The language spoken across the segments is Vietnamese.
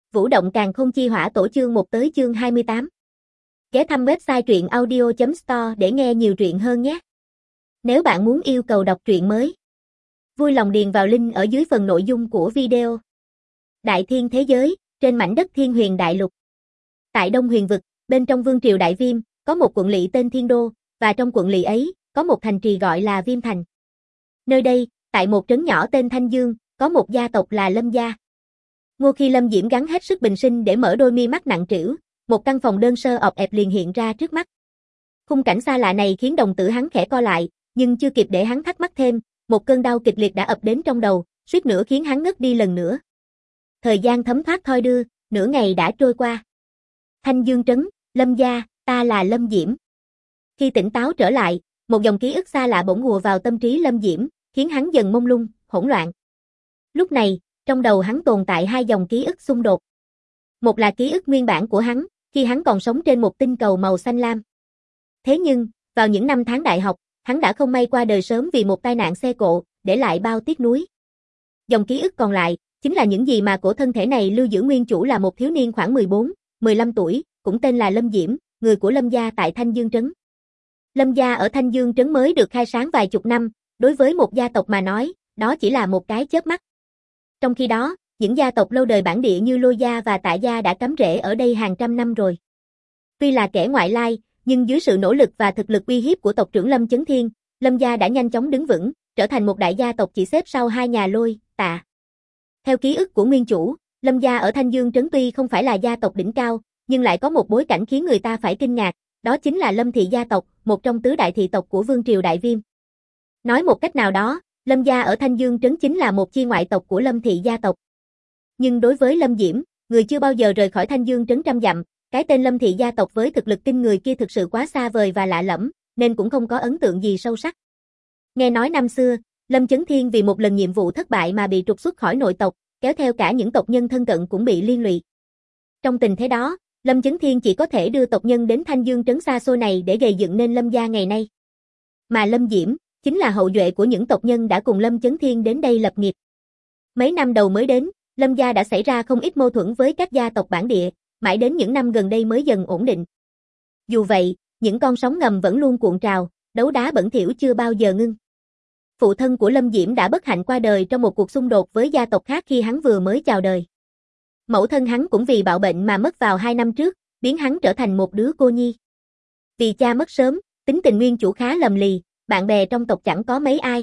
Vũ động càn khôn chi hỏa tổ chương 1 tới chương 28. Ghé thăm website truyện audio.store để nghe nhiều truyện hơn nhé. Nếu bạn muốn yêu cầu đọc truyện mới, vui lòng điền vào link ở dưới phần nội dung của video. Đại thiên thế giới, trên mảnh đất Thiên Huyền Đại Lục. Tại Đông Huyền Vực, bên trong Vương triều Đại Viêm, có một quận lỵ tên Thiên Đô, và trong quận lỵ ấy, có một thành trì gọi là Viêm Thành. Nơi đây, tại một trấn nhỏ tên Thanh Dương, có một gia tộc là Lâm gia. Ngô khi Lâm Diễm gắng hết sức bình sinh để mở đôi mi mắt nặng trĩu, một căn phòng đơn sơ ọp ẹp liền hiện ra trước mắt. Khung cảnh xa lạ này khiến đồng tử hắn khẽ co lại, nhưng chưa kịp để hắn thắc mắc thêm, một cơn đau kịch liệt đã ập đến trong đầu, suýt nữa khiến hắn ngất đi lần nữa. Thời gian thấm thoát thoi đưa, nửa ngày đã trôi qua. Thanh Dương trấn, Lâm gia, ta là Lâm Diễm. Khi tỉnh táo trở lại, một dòng ký ức xa lạ bỗng ùa vào tâm trí Lâm Diễm, khiến hắn dần mông lung, hỗn loạn. Lúc này, trong đầu hắn tồn tại hai dòng ký ức xung đột. Một là ký ức nguyên bản của hắn, khi hắn còn sống trên một tinh cầu màu xanh lam. Thế nhưng, vào những năm tháng đại học, hắn đã không may qua đời sớm vì một tai nạn xe cộ, để lại bao tiếc nuối. Dòng ký ức còn lại, chính là những gì mà cổ thân thể này lưu giữ nguyên chủ là một thiếu niên khoảng 14, 15 tuổi, cũng tên là Lâm Diễm, người của Lâm gia tại Thanh Dương trấn. Lâm gia ở Thanh Dương trấn mới được khai sáng vài chục năm, đối với một gia tộc mà nói, đó chỉ là một cái chớp mắt. Trong khi đó, những gia tộc lâu đời bản địa như Lôi gia và Tạ gia đã cắm rễ ở đây hàng trăm năm rồi. Tuy là kẻ ngoại lai, nhưng dưới sự nỗ lực và thực lực uy hiếp của tộc trưởng Lâm Chấn Thiên, Lâm gia đã nhanh chóng đứng vững, trở thành một đại gia tộc chỉ xếp sau hai nhà Lôi, Tạ. Theo ký ức của nguyên chủ, Lâm gia ở Thanh Dương trấn tuy không phải là gia tộc đỉnh cao, nhưng lại có một bối cảnh khiến người ta phải kinh ngạc, đó chính là Lâm thị gia tộc, một trong tứ đại thị tộc của Vương triều Đại Viêm. Nói một cách nào đó, Lâm gia ở Thanh Dương trấn chính là một chi ngoại tộc của Lâm thị gia tộc. Nhưng đối với Lâm Diễm, người chưa bao giờ rời khỏi Thanh Dương trấn trăm dặm, cái tên Lâm thị gia tộc với thực lực kinh người kia thực sự quá xa vời và lạ lẫm, nên cũng không có ấn tượng gì sâu sắc. Nghe nói năm xưa, Lâm Chấn Thiên vì một lần nhiệm vụ thất bại mà bị trục xuất khỏi nội tộc, kéo theo cả những tộc nhân thân cận cũng bị liên lụy. Trong tình thế đó, Lâm Chấn Thiên chỉ có thể đưa tộc nhân đến Thanh Dương trấn xa xôi này để gây dựng nên Lâm gia ngày nay. Mà Lâm Diễm chính là hậu duệ của những tộc nhân đã cùng Lâm Chấn Thiên đến đây lập nghiệp. Mấy năm đầu mới đến, Lâm gia đã xảy ra không ít mâu thuẫn với các gia tộc bản địa, mãi đến những năm gần đây mới dần ổn định. Dù vậy, những con sóng ngầm vẫn luôn cuộn trào, đấu đá bẩn thỉu chưa bao giờ ngưng. Phụ thân của Lâm Diễm đã bất hạnh qua đời trong một cuộc xung đột với gia tộc khác khi hắn vừa mới chào đời. Mẫu thân hắn cũng vì bạo bệnh mà mất vào 2 năm trước, biến hắn trở thành một đứa cô nhi. Vì cha mất sớm, tính tình nguyên chủ khá lầm lì, bạn bè trong tộc chẳng có mấy ai.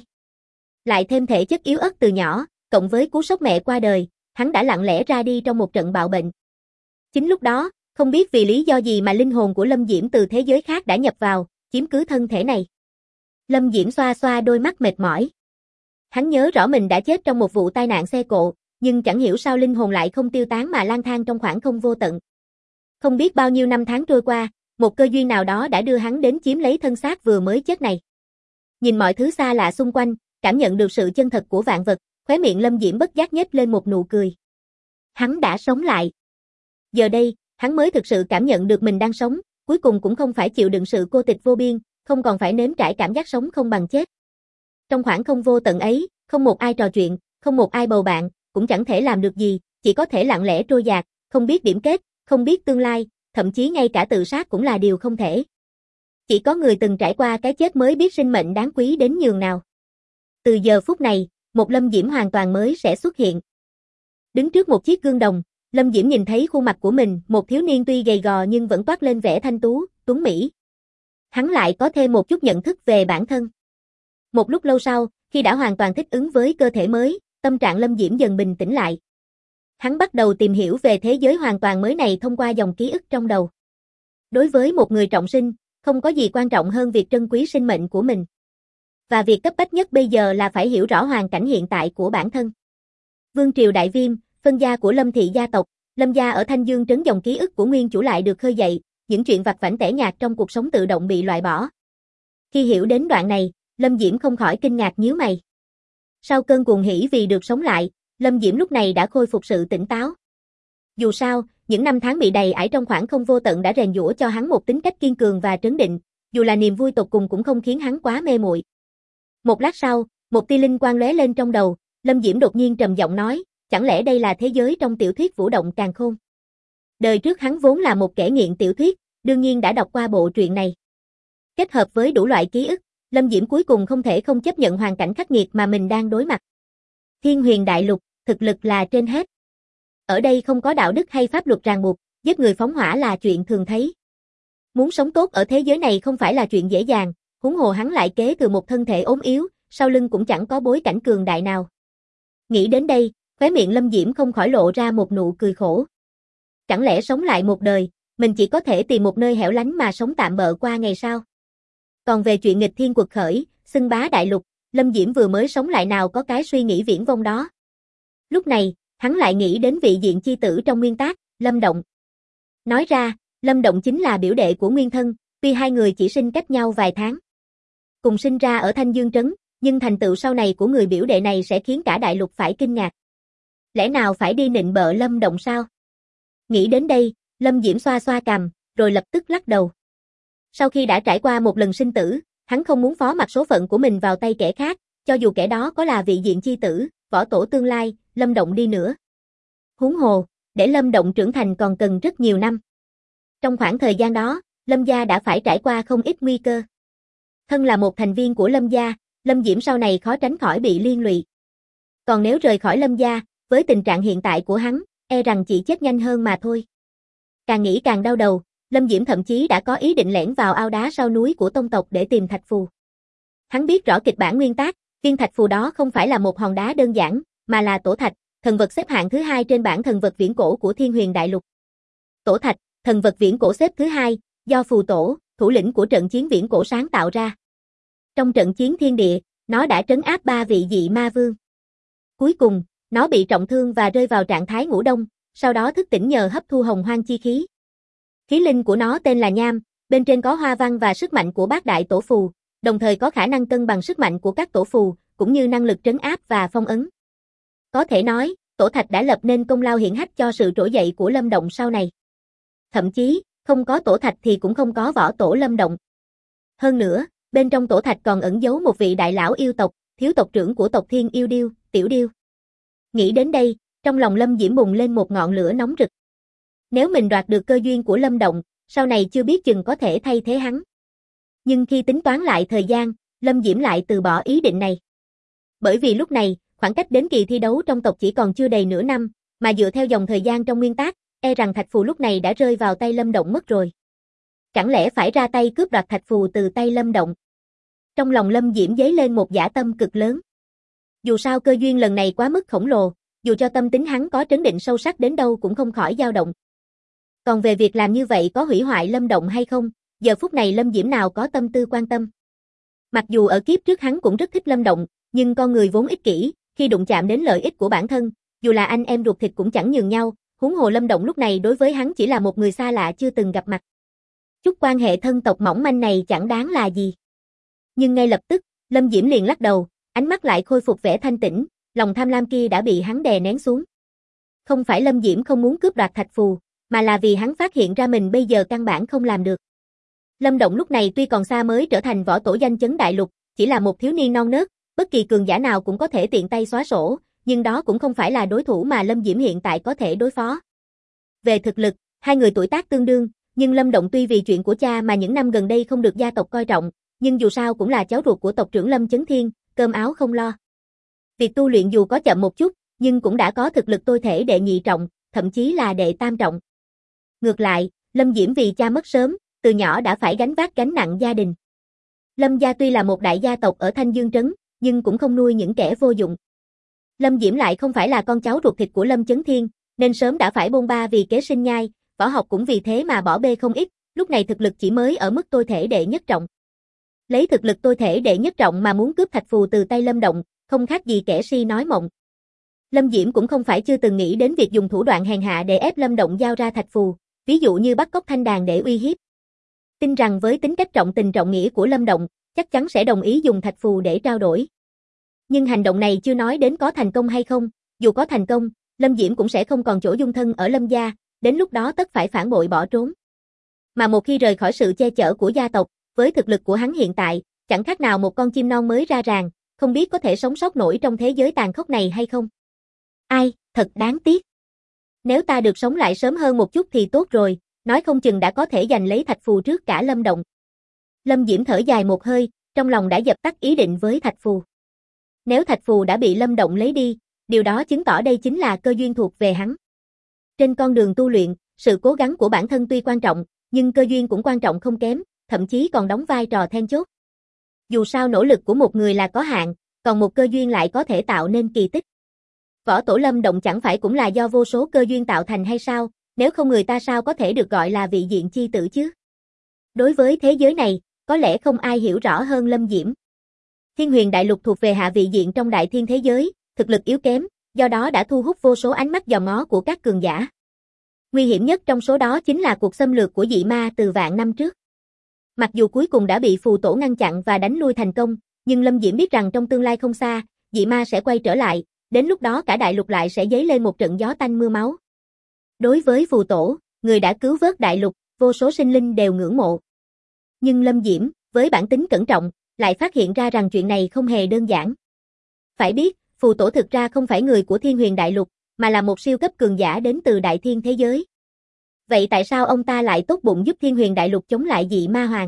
Lại thêm thể chất yếu ớt từ nhỏ, cộng với cú sốc mẹ qua đời, hắn đã lặng lẽ ra đi trong một trận bạo bệnh. Chính lúc đó, không biết vì lý do gì mà linh hồn của Lâm Diễm từ thế giới khác đã nhập vào, chiếm cứ thân thể này. Lâm Diễm xoa xoa đôi mắt mệt mỏi. Hắn nhớ rõ mình đã chết trong một vụ tai nạn xe cộ, nhưng chẳng hiểu sao linh hồn lại không tiêu tán mà lang thang trong khoảng không vô tận. Không biết bao nhiêu năm tháng trôi qua, một cơ duyên nào đó đã đưa hắn đến chiếm lấy thân xác vừa mới chết này. Nhìn mọi thứ xa lạ xung quanh, cảm nhận được sự chân thật của vạn vật, khóe miệng Lâm Diễm bất giác nhếch lên một nụ cười. Hắn đã sống lại. Giờ đây, hắn mới thực sự cảm nhận được mình đang sống, cuối cùng cũng không phải chịu đựng sự cô tịch vô biên, không còn phải nếm trải cảm giác sống không bằng chết. Trong khoảng không vô tận ấy, không một ai trò chuyện, không một ai bầu bạn, cũng chẳng thể làm được gì, chỉ có thể lặng lẽ trôi dạt, không biết điểm kết, không biết tương lai, thậm chí ngay cả tự sát cũng là điều không thể. Chỉ có người từng trải qua cái chết mới biết sinh mệnh đáng quý đến nhường nào. Từ giờ phút này, một Lâm Diễm hoàn toàn mới sẽ xuất hiện. Đứng trước một chiếc gương đồng, Lâm Diễm nhìn thấy khuôn mặt của mình, một thiếu niên tuy gầy gò nhưng vẫn toát lên vẻ thanh tú, tuấn mỹ. Hắn lại có thêm một chút nhận thức về bản thân. Một lúc lâu sau, khi đã hoàn toàn thích ứng với cơ thể mới, tâm trạng Lâm Diễm dần bình tĩnh lại. Hắn bắt đầu tìm hiểu về thế giới hoàn toàn mới này thông qua dòng ký ức trong đầu. Đối với một người trọng sinh, không có gì quan trọng hơn việc trân quý sinh mệnh của mình. Và việc cấp bách nhất bây giờ là phải hiểu rõ hoàn cảnh hiện tại của bản thân. Vương triều Đại Viêm, phân gia của Lâm thị gia tộc, Lâm gia ở Thanh Dương trấn dòng ký ức của nguyên chủ lại được khơi dậy, những chuyện vặt vãnh tẻ nhạt trong cuộc sống tự động bị loại bỏ. Khi hiểu đến đoạn này, Lâm Diễm không khỏi kinh ngạc nhíu mày. Sau cơn cuồng hỉ vì được sống lại, Lâm Diễm lúc này đã khôi phục sự tỉnh táo. Dù sao, những năm tháng bị đầy ải trong khoảng không vô tận đã rèn giũa cho hắn một tính cách kiên cường và trấn định, dù là niềm vui tột cùng cũng không khiến hắn quá mê muội. Một lát sau, một tia linh quang lóe lên trong đầu, Lâm Diễm đột nhiên trầm giọng nói, chẳng lẽ đây là thế giới trong tiểu thuyết Vũ Động Càn Khôn? Đời trước hắn vốn là một kẻ nghiện tiểu thuyết, đương nhiên đã đọc qua bộ truyện này. Kết hợp với đủ loại ký ức, Lâm Diễm cuối cùng không thể không chấp nhận hoàn cảnh khắc nghiệt mà mình đang đối mặt. Thiên Huyền Đại Lục, thực lực là trên hết. Ở đây không có đạo đức hay pháp luật ràng buộc, giết người phóng hỏa là chuyện thường thấy. Muốn sống tốt ở thế giới này không phải là chuyện dễ dàng, huống hồ hắn lại kế thừa một thân thể ốm yếu, sau lưng cũng chẳng có bối cảnh cường đại nào. Nghĩ đến đây, khóe miệng Lâm Diễm không khỏi lộ ra một nụ cười khổ. Chẳng lẽ sống lại một đời, mình chỉ có thể tìm một nơi hẻo lánh mà sống tạm bợ qua ngày sao? Còn về chuyện nghịch thiên quật khởi, xưng bá đại lục, Lâm Diễm vừa mới sống lại nào có cái suy nghĩ viển vông đó. Lúc này, hắn lại nghĩ đến vị diện chi tử trong nguyên tác, Lâm Động. Nói ra, Lâm Động chính là biểu đệ của Nguyên Thân, tuy hai người chỉ sinh cách nhau vài tháng. Cùng sinh ra ở Thanh Dương Trấn, nhưng thành tựu sau này của người biểu đệ này sẽ khiến cả đại lục phải kinh ngạc. Lẽ nào phải đi nịnh bợ Lâm Động sao? Nghĩ đến đây, Lâm Diễm xoa xoa cằm, rồi lập tức lắc đầu. Sau khi đã trải qua một lần sinh tử, hắn không muốn phó mặc số phận của mình vào tay kẻ khác, cho dù kẻ đó có là vị diện chi tử, võ tổ tương lai, Lâm Động đi nữa. Huống hồ, để Lâm Động trưởng thành còn cần rất nhiều năm. Trong khoảng thời gian đó, Lâm gia đã phải trải qua không ít nguy cơ. Thân là một thành viên của Lâm gia, Lâm Diễm sau này khó tránh khỏi bị liên lụy. Còn nếu rời khỏi Lâm gia, với tình trạng hiện tại của hắn, e rằng chỉ chết nhanh hơn mà thôi. Càng nghĩ càng đau đầu, Lâm Diễm thậm chí đã có ý định lẻn vào ao đá sau núi của tông tộc để tìm thạch phù. Hắn biết rõ kịch bản nguyên tác, viên thạch phù đó không phải là một hòn đá đơn giản, mà là tổ thạch, thần vật xếp hạng thứ 2 trên bảng thần vật viễn cổ của Thiên Huyền Đại Lục. Tổ thạch, thần vật viễn cổ xếp thứ 2, do phù tổ, thủ lĩnh của trận chiến viễn cổ sáng tạo ra. Trong trận chiến thiên địa, nó đã trấn áp 3 vị dị ma vương. Cuối cùng, nó bị trọng thương và rơi vào trạng thái ngủ đông, sau đó thức tỉnh nhờ hấp thu hồng hoang chi khí. Khí linh của nó tên là Nham, bên trên có hoa văn và sức mạnh của bát đại tổ phù, đồng thời có khả năng cân bằng sức mạnh của các tổ phù, cũng như năng lực trấn áp và phong ấn. Có thể nói, tổ thạch đã lập nên công lao hiển hách cho sự trỗi dậy của Lâm Động sau này. Thậm chí, không có tổ thạch thì cũng không có võ tổ Lâm Động. Hơn nữa, bên trong tổ thạch còn ẩn giấu một vị đại lão yêu tộc, thiếu tộc trưởng của tộc Thiên Yêu Điêu, Tiểu Điêu. Nghĩ đến đây, trong lòng Lâm Diễm bùng lên một ngọn lửa nóng rực. Nếu mình đoạt được cơ duyên của Lâm Động, sau này chưa biết chừng có thể thay thế hắn. Nhưng khi tính toán lại thời gian, Lâm Diễm lại từ bỏ ý định này. Bởi vì lúc này, khoảng cách đến kỳ thi đấu trong tộc chỉ còn chưa đầy nửa năm, mà dựa theo dòng thời gian trong nguyên tác, e rằng thạch phù lúc này đã rơi vào tay Lâm Động mất rồi. Chẳng lẽ phải ra tay cướp đoạt thạch phù từ tay Lâm Động? Trong lòng Lâm Diễm dấy lên một dã tâm cực lớn. Dù sao cơ duyên lần này quá mức khổng lồ, dù cho tâm tính hắn có trấn định sâu sắc đến đâu cũng không khỏi dao động. Còn về việc làm như vậy có hủy hoại Lâm Động hay không, giờ phút này Lâm Diễm nào có tâm tư quan tâm. Mặc dù ở kiếp trước hắn cũng rất thích Lâm Động, nhưng con người vốn ích kỷ, khi đụng chạm đến lợi ích của bản thân, dù là anh em ruột thịt cũng chẳng nhường nhau, huống hồ Lâm Động lúc này đối với hắn chỉ là một người xa lạ chưa từng gặp mặt. Chút quan hệ thân tộc mỏng manh này chẳng đáng là gì. Nhưng ngay lập tức, Lâm Diễm liền lắc đầu, ánh mắt lại khôi phục vẻ thanh tĩnh, lòng tham lam kia đã bị hắn đè nén xuống. Không phải Lâm Diễm không muốn cướp đoạt thạch phù, mà là vì hắn phát hiện ra mình bây giờ căn bản không làm được. Lâm Động lúc này tuy còn xa mới trở thành võ tổ danh chấn đại lục, chỉ là một thiếu niên non nớt, bất kỳ cường giả nào cũng có thể tiện tay xóa sổ, nhưng đó cũng không phải là đối thủ mà Lâm Diễm hiện tại có thể đối phó. Về thực lực, hai người tuổi tác tương đương, nhưng Lâm Động tuy vì chuyện của cha mà những năm gần đây không được gia tộc coi trọng, nhưng dù sao cũng là cháu ruột của tộc trưởng Lâm Chấn Thiên, cơm áo không lo. Việc tu luyện dù có chậm một chút, nhưng cũng đã có thực lực tôi thể đệ nhị trọng, thậm chí là đệ tam trọng. Ngược lại, Lâm Diễm vì cha mất sớm, từ nhỏ đã phải gánh vác gánh nặng gia đình. Lâm gia tuy là một đại gia tộc ở Thanh Dương Trấn, nhưng cũng không nuôi những kẻ vô dụng. Lâm Diễm lại không phải là con cháu ruột thịt của Lâm Chấn Thiên, nên sớm đã phải bôn ba vì kế sinh nhai, võ học cũng vì thế mà bỏ bê không ít, lúc này thực lực chỉ mới ở mức tôi thể đệ nhất trọng. Lấy thực lực tôi thể đệ nhất trọng mà muốn cướp thạch phù từ tay Lâm Động, không khác gì kẻ si nói mộng. Lâm Diễm cũng không phải chưa từng nghĩ đến việc dùng thủ đoạn hèn hạ để ép Lâm Động giao ra thạch phù, ví dụ như bắt cóc Thanh Đàn để uy hiếp. Tin rằng với tính cách trọng tình trọng nghĩa của Lâm Động, chắc chắn sẽ đồng ý dùng thạch phù để trao đổi. Nhưng hành động này chưa nói đến có thành công hay không, dù có thành công, Lâm Diễm cũng sẽ không còn chỗ dung thân ở Lâm gia, đến lúc đó tất phải phản bội bỏ trốn. Mà một khi rời khỏi sự che chở của gia tộc, với thực lực của hắn hiện tại, chẳng khác nào một con chim non mới ra ràng, không biết có thể sống sót nổi trong thế giới tàn khốc này hay không. Ai, Thật đáng tiếc. Nếu ta được sống lại sớm hơn một chút thì tốt rồi, nói không chừng đã có thể giành lấy thạch phù trước cả Lâm Động. Lâm Diễm thở dài một hơi, trong lòng đã dập tắt ý định với thạch phù. Nếu thạch phù đã bị Lâm Động lấy đi, điều đó chứng tỏ đây chính là cơ duyên thuộc về hắn. Trên con đường tu luyện, sự cố gắng của bản thân tuy quan trọng, nhưng cơ duyên cũng quan trọng không kém, thậm chí còn đóng vai trò then chốt. Dù sao nỗ lực của một người là có hạn, còn một cơ duyên lại có thể tạo nên kỳ tích. Võ tổ Lâm Động chẳng phải cũng là do vô số cơ duyên tạo thành hay sao, nếu không người ta sao có thể được gọi là vị diện chi tử chứ? Đối với thế giới này, có lẽ không ai hiểu rõ hơn Lâm Diễm. Thiên Huyền Đại Lục thuộc về hạ vị diện trong đại thiên thế giới, thực lực yếu kém, do đó đã thu hút vô số ánh mắt dòm ngó của các cường giả. Nguy hiểm nhất trong số đó chính là cuộc xâm lược của dị ma từ vạn năm trước. Mặc dù cuối cùng đã bị phù tổ ngăn chặn và đánh lui thành công, nhưng Lâm Diễm biết rằng trong tương lai không xa, dị ma sẽ quay trở lại, đến lúc đó cả đại lục lại sẽ dấy lên một trận gió tanh mưa máu. Đối với phù tổ, người đã cứu vớt đại lục, vô số sinh linh đều ngưỡng mộ. Nhưng Lâm Diễm, với bản tính cẩn trọng, lại phát hiện ra rằng chuyện này không hề đơn giản. Phải biết, phù tổ thực ra không phải người của Thiên Huyền Đại Lục, mà là một siêu cấp cường giả đến từ đại thiên thế giới. Vậy tại sao ông ta lại tốt bụng giúp Thiên Huyền Đại Lục chống lại dị ma hoàng?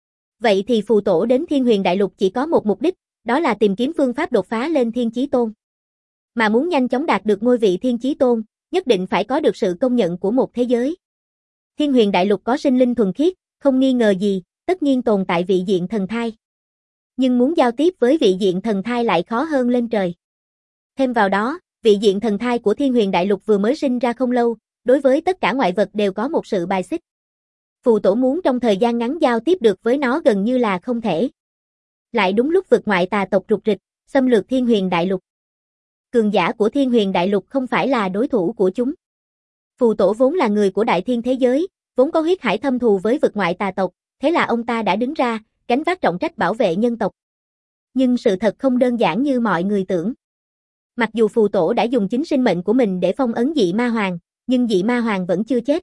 Vậy thì phù tổ đến Thiên Huyền Đại Lục chỉ có một mục đích, đó là tìm kiếm phương pháp đột phá lên Thiên Chí Tôn. Mà muốn nhanh chóng đạt được ngôi vị Thiên Chí Tôn, nhất định phải có được sự công nhận của một thế giới. Thiên Huyền Đại Lục có sinh linh thuần khiết, không nghi ngờ gì, tất nhiên tồn tại vị diện thần thai. Nhưng muốn giao tiếp với vị diện thần thai lại khó hơn lên trời. Thêm vào đó, vị diện thần thai của Thiên Huyền Đại Lục vừa mới sinh ra không lâu, đối với tất cả ngoại vật đều có một sự bài xích. Phù tổ muốn trong thời gian ngắn giao tiếp được với nó gần như là không thể. Lại đúng lúc vực ngoại tà tộc rục rịch, xâm lược Thiên Huyền Đại Lục. Cường giả của Thiên Huyền Đại Lục không phải là đối thủ của chúng. Phù tổ vốn là người của đại thiên thế giới, vốn có huyết hải thâm thù với vực ngoại tà tộc, thế là ông ta đã đứng ra, gánh vác trọng trách bảo vệ nhân tộc. Nhưng sự thật không đơn giản như mọi người tưởng. Mặc dù phù tổ đã dùng chính sinh mệnh của mình để phong ấn dị ma hoàng, nhưng dị ma hoàng vẫn chưa chết.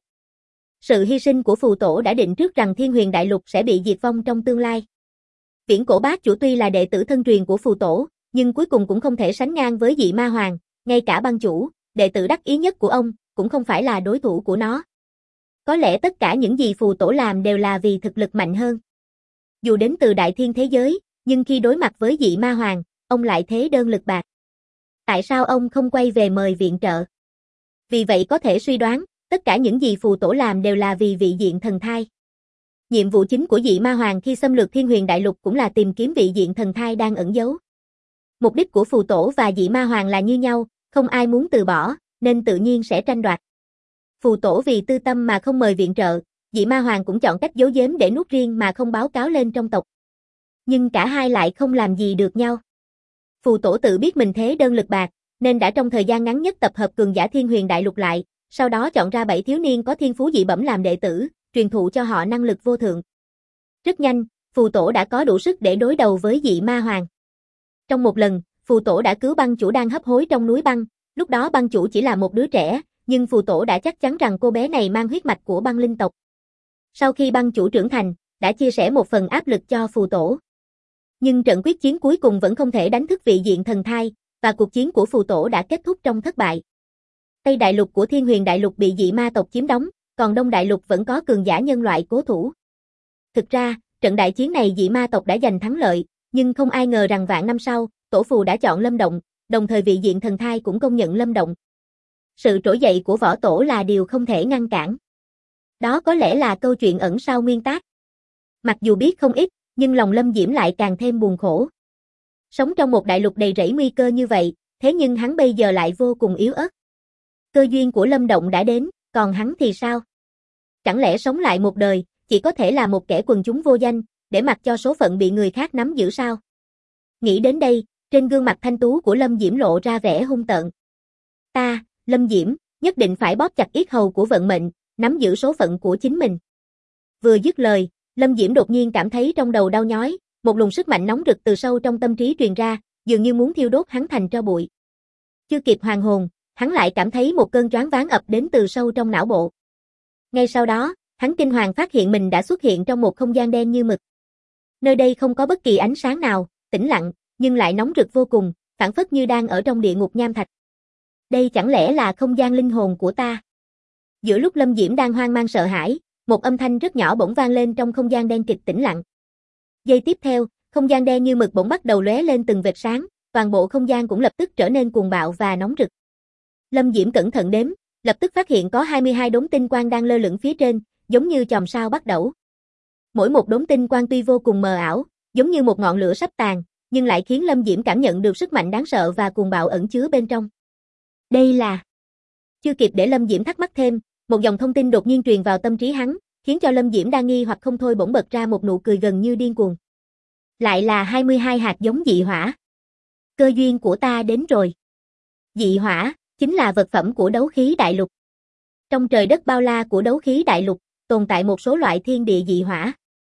Sự hy sinh của phù tổ đã định trước rằng Thiên Huyền Đại Lục sẽ bị diệt vong trong tương lai. Viễn Cổ Bát Chủ tuy là đệ tử thân truyền của phù tổ, nhưng cuối cùng cũng không thể sánh ngang với dị ma hoàng, ngay cả băng chủ, đệ tử đắc ý nhất của ông, cũng không phải là đối thủ của nó. Có lẽ tất cả những gì phù tổ làm đều là vì thực lực mạnh hơn. Dù đến từ đại thiên thế giới, nhưng khi đối mặt với dị ma hoàng, ông lại thế đơn lực bạc. Tại sao ông không quay về mời viện trợ? Vì vậy có thể suy đoán, tất cả những gì phù tổ làm đều là vì vị diện thần thai. Nhiệm vụ chính của dị ma hoàng khi xâm lược Thiên Huyền Đại Lục cũng là tìm kiếm vị diện thần thai đang ẩn giấu. Mục đích của phù tổ và dị ma hoàng là như nhau, không ai muốn từ bỏ, nên tự nhiên sẽ tranh đoạt. Phù tổ vì tư tâm mà không mời viện trợ, dị ma hoàng cũng chọn cách giấu giếm để nuốt riêng mà không báo cáo lên trong tộc. Nhưng cả hai lại không làm gì được nhau. Phù tổ tự biết mình thế đơn lực bạc, nên đã trong thời gian ngắn nhất tập hợp cường giả Thiên Huyền Đại Lục lại, sau đó chọn ra 7 thiếu niên có thiên phú dị bẩm làm đệ tử, truyền thụ cho họ năng lực vô thượng. Rất nhanh, phù tổ đã có đủ sức để đối đầu với dị ma hoàng. Trong một lần, phù tổ đã cứu băng chủ đang hấp hối trong núi băng, lúc đó băng chủ chỉ là một đứa trẻ, nhưng phù tổ đã chắc chắn rằng cô bé này mang huyết mạch của băng linh tộc. Sau khi băng chủ trưởng thành, đã chia sẻ một phần áp lực cho phù tổ. Nhưng trận quyết chiến cuối cùng vẫn không thể đánh thức vị diện thần thai, và cuộc chiến của phù tổ đã kết thúc trong thất bại. Tây đại lục của Thiên Huyền Đại Lục bị dị ma tộc chiếm đóng, còn Đông đại lục vẫn có cường giả nhân loại cố thủ. Thực ra, trận đại chiến này dị ma tộc đã giành thắng lợi, nhưng không ai ngờ rằng vạn năm sau, tổ phù đã chọn Lâm Động, đồng thời vị diện thần thai cũng công nhận Lâm Động. Sự trỗi dậy của võ tổ là điều không thể ngăn cản. Đó có lẽ là câu chuyện ẩn sau nguyên tác. Mặc dù biết không ít, nhưng lòng Lâm Diễm lại càng thêm buồn khổ. Sống trong một đại lục đầy rẫy nguy cơ như vậy, thế nhưng hắn bây giờ lại vô cùng yếu ớt. Cơ duyên của Lâm Động đã đến, còn hắn thì sao? Chẳng lẽ sống lại một đời, chỉ có thể là một kẻ quần chúng vô danh, để mặc cho số phận bị người khác nắm giữ sao? Nghĩ đến đây, trên gương mặt thanh tú của Lâm Diễm lộ ra vẻ hung tợn. Ta, Lâm Diễm, nhất định phải bóp chặt yết hầu của vận mệnh, nắm giữ số phận của chính mình. Vừa dứt lời, Lâm Diễm đột nhiên cảm thấy trong đầu đau nhói, một luồng sức mạnh nóng rực từ sâu trong tâm trí truyền ra, dường như muốn thiêu đốt hắn thành tro bụi. Chưa kịp hoàn hồn, hắn lại cảm thấy một cơn choáng váng ập đến từ sâu trong não bộ. Ngay sau đó, hắn kinh hoàng phát hiện mình đã xuất hiện trong một không gian đen như mực. Nơi đây không có bất kỳ ánh sáng nào, tĩnh lặng, nhưng lại nóng rực vô cùng, phảng phất như đang ở trong địa ngục nham thạch. Đây chẳng lẽ là không gian linh hồn của ta? Giữa lúc Lâm Diễm đang hoang mang sợ hãi, một âm thanh rất nhỏ bỗng vang lên trong không gian đen kịt tĩnh lặng. Giây tiếp theo, không gian đen như mực bỗng bắt đầu lóe lên từng vệt sáng, toàn bộ không gian cũng lập tức trở nên cuồng bạo và nóng rực. Lâm Diễm cẩn thận đếm, lập tức phát hiện có 22 đốm tinh quang đang lơ lửng phía trên, giống như chòm sao bắt đẩu. Mỗi một đốm tinh quang tuy vô cùng mờ ảo, giống như một ngọn lửa sắp tàn, nhưng lại khiến Lâm Diễm cảm nhận được sức mạnh đáng sợ và cuồng bạo ẩn chứa bên trong. Đây là... Chưa kịp để Lâm Diễm thắc mắc thêm, một dòng thông tin đột nhiên truyền vào tâm trí hắn, khiến cho Lâm Diễm đang nghi hoặc không thôi bỗng bật ra một nụ cười gần như điên cuồng. Lại là 22 hạt giống dị hỏa. Cơ duyên của ta đến rồi. Dị hỏa chính là vật phẩm của đấu khí đại lục. Trong trời đất bao la của đấu khí đại lục, tồn tại một số loại thiên địa dị hỏa.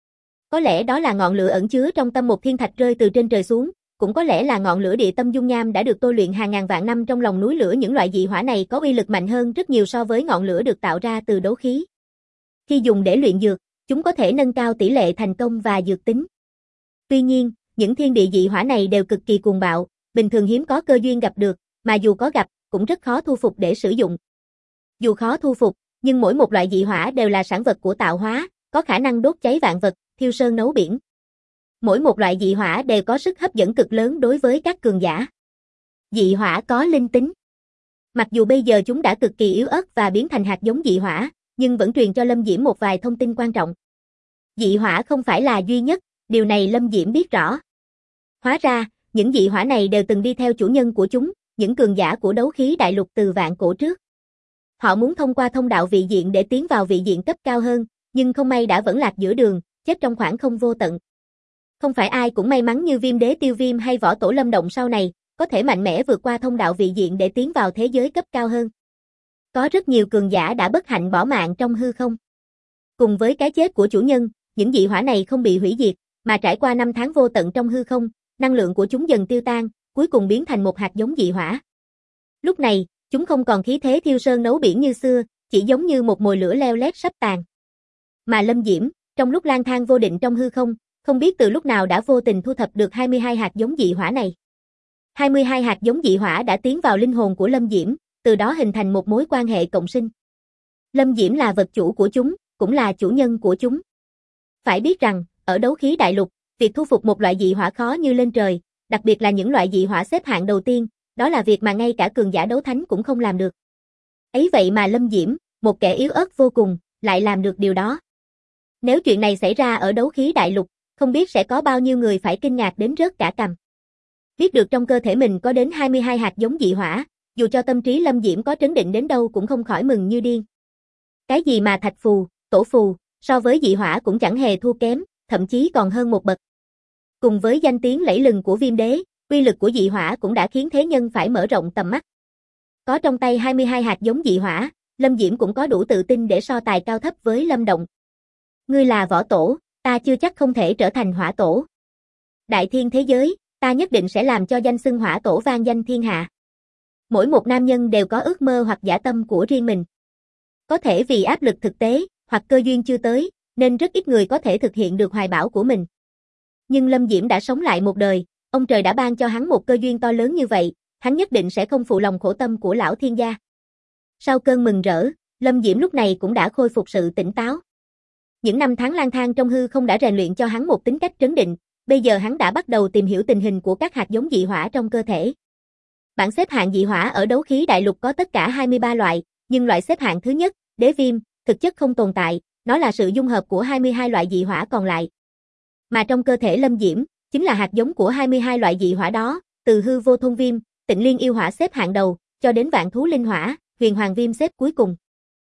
Có lẽ đó là ngọn lửa ẩn chứa trong tâm một thiên thạch rơi từ trên trời xuống, cũng có lẽ là ngọn lửa địa tâm dung nham đã được tôi luyện hàng ngàn vạn năm trong lòng núi lửa. Những loại dị hỏa này có uy lực mạnh hơn rất nhiều so với ngọn lửa được tạo ra từ đấu khí. Khi dùng để luyện dược, chúng có thể nâng cao tỷ lệ thành công và dược tính. Tuy nhiên, những thiên địa dị hỏa này đều cực kỳ cuồng bạo, bình thường hiếm có cơ duyên gặp được, mà dù có gặp, cũng rất khó thu phục để sử dụng. Dù khó thu phục, nhưng mỗi một loại dị hỏa đều là sản vật của tạo hóa, có khả năng đốt cháy vạn vật, thiêu sơn nấu biển. Mỗi một loại dị hỏa đều có sức hấp dẫn cực lớn đối với các cường giả. Dị hỏa có linh tính. Mặc dù bây giờ chúng đã cực kỳ yếu ớt và biến thành hạt giống dị hỏa, nhưng vẫn truyền cho Lâm Diễm một vài thông tin quan trọng. Dị hỏa không phải là duy nhất, điều này Lâm Diễm biết rõ. Hóa ra, những dị hỏa này đều từng đi theo chủ nhân của chúng, những cường giả của đấu khí đại lục từ vạn cổ trước. Họ muốn thông qua thông đạo vị diện để tiến vào vị diện cấp cao hơn, nhưng không may đã vẫn lạc giữa đường, chết trong khoảng không vô tận. Không phải ai cũng may mắn như Viêm Đế Tiêu Viêm hay Võ Tổ Lâm Động sau này, có thể mạnh mẽ vượt qua thông đạo vị diện để tiến vào thế giới cấp cao hơn. Có rất nhiều cường giả đã bất hạnh bỏ mạng trong hư không. Cùng với cái chết của chủ nhân, những dị hỏa này không bị hủy diệt, mà trải qua năm tháng vô tận trong hư không, năng lượng của chúng dần tiêu tan, cuối cùng biến thành một hạt giống dị hỏa. Lúc này, chúng không còn khí thế thiêu sơn nấu biển như xưa, chỉ giống như một mồi lửa leo lét sắp tàn. Mà Lâm Diễm, trong lúc lang thang vô định trong hư không, không biết từ lúc nào đã vô tình thu thập được 22 hạt giống dị hỏa này. 22 hạt giống dị hỏa đã tiến vào linh hồn của Lâm Diễm, từ đó hình thành một mối quan hệ cộng sinh. Lâm Diễm là vật chủ của chúng, cũng là chủ nhân của chúng. Phải biết rằng, ở đấu khí đại lục, việc thu phục một loại dị hỏa khó như lên trời, đặc biệt là những loại dị hỏa xếp hạng đầu tiên, đó là việc mà ngay cả cường giả đấu thánh cũng không làm được. Ấy vậy mà Lâm Diễm, một kẻ yếu ớt vô cùng, lại làm được điều đó. Nếu chuyện này xảy ra ở đấu khí đại lục, không biết sẽ có bao nhiêu người phải kinh ngạc đến rớt cả cằm. Biết được trong cơ thể mình có đến 22 hạt giống dị hỏa, dù cho tâm trí Lâm Diễm có trấn định đến đâu cũng không khỏi mừng như điên. Cái gì mà thạch phù, tổ phù, so với dị hỏa cũng chẳng hề thua kém, thậm chí còn hơn một bậc. Cùng với danh tiếng lẫy lừng của Viêm Đế, uy lực của dị hỏa cũng đã khiến thế nhân phải mở rộng tầm mắt. Có trong tay 22 hạt giống dị hỏa, Lâm Diễm cũng có đủ tự tin để so tài cao thấp với Lâm Động. Ngươi là võ tổ, ta chưa chắc không thể trở thành hỏa tổ. Đại thiên thế giới, ta nhất định sẽ làm cho danh xưng hỏa tổ vang danh thiên hạ. Mỗi một nam nhân đều có ước mơ hoặc dã tâm của riêng mình. Có thể vì áp lực thực tế, hoặc cơ duyên chưa tới, nên rất ít người có thể thực hiện được hoài bão của mình. Nhưng Lâm Diễm đã sống lại một đời, ông trời đã ban cho hắn một cơ duyên to lớn như vậy, hắn nhất định sẽ không phụ lòng khổ tâm của lão thiên gia. Sau cơn mừng rỡ, Lâm Diễm lúc này cũng đã khôi phục sự tỉnh táo. Những năm tháng lang thang trong hư không đã rèn luyện cho hắn một tính cách trấn định, bây giờ hắn đã bắt đầu tìm hiểu tình hình của các hạt giống dị hỏa trong cơ thể. Bảng xếp hạng dị hỏa ở đấu khí đại lục có tất cả 23 loại, nhưng loại xếp hạng thứ nhất, Đế Viêm, thực chất không tồn tại, nó là sự dung hợp của 22 loại dị hỏa còn lại. Mà trong cơ thể Lâm Diễm, chính là hạt giống của 22 loại dị hỏa đó, từ hư vô thôn viêm, tịnh liên yêu hỏa xếp hạng đầu, cho đến vạn thú linh hỏa, huyền hoàng viêm xếp cuối cùng.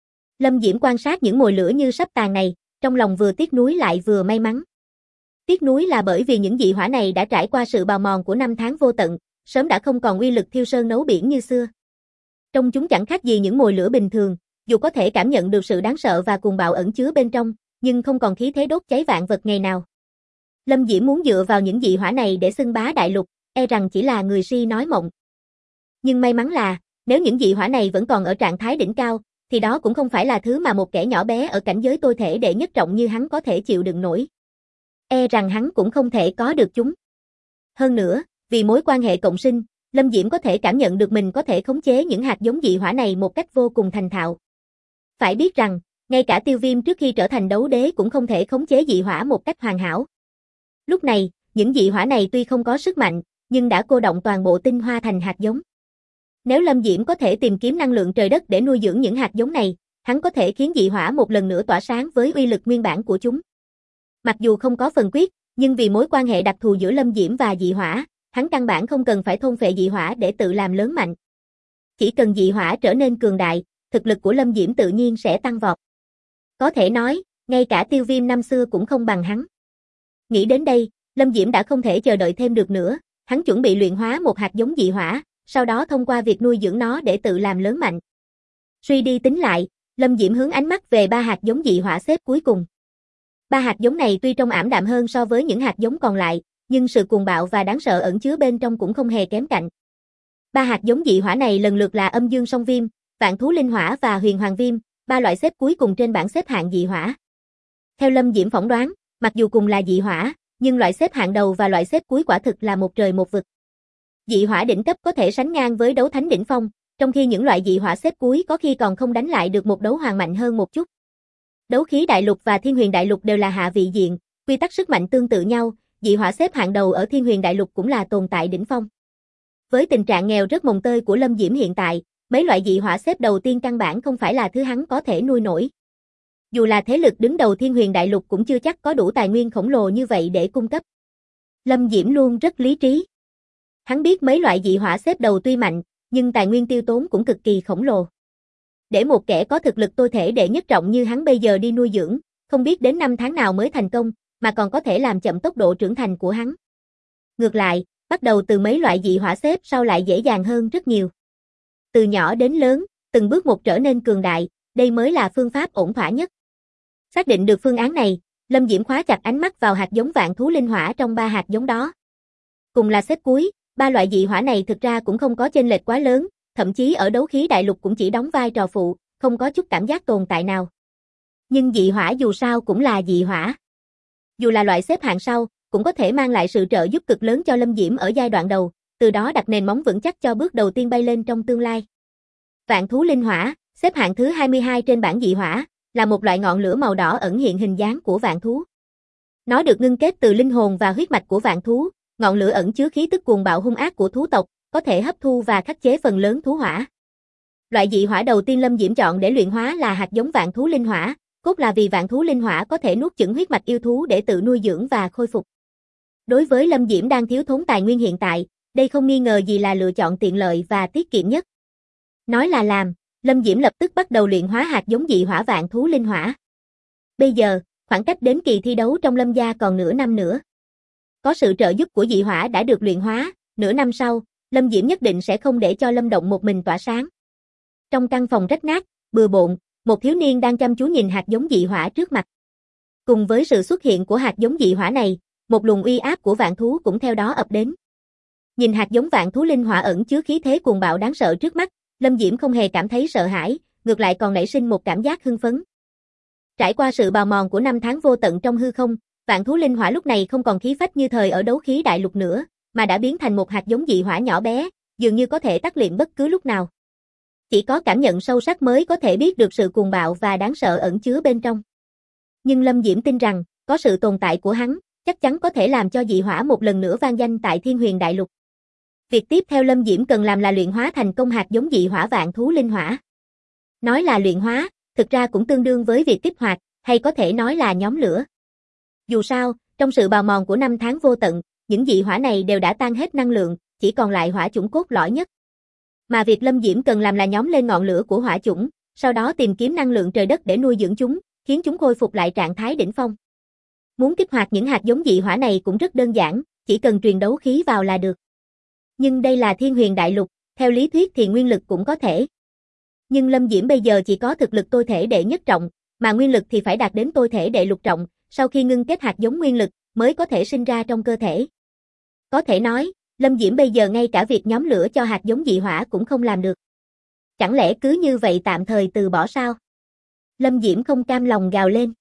Lâm Diễm quan sát những mồi lửa như sắp tàn này, trong lòng vừa tiếc nuối lại vừa may mắn. Tiếc nuối là bởi vì những dị hỏa này đã trải qua sự bào mòn của năm tháng vô tận, sớm đã không còn uy lực thiêu sơn nấu biển như xưa. Trong chúng chẳng khác gì những mồi lửa bình thường, dù có thể cảm nhận được sự đáng sợ và cuồng bạo ẩn chứa bên trong, nhưng không còn khí thế đốt cháy vạn vật ngày nào. Lâm Diễm muốn dựa vào những dị hỏa này để xưng bá đại lục, e rằng chỉ là người si nói mộng. Nhưng may mắn là, nếu những dị hỏa này vẫn còn ở trạng thái đỉnh cao, thì đó cũng không phải là thứ mà một kẻ nhỏ bé ở cảnh giới tôi thể đệ nhất trọng như hắn có thể chịu đựng nổi. E rằng hắn cũng không thể có được chúng. Hơn nữa, vì mối quan hệ cộng sinh, Lâm Diễm có thể cảm nhận được mình có thể khống chế những hạt giống dị hỏa này một cách vô cùng thành thạo. Phải biết rằng, ngay cả Tiêu Viêm trước khi trở thành đấu đế cũng không thể khống chế dị hỏa một cách hoàn hảo. Lúc này, những dị hỏa này tuy không có sức mạnh, nhưng đã cô động toàn bộ tinh hoa thành hạt giống. Nếu Lâm Diễm có thể tìm kiếm năng lượng trời đất để nuôi dưỡng những hạt giống này, hắn có thể khiến dị hỏa một lần nữa tỏa sáng với uy lực nguyên bản của chúng. Mặc dù không có phần quyết, nhưng vì mối quan hệ đặc thù giữa Lâm Diễm và dị hỏa, hắn căn bản không cần phải thôn phệ dị hỏa để tự làm lớn mạnh. Chỉ cần dị hỏa trở nên cường đại, thực lực của Lâm Diễm tự nhiên sẽ tăng vọt. Có thể nói, ngay cả Tiêu Viêm năm xưa cũng không bằng hắn. Nghĩ đến đây, Lâm Diễm đã không thể chờ đợi thêm được nữa, hắn chuẩn bị luyện hóa một hạt giống dị hỏa, sau đó thông qua việc nuôi dưỡng nó để tự làm lớn mạnh. Suy đi tính lại, Lâm Diễm hướng ánh mắt về 3 hạt giống dị hỏa xếp cuối cùng. 3 hạt giống này tuy trông ảm đạm hơn so với những hạt giống còn lại, nhưng sự cuồng bạo và đáng sợ ẩn chứa bên trong cũng không hề kém cạnh. 3 hạt giống dị hỏa này lần lượt là Âm Dương Song Viêm, Vạn Thú Linh Hỏa và Huyền Hoàng Viêm, 3 loại xếp cuối cùng trên bảng xếp hạng dị hỏa. Theo Lâm Diễm phỏng đoán, mặc dù cùng là dị hỏa, nhưng loại xếp hạng đầu và loại xếp cuối quả thực là một trời một vực. Dị hỏa đỉnh cấp có thể sánh ngang với đấu thánh đỉnh phong, trong khi những loại dị hỏa xếp cuối có khi còn không đánh lại được một đấu hoàng mạnh hơn một chút. Đấu khí đại lục và thiên huyền đại lục đều là hạ vị diện, quy tắc sức mạnh tương tự nhau, dị hỏa xếp hạng đầu ở thiên huyền đại lục cũng là tồn tại đỉnh phong. Với tình trạng nghèo rất mồng tơi của Lâm Diễm hiện tại, mấy loại dị hỏa xếp đầu tiên căn bản không phải là thứ hắn có thể nuôi nổi. Dù là thế lực đứng đầu thiên huyền đại lục cũng chưa chắc có đủ tài nguyên khổng lồ như vậy để cung cấp. Lâm Diễm luôn rất lý trí. Hắn biết mấy loại dị hỏa xếp đầu tuy mạnh, nhưng tài nguyên tiêu tốn cũng cực kỳ khổng lồ. Để một kẻ có thực lực tôi thể đệ nhất trọng như hắn bây giờ đi nuôi dưỡng, không biết đến 5 tháng nào mới thành công, mà còn có thể làm chậm tốc độ trưởng thành của hắn. Ngược lại, bắt đầu từ mấy loại dị hỏa xếp sau lại dễ dàng hơn rất nhiều. Từ nhỏ đến lớn, từng bước một trở nên cường đại, đây mới là phương pháp ổn thỏa nhất. Xác định được phương án này, Lâm Diễm khóa chặt ánh mắt vào hạt giống Vạn Thú Linh Hỏa trong 3 hạt giống đó. Cùng là xếp cuối, 3 loại dị hỏa này thực ra cũng không có chênh lệch quá lớn, thậm chí ở đấu khí đại lục cũng chỉ đóng vai trò phụ, không có chút cảm giác tồn tại nào. Nhưng dị hỏa dù sao cũng là dị hỏa. Dù là loại xếp hạng sau, cũng có thể mang lại sự trợ giúp cực lớn cho Lâm Diễm ở giai đoạn đầu, từ đó đặt nền móng vững chắc cho bước đầu tiên bay lên trong tương lai. Vạn Thú Linh Hỏa, xếp hạng thứ 22 trên bảng dị hỏa, là một loại ngọn lửa màu đỏ ẩn hiện hình dáng của vạn thú. Nó được ngưng kết từ linh hồn và huyết mạch của vạn thú, ngọn lửa ẩn chứa khí tức cuồng bạo hung ác của thú tộc, có thể hấp thu và khắc chế phần lớn thú hỏa. Loại dị hỏa đầu tiên Lâm Diễm chọn để luyện hóa là hạt giống Vạn Thú Linh Hỏa, cốt là vì Vạn Thú Linh Hỏa có thể nuốt chửng huyết mạch yêu thú để tự nuôi dưỡng và khôi phục. Đối với Lâm Diễm đang thiếu thốn tài nguyên hiện tại, đây không nghi ngờ gì là lựa chọn tiện lợi và tiết kiệm nhất. Nói là làm, Lâm Diễm lập tức bắt đầu luyện hóa hạt giống dị hỏa Vạn Thú Linh Hỏa. Bây giờ, khoảng cách đến kỳ thi đấu trong Lâm gia còn nửa năm nữa. Có sự trợ giúp của dị hỏa đã được luyện hóa, nửa năm sau, Lâm Diễm nhất định sẽ không để cho Lâm Động một mình tỏa sáng. Trong căn phòng rách nát, bừa bộn, một thiếu niên đang chăm chú nhìn hạt giống dị hỏa trước mặt. Cùng với sự xuất hiện của hạt giống dị hỏa này, một luồng uy áp của vạn thú cũng theo đó ập đến. Nhìn hạt giống Vạn Thú Linh Hỏa ẩn chứa khí thế cuồng bạo đáng sợ trước mắt, Lâm Diễm không hề cảm thấy sợ hãi, ngược lại còn nảy sinh một cảm giác hưng phấn. Trải qua sự bào mòn của 5 tháng vô tận trong hư không, Vạn Thú Linh Hỏa lúc này không còn khí phách như thời ở đấu khí đại lục nữa, mà đã biến thành một hạt giống dị hỏa nhỏ bé, dường như có thể tắt liệm bất cứ lúc nào. Chỉ có cảm nhận sâu sắc mới có thể biết được sự cuồng bạo và đáng sợ ẩn chứa bên trong. Nhưng Lâm Diễm tin rằng, có sự tồn tại của hắn, chắc chắn có thể làm cho dị hỏa một lần nữa vang danh tại Thiên Huyền Đại Lục. Việc tiếp theo Lâm Diễm cần làm là luyện hóa thành công hạt giống dị hỏa Vạn Thú Linh Hỏa. Nói là luyện hóa, thực ra cũng tương đương với việc kích hoạt, hay có thể nói là nhóm lửa. Dù sao, trong sự bào mòn của 5 tháng vô tận, những dị hỏa này đều đã tan hết năng lượng, chỉ còn lại hỏa chủng cốt lõi nhất. Mà việc Lâm Diễm cần làm là nhóm lên ngọn lửa của hỏa chủng, sau đó tìm kiếm năng lượng trời đất để nuôi dưỡng chúng, khiến chúng khôi phục lại trạng thái đỉnh phong. Muốn kích hoạt những hạt giống dị hỏa này cũng rất đơn giản, chỉ cần truyền đấu khí vào là được. Nhưng đây là Thiên Huyền Đại Lục, theo lý thuyết thì nguyên lực cũng có thể. Nhưng Lâm Diễm bây giờ chỉ có thực lực tôi thể đệ nhất trọng, mà nguyên lực thì phải đạt đến tôi thể đệ lục trọng, sau khi ngưng kết hạt giống nguyên lực mới có thể sinh ra trong cơ thể. Có thể nói, Lâm Diễm bây giờ ngay cả việc nhóm lửa cho hạt giống dị hỏa cũng không làm được. Chẳng lẽ cứ như vậy tạm thời từ bỏ sao? Lâm Diễm không cam lòng gào lên.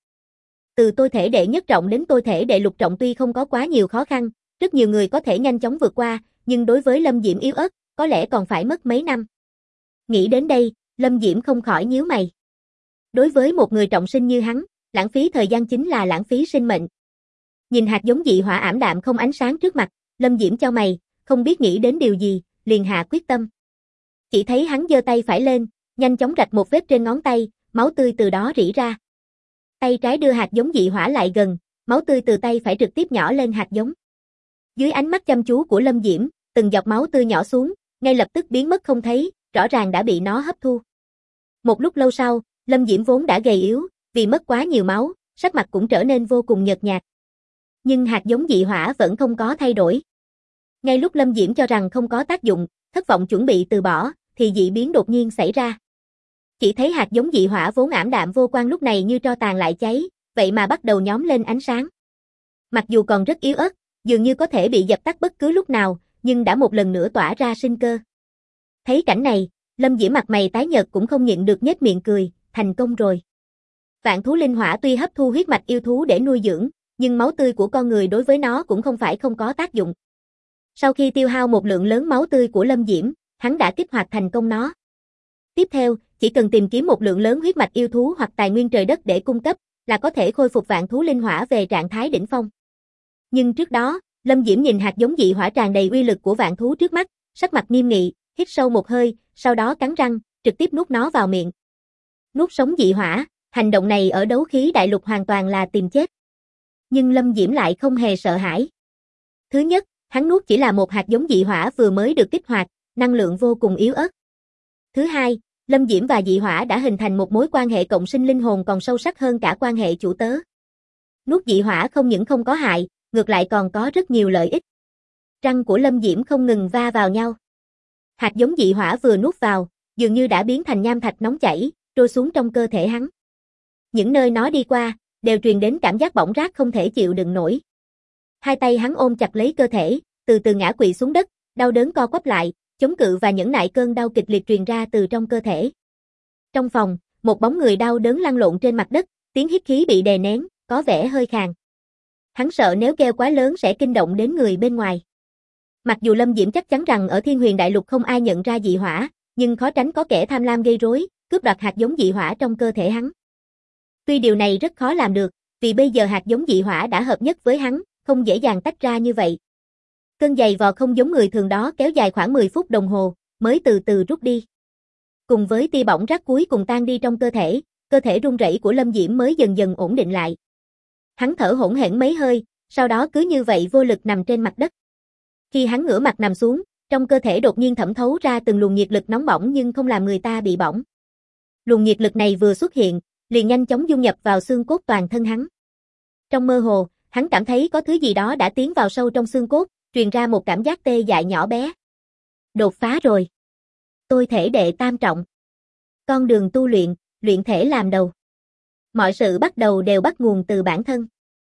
Từ tôi thể đệ nhất trọng đến tôi thể đệ lục trọng tuy không có quá nhiều khó khăn, rất nhiều người có thể nhanh chóng vượt qua, nhưng đối với Lâm Diễm yếu ớt, có lẽ còn phải mất mấy năm. Nghĩ đến đây, Lâm Diễm không khỏi nhíu mày. Đối với một người trọng sinh như hắn, lãng phí thời gian chính là lãng phí sinh mệnh. Nhìn hạt giống dị hỏa ảm đạm không ánh sáng trước mặt, Lâm Diễm chau mày, không biết nghĩ đến điều gì, liền hạ quyết tâm. Chỉ thấy hắn giơ tay phải lên, nhanh chóng rạch một vết trên ngón tay, máu tươi từ đó rỉ ra. Tay trái đưa hạt giống dị hỏa lại gần, máu tươi từ tay phải trực tiếp nhỏ lên hạt giống. Dưới ánh mắt chăm chú của Lâm Diễm, từng giọt máu tươi nhỏ xuống, ngay lập tức biến mất không thấy, rõ ràng đã bị nó hấp thu. Một lúc lâu sau, Lâm Diễm vốn đã gầy yếu, vì mất quá nhiều máu, sắc mặt cũng trở nên vô cùng nhợt nhạt. Nhưng hạt giống dị hỏa vẫn không có thay đổi. Ngay lúc Lâm Diễm cho rằng không có tác dụng, thất vọng chuẩn bị từ bỏ, thì dị biến đột nhiên xảy ra. Chỉ thấy hạt giống dị hỏa vốn ảm đạm vô quang lúc này như tro tàn lại cháy, vậy mà bắt đầu nhóm lên ánh sáng. Mặc dù còn rất yếu ớt, dường như có thể bị dập tắt bất cứ lúc nào, nhưng đã một lần nữa tỏa ra sinh cơ. Thấy cảnh này, Lâm Diễm mặt mày tái nhợt cũng không nhịn được nhếch miệng cười, thành công rồi. Vạn thú linh hỏa tuy hấp thu huyết mạch yêu thú để nuôi dưỡng, nhưng máu tươi của con người đối với nó cũng không phải không có tác dụng. Sau khi tiêu hao một lượng lớn máu tươi của Lâm Diễm, hắn đã kích hoạt thành công nó. Tiếp theo, chỉ cần tìm kiếm một lượng lớn huyết mạch yêu thú hoặc tài nguyên trời đất để cung cấp, là có thể khôi phục vạn thú linh hỏa về trạng thái đỉnh phong. Nhưng trước đó, Lâm Diễm nhìn hạt giống dị hỏa tràn đầy uy lực của vạn thú trước mắt, sắc mặt nghiêm nghị, hít sâu một hơi, sau đó cắn răng, trực tiếp nuốt nó vào miệng. Nuốt sống dị hỏa, hành động này ở đấu khí đại lục hoàn toàn là tìm chết. Nhưng Lâm Diễm lại không hề sợ hãi. Thứ nhất, hắn nuốt chỉ là một hạt giống dị hỏa vừa mới được kích hoạt, năng lượng vô cùng yếu ớt. Thứ hai, Lâm Diễm và dị hỏa đã hình thành một mối quan hệ cộng sinh linh hồn còn sâu sắc hơn cả quan hệ chủ tớ. Nuốt dị hỏa không những không có hại, ngược lại còn có rất nhiều lợi ích. Răng của Lâm Diễm không ngừng va vào nhau. Hạt giống dị hỏa vừa nuốt vào, dường như đã biến thành nham thạch nóng chảy, trôi xuống trong cơ thể hắn. Những nơi nó đi qua, đều truyền đến cảm giác bỏng rát không thể chịu đựng nổi. Hai tay hắn ôm chặt lấy cơ thể, từ từ ngã quỵ xuống đất, đau đớn co quắp lại, chống cự và nhẫn nại cơn đau kịch liệt truyền ra từ trong cơ thể. Trong phòng, một bóng người đau đớn lăn lộn trên mặt đất, tiếng hít khí bị đè nén, có vẻ hơi khàn. Hắn sợ nếu kêu quá lớn sẽ kinh động đến người bên ngoài. Mặc dù Lâm Diễm chắc chắn rằng ở Thiên Huyền Đại Lục không ai nhận ra dị hỏa, nhưng khó tránh có kẻ tham lam gây rối, cướp đoạt hạt giống dị hỏa trong cơ thể hắn. Tuy điều này rất khó làm được, vì bây giờ hạt giống dị hỏa đã hợp nhất với hắn, không dễ dàng tách ra như vậy. Cơn giày vò không giống người thường đó kéo dài khoảng 10 phút đồng hồ, mới từ từ rút đi. Cùng với tia bỏng rát cuối cùng tan đi trong cơ thể run rẩy của Lâm Diễm mới dần dần ổn định lại. Hắn thở hổn hển mấy hơi, sau đó cứ như vậy vô lực nằm trên mặt đất. Khi hắn ngửa mặt nằm xuống, trong cơ thể đột nhiên thẩm thấu ra từng luồng nhiệt lực nóng bỏng nhưng không làm người ta bị bỏng. Luồng nhiệt lực này vừa xuất hiện, liền nhanh chóng dung nhập vào xương cốt toàn thân hắn. Trong mơ hồ, hắn cảm thấy có thứ gì đó đã tiến vào sâu trong xương cốt, truyền ra một cảm giác tê dại nhỏ bé. Đột phá rồi. Tôi thể đệ tam trọng. Con đường tu luyện, luyện thể làm đầu. Mọi sự bắt đầu đều bắt nguồn từ bản thân.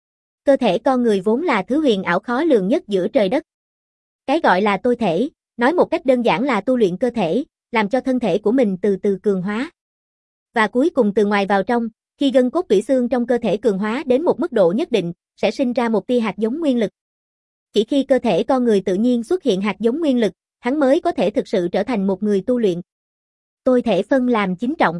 Cơ thể con người vốn là thứ huyền ảo khó lường nhất giữa trời đất. Cái gọi là tôi thể, nói một cách đơn giản là tu luyện cơ thể, làm cho thân thể của mình từ từ cường hóa. Và cuối cùng từ ngoài vào trong, khi gân cốt tủy xương trong cơ thể cường hóa đến một mức độ nhất định, sẽ sinh ra một tia hạt giống nguyên lực. Chỉ khi cơ thể con người tự nhiên xuất hiện hạt giống nguyên lực, hắn mới có thể thực sự trở thành một người tu luyện. Tôi thể phân làm 9 trọng.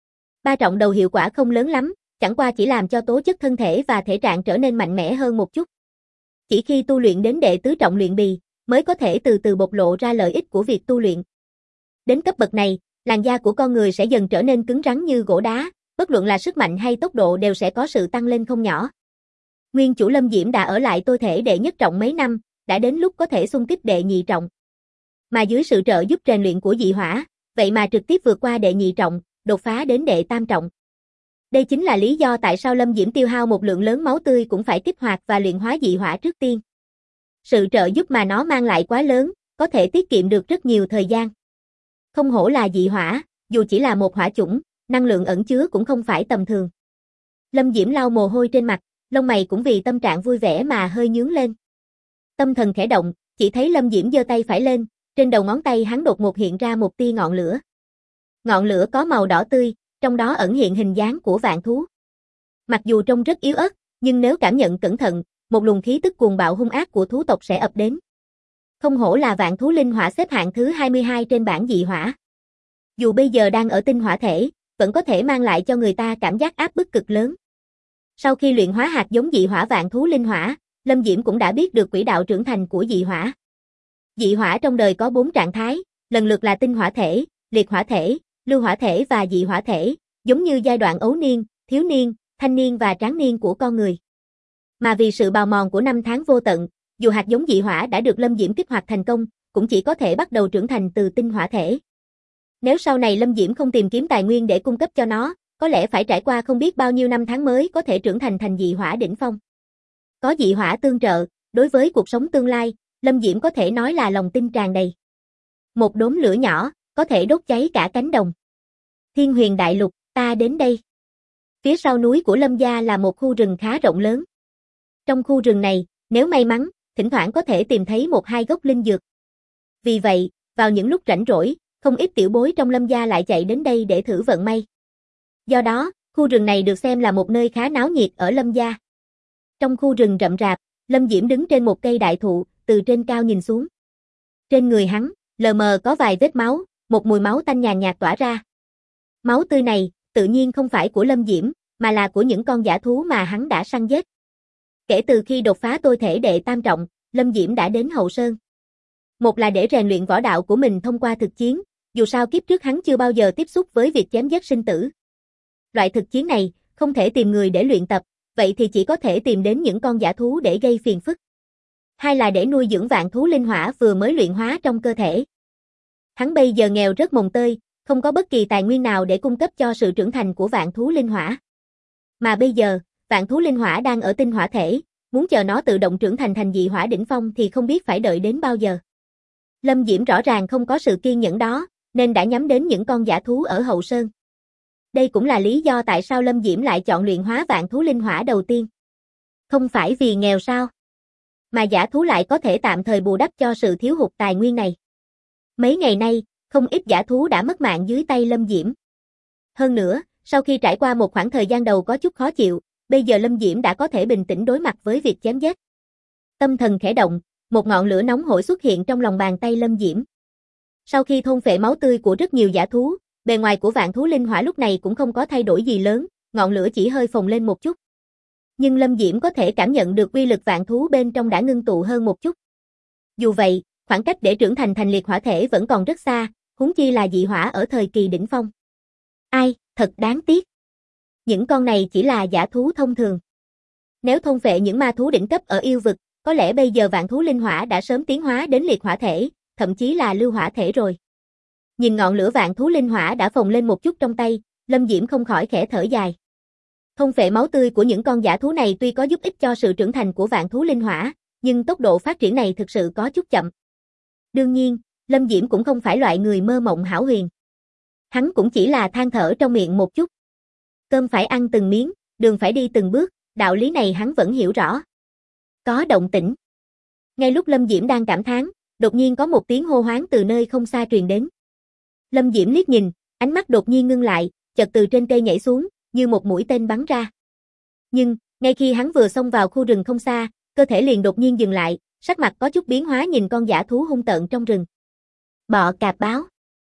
3 trọng đầu hiệu quả không lớn lắm, chẳng qua chỉ làm cho tố chất thân thể và thể trạng trở nên mạnh mẽ hơn một chút. Chỉ khi tu luyện đến đệ tứ trọng luyện bì, mới có thể từ từ bộc lộ ra lợi ích của việc tu luyện. Đến cấp bậc này, làn da của con người sẽ dần trở nên cứng rắn như gỗ đá, bất luận là sức mạnh hay tốc độ đều sẽ có sự tăng lên không nhỏ. Nguyên chủ Lâm Diễm đã ở lại tôi thể đệ nhất trọng mấy năm, đã đến lúc có thể xung kích đệ nhị trọng. Mà dưới sự trợ giúp rèn luyện của dị hỏa, vậy mà trực tiếp vượt qua đệ nhị trọng, đột phá đến đệ tam trọng. Đây chính là lý do tại sao Lâm Diễm tiêu hao một lượng lớn máu tươi cũng phải kích hoạt và luyện hóa dị hỏa trước tiên. Sự trợ giúp mà nó mang lại quá lớn, có thể tiết kiệm được rất nhiều thời gian. Không hổ là dị hỏa, dù chỉ là một hỏa chủng, năng lượng ẩn chứa cũng không phải tầm thường. Lâm Diễm lau mồ hôi trên mặt, lông mày cũng vì tâm trạng vui vẻ mà hơi nhướng lên. Tâm thần khẽ động, chỉ thấy Lâm Diễm giơ tay phải lên, trên đầu ngón tay hắn đột ngột hiện ra một tia ngọn lửa. Ngọn lửa có màu đỏ tươi, trong đó ẩn hiện hình dáng của vạn thú. Mặc dù trông rất yếu ớt, nhưng nếu cảm nhận cẩn thận, một luồng khí tức cuồng bạo hung ác của thú tộc sẽ ập đến. Không hổ là vạn thú linh hỏa xếp hạng thứ 22 trên bảng dị hỏa. Dù bây giờ đang ở tinh hỏa thể, vẫn có thể mang lại cho người ta cảm giác áp bức cực lớn. Sau khi luyện hóa hạt giống dị hỏa vạn thú linh hỏa, Lâm Diễm cũng đã biết được quỹ đạo trưởng thành của dị hỏa. Dị hỏa trong đời có 4 trạng thái, lần lượt là tinh hỏa thể, liệt hỏa thể, lưu hỏa thể và dị hỏa thể, giống như giai đoạn ấu niên, thiếu niên, thanh niên và tráng niên của con người. Mà vì sự bào mòn của năm tháng vô tận, dù hạt giống dị hỏa đã được Lâm Diễm kích hoạt thành công, cũng chỉ có thể bắt đầu trưởng thành từ tinh hỏa thể. Nếu sau này Lâm Diễm không tìm kiếm tài nguyên để cung cấp cho nó, có lẽ phải trải qua không biết bao nhiêu năm tháng mới có thể trưởng thành thành dị hỏa đỉnh phong. Có dị hỏa tương trợ, đối với cuộc sống tương lai, Lâm Diễm có thể nói là lòng tin tràn đầy. Một đốm lửa nhỏ, có thể đốt cháy cả cánh đồng. Thiên Huyền Đại Lục, ta đến đây. Phía sau núi của Lâm gia là một khu rừng khá rộng lớn. Trong khu rừng này, nếu may mắn, thỉnh thoảng có thể tìm thấy một hai gốc linh dược. Vì vậy, vào những lúc rảnh rỗi, không ít tiểu bối trong Lâm gia lại chạy đến đây để thử vận may. Do đó, khu rừng này được xem là một nơi khá náo nhiệt ở Lâm gia. Trong khu rừng rậm rạp, Lâm Diễm đứng trên một cây đại thụ, từ trên cao nhìn xuống. Trên người hắn, lờ mờ có vài vết máu, một mùi máu tanh nhàn nhạt tỏa ra. Máu tươi này, tự nhiên không phải của Lâm Diễm, mà là của những con dã thú mà hắn đã săn giết. Kể từ khi đột phá tôi thể đệ tam trọng, Lâm Diễm đã đến Hậu Sơn. Một là để rèn luyện võ đạo của mình thông qua thực chiến, dù sao kiếp trước hắn chưa bao giờ tiếp xúc với việc chém giết sinh tử. Loại thực chiến này, không thể tìm người để luyện tập, vậy thì chỉ có thể tìm đến những con dã thú để gây phiền phức. Hai là để nuôi dưỡng vạn thú linh hỏa vừa mới luyện hóa trong cơ thể. Hắn bây giờ nghèo rất mồng tơi, không có bất kỳ tài nguyên nào để cung cấp cho sự trưởng thành của vạn thú linh hỏa. Mà bây giờ, vạn thú linh hỏa đang ở tinh hỏa thể, muốn chờ nó tự động trưởng thành dị hỏa đỉnh phong thì không biết phải đợi đến bao giờ. Lâm Diễm rõ ràng không có sự kiên nhẫn đó, nên đã nhắm đến những con dã thú ở Hậu Sơn. Đây cũng là lý do tại sao Lâm Diễm lại chọn luyện hóa vạn thú linh hỏa đầu tiên. Không phải vì nghèo sao? Mà dã thú lại có thể tạm thời bù đắp cho sự thiếu hụt tài nguyên này. Mấy ngày nay, không ít dã thú đã mất mạng dưới tay Lâm Diễm. Hơn nữa, sau khi trải qua một khoảng thời gian đầu có chút khó chịu, bây giờ Lâm Diễm đã có thể bình tĩnh đối mặt với việc chém giết. Tâm thần khẽ động, một ngọn lửa nóng hổi xuất hiện trong lòng bàn tay Lâm Diễm. Sau khi thôn phệ máu tươi của rất nhiều dã thú, bề ngoài của vạn thú linh hỏa lúc này cũng không có thay đổi gì lớn, ngọn lửa chỉ hơi phồng lên một chút. Nhưng Lâm Diễm có thể cảm nhận được uy lực vạn thú bên trong đã ngưng tụ hơn một chút. Dù vậy, khoảng cách để trưởng thành liệt hỏa thể vẫn còn rất xa, huống chi là dị hỏa ở thời kỳ đỉnh phong. Ai, thật đáng tiếc. Những con này chỉ là dã thú thông thường. Nếu thôn phệ những ma thú đỉnh cấp ở yêu vực, có lẽ bây giờ vạn thú linh hỏa đã sớm tiến hóa đến liệt hỏa thể, thậm chí là lưu hỏa thể rồi. Nhìn ngọn lửa vạn thú linh hỏa đã phồng lên một chút trong tay, Lâm Diễm không khỏi khẽ thở dài. Thôn phệ máu tươi của những con dã thú này tuy có giúp ích cho sự trưởng thành của vạn thú linh hỏa, nhưng tốc độ phát triển này thực sự có chút chậm. Đương nhiên, Lâm Diễm cũng không phải loại người mơ mộng hão huyền. Hắn cũng chỉ là than thở trong miệng một chút. Cơm phải ăn từng miếng, đường phải đi từng bước, đạo lý này hắn vẫn hiểu rõ. Có động tĩnh. Ngay lúc Lâm Diễm đang cảm thán, đột nhiên có một tiếng hô hoán từ nơi không xa truyền đến. Lâm Diễm liếc nhìn, ánh mắt đột nhiên ngưng lại, chợt từ trên cây nhảy xuống, như một mũi tên bắn ra. Nhưng, ngay khi hắn vừa xông vào khu rừng không xa, cơ thể liền đột nhiên dừng lại, sắc mặt có chút biến hóa nhìn con dã thú hung tợn trong rừng. Bọ cạp báo.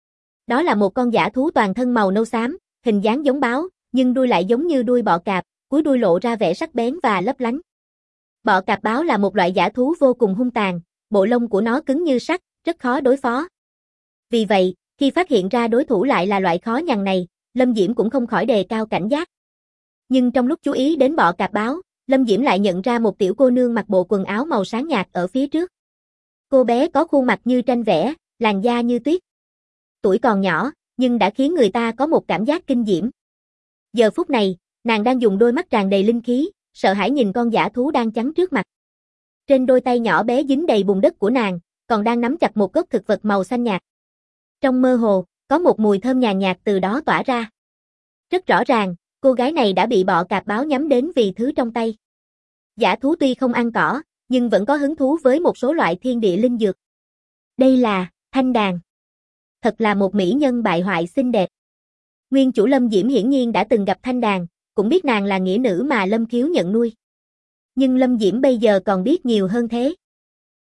Đó là một con dã thú toàn thân màu nâu xám, hình dáng giống báo, nhưng đuôi lại giống như đuôi bọ cạp, cuối đuôi lộ ra vẻ sắc bén và lấp lánh. Bọ cạp báo là một loại dã thú vô cùng hung tàn, bộ lông của nó cứng như sắt, rất khó đối phó. Vì vậy, khi phát hiện ra đối thủ lại là loại khó nhằn này, Lâm Diễm cũng không khỏi đề cao cảnh giác. Nhưng trong lúc chú ý đến bọ cạp báo, Lâm Diễm lại nhận ra một tiểu cô nương mặc bộ quần áo màu sáng nhạt ở phía trước. Cô bé có khuôn mặt như tranh vẽ, làn da như tuyết. Tuổi còn nhỏ, nhưng đã khiến người ta có một cảm giác kinh diễm. Giờ phút này, nàng đang dùng đôi mắt tràn đầy linh khí, sợ hãi nhìn con dã thú đang chắn trước mặt. Trên đôi tay nhỏ bé dính đầy bùn đất của nàng, còn đang nắm chặt một gốc thực vật màu xanh nhạt. Trong mơ hồ, có một mùi thơm nhàn nhạt từ đó tỏa ra. Rất rõ ràng, cô gái này đã bị bọ cạp báo nhắm đến vì thứ trong tay. Dã thú tuy không ăn cỏ, nhưng vẫn có hứng thú với một số loại thiên địa linh dược. Đây là Thanh Đàn. Thật là một mỹ nhân bại hoại xinh đẹp. Nguyên chủ Lâm Diễm hiển nhiên đã từng gặp Thanh Đàn, cũng biết nàng là nghĩa nữ mà Lâm Khiếu nhận nuôi. Nhưng Lâm Diễm bây giờ còn biết nhiều hơn thế.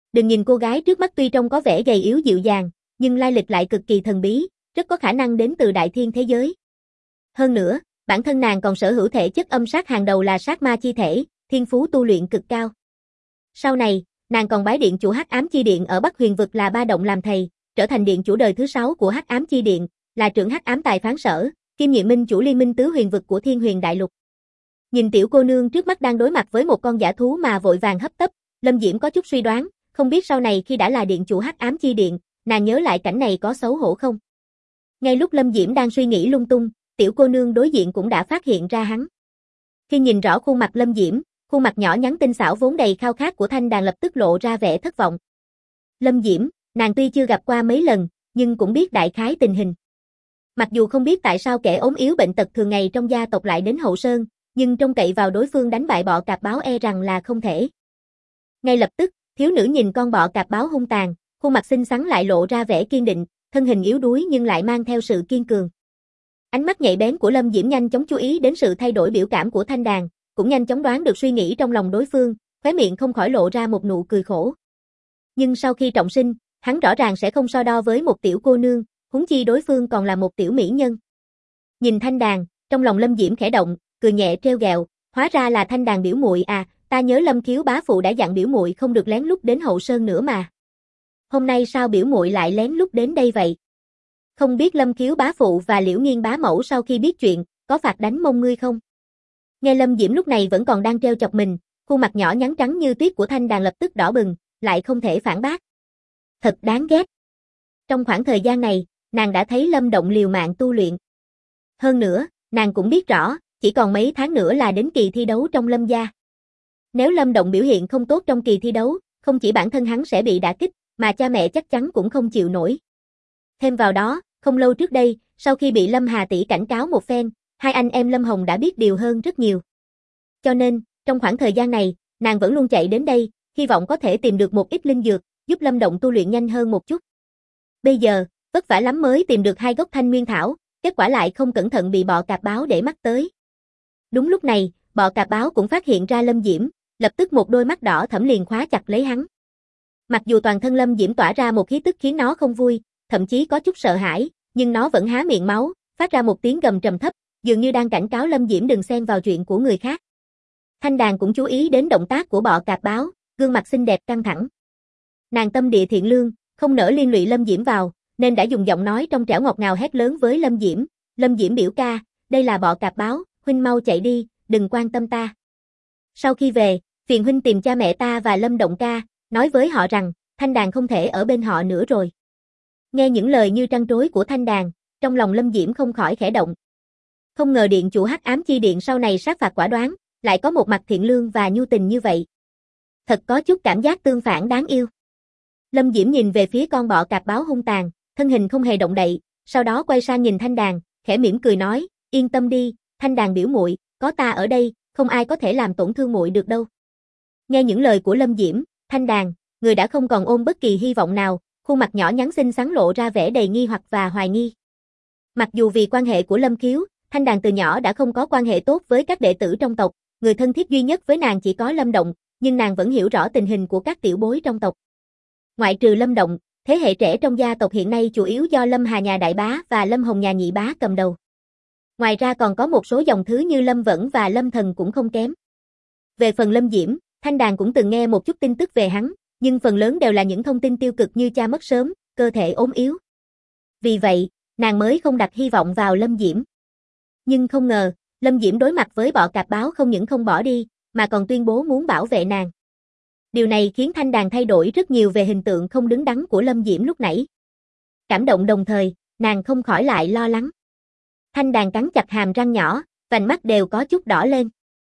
Đừng nhìn cô gái trước mắt tuy trông có vẻ gầy yếu dịu dàng, nhưng lai lịch lại cực kỳ thần bí, rất có khả năng đến từ đại thiên thế giới. Hơn nữa, bản thân nàng còn sở hữu thể chất âm sát hàng đầu là sát ma chi thể, thiên phú tu luyện cực cao. Sau này, nàng còn bái điện chủ Hắc Ám Chi Điện ở Bắc Huyền vực là Ba Động làm thầy, trở thành điện chủ đời thứ 6 của Hắc Ám Chi Điện, là trưởng Hắc Ám Tài phán sở, kiêm nhiệm minh chủ liên minh tứ huyền vực của Thiên Huyền Đại Lục. Nhìn tiểu cô nương trước mắt đang đối mặt với một con dã thú mà vội vàng hấp tấp, Lâm Diễm có chút suy đoán, không biết sau này khi đã là điện chủ Hắc Ám Chi Điện, nàng nhớ lại cảnh này có xấu hổ không? Ngay lúc Lâm Diễm đang suy nghĩ lung tung, tiểu cô nương đối diện cũng đã phát hiện ra hắn. Khi nhìn rõ khuôn mặt Lâm Diễm, khuôn mặt nhỏ nhắn tinh xảo vốn đầy khao khát của Thanh Đàn lập tức lộ ra vẻ thất vọng. Lâm Diễm, nàng tuy chưa gặp qua mấy lần, nhưng cũng biết đại khái tình hình. Mặc dù không biết tại sao kẻ ốm yếu bệnh tật thường ngày trong gia tộc lại đến Hậu Sơn, nhưng trông cậy vào đối phương đánh bại bọ cạp báo e rằng là không thể. Ngay lập tức, thiếu nữ nhìn con bọ cạp báo hung tàn, khuôn mặt xinh xắn lại lộ ra vẻ kiên định, thân hình yếu đuối nhưng lại mang theo sự kiên cường. Ánh mắt nhạy bén của Lâm Diễm nhanh chóng chú ý đến sự thay đổi biểu cảm của Thanh Đàn, cũng nhanh chóng đoán được suy nghĩ trong lòng đối phương, khóe miệng không khỏi lộ ra một nụ cười khổ. Nhưng sau khi trọng sinh, hắn rõ ràng sẽ không so đo với một tiểu cô nương, huống chi đối phương còn là một tiểu mỹ nhân. Nhìn Thanh Đàn, trong lòng Lâm Diễm khẽ động, cười nhẹ trêu ghẹo, hóa ra là Thanh Đàn biểu muội à, ta nhớ Lâm Khiếu bá phụ đã dặn biểu muội không được lén lút đến Hậu Sơn nữa mà. Hôm nay sao biểu muội lại lén lút đến đây vậy? Không biết Lâm Khiếu bá phụ và Liễu Nghiên bá mẫu sau khi biết chuyện, có phạt đánh mông ngươi không? Nghe Lâm Diễm lúc này vẫn còn đang trêu chọc mình, khuôn mặt nhỏ nhắn trắng như tuyết của Thanh Đàn lập tức đỏ bừng, lại không thể phản bác. Thật đáng ghét. Trong khoảng thời gian này, nàng đã thấy Lâm Động liều mạng tu luyện. Hơn nữa, nàng cũng biết rõ, chỉ còn mấy tháng nữa là đến kỳ thi đấu trong Lâm gia. Nếu Lâm Động biểu hiện không tốt trong kỳ thi đấu, không chỉ bản thân hắn sẽ bị đả kích, mà cha mẹ chắc chắn cũng không chịu nổi. Thêm vào đó, không lâu trước đây, sau khi bị Lâm Hà tỷ cảnh cáo một phen, hai anh em Lâm Hồng đã biết điều hơn rất nhiều. Cho nên, trong khoảng thời gian này, nàng vẫn luôn chạy đến đây, hy vọng có thể tìm được một ít linh dược, giúp Lâm Động tu luyện nhanh hơn một chút. Bây giờ, vất vả lắm mới tìm được 2 gốc thanh nguyên thảo, kết quả lại không cẩn thận bị bọ cạp báo để mắt tới. Đúng lúc này, bọ cạp báo cũng phát hiện ra Lâm Diễm, lập tức một đôi mắt đỏ thẫm liền khóa chặt lấy hắn. Mặc dù toàn thân Lâm Diễm tỏa ra một khí tức khiến nó không vui, thậm chí có chút sợ hãi, nhưng nó vẫn há miệng máu, phát ra một tiếng gầm trầm thấp, dường như đang cảnh cáo Lâm Diễm đừng xen vào chuyện của người khác. Thanh Đàn cũng chú ý đến động tác của bọ cạp báo, gương mặt xinh đẹp căng thẳng. Nàng tâm địa thiện lương, không nỡ liên lụy Lâm Diễm vào, nên đã dùng giọng nói trong trẻo ngọt ngào hét lớn với Lâm Diễm biểu ca, đây là bọ cạp báo, huynh mau chạy đi, đừng quan tâm ta. Sau khi về, phiền huynh tìm cha mẹ ta và Lâm Động ca, nói với họ rằng, Thanh Đàn không thể ở bên họ nữa rồi. Nghe những lời như trăn trối của Thanh Đàn, trong lòng Lâm Diễm không khỏi khẽ động. Không ngờ điện chủ Hắc Ám Chi Điện sau này sát phạt quả đoán, lại có một mặt thiện lương và nhu tình như vậy. Thật có chút cảm giác tương phản đáng yêu. Lâm Diễm nhìn về phía con bọ cạp báo hung tàn, thân hình không hề động đậy, sau đó quay sang nhìn Thanh Đàn, khẽ mỉm cười nói, yên tâm đi, Thanh Đàn biểu muội, có ta ở đây, không ai có thể làm tổn thương muội được đâu. Nghe những lời của Lâm Diễm, Thanh Đàn, người đã không còn ôm bất kỳ hy vọng nào, khuôn mặt nhỏ nhắn xinh xắn lộ ra vẻ đầy nghi hoặc và hoài nghi. Mặc dù vì quan hệ của Lâm Khiếu, Thanh Đàn từ nhỏ đã không có quan hệ tốt với các đệ tử trong tộc, người thân thiết duy nhất với nàng chỉ có Lâm Động, nhưng nàng vẫn hiểu rõ tình hình của các tiểu bối trong tộc. Ngoại trừ Lâm Động, thế hệ trẻ trong gia tộc hiện nay chủ yếu do Lâm Hà nhà đại bá và Lâm Hồng nhà nhị bá cầm đầu. Ngoài ra còn có một số dòng thứ như Lâm Vẫn và Lâm Thần cũng không kém. Về phần Lâm Diễm, Thanh Đàn cũng từng nghe một chút tin tức về hắn, nhưng phần lớn đều là những thông tin tiêu cực như cha mất sớm, cơ thể ốm yếu. Vì vậy, nàng mới không đặt hy vọng vào Lâm Diễm. Nhưng không ngờ, Lâm Diễm đối mặt với bọ cạp báo không những không bỏ đi, mà còn tuyên bố muốn bảo vệ nàng. Điều này khiến Thanh Đàn thay đổi rất nhiều về hình tượng không đứng đắn của Lâm Diễm lúc nãy. Cảm động đồng thời, nàng không khỏi lại lo lắng. Thanh Đàn cắn chặt hàm răng nhỏ, vành mắt đều có chút đỏ lên.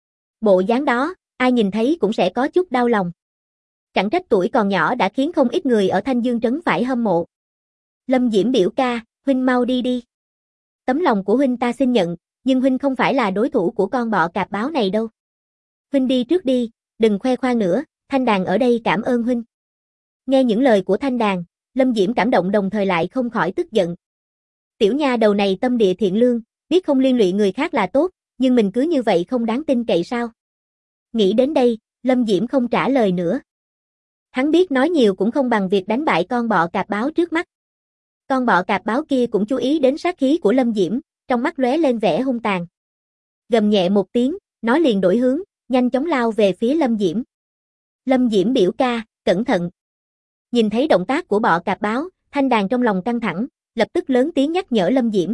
Bộ dáng đó, ai nhìn thấy cũng sẽ có chút đau lòng. Chẳng trách tuổi còn nhỏ đã khiến không ít người ở Thanh Dương Trấn phải hâm mộ. Lâm Diễm biểu ca, huynh mau đi đi. Tấm lòng của huynh ta xin nhận, nhưng huynh không phải là đối thủ của con bọ cạp báo này đâu. Huynh đi trước đi, đừng khoe khoang nữa, Thanh Đàn ở đây cảm ơn huynh. Nghe những lời của Thanh Đàn, Lâm Diễm cảm động đồng thời lại không khỏi tức giận. Tiểu nha đầu này tâm địa thiện lương, biết không liên lụy người khác là tốt, nhưng mình cứ như vậy không đáng tin cậy sao? Nghĩ đến đây, Lâm Diễm không trả lời nữa. Hắn biết nói nhiều cũng không bằng việc đánh bại con bọ cạp báo trước mắt. Con bọ cạp báo kia cũng chú ý đến sát khí của Lâm Diễm, trong mắt lóe lên vẻ hung tàn. Gầm nhẹ một tiếng, nó liền đổi hướng, nhanh chóng lao về phía Lâm Diễm. Lâm Diễm biểu ca, cẩn thận. Nhìn thấy động tác của bọ cạp báo, Thanh Đàn trong lòng căng thẳng, lập tức lớn tiếng nhắc nhở Lâm Diễm.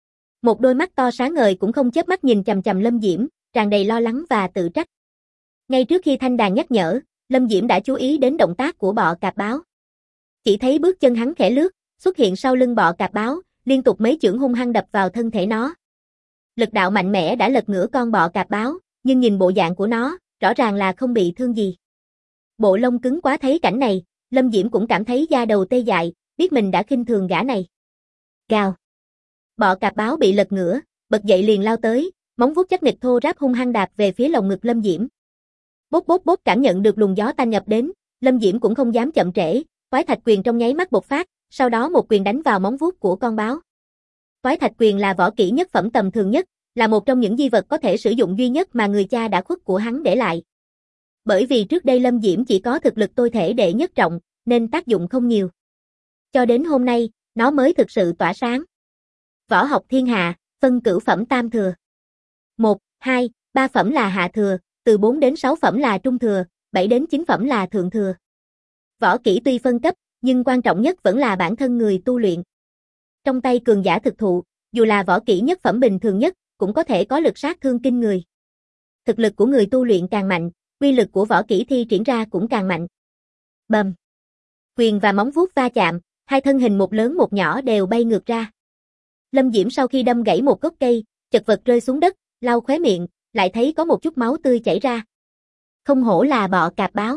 Một đôi mắt to sáng ngời cũng không chớp mắt nhìn chằm chằm Lâm Diễm, tràn đầy lo lắng và tự trách. Ngay trước khi Thanh Đàn nhắc nhở, Lâm Diễm đã chú ý đến động tác của bọ cạp báo. Chỉ thấy bước chân hắn khẽ lướt, xuất hiện sau lưng bọ cạp báo, liên tục mấy chưởng hung hăng đập vào thân thể nó. Lực đạo mạnh mẽ đã lật ngửa con bọ cạp báo, nhưng nhìn bộ dạng của nó, rõ ràng là không bị thương gì. Bộ lông cứng quá thấy cảnh này, Lâm Diễm cũng cảm thấy da đầu tê dại, biết mình đã khinh thường gã này. Gào. Bọ cạp báo bị lật ngửa, bật dậy liền lao tới, móng vuốt chắc nịch thô ráp hung hăng đạp về phía lồng ngực Lâm Diễm. Bốp bốp bốp, cảm nhận được luồng gió tanh ập đến, Lâm Diễm cũng không dám chậm trễ, Toái Thạch Quyền trong nháy mắt bộc phát, sau đó một quyền đánh vào móng vuốt của con báo. Toái Thạch Quyền là võ kỹ nhất phẩm tầm thường nhất, là một trong những di vật có thể sử dụng duy nhất mà người cha đã khuất của hắn để lại. Bởi vì trước đây Lâm Diễm chỉ có thực lực tôi thể đệ nhất trọng, nên tác dụng không nhiều. Cho đến hôm nay, nó mới thực sự tỏa sáng. Võ học thiên hạ, phân cửu phẩm tam thừa. 1, 2, 3 phẩm là hạ thừa, từ 4 đến 6 phẩm là trung thừa, 7 đến 9 phẩm là thượng thừa. Võ kỹ tuy phân cấp, nhưng quan trọng nhất vẫn là bản thân người tu luyện. Trong tay cường giả thực thụ, dù là võ kỹ nhất phẩm bình thường nhất, cũng có thể có lực sát thương kinh người. Thực lực của người tu luyện càng mạnh, uy lực của võ kỹ thi triển ra cũng càng mạnh. Bầm. Quyền và móng vuốt va chạm, hai thân hình một lớn một nhỏ đều bay ngược ra. Lâm Diễm sau khi đâm gãy một gốc cây, chật vật rơi xuống đất, lau khóe miệng, lại thấy có một chút máu tươi chảy ra. Không hổ là bọ cạp báo.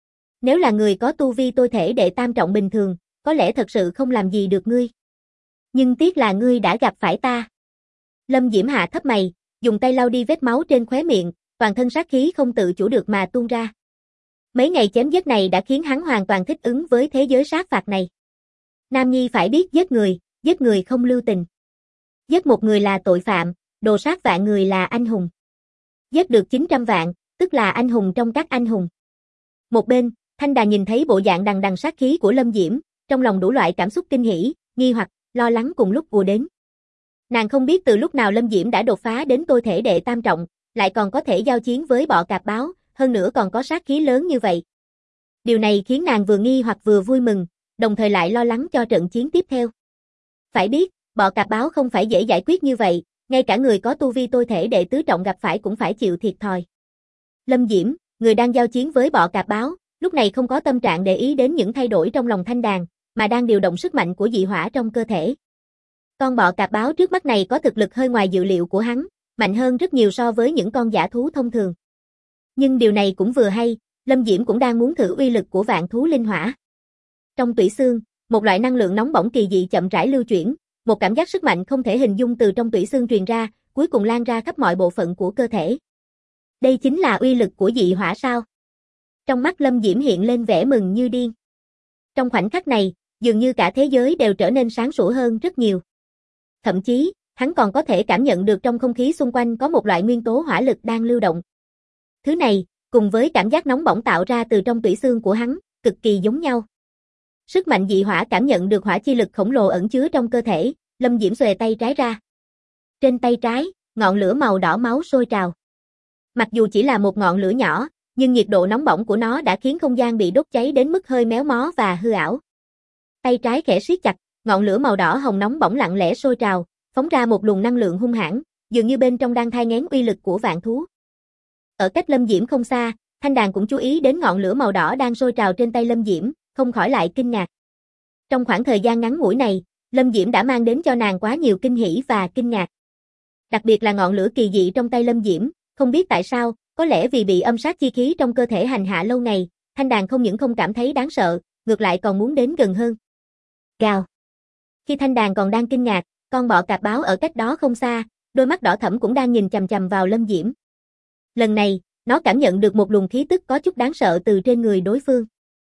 Nếu là người có tu vi tôi thể đệ tam trọng bình thường, có lẽ thật sự không làm gì được ngươi. Nhưng tiếc là ngươi đã gặp phải ta. Lâm Diễm hạ thấp mày, dùng tay lau đi vết máu trên khóe miệng, toàn thân sát khí không tự chủ được mà tuôn ra. Mấy ngày chém giết này đã khiến hắn hoàn toàn thích ứng với thế giới sát phạt này. Nam nhi phải biết giết người không lưu tình. Giết một người là tội phạm, đồ sát vạn người là anh hùng. Giết được 900 vạn, tức là anh hùng trong các anh hùng. Một bên, Thanh Đà nhìn thấy bộ dạng đằng đằng sát khí của Lâm Diễm, trong lòng đủ loại cảm xúc kinh hỉ, nghi hoặc, lo lắng cùng lúc ùa đến. Nàng không biết từ lúc nào Lâm Diễm đã đột phá đến tôi thể đệ tam trọng, lại còn có thể giao chiến với bọ cạp báo, hơn nữa còn có sát khí lớn như vậy. Điều này khiến nàng vừa nghi hoặc vừa vui mừng, đồng thời lại lo lắng cho trận chiến tiếp theo. Phải biết, bọ cạp báo không phải dễ giải quyết như vậy, ngay cả người có tu vi tôi thể đệ tứ trọng gặp phải cũng phải chịu thiệt thòi. Lâm Diễm, người đang giao chiến với bọ cạp báo, lúc này không có tâm trạng để ý đến những thay đổi trong lòng Thanh Đàn, mà đang điều động sức mạnh của dị hỏa trong cơ thể. Con bọ cạp báo trước mắt này có thực lực hơi ngoài dự liệu của hắn, mạnh hơn rất nhiều so với những con dã thú thông thường. Nhưng điều này cũng vừa hay, Lâm Diễm cũng đang muốn thử uy lực của vạn thú linh hỏa. Trong tủy xương, một loại năng lượng nóng bỏng kỳ dị chậm rãi lưu chuyển, một cảm giác sức mạnh không thể hình dung từ trong tủy xương truyền ra, cuối cùng lan ra khắp mọi bộ phận của cơ thể. Đây chính là uy lực của dị hỏa sao? Trong mắt Lâm Diễm hiện lên vẻ mừng như điên. Trong khoảnh khắc này, dường như cả thế giới đều trở nên sáng sủa hơn rất nhiều. Thậm chí, hắn còn có thể cảm nhận được trong không khí xung quanh có một loại nguyên tố hỏa lực đang lưu động. Thứ này, cùng với cảm giác nóng bỏng tạo ra từ trong tủy xương của hắn, cực kỳ giống nhau. Sức mạnh dị hỏa cảm nhận được hỏa chi lực khổng lồ ẩn chứa trong cơ thể, Lâm Diễm xuề tay trái ra. Trên tay trái, ngọn lửa màu đỏ máu sôi trào. Mặc dù chỉ là một ngọn lửa nhỏ, nhưng nhiệt độ nóng bỏng của nó đã khiến không gian bị đốt cháy đến mức hơi méo mó và hư ảo. Tay trái khẽ siết chặt, ngọn lửa màu đỏ hồng nóng bỏng lặng lẽ sôi trào, phóng ra một luồng năng lượng hung hãn, dường như bên trong đang thai nghén uy lực của vạn thú. Ở cách Lâm Diễm không xa, Thanh Đàn cũng chú ý đến ngọn lửa màu đỏ đang sôi trào trên tay Lâm Diễm, không khỏi lại kinh ngạc. Trong khoảng thời gian ngắn ngủi này, Lâm Diễm đã mang đến cho nàng quá nhiều kinh hỉ và kinh ngạc. Đặc biệt là ngọn lửa kỳ dị trong tay Lâm Diễm, không biết tại sao, có lẽ vì bị âm sát chi khí trong cơ thể hành hạ lâu ngày, Thanh Đàn không những không cảm thấy đáng sợ, ngược lại còn muốn đến gần hơn. Gào. Khi Thanh Đàn còn đang kinh ngạc, con bọ cạp báo ở cách đó không xa, đôi mắt đỏ thẫm cũng đang nhìn chằm chằm vào Lâm Diễm. Lần này, nó cảm nhận được một luồng khí tức có chút đáng sợ từ trên người đối phương.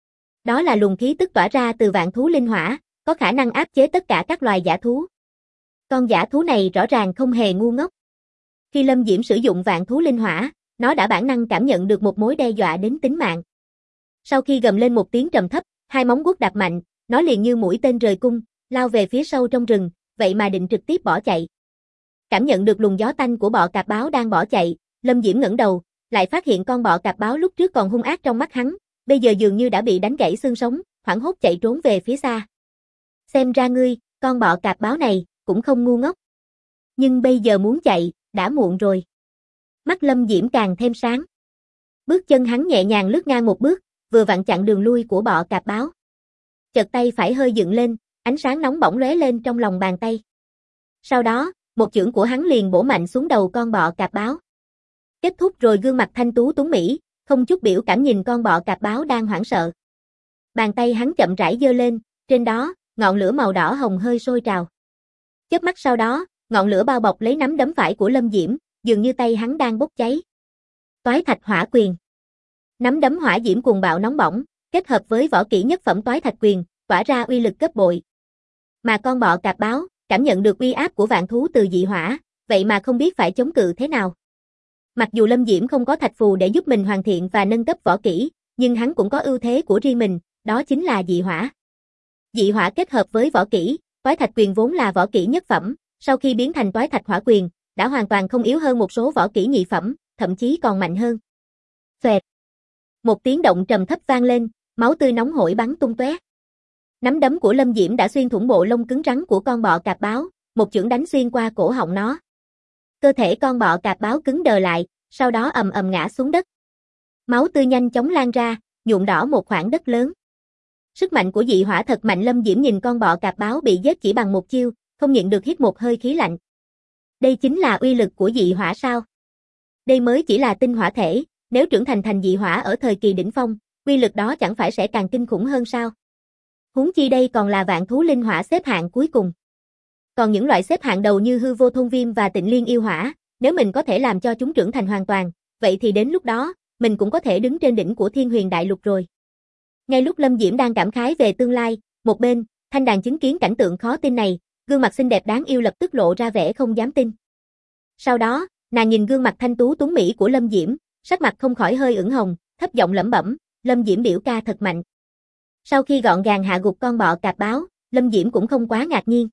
Đó là luồng khí tức tỏa ra từ vạn thú linh hỏa, có khả năng áp chế tất cả các loài dã thú. Con dã thú này rõ ràng không hề ngu ngốc. Khi Lâm Diễm sử dụng vạn thú linh hỏa, nó đã bản năng cảm nhận được một mối đe dọa đến tính mạng. Sau khi gầm lên một tiếng trầm thấp, hai móng vuốt đạp mạnh, nó liền như mũi tên rời cung, lao về phía sâu trong rừng, vậy mà định trực tiếp bỏ chạy. Cảm nhận được luồng gió tanh của bọ cạp báo đang bỏ chạy, Lâm Diễm ngẩng đầu, lại phát hiện con bọ cạp báo lúc trước còn hung ác trong mắt hắn, bây giờ dường như đã bị đánh gãy xương sống, hoảng hốt chạy trốn về phía xa. Xem ra ngươi, con bọ cạp báo này, cũng không ngu ngốc. Nhưng bây giờ muốn chạy, đã muộn rồi. Mắt Lâm Diễm càng thêm sáng. Bước chân hắn nhẹ nhàng lướt ngang một bước, vừa vặn chặn đường lui của bọ cạp báo. Chợt tay phải hơi dựng lên, ánh sáng nóng bỏng lóe lên trong lòng bàn tay. Sau đó, một chưởng của hắn liền bổ mạnh xuống đầu con bọ cạp báo. Kết thúc rồi gương mặt thanh tú tuấn mỹ, không chút biểu cảm nhìn con bọ cạp báo đang hoảng sợ. Bàn tay hắn chậm rãi giơ lên, trên đó, ngọn lửa màu đỏ hồng hơi sôi trào. Chớp mắt sau đó, ngọn lửa bao bọc lấy nắm đấm phải của Lâm Diễm, dường như tay hắn đang bốc cháy. Toái thạch hỏa quyền. Nắm đấm hỏa diễm cuồng bạo nóng bỏng, kết hợp với võ kỹ nhất phẩm toái thạch quyền, tỏa ra uy lực gấp bội. Mà con bọ cạp báo, cảm nhận được uy áp của vạn thú từ dị hỏa, vậy mà không biết phải chống cự thế nào. Mặc dù Lâm Diễm không có thạch phù để giúp mình hoàn thiện và nâng cấp võ kỹ, nhưng hắn cũng có ưu thế của riêng mình, đó chính là dị hỏa. Dị hỏa kết hợp với võ kỹ, toái thạch quyền vốn là võ kỹ nhất phẩm, sau khi biến thành toái thạch hỏa quyền, đã hoàn toàn không yếu hơn một số võ kỹ nhị phẩm, thậm chí còn mạnh hơn. Xoẹt. Một tiếng động trầm thấp vang lên, máu tươi nóng hổi bắn tung tóe. Nắm đấm của Lâm Diễm đã xuyên thủng bộ lông cứng rắn của con bọ cạp báo, một chưởng đánh xuyên qua cổ họng nó. Cơ thể con bọ cạp báo cứng đờ lại, sau đó ầm ầm ngã xuống đất. Máu tươi nhanh chóng lan ra, nhuộm đỏ một khoảng đất lớn. Sức mạnh của dị hỏa thật mạnh. Lâm Diễm nhìn con bọ cạp báo bị giết chỉ bằng một chiêu, không nhịn được hít một hơi khí lạnh. Đây chính là uy lực của dị hỏa sao? Đây mới chỉ là tinh hỏa thể, nếu trưởng thành dị hỏa ở thời kỳ đỉnh phong, uy lực đó chẳng phải sẽ càng kinh khủng hơn sao? Huống chi đây còn là vạn thú linh hỏa xếp hạng cuối cùng. Còn những loại xếp hạng đầu như hư vô thôn viêm và tịnh liên yêu hỏa, nếu mình có thể làm cho chúng trưởng thành hoàn toàn, vậy thì đến lúc đó, mình cũng có thể đứng trên đỉnh của Thiên Huyền Đại Lục rồi. Ngay lúc Lâm Diễm đang cảm khái về tương lai, một bên, Thanh Đàn chứng kiến cảnh tượng khó tin này, gương mặt xinh đẹp đáng yêu lập tức lộ ra vẻ không dám tin. Sau đó, nàng nhìn gương mặt thanh tú tuấn mỹ của Lâm Diễm, sắc mặt không khỏi hơi ửng hồng, thấp giọng lẩm bẩm, Lâm Diễm biểu ca thật mạnh. Sau khi gọn gàng hạ gục con bọ cạp báo, Lâm Diễm cũng không quá ngạc nhiên.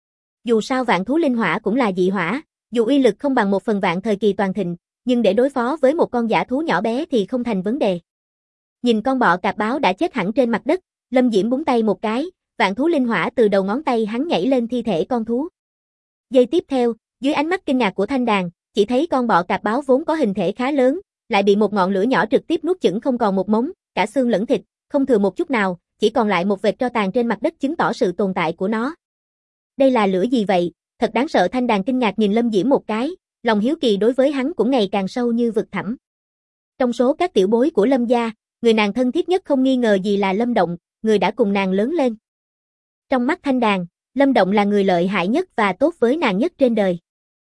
Dù sao vạn thú linh hỏa cũng là dị hỏa, dù uy lực không bằng 1/1000 thời kỳ toàn thịnh, nhưng để đối phó với một con dã thú nhỏ bé thì không thành vấn đề. Nhìn con bọ cạp báo đã chết hẳn trên mặt đất, Lâm Diễm búng tay một cái, vạn thú linh hỏa từ đầu ngón tay hắn nhảy lên thi thể con thú. Giây tiếp theo, dưới ánh mắt kinh ngạc của Thanh Đàn, chỉ thấy con bọ cạp báo vốn có hình thể khá lớn, lại bị một ngọn lửa nhỏ trực tiếp nuốt chửng không còn một mống, cả xương lẫn thịt, không thừa một chút nào, chỉ còn lại một vệt tro tàn trên mặt đất chứng tỏ sự tồn tại của nó. Đây là lửa gì vậy? Thật đáng sợ. Thanh Đàn kinh ngạc nhìn Lâm Diễm một cái, lòng hiếu kỳ đối với hắn cũng ngày càng sâu như vực thẳm. Trong số các tiểu bối của Lâm gia, người nàng thân thiết nhất không nghi ngờ gì là Lâm Động, người đã cùng nàng lớn lên. Trong mắt Thanh Đàn, Lâm Động là người lợi hại nhất và tốt với nàng nhất trên đời.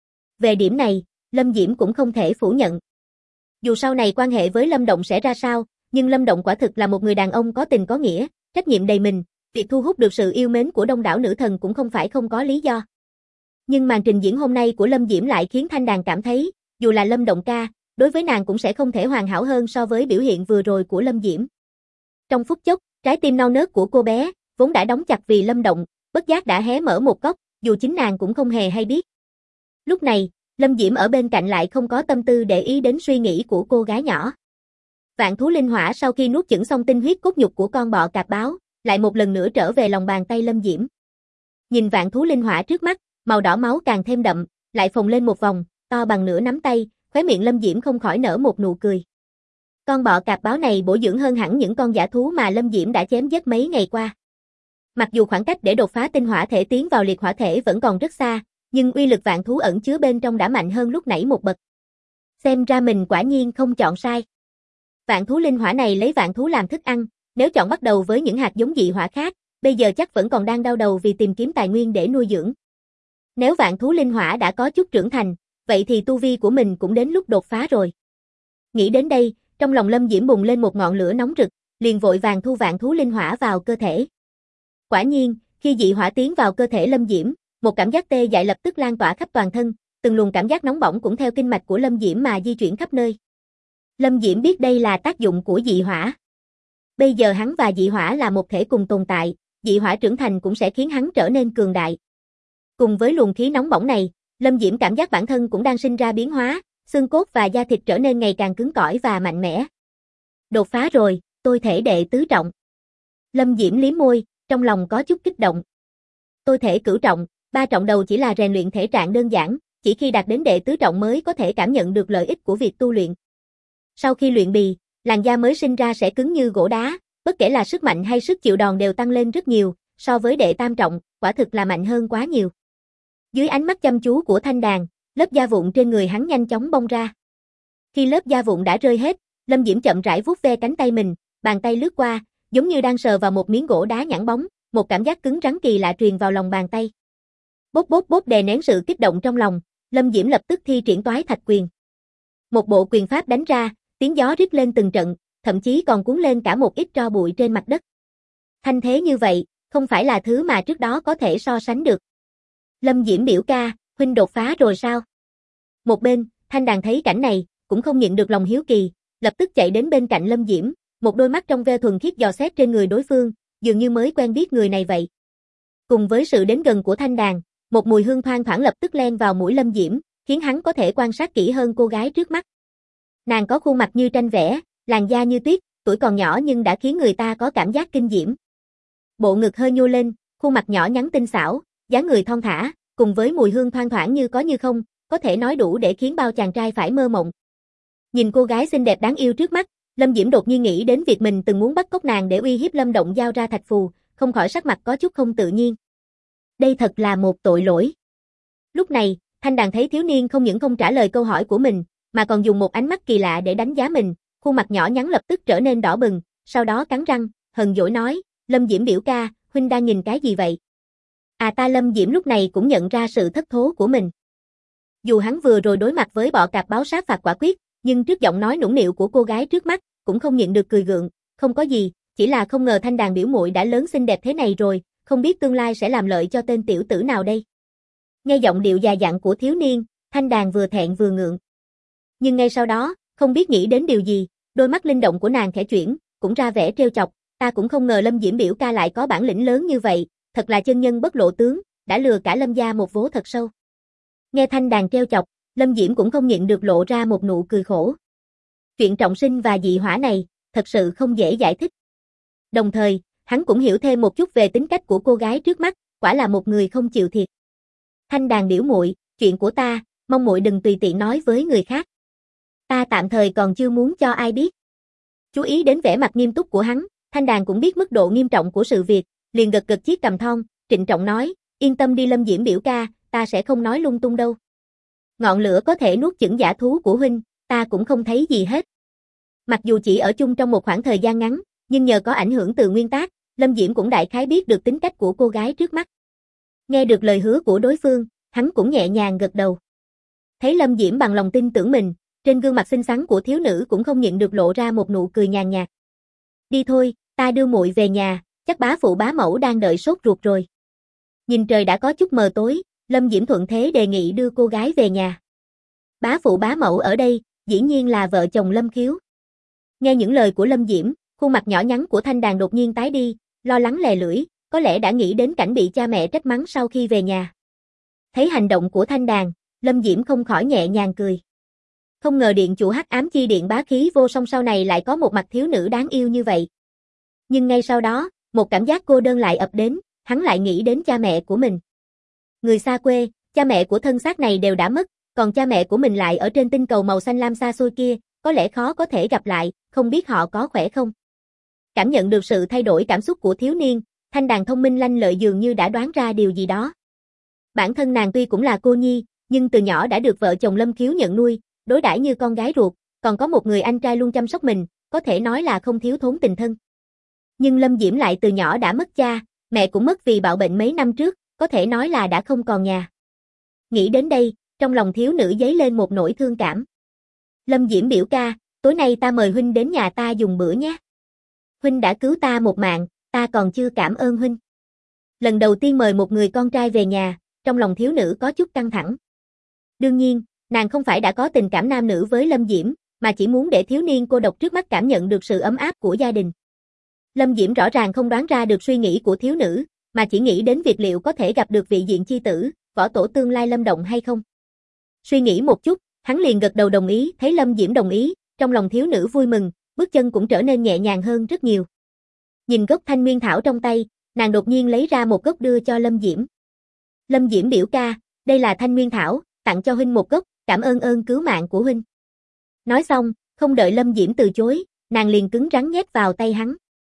Về điểm này, Lâm Diễm cũng không thể phủ nhận. Dù sau này quan hệ với Lâm Động sẽ ra sao, nhưng Lâm Động quả thực là một người đàn ông có tình có nghĩa, trách nhiệm đầy mình, việc thu hút được sự yêu mến của đông đảo nữ thần cũng không phải không có lý do. Nhưng màn trình diễn hôm nay của Lâm Diễm lại khiến Thanh Đàn cảm thấy, dù là Lâm Động ca, đối với nàng cũng sẽ không thể hoàn hảo hơn so với biểu hiện vừa rồi của Lâm Diễm. Trong phút chốc, trái tim non nớt của cô bé, vốn đã đóng chặt vì Lâm Động, bất giác đã hé mở một góc, dù chính nàng cũng không hề hay biết. Lúc này, Lâm Diễm ở bên cạnh lại không có tâm tư để ý đến suy nghĩ của cô gái nhỏ. Vạn thú linh hỏa sau khi nuốt chửng xong tinh huyết cốt nhục của con bọ cạp báo, lại một lần nữa trở về lòng bàn tay Lâm Diễm. Nhìn vạn thú linh hỏa trước mắt, màu đỏ máu càng thêm đậm, lại phồng lên một vòng, to bằng nửa nắm tay, khóe miệng Lâm Diễm không khỏi nở một nụ cười. Con bọ cạp báo này bổ dưỡng hơn hẳn những con dã thú mà Lâm Diễm đã chém giết mấy ngày qua. Mặc dù khoảng cách để đột phá tinh hỏa thể tiến vào liệt hỏa thể vẫn còn rất xa, nhưng uy lực vạn thú ẩn chứa bên trong đã mạnh hơn lúc nãy một bậc. Xem ra mình quả nhiên không chọn sai. Vạn thú linh hỏa này lấy vạn thú làm thức ăn, nếu chọn bắt đầu với những hạt giống dị hỏa khác, bây giờ chắc vẫn còn đang đau đầu vì tìm kiếm tài nguyên để nuôi dưỡng. Nếu vạn thú linh hỏa đã có chút trưởng thành, vậy thì tu vi của mình cũng đến lúc đột phá rồi. Nghĩ đến đây, trong lòng Lâm Diễm bùng lên một ngọn lửa nóng rực, liền vội vàng thu vạn thú linh hỏa vào cơ thể. Quả nhiên, khi dị hỏa tiến vào cơ thể Lâm Diễm, một cảm giác tê dại lập tức lan tỏa khắp toàn thân, từng luồng cảm giác nóng bỏng cũng theo kinh mạch của Lâm Diễm mà di chuyển khắp nơi. Lâm Diễm biết đây là tác dụng của dị hỏa. Bây giờ hắn và dị hỏa là một thể cùng tồn tại, dị hỏa trưởng thành cũng sẽ khiến hắn trở nên cường đại. Cùng với luồng khí nóng bỏng này, Lâm Diễm cảm giác bản thân cũng đang sinh ra biến hóa, xương cốt và da thịt trở nên ngày càng cứng cỏi và mạnh mẽ. Đột phá rồi, tôi thể đệ tứ trọng. Lâm Diễm liếm môi, trong lòng có chút kích động. Tôi thể cửu trọng, 3 trọng đầu chỉ là rèn luyện thể trạng đơn giản, chỉ khi đạt đến đệ tứ trọng mới có thể cảm nhận được lợi ích của việc tu luyện. Sau khi luyện bì, làn da mới sinh ra sẽ cứng như gỗ đá, bất kể là sức mạnh hay sức chịu đòn đều tăng lên rất nhiều, so với đệ tam trọng, quả thực là mạnh hơn quá nhiều. Dưới ánh mắt chăm chú của Thanh Đàn, lớp da vụn trên người hắn nhanh chóng bong ra. Khi lớp da vụn đã rơi hết, Lâm Diễm chậm rãi vuốt ve cánh tay mình, bàn tay lướt qua, giống như đang sờ vào một miếng gỗ đá nhẵn bóng, một cảm giác cứng rắn kỳ lạ truyền vào lòng bàn tay. Bốp bốp bốp đè nén sự kích động trong lòng, Lâm Diễm lập tức thi triển Toái Thạch Quyền. Một bộ quyền pháp đánh ra, tiếng gió rít lên từng trận, thậm chí còn cuốn lên cả một ít tro bụi trên mặt đất. Thanh thế như vậy, không phải là thứ mà trước đó có thể so sánh được. Lâm Diễm biểu ca, huynh đột phá rồi sao? Một bên, Thanh Đàn thấy cảnh này, cũng không nhịn được lòng hiếu kỳ, lập tức chạy đến bên cạnh Lâm Diễm, một đôi mắt trong veo thuần khiết dò xét trên người đối phương, dường như mới quen biết người này vậy. Cùng với sự đến gần của Thanh Đàn, một mùi hương thoang thoảng lập tức len vào mũi Lâm Diễm, khiến hắn có thể quan sát kỹ hơn cô gái trước mắt. Nàng có khuôn mặt như tranh vẽ, làn da như tuyết, tuổi còn nhỏ nhưng đã khiến người ta có cảm giác kinh diễm. Bộ ngực hơi nhô lên, khuôn mặt nhỏ nhắn tinh xảo, dáng người thon thả, cùng với mùi hương thoang thoảng như có như không, có thể nói đủ để khiến bao chàng trai phải mơ mộng. Nhìn cô gái xinh đẹp đáng yêu trước mắt, Lâm Diễm đột nhiên nghĩ đến việc mình từng muốn bắt cóc nàng để uy hiếp Lâm Động giao ra thạch phù, không khỏi sắc mặt có chút không tự nhiên. Đây thật là một tội lỗi. Lúc này, Thanh Đàn thấy thiếu niên không những không trả lời câu hỏi của mình, mà còn dùng một ánh mắt kỳ lạ để đánh giá mình, khuôn mặt nhỏ nhắn lập tức trở nên đỏ bừng, sau đó cắn răng, hờn dỗi nói, Lâm Diễm biểu ca, huynh đang nhìn cái gì vậy? Lâm Diễm lúc này cũng nhận ra sự thất thố của mình. Dù hắn vừa rồi đối mặt với bọ cạp báo sát phạt quả quyết, nhưng trước giọng nói nũng nịu của cô gái trước mắt, cũng không nhịn được cười gượng, không có gì, chỉ là không ngờ Thanh Đàn biểu muội đã lớn xinh đẹp thế này rồi, không biết tương lai sẽ làm lợi cho tên tiểu tử nào đây. Nghe giọng điệu già dặn của thiếu niên, Thanh Đàn vừa thẹn vừa ngượng. Nhưng ngay sau đó, không biết nghĩ đến điều gì, đôi mắt linh động của nàng khẽ chuyển, cũng ra vẻ trêu chọc, ta cũng không ngờ Lâm Diễm biểu ca lại có bản lĩnh lớn như vậy, thật là chân nhân bất lộ tướng, đã lừa cả Lâm gia một vố thật sâu. Nghe Thanh Đàn trêu chọc, Lâm Diễm cũng không nhịn được lộ ra một nụ cười khổ. Chuyện trọng sinh và dị hỏa này, thật sự không dễ giải thích. Đồng thời, hắn cũng hiểu thêm một chút về tính cách của cô gái trước mắt, quả là một người không chịu thiệt. Thanh Đàn biểu muội, chuyện của ta, mong muội đừng tùy tiện nói với người khác. Ta tạm thời còn chưa muốn cho ai biết. Chú ý đến vẻ mặt nghiêm túc của hắn, Thanh Đàn cũng biết mức độ nghiêm trọng của sự việc, liền gật gật chiếc cằm thon, trịnh trọng nói, yên tâm đi Lâm Diễm biểu ca, ta sẽ không nói lung tung đâu. Ngọn lửa có thể nuốt chửng dã thú của huynh, ta cũng không thấy gì hết. Mặc dù chỉ ở chung trong một khoảng thời gian ngắn, nhưng nhờ có ảnh hưởng từ nguyên tác, Lâm Diễm cũng đại khái biết được tính cách của cô gái trước mắt. Nghe được lời hứa của đối phương, hắn cũng nhẹ nhàng gật đầu. Thấy Lâm Diễm bằng lòng tin tưởng mình, trên gương mặt xinh xắn của thiếu nữ cũng không nhịn được lộ ra một nụ cười nhàn nhạt. Đi thôi, ta đưa muội về nhà, chắc bá phụ bá mẫu đang đợi sốt ruột rồi. Nhìn trời đã có chút mờ tối, Lâm Diễm thuận thế đề nghị đưa cô gái về nhà. Bá phụ bá mẫu ở đây, dĩ nhiên là vợ chồng Lâm Khiếu. Nghe những lời của Lâm Diễm, khuôn mặt nhỏ nhắn của Thanh Đàn đột nhiên tái đi, lo lắng lè lưỡi, có lẽ đã nghĩ đến cảnh bị cha mẹ trách mắng sau khi về nhà. Thấy hành động của Thanh Đàn, Lâm Diễm không khỏi nhẹ nhàng cười. Không ngờ điện chủ Hắc Ám Chi Điện bá khí vô song sau này lại có một mặt thiếu nữ đáng yêu như vậy. Nhưng ngay sau đó, một cảm giác cô đơn lại ập đến, hắn lại nghĩ đến cha mẹ của mình. Người xa quê, cha mẹ của thân xác này đều đã mất, còn cha mẹ của mình lại ở trên tinh cầu màu xanh lam xa xôi kia, có lẽ khó có thể gặp lại, không biết họ có khỏe không. Cảm nhận được sự thay đổi cảm xúc của thiếu niên, Thanh Đàn thông minh lanh lợi dường như đã đoán ra điều gì đó. Bản thân nàng tuy cũng là cô nhi, nhưng từ nhỏ đã được vợ chồng Lâm Khiếu nhận nuôi, đối đãi như con gái ruột, còn có một người anh trai luôn chăm sóc mình, có thể nói là không thiếu thốn tình thân. Nhưng Lâm Diễm lại từ nhỏ đã mất cha, mẹ cũng mất vì bạo bệnh mấy năm trước, có thể nói là đã không còn nhà. Nghĩ đến đây, trong lòng thiếu nữ dấy lên một nỗi thương cảm. Lâm Diễm biểu ca, tối nay ta mời huynh đến nhà ta dùng bữa nhé. Huynh đã cứu ta một mạng, ta còn chưa cảm ơn huynh. Lần đầu tiên mời một người con trai về nhà, trong lòng thiếu nữ có chút căng thẳng. Đương nhiên, nàng không phải đã có tình cảm nam nữ với Lâm Diễm, mà chỉ muốn để thiếu niên cô độc trước mắt cảm nhận được sự ấm áp của gia đình. Lâm Diễm rõ ràng không đoán ra được suy nghĩ của thiếu nữ, mà chỉ nghĩ đến việc liệu có thể gặp được vị diện chi tử, võ tổ tương lai Lâm Động hay không. Suy nghĩ một chút, hắn liền gật đầu đồng ý, thấy Lâm Diễm đồng ý, trong lòng thiếu nữ vui mừng, bước chân cũng trở nên nhẹ nhàng hơn rất nhiều. Nhìn gốc thanh nguyên thảo trong tay, nàng đột nhiên lấy ra một gốc đưa cho Lâm Diễm. Lâm Diễm biểu ca, đây là thanh nguyên thảo, tặng cho huynh một gốc, cảm ơn ơn cứu mạng của huynh. Nói xong, không đợi Lâm Diễm từ chối, nàng liền cứng rắn nhét vào tay hắn.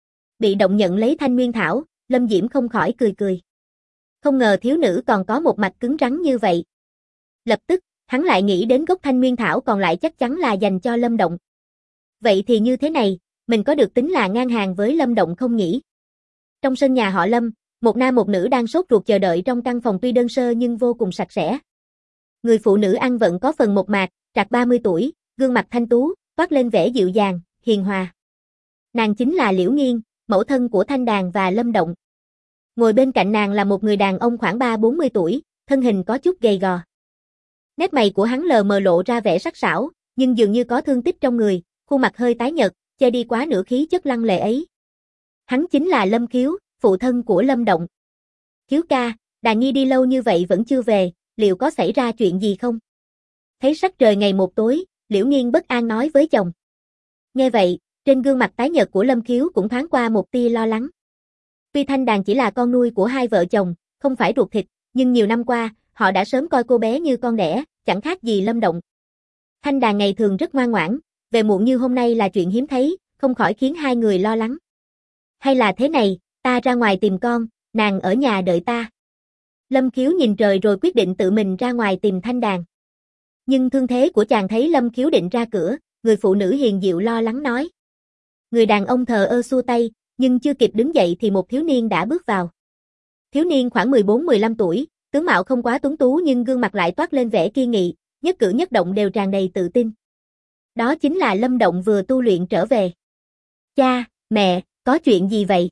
Bị động nhận lấy thanh nguyên thảo, Lâm Diễm không khỏi cười cười. Không ngờ thiếu nữ còn có một mặt cứng rắn như vậy. Lập tức, hắn lại nghĩ đến gốc thanh nguyên thảo còn lại chắc chắn là dành cho Lâm Động. Vậy thì như thế này, mình có được tính là ngang hàng với Lâm Động không nhỉ? Trong sân nhà họ Lâm, một nam một nữ đang sốt ruột chờ đợi trong căn phòng tuy đơn sơ nhưng vô cùng sạch sẽ. Người phụ nữ ăn vận có phần mộc mạc, trạc 30 tuổi, gương mặt thanh tú, toát lên vẻ dịu dàng, hiền hòa. Nàng chính là Liễu Nghiên, mẫu thân của Thanh Đàn và Lâm Động. Ngồi bên cạnh nàng là một người đàn ông khoảng 30-40 tuổi, thân hình có chút gầy gò. Nét mày của hắn lờ mờ lộ ra vẻ sắc sảo, nhưng dường như có thương tích trong người, khuôn mặt hơi tái nhợt, che đi quá nửa khí chất lăng lệ ấy. Hắn chính là Lâm Khiếu, phụ thân của Lâm Động. Khiếu ca, Đàn Nhi đi lâu như vậy vẫn chưa về, liệu có xảy ra chuyện gì không? Thấy sắc trời ngày một tối, Liễu Nghiên bất an nói với chồng. Nghe vậy, trên gương mặt tái nhợt của Lâm Khiếu cũng thoáng qua một tia lo lắng. Tuy Thanh Đàn chỉ là con nuôi của hai vợ chồng, không phải ruột thịt, nhưng nhiều năm qua, họ đã sớm coi cô bé như con đẻ, chẳng khác gì Lâm Động. Thanh Đàn ngày thường rất ngoan ngoãn, về muộn như hôm nay là chuyện hiếm thấy, không khỏi khiến hai người lo lắng. Hay là thế này, ta ra ngoài tìm con, nàng ở nhà đợi ta. Lâm Khiếu nhìn trời rồi quyết định tự mình ra ngoài tìm Thanh Đàn. Nhưng thương thế của chàng thấy Lâm Khiếu định ra cửa, người phụ nữ hiền dịu lo lắng nói. Người đàn ông thờ ơ xua tay, nhưng chưa kịp đứng dậy thì một thiếu niên đã bước vào. Thiếu niên khoảng 14-15 tuổi, tướng mạo không quá tuấn tú nhưng gương mặt lại toát lên vẻ kiên nghị, nhất cử nhất động đều tràn đầy tự tin. Đó chính là Lâm Động vừa tu luyện trở về. Cha, mẹ, có chuyện gì vậy?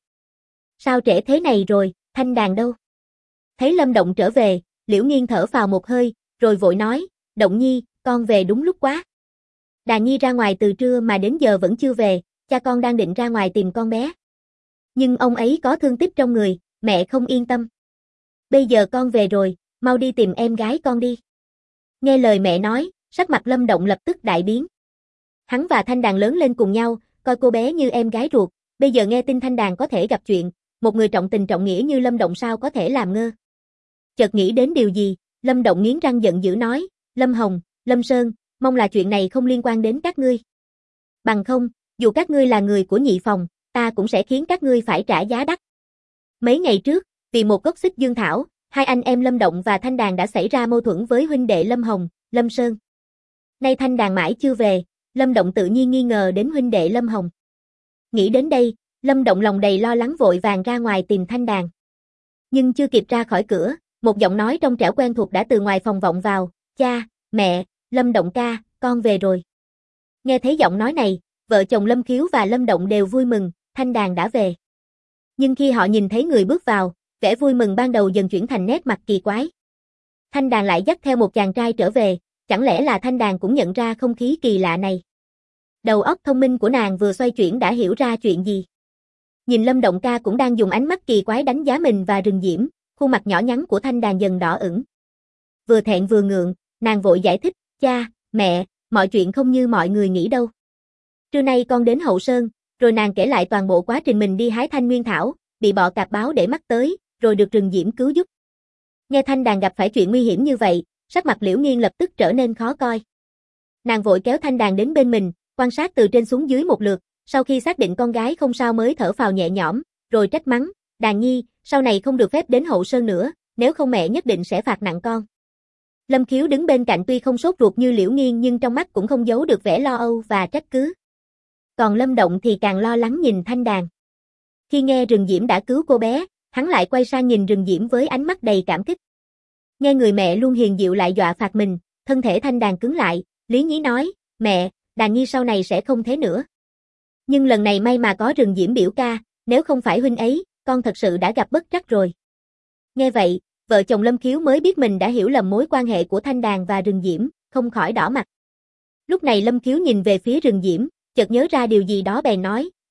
Sao trễ thế này rồi, Thanh Đàn đâu? Thấy Lâm Động trở về, Liễu Nghiên thở phào một hơi, rồi vội nói, Động Nhi, con về đúng lúc quá. Đàn Nhi ra ngoài từ trưa mà đến giờ vẫn chưa về, cha con đang định ra ngoài tìm con bé. Nhưng ông ấy có thương tích trong người, mẹ không yên tâm. Bây giờ con về rồi, mau đi tìm em gái con đi. Nghe lời mẹ nói, sắc mặt Lâm Động lập tức đại biến. Hắn và Thanh Đàn lớn lên cùng nhau, coi cô bé như em gái ruột, bây giờ nghe tin Thanh Đàn có thể gặp chuyện, một người trọng tình trọng nghĩa như Lâm Động sao có thể làm ngơ. Chợt nghĩ đến điều gì, Lâm Động nghiến răng giận dữ nói, Lâm Hồng, Lâm Sơn, mong là chuyện này không liên quan đến các ngươi. Bằng không, dù các ngươi là người của nhị phòng, ta cũng sẽ khiến các ngươi phải trả giá đắt. Mấy ngày trước, vì một gốc xích dương thảo, hai anh em Lâm Động và Thanh Đàn đã xảy ra mâu thuẫn với huynh đệ Lâm Hồng, Lâm Sơn. Nay Thanh Đàn mãi chưa về, Lâm Động tự nhiên nghi ngờ đến huynh đệ Lâm Hồng. Nghĩ đến đây, Lâm Động lòng đầy lo lắng vội vàng ra ngoài tìm Thanh Đàn. Nhưng chưa kịp ra khỏi cửa, một giọng nói trong trẻo quen thuộc đã từ ngoài phòng vọng vào, cha, mẹ, Lâm Động ca, con về rồi. Nghe thấy giọng nói này, vợ chồng Lâm Khiếu và Lâm Động đều vui mừng, Thanh Đàn đã về. Nhưng khi họ nhìn thấy người bước vào, vẻ vui mừng ban đầu dần chuyển thành nét mặt kỳ quái. Thanh Đàn lại dắt theo một chàng trai trở về, chẳng lẽ là Thanh Đàn cũng nhận ra không khí kỳ lạ này. Đầu óc thông minh của nàng vừa xoay chuyển đã hiểu ra chuyện gì. Nhìn Lâm Động ca cũng đang dùng ánh mắt kỳ quái đánh giá mình và Rừng Diễm, khuôn mặt nhỏ nhắn của Thanh Đàn dần đỏ ửng. Vừa thẹn vừa ngượng, nàng vội giải thích, cha, mẹ, mọi chuyện không như mọi người nghĩ đâu. Trưa nay con đến Hậu Sơn, rồi nàng kể lại toàn bộ quá trình mình đi hái thanh nguyên thảo, bị bọ cạp báo để mắt tới, rồi được Rừng Diễm cứu giúp. Nghe Thanh Đàn gặp phải chuyện nguy hiểm như vậy, sắc mặt Liễu Nghiên lập tức trở nên khó coi. Nàng vội kéo Thanh Đàn đến bên mình, quan sát từ trên xuống dưới một lượt, sau khi xác định con gái không sao mới thở phào nhẹ nhõm, rồi trách mắng, Đàn Nhi, sau này không được phép đến Hậu Sơn nữa, nếu không mẹ nhất định sẽ phạt nặng con. Lâm Khiếu đứng bên cạnh tuy không sốt ruột như Liễu Nghiên nhưng trong mắt cũng không giấu được vẻ lo âu và trách cứ. Còn Lâm Động thì càng lo lắng nhìn Thanh Đàn. Khi nghe Rừng Diễm đã cứu cô bé, hắn lại quay sang nhìn Rừng Diễm với ánh mắt đầy cảm kích. Nghe người mẹ luôn hiền dịu lại dọa phạt mình, thân thể Thanh Đàn cứng lại, lý nhí nói, mẹ, Đàn Nhi sau này sẽ không thế nữa. Nhưng lần này may mà có Rừng Diễm biểu ca, nếu không phải huynh ấy, con thật sự đã gặp bất trắc rồi. Nghe vậy, vợ chồng Lâm Khiếu mới biết mình đã hiểu lầm mối quan hệ của Thanh Đàn và Rừng Diễm, không khỏi đỏ mặt. Lúc này Lâm Khiếu nhìn về phía Rừng Diễm, chợt nhớ ra điều gì đó bèn nói,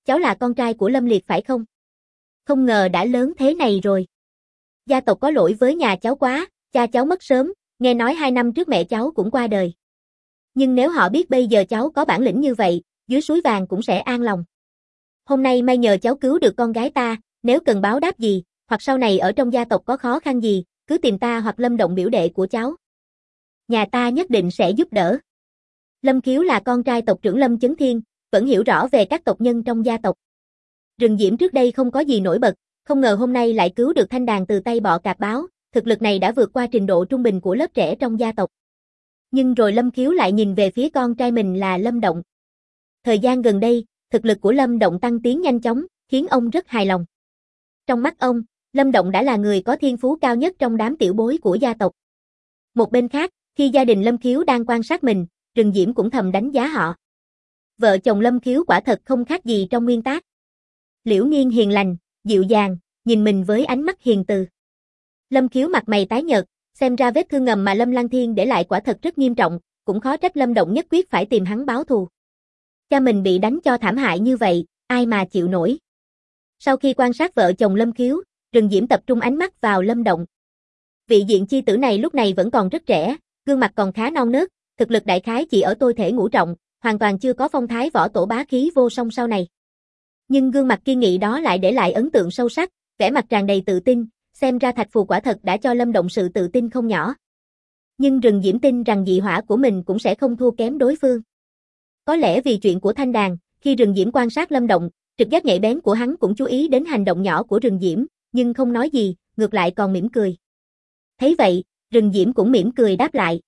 cháu là con trai của Lâm Liệt phải không? Không ngờ đã lớn thế này rồi. Gia tộc có lỗi với nhà cháu quá, cha cháu mất sớm, nghe nói 2 năm trước mẹ cháu cũng qua đời. Nhưng nếu họ biết bây giờ cháu có bản lĩnh như vậy, dưới suối vàng cũng sẽ an lòng. Hôm nay may nhờ cháu cứu được con gái ta, nếu cần báo đáp gì, hoặc sau này ở trong gia tộc có khó khăn gì, cứ tìm ta hoặc Lâm Động biểu đệ của cháu. Nhà ta nhất định sẽ giúp đỡ. Lâm Khiếu là con trai tộc trưởng Lâm Chấn Thiên, vẫn hiểu rõ về các tộc nhân trong gia tộc. Rừng Diễm trước đây không có gì nổi bật, không ngờ hôm nay lại cứu được Thanh Đàn từ tay bọ cạp báo, thực lực này đã vượt qua trình độ trung bình của lớp trẻ trong gia tộc. Nhưng rồi Lâm Khiếu lại nhìn về phía con trai mình là Lâm Động. Thời gian gần đây, thực lực của Lâm Động tăng tiến nhanh chóng, khiến ông rất hài lòng. Trong mắt ông, Lâm Động đã là người có thiên phú cao nhất trong đám tiểu bối của gia tộc. Một bên khác, khi gia đình Lâm Khiếu đang quan sát mình, Rừng Diễm cũng thầm đánh giá họ. Vợ chồng Lâm Khiếu quả thật không khác gì trong nguyên tác. Liễu Nghiên hiền lành, dịu dàng, nhìn mình với ánh mắt hiền từ. Lâm Khiếu mặt mày tái nhợt, xem ra vết thương ngầm mà Lâm Lăng Thiên để lại quả thật rất nghiêm trọng, cũng khó trách Lâm Động nhất quyết phải tìm hắn báo thù. Cha mình bị đánh cho thảm hại như vậy, ai mà chịu nổi. Sau khi quan sát vợ chồng Lâm Khiếu, Rừng Diễm tập trung ánh mắt vào Lâm Động. Vị diện chi tử này lúc này vẫn còn rất trẻ, gương mặt còn khá non nớt, thực lực đại khái chỉ ở tôi thể ngũ trọng, hoàn toàn chưa có phong thái võ tổ bá khí vô song sau này. Nhưng gương mặt kiên nghị đó lại để lại ấn tượng sâu sắc, vẻ mặt tràn đầy tự tin, xem ra thạch phù quả thật đã cho Lâm Động sự tự tin không nhỏ. Nhưng Rừng Diễm tin rằng dị hỏa của mình cũng sẽ không thua kém đối phương. Có lẽ vì chuyện của Thanh Đàn, khi Rừng Diễm quan sát Lâm Động, trực giác nhạy bén của hắn cũng chú ý đến hành động nhỏ của Rừng Diễm, nhưng không nói gì, ngược lại còn mỉm cười. Thấy vậy, Rừng Diễm cũng mỉm cười đáp lại.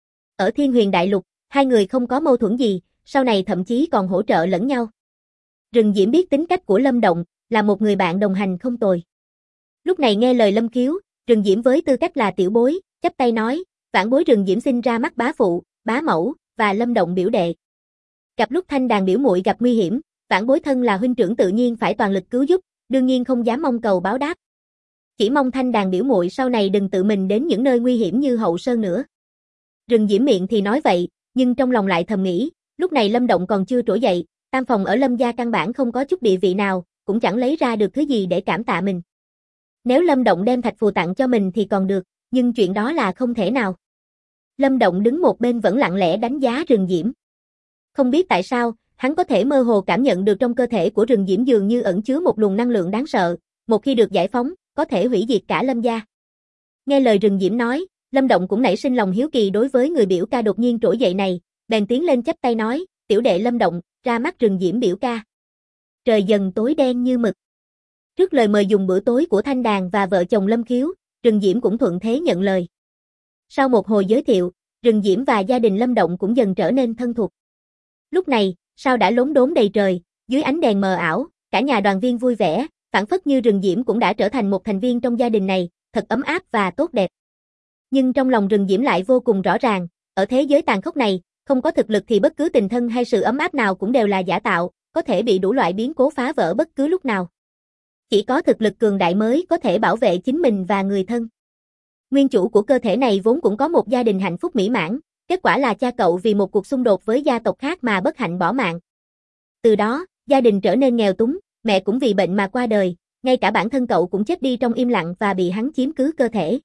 Ở Thiên Huyền Đại Lục, hai người không có mâu thuẫn gì, sau này thậm chí còn hỗ trợ lẫn nhau. Rừng Diễm biết tính cách của Lâm Động, là một người bạn đồng hành không tồi. Lúc này nghe lời Lâm Khiếu, Rừng Diễm với tư cách là tiểu bối, chắp tay nói, vãn bối Rừng Diễm xin ra mắt bá phụ, bá mẫu, và Lâm Động biểu đệ. Gặp lúc Thanh Đàn biểu muội gặp nguy hiểm, vãn bối thân là huynh trưởng tự nhiên phải toàn lực cứu giúp, đương nhiên không dám mong cầu báo đáp. Chỉ mong Thanh Đàn biểu muội sau này đừng tự mình đến những nơi nguy hiểm như Hậu Sơn nữa. Rừng Diễm miệng thì nói vậy, nhưng trong lòng lại thầm nghĩ, lúc này Lâm Động còn chưa trỗi dậy, tam phòng ở Lâm gia căn bản không có chút địa vị nào, cũng chẳng lấy ra được thứ gì để cảm tạ mình. Nếu Lâm Động đem thạch phù tặng cho mình thì còn được, nhưng chuyện đó là không thể nào. Lâm Động đứng một bên vẫn lặng lẽ đánh giá Rừng Diễm. Không biết tại sao, hắn có thể mơ hồ cảm nhận được trong cơ thể của Rừng Diễm dường như ẩn chứa một luồng năng lượng đáng sợ, một khi được giải phóng, có thể hủy diệt cả Lâm gia. Nghe lời Rừng Diễm nói, Lâm Động cũng nảy sinh lòng hiếu kỳ đối với người biểu ca đột nhiên trỗi dậy này, bèn tiến lên chắp tay nói, tiểu đệ Lâm Động, ra mắt Rừng Diễm biểu ca. Trời dần tối đen như mực. Trước lời mời dùng bữa tối của Thanh Đàn và vợ chồng Lâm Khiếu, Rừng Diễm cũng thuận thế nhận lời. Sau một hồi giới thiệu, Rừng Diễm và gia đình Lâm Động cũng dần trở nên thân thuộc. Lúc này, sao đã lốm đốm đầy trời, dưới ánh đèn mờ ảo, cả nhà đoàn viên vui vẻ, phảng phất như Rừng Diễm cũng đã trở thành một thành viên trong gia đình này, thật ấm áp và tốt đẹp. Nhưng trong lòng Rừng Diễm lại vô cùng rõ ràng, ở thế giới tàn khốc này, không có thực lực thì bất cứ tình thân hay sự ấm áp nào cũng đều là giả tạo, có thể bị đủ loại biến cố phá vỡ bất cứ lúc nào. Chỉ có thực lực cường đại mới có thể bảo vệ chính mình và người thân. Nguyên chủ của cơ thể này vốn cũng có một gia đình hạnh phúc mỹ mãn, kết quả là cha cậu vì một cuộc xung đột với gia tộc khác mà bất hạnh bỏ mạng. Từ đó, gia đình trở nên nghèo túng, mẹ cũng vì bệnh mà qua đời, ngay cả bản thân cậu cũng chết đi trong im lặng và bị hắn chiếm cứ cơ thể.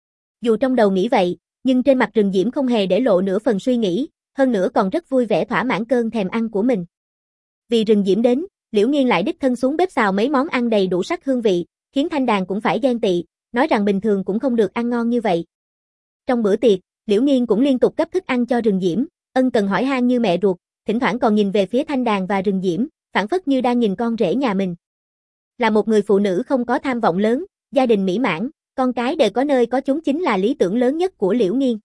Dù trong đầu nghĩ vậy, nhưng trên mặt Rừng Diễm không hề để lộ nửa phần suy nghĩ, hơn nữa còn rất vui vẻ thỏa mãn cơn thèm ăn của mình. Vì Rừng Diễm đến, Liễu Nghiên lại đích thân xuống bếp xào mấy món ăn đầy đủ sắc hương vị, khiến Thanh Đàn cũng phải ghen tị, nói rằng bình thường cũng không được ăn ngon như vậy. Trong bữa tiệc, Liễu Nghiên cũng liên tục cấp thức ăn cho Rừng Diễm, ân cần hỏi han như mẹ ruột, thỉnh thoảng còn nhìn về phía Thanh Đàn và Rừng Diễm, phảng phất như đang nhìn con rể nhà mình. Là một người phụ nữ không có tham vọng lớn, gia đình mỹ mãn, con cái đều có nơi có chúng chính là lý tưởng lớn nhất của Liễu Nghiên.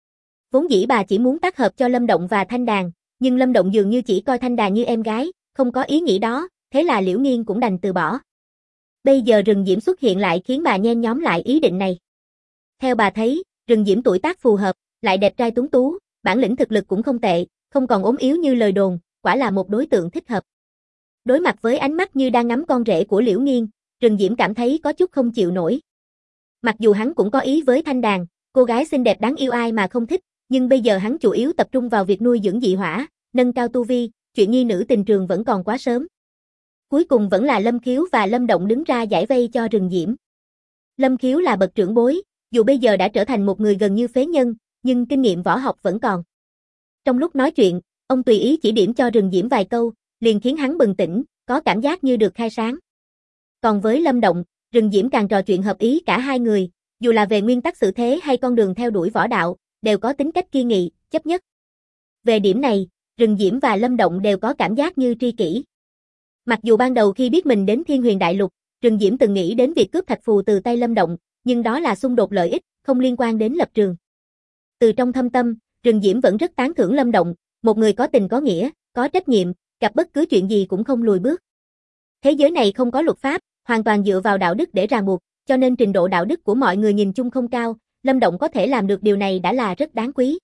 Vốn dĩ bà chỉ muốn tác hợp cho Lâm Động và Thanh Đàn, nhưng Lâm Động dường như chỉ coi Thanh Đàn như em gái, không có ý nghĩ đó, thế là Liễu Nghiên cũng đành từ bỏ. Bây giờ Rừng Diễm xuất hiện lại khiến bà nhen nhóm lại ý định này. Theo bà thấy, Rừng Diễm tuổi tác phù hợp, lại đẹp trai tuấn tú, bản lĩnh thực lực cũng không tệ, không còn ốm yếu như lời đồn, quả là một đối tượng thích hợp. Đối mặt với ánh mắt như đang ngắm con rể của Liễu Nghiên, Rừng Diễm cảm thấy có chút không chịu nổi. Mặc dù hắn cũng có ý với Thanh Đàn, cô gái xinh đẹp đáng yêu ai mà không thích, nhưng bây giờ hắn chủ yếu tập trung vào việc nuôi dưỡng dị hỏa, nâng cao tu vi, chuyện nhi nữ tình trường vẫn còn quá sớm. Cuối cùng vẫn là Lâm Khiếu và Lâm Động đứng ra giải vây cho Rừng Diễm. Lâm Khiếu là bậc trưởng bối, dù bây giờ đã trở thành một người gần như phế nhân, nhưng kinh nghiệm võ học vẫn còn. Trong lúc nói chuyện, ông tùy ý chỉ điểm cho Rừng Diễm vài câu, liền khiến hắn bừng tỉnh, có cảm giác như được khai sáng. Còn với Lâm Động, Rừng Diễm càng trò chuyện hợp ý cả hai người, dù là về nguyên tắc xử thế hay con đường theo đuổi võ đạo, đều có tính cách kiên nghị, chấp nhất. Về điểm này, Rừng Diễm và Lâm Động đều có cảm giác như tri kỷ. Mặc dù ban đầu khi biết mình đến Thiên Huyền Đại Lục, Rừng Diễm từng nghĩ đến việc cướp thạch phù từ tay Lâm Động, nhưng đó là xung đột lợi ích, không liên quan đến lập trường. Từ trong thâm tâm, Rừng Diễm vẫn rất tán thưởng Lâm Động, một người có tình có nghĩa, có trách nhiệm, gặp bất cứ chuyện gì cũng không lùi bước. Thế giới này không có luật pháp, hoàn toàn dựa vào đạo đức để ràng buộc, cho nên trình độ đạo đức của mọi người nhìn chung không cao, Lâm Động có thể làm được điều này đã là rất đáng quý.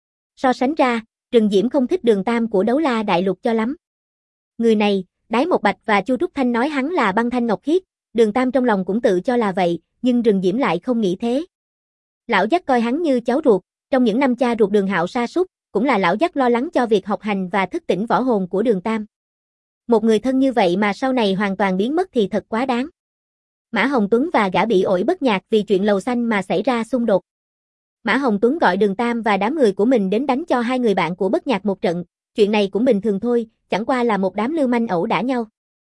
So sánh ra, Rừng Diễm không thích Đường Tam của Đấu La Đại Lục cho lắm. Người này, Đái Một Bạch và Chu Trúc Thanh nói hắn là băng thanh ngọc khiết, Đường Tam trong lòng cũng tự cho là vậy, nhưng Rừng Diễm lại không nghĩ thế. Lão Dắt coi hắn như cháu ruột, trong những năm cha ruột Đường Hạo sa sút, cũng là lão Dắt lo lắng cho việc học hành và thức tỉnh võ hồn của Đường Tam. Một người thân như vậy mà sau này hoàn toàn biến mất thì thật quá đáng. Mã Hồng Tuấn và gã bị ổi bất nhạc vì chuyện lầu xanh mà xảy ra xung đột. Mã Hồng Tuấn gọi Đường Tam và đám người của mình đến đánh cho hai người bạn của bất nhạc một trận, chuyện này cũng bình thường thôi, chẳng qua là một đám lưu manh ẩu đả nhau.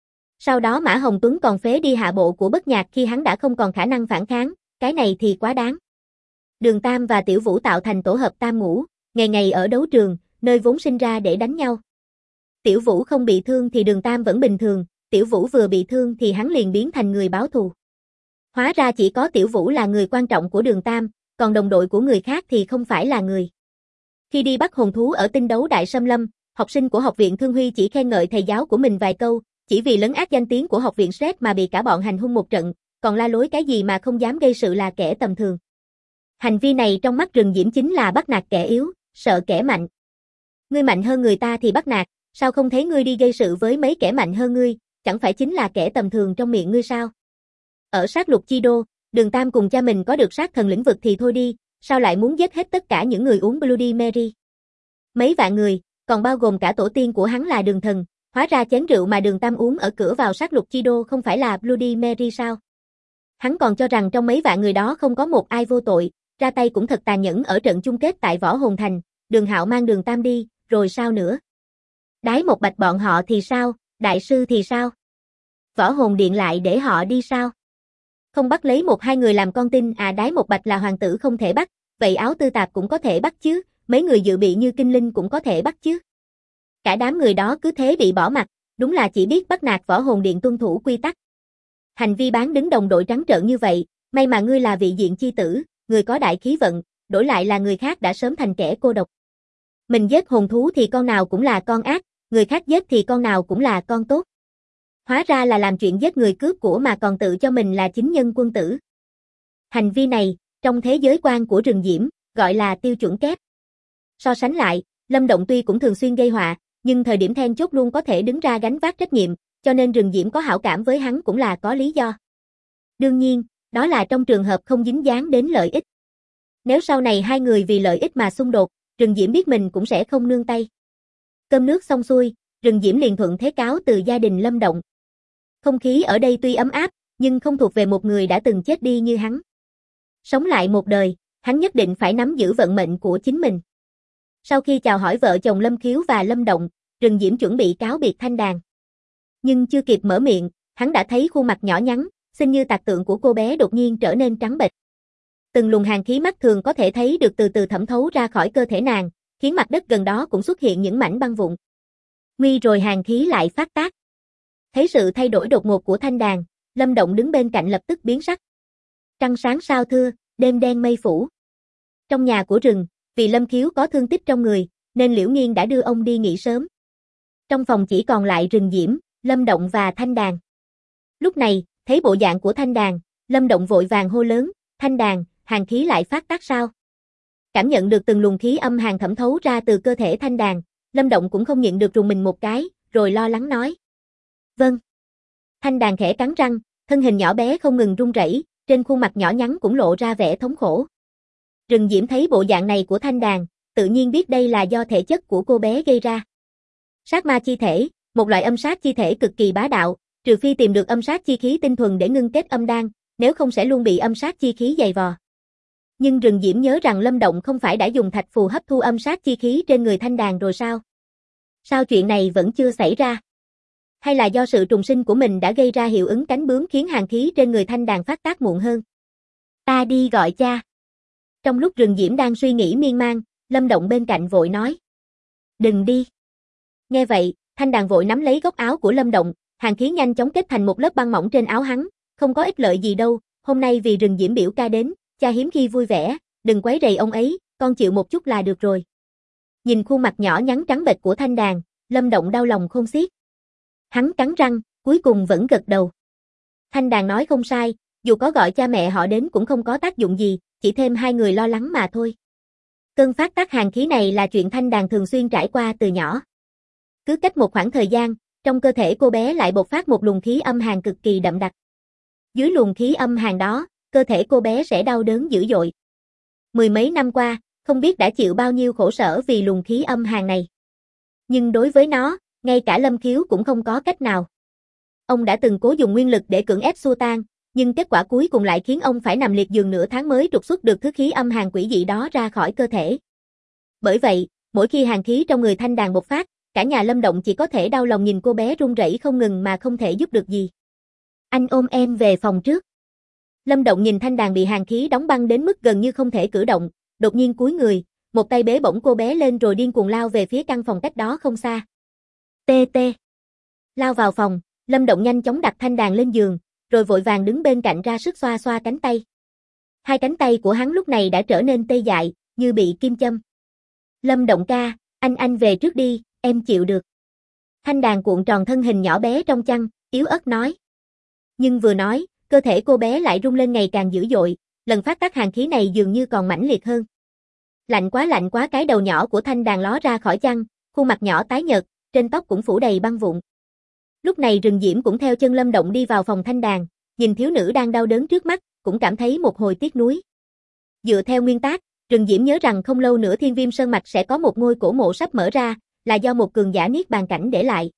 Sau đó Mã Hồng Tuấn còn phế đi hạ bộ của bất nhạc khi hắn đã không còn khả năng phản kháng, cái này thì quá đáng. Đường Tam và Tiểu Vũ tạo thành tổ hợp tam ngũ, ngày ngày ở đấu trường, nơi vốn sinh ra để đánh nhau. Tiểu Vũ không bị thương thì Đường Tam vẫn bình thường, Tiểu Vũ vừa bị thương thì hắn liền biến thành người báo thù. Hóa ra chỉ có Tiểu Vũ là người quan trọng của Đường Tam, còn đồng đội của người khác thì không phải là người. Khi đi bắt hồn thú ở Tinh Đấu Đại Sâm Lâm, học sinh của học viện Thương Huy chỉ khen ngợi thầy giáo của mình vài câu, chỉ vì lấn át danh tiếng của học viện Sret mà bị cả bọn hành hung một trận, còn la lối cái gì mà không dám gây sự là kẻ tầm thường. Hành vi này trong mắt Rừng Diễm chính là bắt nạt kẻ yếu, sợ kẻ mạnh. Ngươi mạnh hơn người ta thì bắt nạt, sao không thấy ngươi đi gây sự với mấy kẻ mạnh hơn ngươi, chẳng phải chính là kẻ tầm thường trong miệng ngươi sao? Ở sát lục chi đô, Đường Tam cùng cha mình có được sát thần lĩnh vực thì thôi đi, sao lại muốn giết hết tất cả những người uống Bloody Mary? Mấy vạn người, còn bao gồm cả tổ tiên của hắn là Đường Thần, hóa ra chén rượu mà Đường Tam uống ở cửa vào sát lục chi đô không phải là Bloody Mary sao? Hắn còn cho rằng trong mấy vạn người đó không có một ai vô tội, ra tay cũng thật tàn nhẫn ở trận chung kết tại Võ Hồn Thành, Đường Hạo mang Đường Tam đi, rồi sao nữa? Đái Một Bạch bọn họ thì sao, đại sư thì sao? Võ Hồn Điện lại để họ đi sao? Không bắt lấy một hai người làm con tin à? Đái Một Bạch là hoàng tử không thể bắt, vậy Áo Tư Tạp cũng có thể bắt chứ, mấy người dự bị như Kinh Linh cũng có thể bắt chứ. Cả đám người đó cứ thế bị bỏ mặc, đúng là chỉ biết bắt nạt Võ Hồn Điện tuân thủ quy tắc. Hành vi bán đứng đồng đội trắng trợn như vậy, may mà ngươi là vị diện chi tử, người có đại khí vận, đổi lại là người khác đã sớm thành kẻ cô độc. Mình giết hồn thú thì con nào cũng là con ác, người khác giết thì con nào cũng là con tốt. Hóa ra là làm chuyện giết người cướp của mà còn tự cho mình là chính nhân quân tử. Hành vi này, trong thế giới quan của Rừng Diễm, gọi là tiêu chuẩn kép. So sánh lại, Lâm Động tuy cũng thường xuyên gây họa, nhưng thời điểm then chốt luôn có thể đứng ra gánh vác trách nhiệm, cho nên Rừng Diễm có hảo cảm với hắn cũng là có lý do. Đương nhiên, đó là trong trường hợp không dính dáng đến lợi ích. Nếu sau này hai người vì lợi ích mà xung đột, Rừng Diễm biết mình cũng sẽ không nương tay. Cơm nước xong xuôi, Rừng Diễm liền thuận thế cáo từ gia đình Lâm Động. Không khí ở đây tuy ấm áp, nhưng không thuộc về một người đã từng chết đi như hắn. Sống lại một đời, hắn nhất định phải nắm giữ vận mệnh của chính mình. Sau khi chào hỏi vợ chồng Lâm Khiếu và Lâm Động, Rừng Diễm chuẩn bị cáo biệt Thanh Đàn. Nhưng chưa kịp mở miệng, hắn đã thấy khuôn mặt nhỏ nhắn, xinh như tạc tượng của cô bé đột nhiên trở nên trắng bệch. Từng luồng hàn khí mắt thường có thể thấy được từ từ thẩm thấu ra khỏi cơ thể nàng, khiến mặt đất gần đó cũng xuất hiện những mảnh băng vụn. Nguy rồi hàn khí lại phát tác. Thấy sự thay đổi đột ngột của Thanh Đàn, Lâm Động đứng bên cạnh lập tức biến sắc. Trăng sáng sao thưa, đêm đen mây phủ. Trong nhà của Rừng, vì Lâm Khiếu có thương tích trong người, nên Liễu Nghiên đã đưa ông đi nghỉ sớm. Trong phòng chỉ còn lại Rừng Diễm, Lâm Động và Thanh Đàn. Lúc này, thấy bộ dạng của Thanh Đàn, Lâm Động vội vàng hô lớn, Thanh Đàn, hàn khí lại phát tác sao? Cảm nhận được từng luồng khí âm hàn thẩm thấu ra từ cơ thể Thanh Đàn, Lâm Động cũng không nhịn được rùng mình một cái, rồi lo lắng nói. Vâng. Thanh Đàn khẽ cắn răng, thân hình nhỏ bé không ngừng run rẩy, trên khuôn mặt nhỏ nhắn cũng lộ ra vẻ thống khổ. Rừng Diễm thấy bộ dạng này của Thanh Đàn, tự nhiên biết đây là do thể chất của cô bé gây ra. Sát ma chi thể, một loại âm sát chi thể cực kỳ bá đạo, Trừ phi tìm được âm sát chi khí tinh thuần để ngưng kết âm đan, nếu không sẽ luôn bị âm sát chi khí dày vò. Nhưng Rừng Diễm nhớ rằng Lâm Động không phải đã dùng thạch phù hấp thu âm sát chi khí trên người Thanh Đàn rồi sao? Sao chuyện này vẫn chưa xảy ra? Hay là do sự trùng sinh của mình đã gây ra hiệu ứng cánh bướm khiến hàn khí trên người Thanh Đàn phát tác muộn hơn? Ta đi gọi cha. Trong lúc Rừng Diễm đang suy nghĩ miên man, Lâm Động bên cạnh vội nói. Đừng đi. Nghe vậy, Thanh Đàn vội nắm lấy góc áo của Lâm Động, hàn khí nhanh chóng kết thành một lớp băng mỏng trên áo hắn, không có ích lợi gì đâu, hôm nay vì Rừng Diễm biểu ca đến, cha hiếm khi vui vẻ, đừng quấy rầy ông ấy, con chịu một chút là được rồi. Nhìn khuôn mặt nhỏ nhắn trắng bệch của Thanh Đàn, Lâm Động đau lòng khôn xiết. Hắn cắn răng, cuối cùng vẫn gật đầu. Thanh Đàn nói không sai, dù có gọi cha mẹ họ đến cũng không có tác dụng gì, chỉ thêm hai người lo lắng mà thôi. Cơn phát tác hàn khí này là chuyện Thanh Đàn thường xuyên trải qua từ nhỏ. Cứ cách một khoảng thời gian, trong cơ thể cô bé lại bộc phát một luồng khí âm hàn cực kỳ đậm đặc. Dưới luồng khí âm hàn đó, cơ thể cô bé sẽ đau đớn dữ dội. Mười mấy năm qua, không biết đã chịu bao nhiêu khổ sở vì luồng khí âm hàn này. Nhưng đối với nó, ngay cả Lâm Khiếu cũng không có cách nào. Ông đã từng cố dùng nguyên lực để cưỡng ép xua tan, nhưng kết quả cuối cùng lại khiến ông phải nằm liệt giường nửa tháng mới trục xuất được thứ khí âm hàn quỷ dị đó ra khỏi cơ thể. Bởi vậy, mỗi khi hàn khí trong người Thanh Đàn bộc phát, cả nhà Lâm Động chỉ có thể đau lòng nhìn cô bé run rẩy không ngừng mà không thể giúp được gì. Anh ôm em về phòng trước. Lâm Động nhìn Thanh Đàn bị hàn khí đóng băng đến mức gần như không thể cử động, đột nhiên cúi người, một tay bế bổng cô bé lên rồi điên cuồng lao về phía căn phòng cách đó không xa. Tê tê. Lao vào phòng, Lâm Động nhanh chóng đặt Thanh Đàn lên giường, rồi vội vàng đứng bên cạnh ra sức xoa xoa cánh tay. Hai cánh tay của hắn lúc này đã trở nên tê dại, như bị kim châm. Lâm Động ca, anh về trước đi, em chịu được. Thanh Đàn cuộn tròn thân hình nhỏ bé trong chăn, yếu ớt nói. Nhưng vừa nói, cơ thể cô bé lại rung lên ngày càng dữ dội, lần phát tác hàn khí này dường như còn mãnh liệt hơn. Lạnh quá, cái đầu nhỏ của Thanh Đàn ló ra khỏi chăn, khuôn mặt nhỏ tái nhợt, trên tóc cũng phủ đầy băng vụn. Lúc này Rừng Diễm cũng theo chân Lâm Động đi vào phòng Thanh Đàn, nhìn thiếu nữ đang đau đớn trước mắt, cũng cảm thấy một hồi tiếc nuối. Dựa theo nguyên tắc, Rừng Diễm nhớ rằng không lâu nữa Thiên Viêm Sơn Mạch sẽ có một ngôi cổ mộ sắp mở ra, là do một cường giả niết bàn cảnh để lại.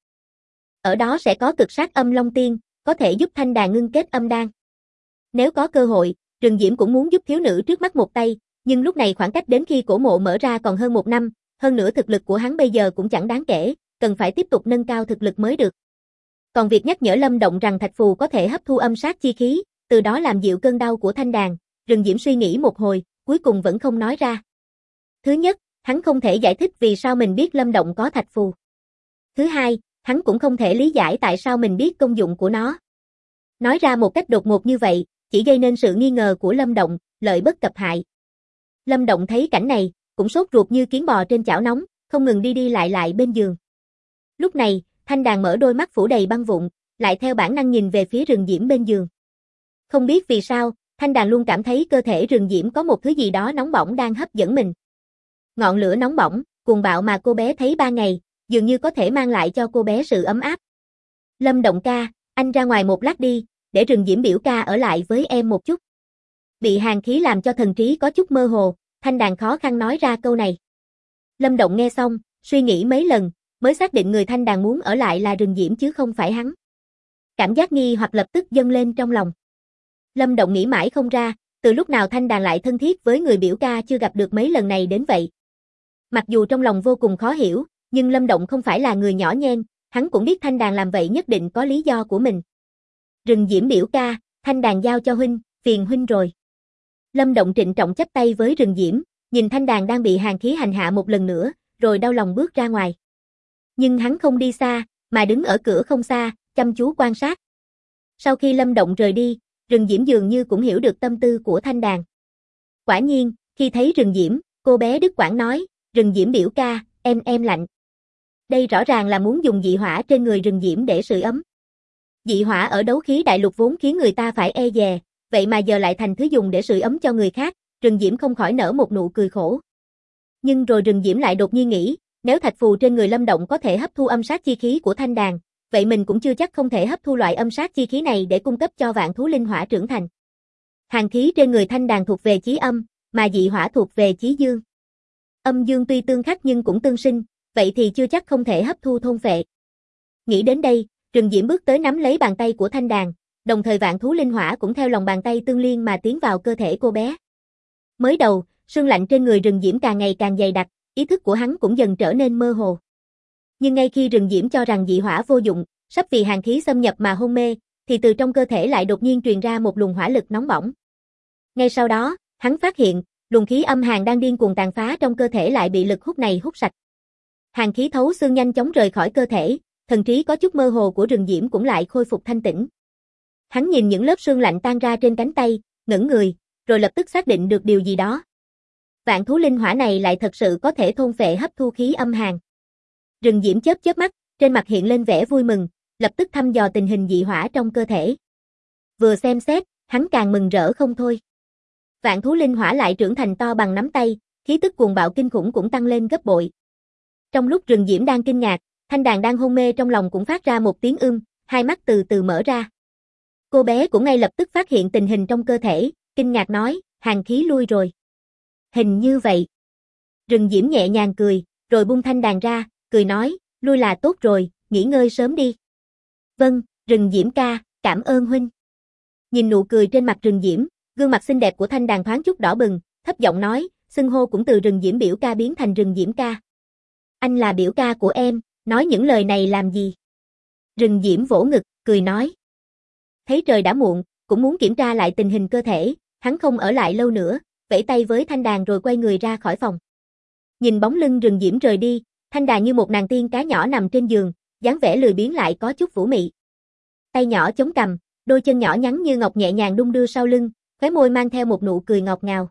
Ở đó sẽ có cực sát âm long tiên, có thể giúp Thanh Đàn ngưng kết âm đan. Nếu có cơ hội, Rừng Diễm cũng muốn giúp thiếu nữ trước mắt một tay, nhưng lúc này khoảng cách đến khi cổ mộ mở ra còn hơn một năm, hơn nữa thực lực của hắn bây giờ cũng chẳng đáng kể, cần phải tiếp tục nâng cao thực lực mới được. Còn việc nhắc nhở Lâm Động rằng thạch phù có thể hấp thu âm sát chi khí, từ đó làm dịu cơn đau của Thanh Đàn, Rừng Diễm suy nghĩ một hồi, cuối cùng vẫn không nói ra. Thứ nhất, hắn không thể giải thích vì sao mình biết Lâm Động có thạch phù. Thứ hai, hắn cũng không thể lý giải tại sao mình biết công dụng của nó. Nói ra một cách đột ngột như vậy, chỉ gây nên sự nghi ngờ của Lâm Động, lợi bất cập hại. Lâm Động thấy cảnh này, cũng sốt ruột như kiến bò trên chảo nóng, không ngừng đi lại bên giường. Lúc này, Thanh Đàn mở đôi mắt phủ đầy băng vụn, lại theo bản năng nhìn về phía Rừng Diễm bên giường. Không biết vì sao, Thanh Đàn luôn cảm thấy cơ thể Rừng Diễm có một thứ gì đó nóng bỏng đang hấp dẫn mình. Ngọn lửa nóng bỏng, cuồng bạo mà cô bé thấy 3 ngày, dường như có thể mang lại cho cô bé sự ấm áp. Lâm Động ca, anh ra ngoài một lát đi, để Rừng Diễm biểu ca ở lại với em một chút. Bị hàn khí làm cho thần trí có chút mơ hồ, Thanh Đàn khó khăn nói ra câu này. Lâm Động nghe xong, suy nghĩ mấy lần, mới xác định người Thanh Đàn muốn ở lại là Rừng Diễm chứ không phải hắn. Cảm giác nghi hoặc lập tức dâng lên trong lòng. Lâm Động nghĩ mãi không ra, từ lúc nào Thanh Đàn lại thân thiết với người biểu ca chưa gặp được mấy lần này đến vậy. Mặc dù trong lòng vô cùng khó hiểu, nhưng Lâm Động không phải là người nhỏ nhen, hắn cũng biết Thanh Đàn làm vậy nhất định có lý do của mình. Rừng Diễm biểu ca, Thanh Đàn giao cho huynh, phiền huynh rồi. Lâm Động trịnh trọng chắp tay với Rừng Diễm, nhìn Thanh Đàn đang bị hàn khí hành hạ một lần nữa, rồi đau lòng bước ra ngoài. Nhưng hắn không đi xa, mà đứng ở cửa không xa, chăm chú quan sát. Sau khi Lâm Động rời đi, Rừng Diễm dường như cũng hiểu được tâm tư của Thanh Đàn. Quả nhiên, khi thấy Rừng Diễm, cô bé đứt quãng nói, Rừng Diễm biểu ca, em lạnh. Đây rõ ràng là muốn dùng dị hỏa trên người Rừng Diễm để sưởi ấm. Dị hỏa ở đấu khí đại lục vốn khiến người ta phải e dè, vậy mà giờ lại thành thứ dùng để sưởi ấm cho người khác, Rừng Diễm không khỏi nở một nụ cười khổ. Nhưng rồi Rừng Diễm lại đột nhiên nghĩ, nếu thạch phù trên người Lâm Động có thể hấp thu âm sát chi khí của Thanh Đàn, vậy mình cũng chưa chắc không thể hấp thu loại âm sát chi khí này để cung cấp cho vạn thú linh hỏa trưởng thành. Hàn khí trên người Thanh Đàn thuộc về chí âm, mà dị hỏa thuộc về chí dương. Âm dương tuy tương khắc nhưng cũng tương sinh, vậy thì chưa chắc không thể hấp thu thôn phệ. Nghĩ đến đây, Rừng Diễm bước tới nắm lấy bàn tay của Thanh Đàn, đồng thời vạn thú linh hỏa cũng theo lòng bàn tay tương liên mà tiến vào cơ thể cô bé. Mới đầu, sương lạnh trên người Rừng Diễm càng ngày càng dày đặc, ý thức của hắn cũng dần trở nên mơ hồ. Nhưng ngay khi Rừng Diễm cho rằng dị hỏa vô dụng, sắp vì hàn khí xâm nhập mà hôn mê, thì từ trong cơ thể lại đột nhiên truyền ra một luồng hỏa lực nóng bỏng. Ngay sau đó, hắn phát hiện, luồng khí âm hàn đang điên cuồng tàn phá trong cơ thể lại bị lực hút này hút sạch. Hàn khí thấu xương nhanh chóng rời khỏi cơ thể, thần trí có chút mơ hồ của Rừng Diễm cũng lại khôi phục thanh tĩnh. Hắn nhìn những lớp sương lạnh tan ra trên cánh tay, ngẩn người, rồi lập tức xác định được điều gì đó. Vạn thú linh hỏa này lại thật sự có thể thôn phệ hấp thu khí âm hàn. Rừng Diễm chớp chớp mắt, trên mặt hiện lên vẻ vui mừng, lập tức thăm dò tình hình dị hỏa trong cơ thể. Vừa xem xét, hắn càng mừng rỡ không thôi. Vạn thú linh hỏa lại trưởng thành to bằng nắm tay, khí tức cuồng bạo kinh khủng cũng tăng lên gấp bội. Trong lúc Rừng Diễm đang kinh ngạc, Thanh Đàn đang hôn mê trong lòng cũng phát ra một tiếng hai mắt từ từ mở ra. Cô bé cũng ngay lập tức phát hiện tình hình trong cơ thể, kinh ngạc nói, hàn khí lui rồi. Hình như vậy. Rừng Diễm nhẹ nhàng cười, rồi buông Thanh Đàn ra, cười nói, lui là tốt rồi, nghỉ ngơi sớm đi. Vâng, Rừng Diễm ca, cảm ơn huynh. Nhìn nụ cười trên mặt Rừng Diễm, gương mặt xinh đẹp của Thanh Đàn thoáng chút đỏ bừng, thấp giọng nói, xưng hô cũng từ Rừng Diễm biểu ca biến thành Rừng Diễm ca. Anh là biểu ca của em, nói những lời này làm gì? Rừng Diễm vỗ ngực, cười nói. Thấy trời đã muộn, cũng muốn kiểm tra lại tình hình cơ thể, hắn không ở lại lâu nữa, vẫy tay với Thanh Đàn rồi quay người ra khỏi phòng. Nhìn bóng lưng Rừng Diễm rời đi, Thanh Đàn như một nàng tiên cá nhỏ nằm trên giường, dáng vẻ lười biếng lại có chút vũ mị. Tay nhỏ chống cằm, đôi chân nhỏ nhắn như ngọc nhẹ nhàng đung đưa sau lưng, khóe môi mang theo một nụ cười ngọt ngào.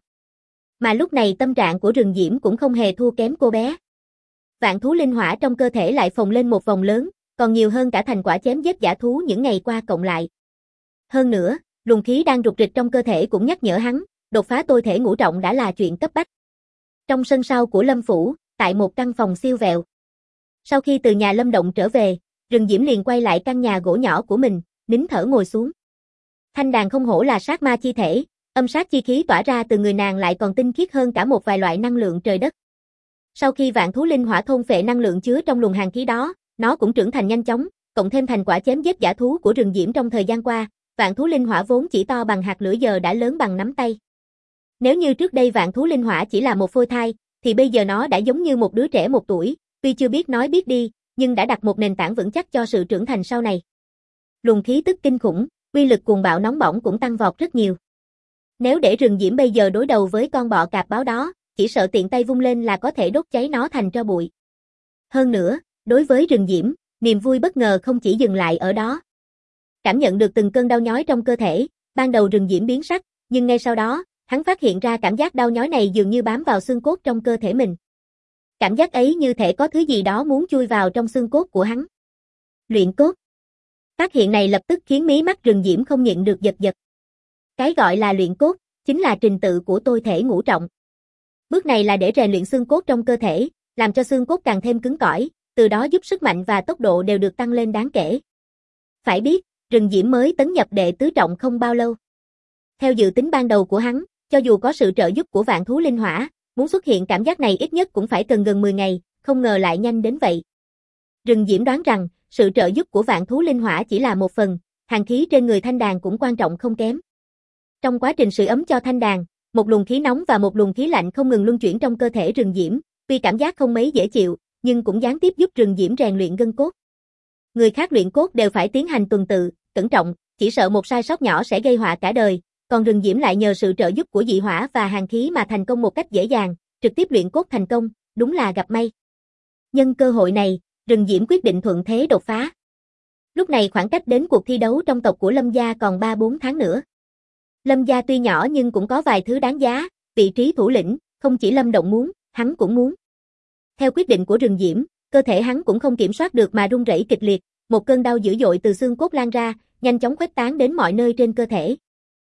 Mà lúc này tâm trạng của Rừng Diễm cũng không hề thua kém cô bé. Vạn thú linh hỏa trong cơ thể lại phồng lên một vòng lớn, còn nhiều hơn cả thành quả chém giết dã thú những ngày qua cộng lại. Hơn nữa, luồng khí đang rục rịch trong cơ thể cũng nhắc nhở hắn, đột phá tôi thể ngũ trọng đã là chuyện cấp bách. Trong sân sau của Lâm phủ, tại một căn phòng siêu vẹo. Sau khi từ nhà Lâm Động trở về, Rừng Diễm liền quay lại căn nhà gỗ nhỏ của mình, nín thở ngồi xuống. Thanh Đàn không hổ là sát ma chi thể, âm sát chi khí tỏa ra từ người nàng lại còn tinh khiết hơn cả một vài loại năng lượng trời đất. Sau khi vạn thú linh hỏa thôn phệ năng lượng chứa trong luồng hàn khí đó, nó cũng trưởng thành nhanh chóng, cộng thêm thành quả chém giết dã thú của Rừng Diễm trong thời gian qua, vạn thú linh hỏa vốn chỉ to bằng hạt lửa giờ đã lớn bằng nắm tay. Nếu như trước đây vạn thú linh hỏa chỉ là một phôi thai, thì bây giờ nó đã giống như một đứa trẻ 1 tuổi, tuy chưa biết nói biết đi, nhưng đã đặt một nền tảng vững chắc cho sự trưởng thành sau này. Luồng khí tức kinh khủng, uy lực cuồng bạo nóng bỏng cũng tăng vọt rất nhiều. Nếu để Rừng Diễm bây giờ đối đầu với con bọ cạp báo đó, chỉ sợ tiện tay vung lên là có thể đốt cháy nó thành tro bụi. Hơn nữa, đối với Rừng Diễm, niềm vui bất ngờ không chỉ dừng lại ở đó. Cảm nhận được từng cơn đau nhói trong cơ thể, ban đầu Rừng Diễm biến sắc, nhưng ngay sau đó, hắn phát hiện ra cảm giác đau nhói này dường như bám vào xương cốt trong cơ thể mình. Cảm giác ấy như thể có thứ gì đó muốn chui vào trong xương cốt của hắn. Luyện cốt. Phát hiện này lập tức khiến mí mắt Rừng Diễm không nhịn được giật giật. Cái gọi là luyện cốt, chính là trình tự của tôi thể ngũ trọng. Bước này là để rèn luyện xương cốt trong cơ thể, làm cho xương cốt càng thêm cứng cỏi, từ đó giúp sức mạnh và tốc độ đều được tăng lên đáng kể. Phải biết, Rừng Diễm mới tấn nhập đệ tứ trọng không bao lâu. Theo dự tính ban đầu của hắn, cho dù có sự trợ giúp của vạn thú linh hỏa, muốn xuất hiện cảm giác này ít nhất cũng phải cần gần 10 ngày, không ngờ lại nhanh đến vậy. Rừng Diễm đoán rằng, sự trợ giúp của vạn thú linh hỏa chỉ là một phần, hàn khí trên người Thanh Đàn cũng quan trọng không kém. Trong quá trình sưởi ấm cho Thanh Đàn, một luồng khí nóng và một luồng khí lạnh không ngừng luân chuyển trong cơ thể Rừng Diễm, tuy cảm giác không mấy dễ chịu, nhưng cũng gián tiếp giúp Rừng Diễm rèn luyện gân cốt. Người khác luyện cốt đều phải tiến hành tuần tự, cẩn trọng, chỉ sợ một sai sót nhỏ sẽ gây họa cả đời, còn Rừng Diễm lại nhờ sự trợ giúp của dị hỏa và hàn khí mà thành công một cách dễ dàng, trực tiếp luyện cốt thành công, đúng là gặp may. Nhân cơ hội này, Rừng Diễm quyết định thuận thế đột phá. Lúc này khoảng cách đến cuộc thi đấu trong tộc của Lâm gia còn 3-4 tháng nữa. Lâm gia tuy nhỏ nhưng cũng có vài thứ đáng giá, vị trí thủ lĩnh, không chỉ Lâm Động muốn, hắn cũng muốn. Theo quyết định của Rừng Diễm, cơ thể hắn cũng không kiểm soát được mà run rẩy kịch liệt, một cơn đau dữ dội từ xương cốt lan ra, nhanh chóng khuếch tán đến mọi nơi trên cơ thể.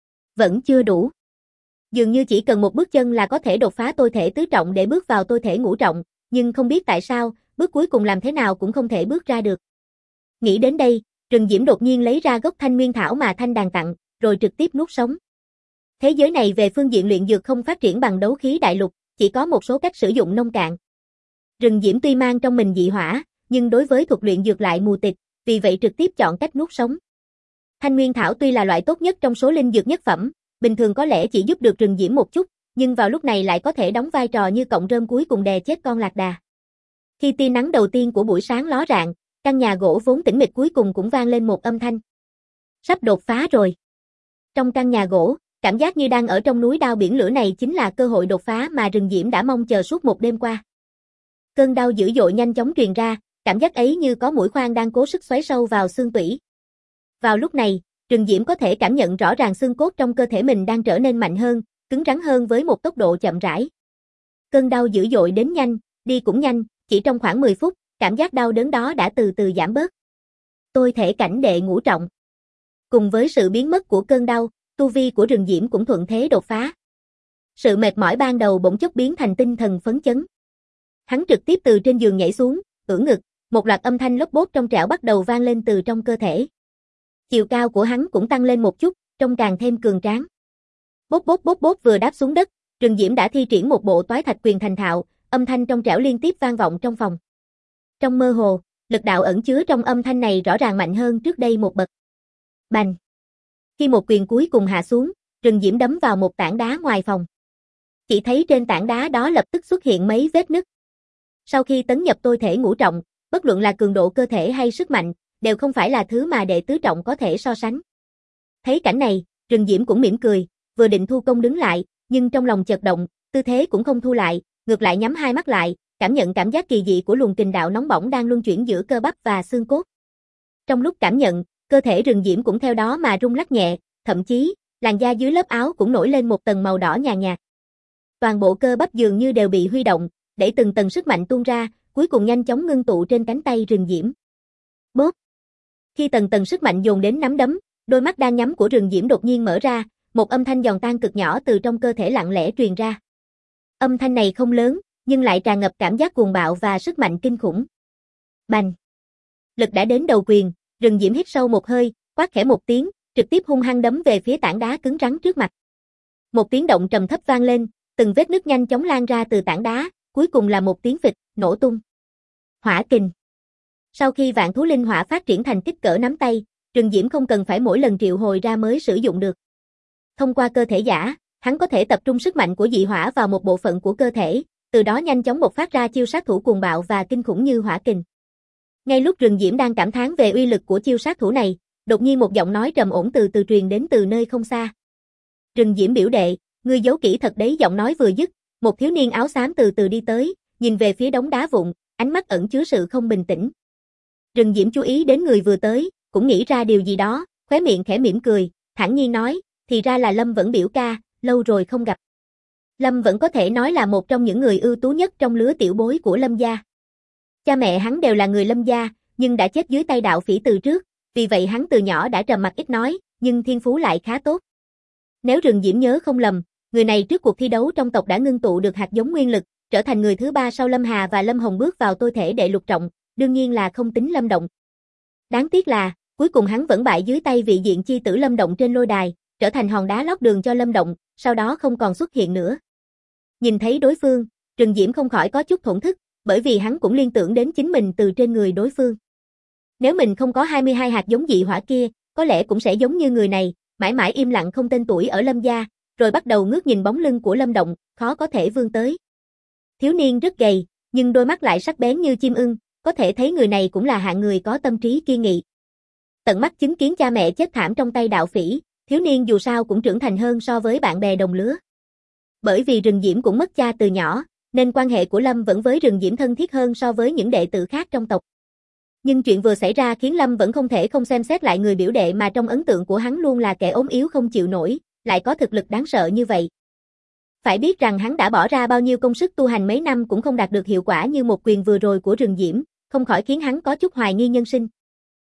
Vẫn chưa đủ. Dường như chỉ cần một bước chân là có thể đột phá tôi thể tứ trọng để bước vào tôi thể ngũ trọng, nhưng không biết tại sao, bước cuối cùng làm thế nào cũng không thể bước ra được. Nghĩ đến đây, Rừng Diễm đột nhiên lấy ra gốc thanh nguyên thảo mà Thanh Đàn tặng, rồi trực tiếp nuốt sống. Thế giới này về phương diện luyện dược không phát triển bằng đấu khí đại lục, chỉ có một số cách sử dụng nông cạn. Rừng Diễm tuy mang trong mình dị hỏa, nhưng đối với thuật luyện dược lại mù tịt, vì vậy trực tiếp chọn cách nuốt sống. Thanh Nguyên Thảo tuy là loại tốt nhất trong số linh dược nhất phẩm, bình thường có lẽ chỉ giúp được Rừng Diễm một chút, nhưng vào lúc này lại có thể đóng vai trò như cọng rơm cuối cùng đè chết con lạc đà. Khi tia nắng đầu tiên của buổi sáng ló rạng, căn nhà gỗ vốn tĩnh mịch cuối cùng cũng vang lên một âm thanh. Sắp đột phá rồi. Trong căn nhà gỗ, cảm giác như đang ở trong núi đao biển lửa này chính là cơ hội đột phá mà Rừng Diễm đã mong chờ suốt một đêm qua. Cơn đau dữ dội nhanh chóng truyền ra, cảm giác ấy như có mũi khoan đang cố sức xoáy sâu vào xương tủy. Vào lúc này, Rừng Diễm có thể cảm nhận rõ ràng xương cốt trong cơ thể mình đang trở nên mạnh hơn, cứng rắn hơn với một tốc độ chậm rãi. Cơn đau dữ dội đến nhanh, đi cũng nhanh, chỉ trong khoảng 10 phút, cảm giác đau đớn đó đã từ từ giảm bớt. Tôi thể cảnh đệ ngũ trọng. Cùng với sự biến mất của cơn đau, tu vi của Rừng Diễm cũng thuận thế đột phá. Sự mệt mỏi ban đầu bỗng chốc biến thành tinh thần phấn chấn. Hắn trực tiếp từ trên giường nhảy xuống, ưỡn ngực, một loạt âm thanh lốp bốp trong trẻo bắt đầu vang lên từ trong cơ thể. Chiều cao của hắn cũng tăng lên một chút, trông càng thêm cường tráng. Bốp bốp vừa đáp xuống đất, Rừng Diễm đã thi triển một bộ toái thạch quyền thành thạo, âm thanh trong trẻo liên tiếp vang vọng trong phòng. Trong mơ hồ, lực đạo ẩn chứa trong âm thanh này rõ ràng mạnh hơn trước đây một bậc. Bành! Khi một quyền cuối cùng hạ xuống, Rừng Diễm đấm vào một tảng đá ngoài phòng. Chỉ thấy trên tảng đá đó lập tức xuất hiện mấy vết nứt. Sau khi tấn nhập tôi thể ngũ trọng, bất luận là cường độ cơ thể hay sức mạnh, đều không phải là thứ mà đệ tứ trọng có thể so sánh. Thấy cảnh này, Rừng Diễm cũng mỉm cười, vừa định thu công đứng lại, nhưng trong lòng chợt động, tư thế cũng không thu lại, ngược lại nhắm hai mắt lại, cảm nhận cảm giác kỳ dị của luồng kình đạo nóng bỏng đang luân chuyển giữa cơ bắp và xương cốt. Trong lúc cảm nhận, cơ thể Rừng Diễm cũng theo đó mà rung lắc nhẹ, thậm chí, làn da dưới lớp áo cũng nổi lên một tầng màu đỏ nhàn nhạt. Toàn bộ cơ bắp dường như đều bị huy động, để từng tầng sức mạnh tuôn ra, cuối cùng nhanh chóng ngưng tụ trên cánh tay Rừng Diễm. Bốp! Khi tầng tầng sức mạnh dồn đến nắm đấm, đôi mắt đang nhắm của Rừng Diễm đột nhiên mở ra, một âm thanh giòn tan cực nhỏ từ trong cơ thể lặng lẽ truyền ra. Âm thanh này không lớn, nhưng lại tràn ngập cảm giác cuồng bạo và sức mạnh kinh khủng. Bành! Lực đã đến đầu quyền, Rừng Diễm hít sâu một hơi, quát khẽ một tiếng, trực tiếp hung hăng đấm về phía tảng đá cứng rắn trước mặt. Một tiếng động trầm thấp vang lên, từng vết nứt nhanh chóng lan ra từ tảng đá, cuối cùng là một tiếng phịch, nổ tung. Hỏa kình. Sau khi vạn thú linh hỏa phát triển thành kích cỡ nắm tay, Rừng Diễm không cần phải mỗi lần triệu hồi ra mới sử dụng được. Thông qua cơ thể giả, hắn có thể tập trung sức mạnh của dị hỏa vào một bộ phận của cơ thể, từ đó nhanh chóng bộc phát ra chiêu sát thủ cuồng bạo và kinh khủng như hỏa kình. Ngay lúc Rừng Diễm đang cảm thán về uy lực của chiêu sát thủ này, đột nhiên một giọng nói trầm ổn từ từ truyền đến từ nơi không xa. Rừng Diễm biểu đệ, ngươi giấu kỹ thật đấy. Giọng nói vừa dứt, một thiếu niên áo xám từ từ đi tới, nhìn về phía đống đá vụn, ánh mắt ẩn chứa sự không bình tĩnh. Rừng Diễm chú ý đến người vừa tới, cũng nghĩ ra điều gì đó, khóe miệng khẽ mỉm cười, thản nhiên nói, thì ra là Lâm Vẫn biểu ca, lâu rồi không gặp. Lâm Vẫn có thể nói là một trong những người ưu tú nhất trong lứa tiểu bối của Lâm gia. Cha mẹ hắn đều là người Lâm gia, nhưng đã chết dưới tay đạo phỉ từ trước, vì vậy hắn từ nhỏ đã trầm mặc ít nói, nhưng thiên phú lại khá tốt. Nếu Rừng Diễm nhớ không lầm, người này trước cuộc thi đấu trong tộc đã ngưng tụ được hạt giống nguyên lực, trở thành người thứ ba sau Lâm Hà và Lâm Hồng bước vào tôi thể đệ lục trọng, đương nhiên là không tính Lâm Động. Đáng tiếc là, cuối cùng hắn vẫn bại dưới tay vị diện chi tử Lâm Động trên lôi đài, trở thành hòn đá lót đường cho Lâm Động, sau đó không còn xuất hiện nữa. Nhìn thấy đối phương, Rừng Diễm không khỏi có chút thổn thức, bởi vì hắn cũng liên tưởng đến chính mình từ trên người đối phương. Nếu mình không có 22 hạt giống dị hỏa kia, có lẽ cũng sẽ giống như người này, mãi mãi im lặng không tên tuổi ở Lâm gia, rồi bắt đầu ngước nhìn bóng lưng của Lâm Động, khó có thể vươn tới. Thiếu niên rất gầy, nhưng đôi mắt lại sắc bén như chim ưng, có thể thấy người này cũng là hạng người có tâm trí kiên nghị. Tận mắt chứng kiến cha mẹ chết thảm trong tay đạo phỉ, thiếu niên dù sao cũng trưởng thành hơn so với bạn bè đồng lứa. Bởi vì Rừng Diễm cũng mất cha từ nhỏ, nên quan hệ của Lâm Vẫn với Rừng Diễm thân thiết hơn so với những đệ tử khác trong tộc. Nhưng chuyện vừa xảy ra khiến Lâm Vẫn không thể không xem xét lại người biểu đệ mà trong ấn tượng của hắn luôn là kẻ ốm yếu không chịu nổi, lại có thực lực đáng sợ như vậy. Phải biết rằng hắn đã bỏ ra bao nhiêu công sức tu hành mấy năm cũng không đạt được hiệu quả như một quyền vừa rồi của Rừng Diễm, không khỏi khiến hắn có chút hoài nghi nhân sinh.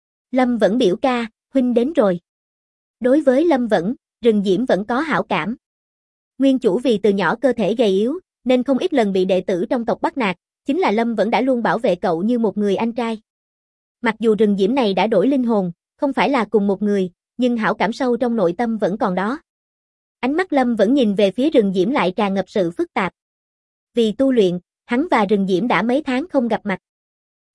Lâm Vẫn biểu ca, huynh đến rồi. Đối với Lâm Vẫn, Rừng Diễm vẫn có hảo cảm. Nguyên chủ vì từ nhỏ cơ thể gầy yếu, nên không ít lần bị đệ tử trong tộc bắt nạt, chính là Lâm Vẫn đã luôn bảo vệ cậu như một người anh trai. Mặc dù Rừng Diễm này đã đổi linh hồn, không phải là cùng một người, nhưng hảo cảm sâu trong nội tâm vẫn còn đó. Ánh mắt Lâm Vẫn nhìn về phía Rừng Diễm lại tràn ngập sự phức tạp. Vì tu luyện, hắn và Rừng Diễm đã mấy tháng không gặp mặt.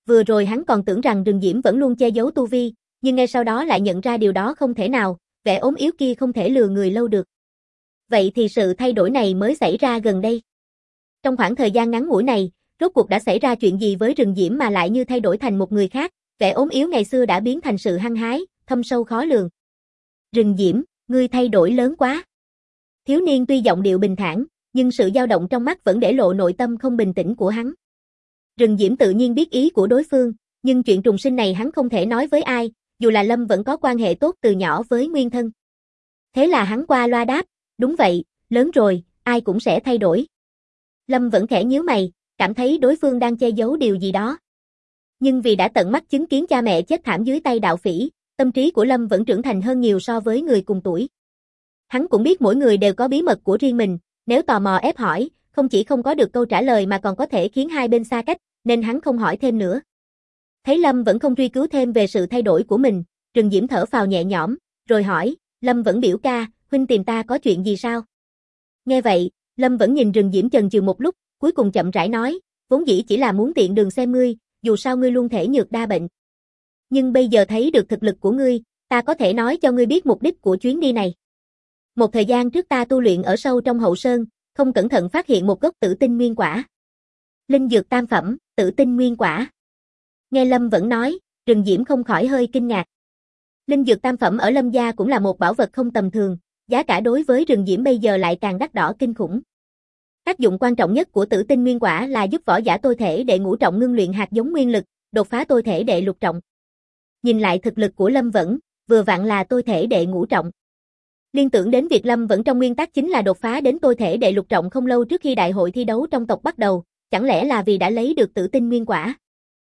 Vừa rồi hắn còn tưởng rằng Rừng Diễm vẫn luôn che giấu tu vi, nhưng ngay sau đó lại nhận ra điều đó không thể nào, vẻ ốm yếu kia không thể lừa người lâu được. Vậy thì sự thay đổi này mới xảy ra gần đây. Trong khoảng thời gian ngắn ngủi này, rốt cuộc đã xảy ra chuyện gì với Rừng Diễm mà lại như thay đổi thành một người khác, vẻ ốm yếu ngày xưa đã biến thành sự hăng hái, thâm sâu khó lường. Rừng Diễm, ngươi thay đổi lớn quá. Thiếu niên tuy giọng điệu bình thản, nhưng sự dao động trong mắt vẫn để lộ nội tâm không bình tĩnh của hắn. Rừng Diễm tự nhiên biết ý của đối phương, nhưng chuyện trùng sinh này hắn không thể nói với ai, dù là Lâm vẫn có quan hệ tốt từ nhỏ với Nguyên Thân. Thế là hắn qua loa đáp, đúng vậy, lớn rồi, ai cũng sẽ thay đổi. Lâm vẫn khẽ nhíu mày, cảm thấy đối phương đang che giấu điều gì đó. Nhưng vì đã tận mắt chứng kiến cha mẹ chết thảm dưới tay đạo phỉ, tâm trí của Lâm vẫn trưởng thành hơn nhiều so với người cùng tuổi. Hắn cũng biết mỗi người đều có bí mật của riêng mình, nếu tò mò ép hỏi, không chỉ không có được câu trả lời mà còn có thể khiến hai bên xa cách, nên hắn không hỏi thêm nữa. Thấy Lâm vẫn không truy cứu thêm về sự thay đổi của mình, Rừng Diễm thở phào nhẹ nhõm, rồi hỏi, Lâm vẫn biểu ca, huynh tìm ta có chuyện gì sao? Nghe vậy, Lâm vẫn nhìn Rừng Diễm chần chừ một lúc, cuối cùng chậm rãi nói, vốn dĩ chỉ là muốn tiện đường xem ngươi, dù sao ngươi luôn thể nhược đa bệnh. Nhưng bây giờ thấy được thực lực của ngươi, ta có thể nói cho ngươi biết mục đích của chuyến đi này. Một thời gian trước ta tu luyện ở sâu trong hậu sơn, không cẩn thận phát hiện một gốc tử tinh nguyên quả. Linh dược tam phẩm, tử tinh nguyên quả. Nghe Lâm vẫn nói, Rừng Diễm không khỏi hơi kinh ngạc. Linh dược tam phẩm ở Lâm gia cũng là một bảo vật không tầm thường, giá cả đối với Rừng Diễm bây giờ lại càng đắt đỏ kinh khủng. Tác dụng quan trọng nhất của tử tinh nguyên quả là giúp võ giả tôi thể đệ ngũ trọng ngưng luyện hạt giống nguyên lực, đột phá tôi thể đệ lục trọng. Nhìn lại thực lực của Lâm Vẫn, vừa vặn là tôi thể đệ ngũ trọng. Liên tưởng đến việc Lâm Vẫn trong nguyên tắc chính là đột phá đến tôi thể đệ lục trọng không lâu trước khi đại hội thi đấu trong tộc bắt đầu, chẳng lẽ là vì đã lấy được tử tinh nguyên quả?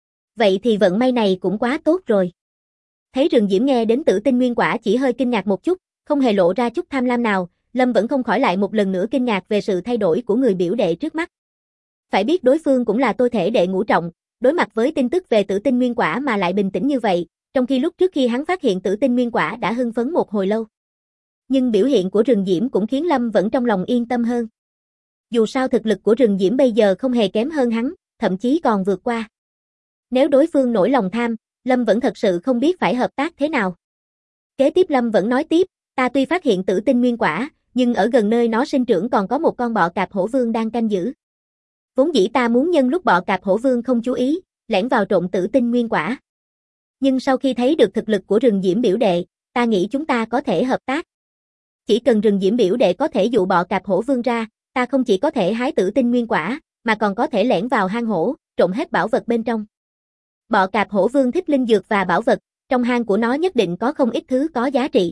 Vậy thì vận may này cũng quá tốt rồi. Thấy Rừng Diễm nghe đến tử tinh nguyên quả chỉ hơi kinh ngạc một chút, không hề lộ ra chút tham lam nào, Lâm vẫn không khỏi lại một lần nữa kinh ngạc về sự thay đổi của người biểu đệ trước mắt. Phải biết đối phương cũng là tôi thể đệ ngũ trọng, đối mặt với tin tức về tử tinh nguyên quả mà lại bình tĩnh như vậy, trong khi lúc trước khi hắn phát hiện tử tinh nguyên quả đã hưng phấn một hồi lâu. Nhưng biểu hiện của Rừng Diễm cũng khiến Lâm vẫn trong lòng yên tâm hơn. Dù sao thực lực của Rừng Diễm bây giờ không hề kém hơn hắn, thậm chí còn vượt qua. Nếu đối phương nổi lòng tham, Lâm vẫn thật sự không biết phải hợp tác thế nào. Kế tiếp Lâm vẫn nói tiếp, ta tuy phát hiện tử tinh nguyên quả, nhưng ở gần nơi nó sinh trưởng còn có một con bọ cạp hổ vương đang canh giữ. Vốn dĩ ta muốn nhân lúc bọ cạp hổ vương không chú ý, lẻn vào trộn tử tinh nguyên quả. Nhưng sau khi thấy được thực lực của Rừng Diễm biểu đệ, ta nghĩ chúng ta có thể hợp tác. Chỉ cần Rừng Diễm biểu đệ có thể dụ bọ cạp hổ vương ra, ta không chỉ có thể hái tử tinh nguyên quả, mà còn có thể lẻn vào hang hổ, trộn hết bảo vật bên trong. Bọ cạp hổ vương thích linh dược và bảo vật, trong hang của nó nhất định có không ít thứ có giá trị.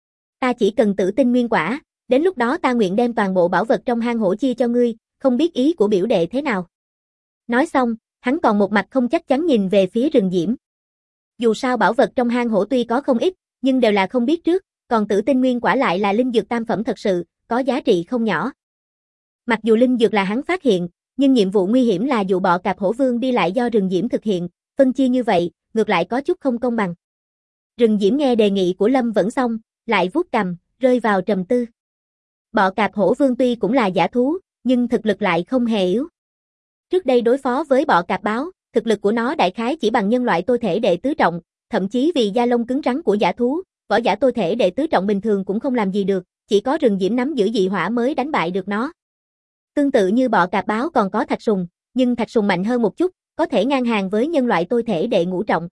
Ta chỉ cần tử tinh nguyên quả, đến lúc đó ta nguyện đem toàn bộ bảo vật trong hang hổ chia cho ngươi, không biết ý của biểu đệ thế nào. Nói xong, hắn còn một mặt không chắc chắn nhìn về phía Rừng Diễm. Dù sao bảo vật trong hang hổ tuy có không ít, nhưng đều là không biết trước, còn tử tinh nguyên quả lại là linh dược tam phẩm thật sự, có giá trị không nhỏ. Mặc dù linh dược là hắn phát hiện, nhưng nhiệm vụ nguy hiểm là dụ bọ cạp hổ vương đi lại do Rừng Diễm thực hiện, phân chia như vậy, ngược lại có chút không công bằng. Rừng Diễm nghe đề nghị của Lâm vẫn xong, lại vuốt cằm, rơi vào trầm tư. Bọ cạp hổ vương tuy cũng là giả thú, nhưng thực lực lại không hề yếu. Trước đây đối phó với bọ cạp báo, thực lực của nó đại khái chỉ bằng nhân loại tôi thể đệ tứ trọng, thậm chí vì da lông cứng rắn của giả thú, võ giả tôi thể đệ tứ trọng bình thường cũng không làm gì được, chỉ có Rừng Diễm nắm giữ dị hỏa mới đánh bại được nó. Tương tự như bọ cạp báo còn có thạch sùng, nhưng thạch sùng mạnh hơn một chút, có thể ngang hàng với nhân loại tôi thể đệ ngũ trọng.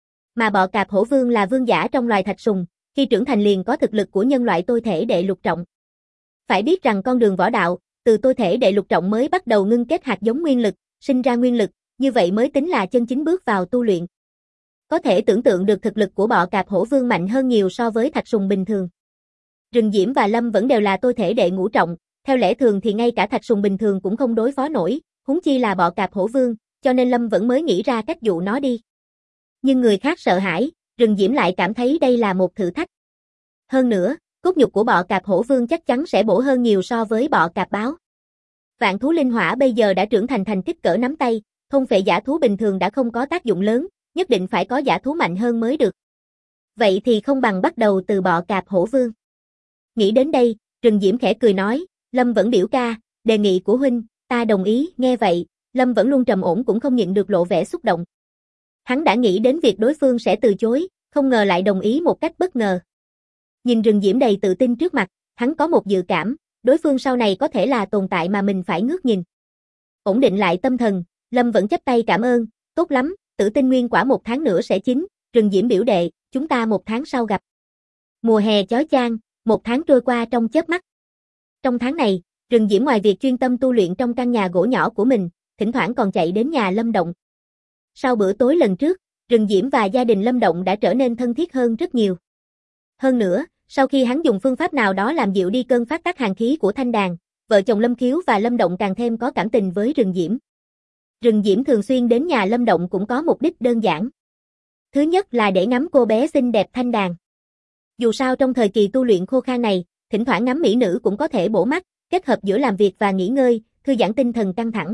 Mà bọ cạp hổ vương là vương giả trong loài thạch sùng, khi trưởng thành liền có thực lực của nhân loại tôi thể đệ lục trọng. Phải biết rằng con đường võ đạo, từ tôi thể đệ lục trọng mới bắt đầu ngưng kết hạt giống nguyên lực, sinh ra nguyên lực, như vậy mới tính là chân chính bước vào tu luyện. Có thể tưởng tượng được thực lực của bọ cạp hổ vương mạnh hơn nhiều so với thạch sùng bình thường. Rừng Diễm và Lâm vẫn đều là tôi thể đệ ngũ trọng, theo lẽ thường thì ngay cả thạch sùng bình thường cũng không đối phó nổi, huống chi là bọ cạp hổ vương, cho nên Lâm vẫn mới nghĩ ra cách dụ nó đi. Nhưng người khác sợ hãi, Rừng Diễm lại cảm thấy đây là một thử thách. Hơn nữa, cốt nhục của bọ cạp hổ vương chắc chắn sẽ bổ hơn nhiều so với bọ cạp báo. Vạn thú linh hỏa bây giờ đã trưởng thành kích cỡ nắm tay, thôn phệ giả thú bình thường đã không có tác dụng lớn, nhất định phải có giả thú mạnh hơn mới được. Vậy thì không bằng bắt đầu từ bọ cạp hổ vương. Nghĩ đến đây, Rừng Diễm khẽ cười nói, Lâm vẫn biểu ca, đề nghị của huynh, ta đồng ý. Nghe vậy, Lâm vẫn luôn trầm ổn cũng không nhịn được lộ vẻ xúc động. Hắn đã nghĩ đến việc đối phương sẽ từ chối, không ngờ lại đồng ý một cách bất ngờ. Nhìn Rừng Diễm đầy tự tin trước mặt, hắn có một dự cảm, đối phương sau này có thể là tồn tại mà mình phải ngước nhìn. Ổn định lại tâm thần, Lâm vẫn chắp tay cảm ơn, tốt lắm, Tử Tinh Nguyên quả 1 tháng nữa sẽ chín, Rừng Diễm biểu đệ, chúng ta 1 tháng sau gặp. Mùa hè chói chang, 1 tháng trôi qua trong chớp mắt. Trong tháng này, Rừng Diễm ngoài việc chuyên tâm tu luyện trong căn nhà gỗ nhỏ của mình, thỉnh thoảng còn chạy đến nhà Lâm Động. Sau bữa tối lần trước, Rừng Diễm và gia đình Lâm Động đã trở nên thân thiết hơn rất nhiều. Hơn nữa, sau khi hắn dùng phương pháp nào đó làm dịu đi cơn phát tác hàn khí của Thanh Đàn, vợ chồng Lâm Khiếu và Lâm Động càng thêm có cảm tình với Rừng Diễm. Rừng Diễm thường xuyên đến nhà Lâm Động cũng có mục đích đơn giản. Thứ nhất là để ngắm cô bé xinh đẹp Thanh Đàn. Dù sao trong thời kỳ tu luyện khô khan này, thỉnh thoảng ngắm mỹ nữ cũng có thể bổ mắt, kết hợp giữa làm việc và nghỉ ngơi, thư giãn tinh thần căng thẳng.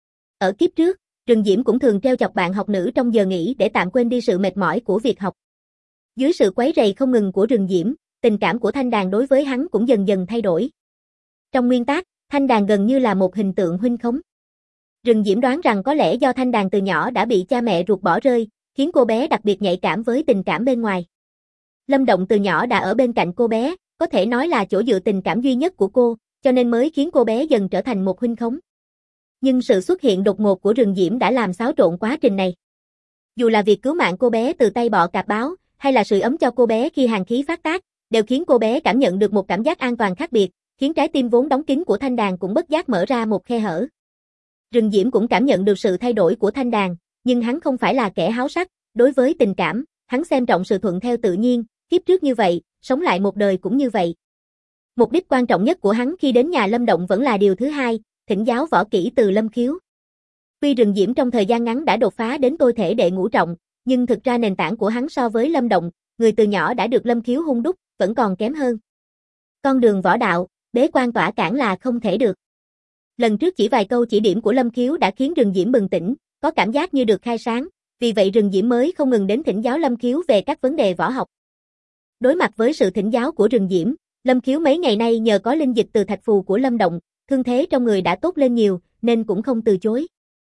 Ở kiếp trước, Rừng Diễm cũng thường trêu chọc bạn học nữ trong giờ nghỉ để tạm quên đi sự mệt mỏi của việc học. Dưới sự quấy rầy không ngừng của Rừng Diễm, tình cảm của Thanh Đàn đối với hắn cũng dần dần thay đổi. Trong nguyên tắc, Thanh Đàn gần như là một hình tượng huynh khống. Rừng Diễm đoán rằng có lẽ do Thanh Đàn từ nhỏ đã bị cha mẹ ruột bỏ rơi, khiến cô bé đặc biệt nhạy cảm với tình cảm bên ngoài. Lâm Động từ nhỏ đã ở bên cạnh cô bé, có thể nói là chỗ dựa tình cảm duy nhất của cô, cho nên mới khiến cô bé dần trở thành một huynh khống. Nhưng sự xuất hiện đột ngột của Rừng Diễm đã làm xáo trộn quá trình này. Dù là việc cứu mạng cô bé từ tay bọ cạp báo, hay là sưởi ấm cho cô bé khi hàn khí phát tác, đều khiến cô bé cảm nhận được một cảm giác an toàn khác biệt, khiến trái tim vốn đóng kín của Thanh Đàn cũng bất giác mở ra một khe hở. Rừng Diễm cũng cảm nhận được sự thay đổi của Thanh Đàn, nhưng hắn không phải là kẻ háo sắc, đối với tình cảm, hắn xem trọng sự thuận theo tự nhiên, kiếp trước như vậy, sống lại một đời cũng như vậy. Mục đích quan trọng nhất của hắn khi đến nhà Lâm Động vẫn là điều thứ hai, thỉnh giáo võ kỹ từ Lâm Khiếu. Tuy Rừng Diễm trong thời gian ngắn đã đột phá đến tôi thể đệ ngũ trọng, nhưng thực ra nền tảng của hắn so với Lâm Động, người từ nhỏ đã được Lâm Khiếu hun đúc, vẫn còn kém hơn. Con đường võ đạo, bế quan tỏa cản là không thể được. Lần trước chỉ vài câu chỉ điểm của Lâm Khiếu đã khiến Rừng Diễm bừng tỉnh, có cảm giác như được khai sáng, vì vậy Rừng Diễm mới không ngừng đến thỉnh giáo Lâm Khiếu về các vấn đề võ học. Đối mặt với sự thỉnh giáo của Rừng Diễm, Lâm Khiếu mấy ngày nay nhờ có linh dịch từ thạch phù của Lâm Động, thương thế trong người đã tốt lên nhiều, nên cũng không từ chối.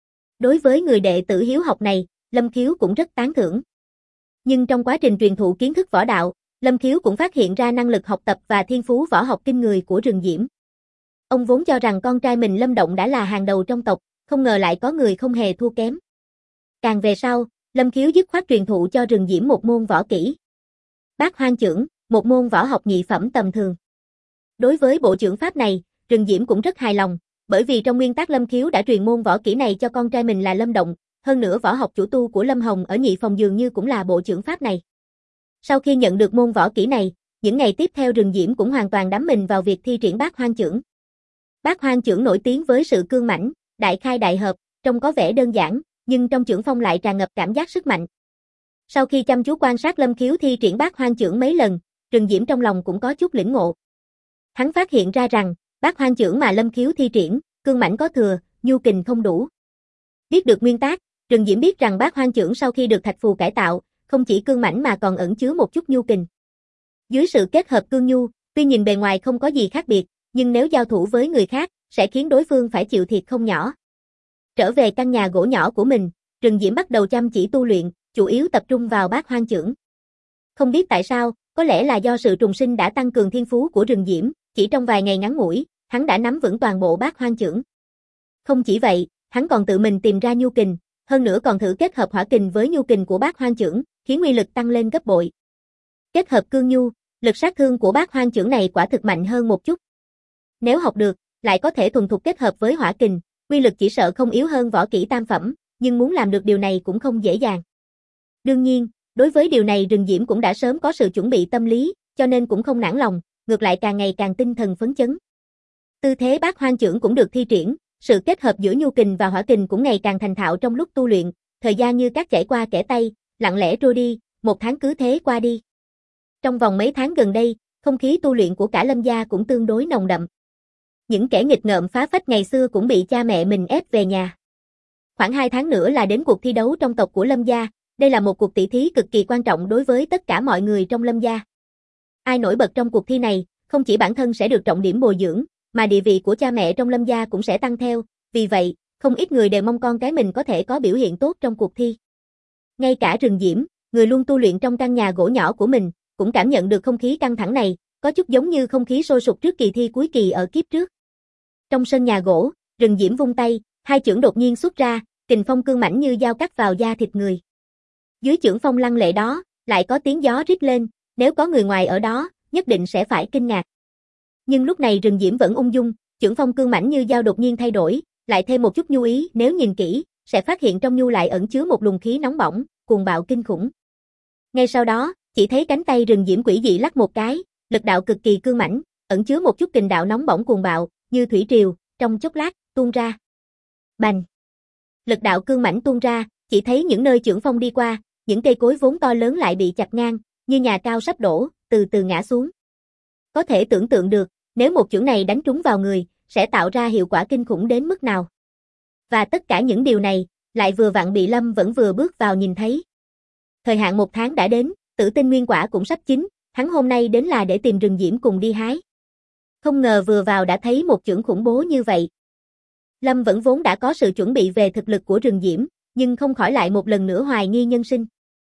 Đối với người đệ tử hiếu học này, Lâm Khiếu cũng rất tán thưởng. Nhưng trong quá trình truyền thụ kiến thức võ đạo, Lâm Khiếu cũng phát hiện ra năng lực học tập và thiên phú võ học kinh người của Rừng Diễm. Ông vốn cho rằng con trai mình Lâm Động đã là hàng đầu trong tộc, không ngờ lại có người không hề thua kém. Càng về sau, Lâm Khiếu dứt khoát truyền thụ cho Rừng Diễm một môn võ kỹ. Bát Hoang Chưởng, một môn võ học nhị phẩm tầm thường. Đối với bộ chưởng pháp này, Rừng Diễm cũng rất hài lòng, bởi vì trong nguyên tắc Lâm Khiếu đã truyền môn võ kỹ này cho con trai mình là Lâm Động, hơn nữa võ học chủ tu của Lâm Hồng ở nhị phòng dường như cũng là bộ chưởng pháp này. Sau khi nhận được môn võ kỹ này, những ngày tiếp theo Rừng Diễm cũng hoàn toàn đắm mình vào việc thi triển Bát Hoang Chưởng. Bát Hoang Chưởng nổi tiếng với sự cương mãnh, đại khai đại hợp, trông có vẻ đơn giản, nhưng trong chưởng phong lại tràn ngập cảm giác sức mạnh. Sau khi chăm chú quan sát Lâm Khiếu thi triển Bát Hoang Chưởng mấy lần, Rừng Diễm trong lòng cũng có chút lĩnh ngộ. Hắn phát hiện ra rằng, Bát Hoang Chưởng mà Lâm Khiếu thi triển, cương mãnh có thừa, nhu kình không đủ. Biết được nguyên tắc, Rừng Diễm biết rằng Bát Hoang Chưởng sau khi được thạch phù cải tạo, không chỉ cương mãnh mà còn ẩn chứa một chút nhu kình. Dưới sự kết hợp cương nhu, tuy nhìn bề ngoài không có gì khác biệt, nhưng nếu giao thủ với người khác, sẽ khiến đối phương phải chịu thiệt không nhỏ. Trở về căn nhà gỗ nhỏ của mình, Rừng Diễm bắt đầu chăm chỉ tu luyện, chủ yếu tập trung vào Bát Hoang Chưởng. Không biết tại sao, có lẽ là do sự trùng sinh đã tăng cường thiên phú của Rừng Diễm, chỉ trong vài ngày ngắn ngủi, hắn đã nắm vững toàn bộ Bát Hoang Chưởng. Không chỉ vậy, hắn còn tự mình tìm ra nhu kình, hơn nữa còn thử kết hợp hỏa kình với nhu kình của Bát Hoang Chưởng, khiến uy lực tăng lên gấp bội. Kết hợp cương nhu, lực sát thương của Bát Hoang Chưởng này quả thực mạnh hơn một chút. Nếu học được, lại có thể thuần thục kết hợp với hỏa kình, uy lực chỉ sợ không yếu hơn võ kỹ tam phẩm, nhưng muốn làm được điều này cũng không dễ dàng. Đương nhiên, đối với điều này Rừng Diễm cũng đã sớm có sự chuẩn bị tâm lý, cho nên cũng không nản lòng, ngược lại càng ngày càng tinh thần phấn chấn. Tư thế Bát Hoang Chưởng cũng được thi triển, sự kết hợp giữa nhu kình và hỏa kình cũng ngày càng thành thạo trong lúc tu luyện, thời gian như cát chảy qua kẽ tay, lặng lẽ trôi đi, 1 tháng cứ thế qua đi. Trong vòng mấy tháng gần đây, không khí tu luyện của cả Lâm gia cũng tương đối nồng đậm. Những kẻ nghịch ngợm phá phách ngày xưa cũng bị cha mẹ mình ép về nhà. Khoảng 2 tháng nữa là đến cuộc thi đấu trong tộc của Lâm gia, đây là một cuộc tỷ thí cực kỳ quan trọng đối với tất cả mọi người trong Lâm gia. Ai nổi bật trong cuộc thi này, không chỉ bản thân sẽ được trọng điểm bồi dưỡng, mà địa vị của cha mẹ trong Lâm gia cũng sẽ tăng theo, vì vậy, không ít người đều mong con cái mình có thể có biểu hiện tốt trong cuộc thi. Ngay cả Rừng Diễm, người luôn tu luyện trong căn nhà gỗ nhỏ của mình, cũng cảm nhận được không khí căng thẳng này, có chút giống như không khí sôi sục trước kỳ thi cuối kỳ ở kiếp trước. Trong sân nhà gỗ, Rừng Diễm vung tay, hai chưởng đột nhiên xuất ra, kình phong cương mãnh như dao cắt vào da thịt người. Dưới chưởng phong lăng lệ đó, lại có tiếng gió rít lên, nếu có người ngoài ở đó, nhất định sẽ phải kinh ngạc. Nhưng lúc này Rừng Diễm vẫn ung dung, chưởng phong cương mãnh như dao đột nhiên thay đổi, lại thêm một chút nhu ý, nếu nhìn kỹ, sẽ phát hiện trong nhu lại ẩn chứa một luồng khí nóng bỏng, cuồng bạo kinh khủng. Ngay sau đó, chỉ thấy cánh tay Rừng Diễm quỷ dị lắc một cái, lực đạo cực kỳ cương mãnh, ẩn chứa một chút kình đạo nóng bỏng cuồng bạo, như thủy triều, trong chốc lát, tuôn ra. Bành! Lực đạo cương mãnh tuôn ra, chỉ thấy những nơi chưởng phong đi qua, những cây cối vốn to lớn lại bị chặt ngang, như nhà cao sắp đổ, từ từ ngã xuống. Có thể tưởng tượng được, nếu một chưởng này đánh trúng vào người, sẽ tạo ra hiệu quả kinh khủng đến mức nào. Và tất cả những điều này, lại vừa vặn bị Lâm vẫn vừa bước vào nhìn thấy. Thời hạn 1 tháng đã đến, Tử Tinh Nguyên Quả cũng sắp chín, hắn hôm nay đến là để tìm Rừng Diễm cùng đi hái. Không ngờ vừa vào đã thấy một chưởng khủng bố như vậy. Lâm vẫn vốn đã có sự chuẩn bị về thực lực của Rừng Diễm, nhưng không khỏi lại một lần nữa hoài nghi nhân sinh.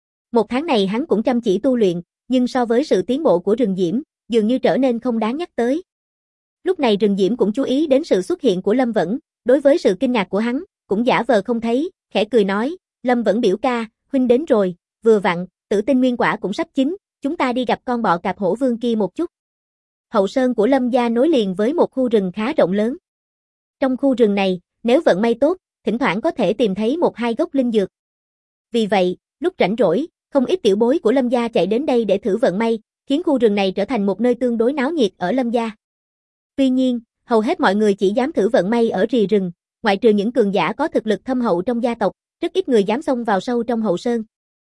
1 tháng này hắn cũng chăm chỉ tu luyện, nhưng so với sự tiến bộ của Rừng Diễm, dường như trở nên không đáng nhắc tới. Lúc này Rừng Diễm cũng chú ý đến sự xuất hiện của Lâm Vẫn, đối với sự kinh ngạc của hắn, cũng giả vờ không thấy, khẽ cười nói, Lâm Vẫn biểu ca, huynh đến rồi, vừa vặn, Tử Tinh Nguyên Quả cũng sắp chín, chúng ta đi gặp con bọ cạp hổ vương kia một chút. Hậu sơn của Lâm gia nối liền với một khu rừng khá rộng lớn. Trong khu rừng này, nếu vận may tốt, thỉnh thoảng có thể tìm thấy 1-2 gốc linh dược. Vì vậy, lúc rảnh rỗi, không ít tiểu bối của Lâm gia chạy đến đây để thử vận may, khiến khu rừng này trở thành một nơi tương đối náo nhiệt ở Lâm gia. Tuy nhiên, hầu hết mọi người chỉ dám thử vận may ở rìa rừng, ngoại trừ những cường giả có thực lực thâm hậu trong gia tộc, rất ít người dám xông vào sâu trong hậu sơn.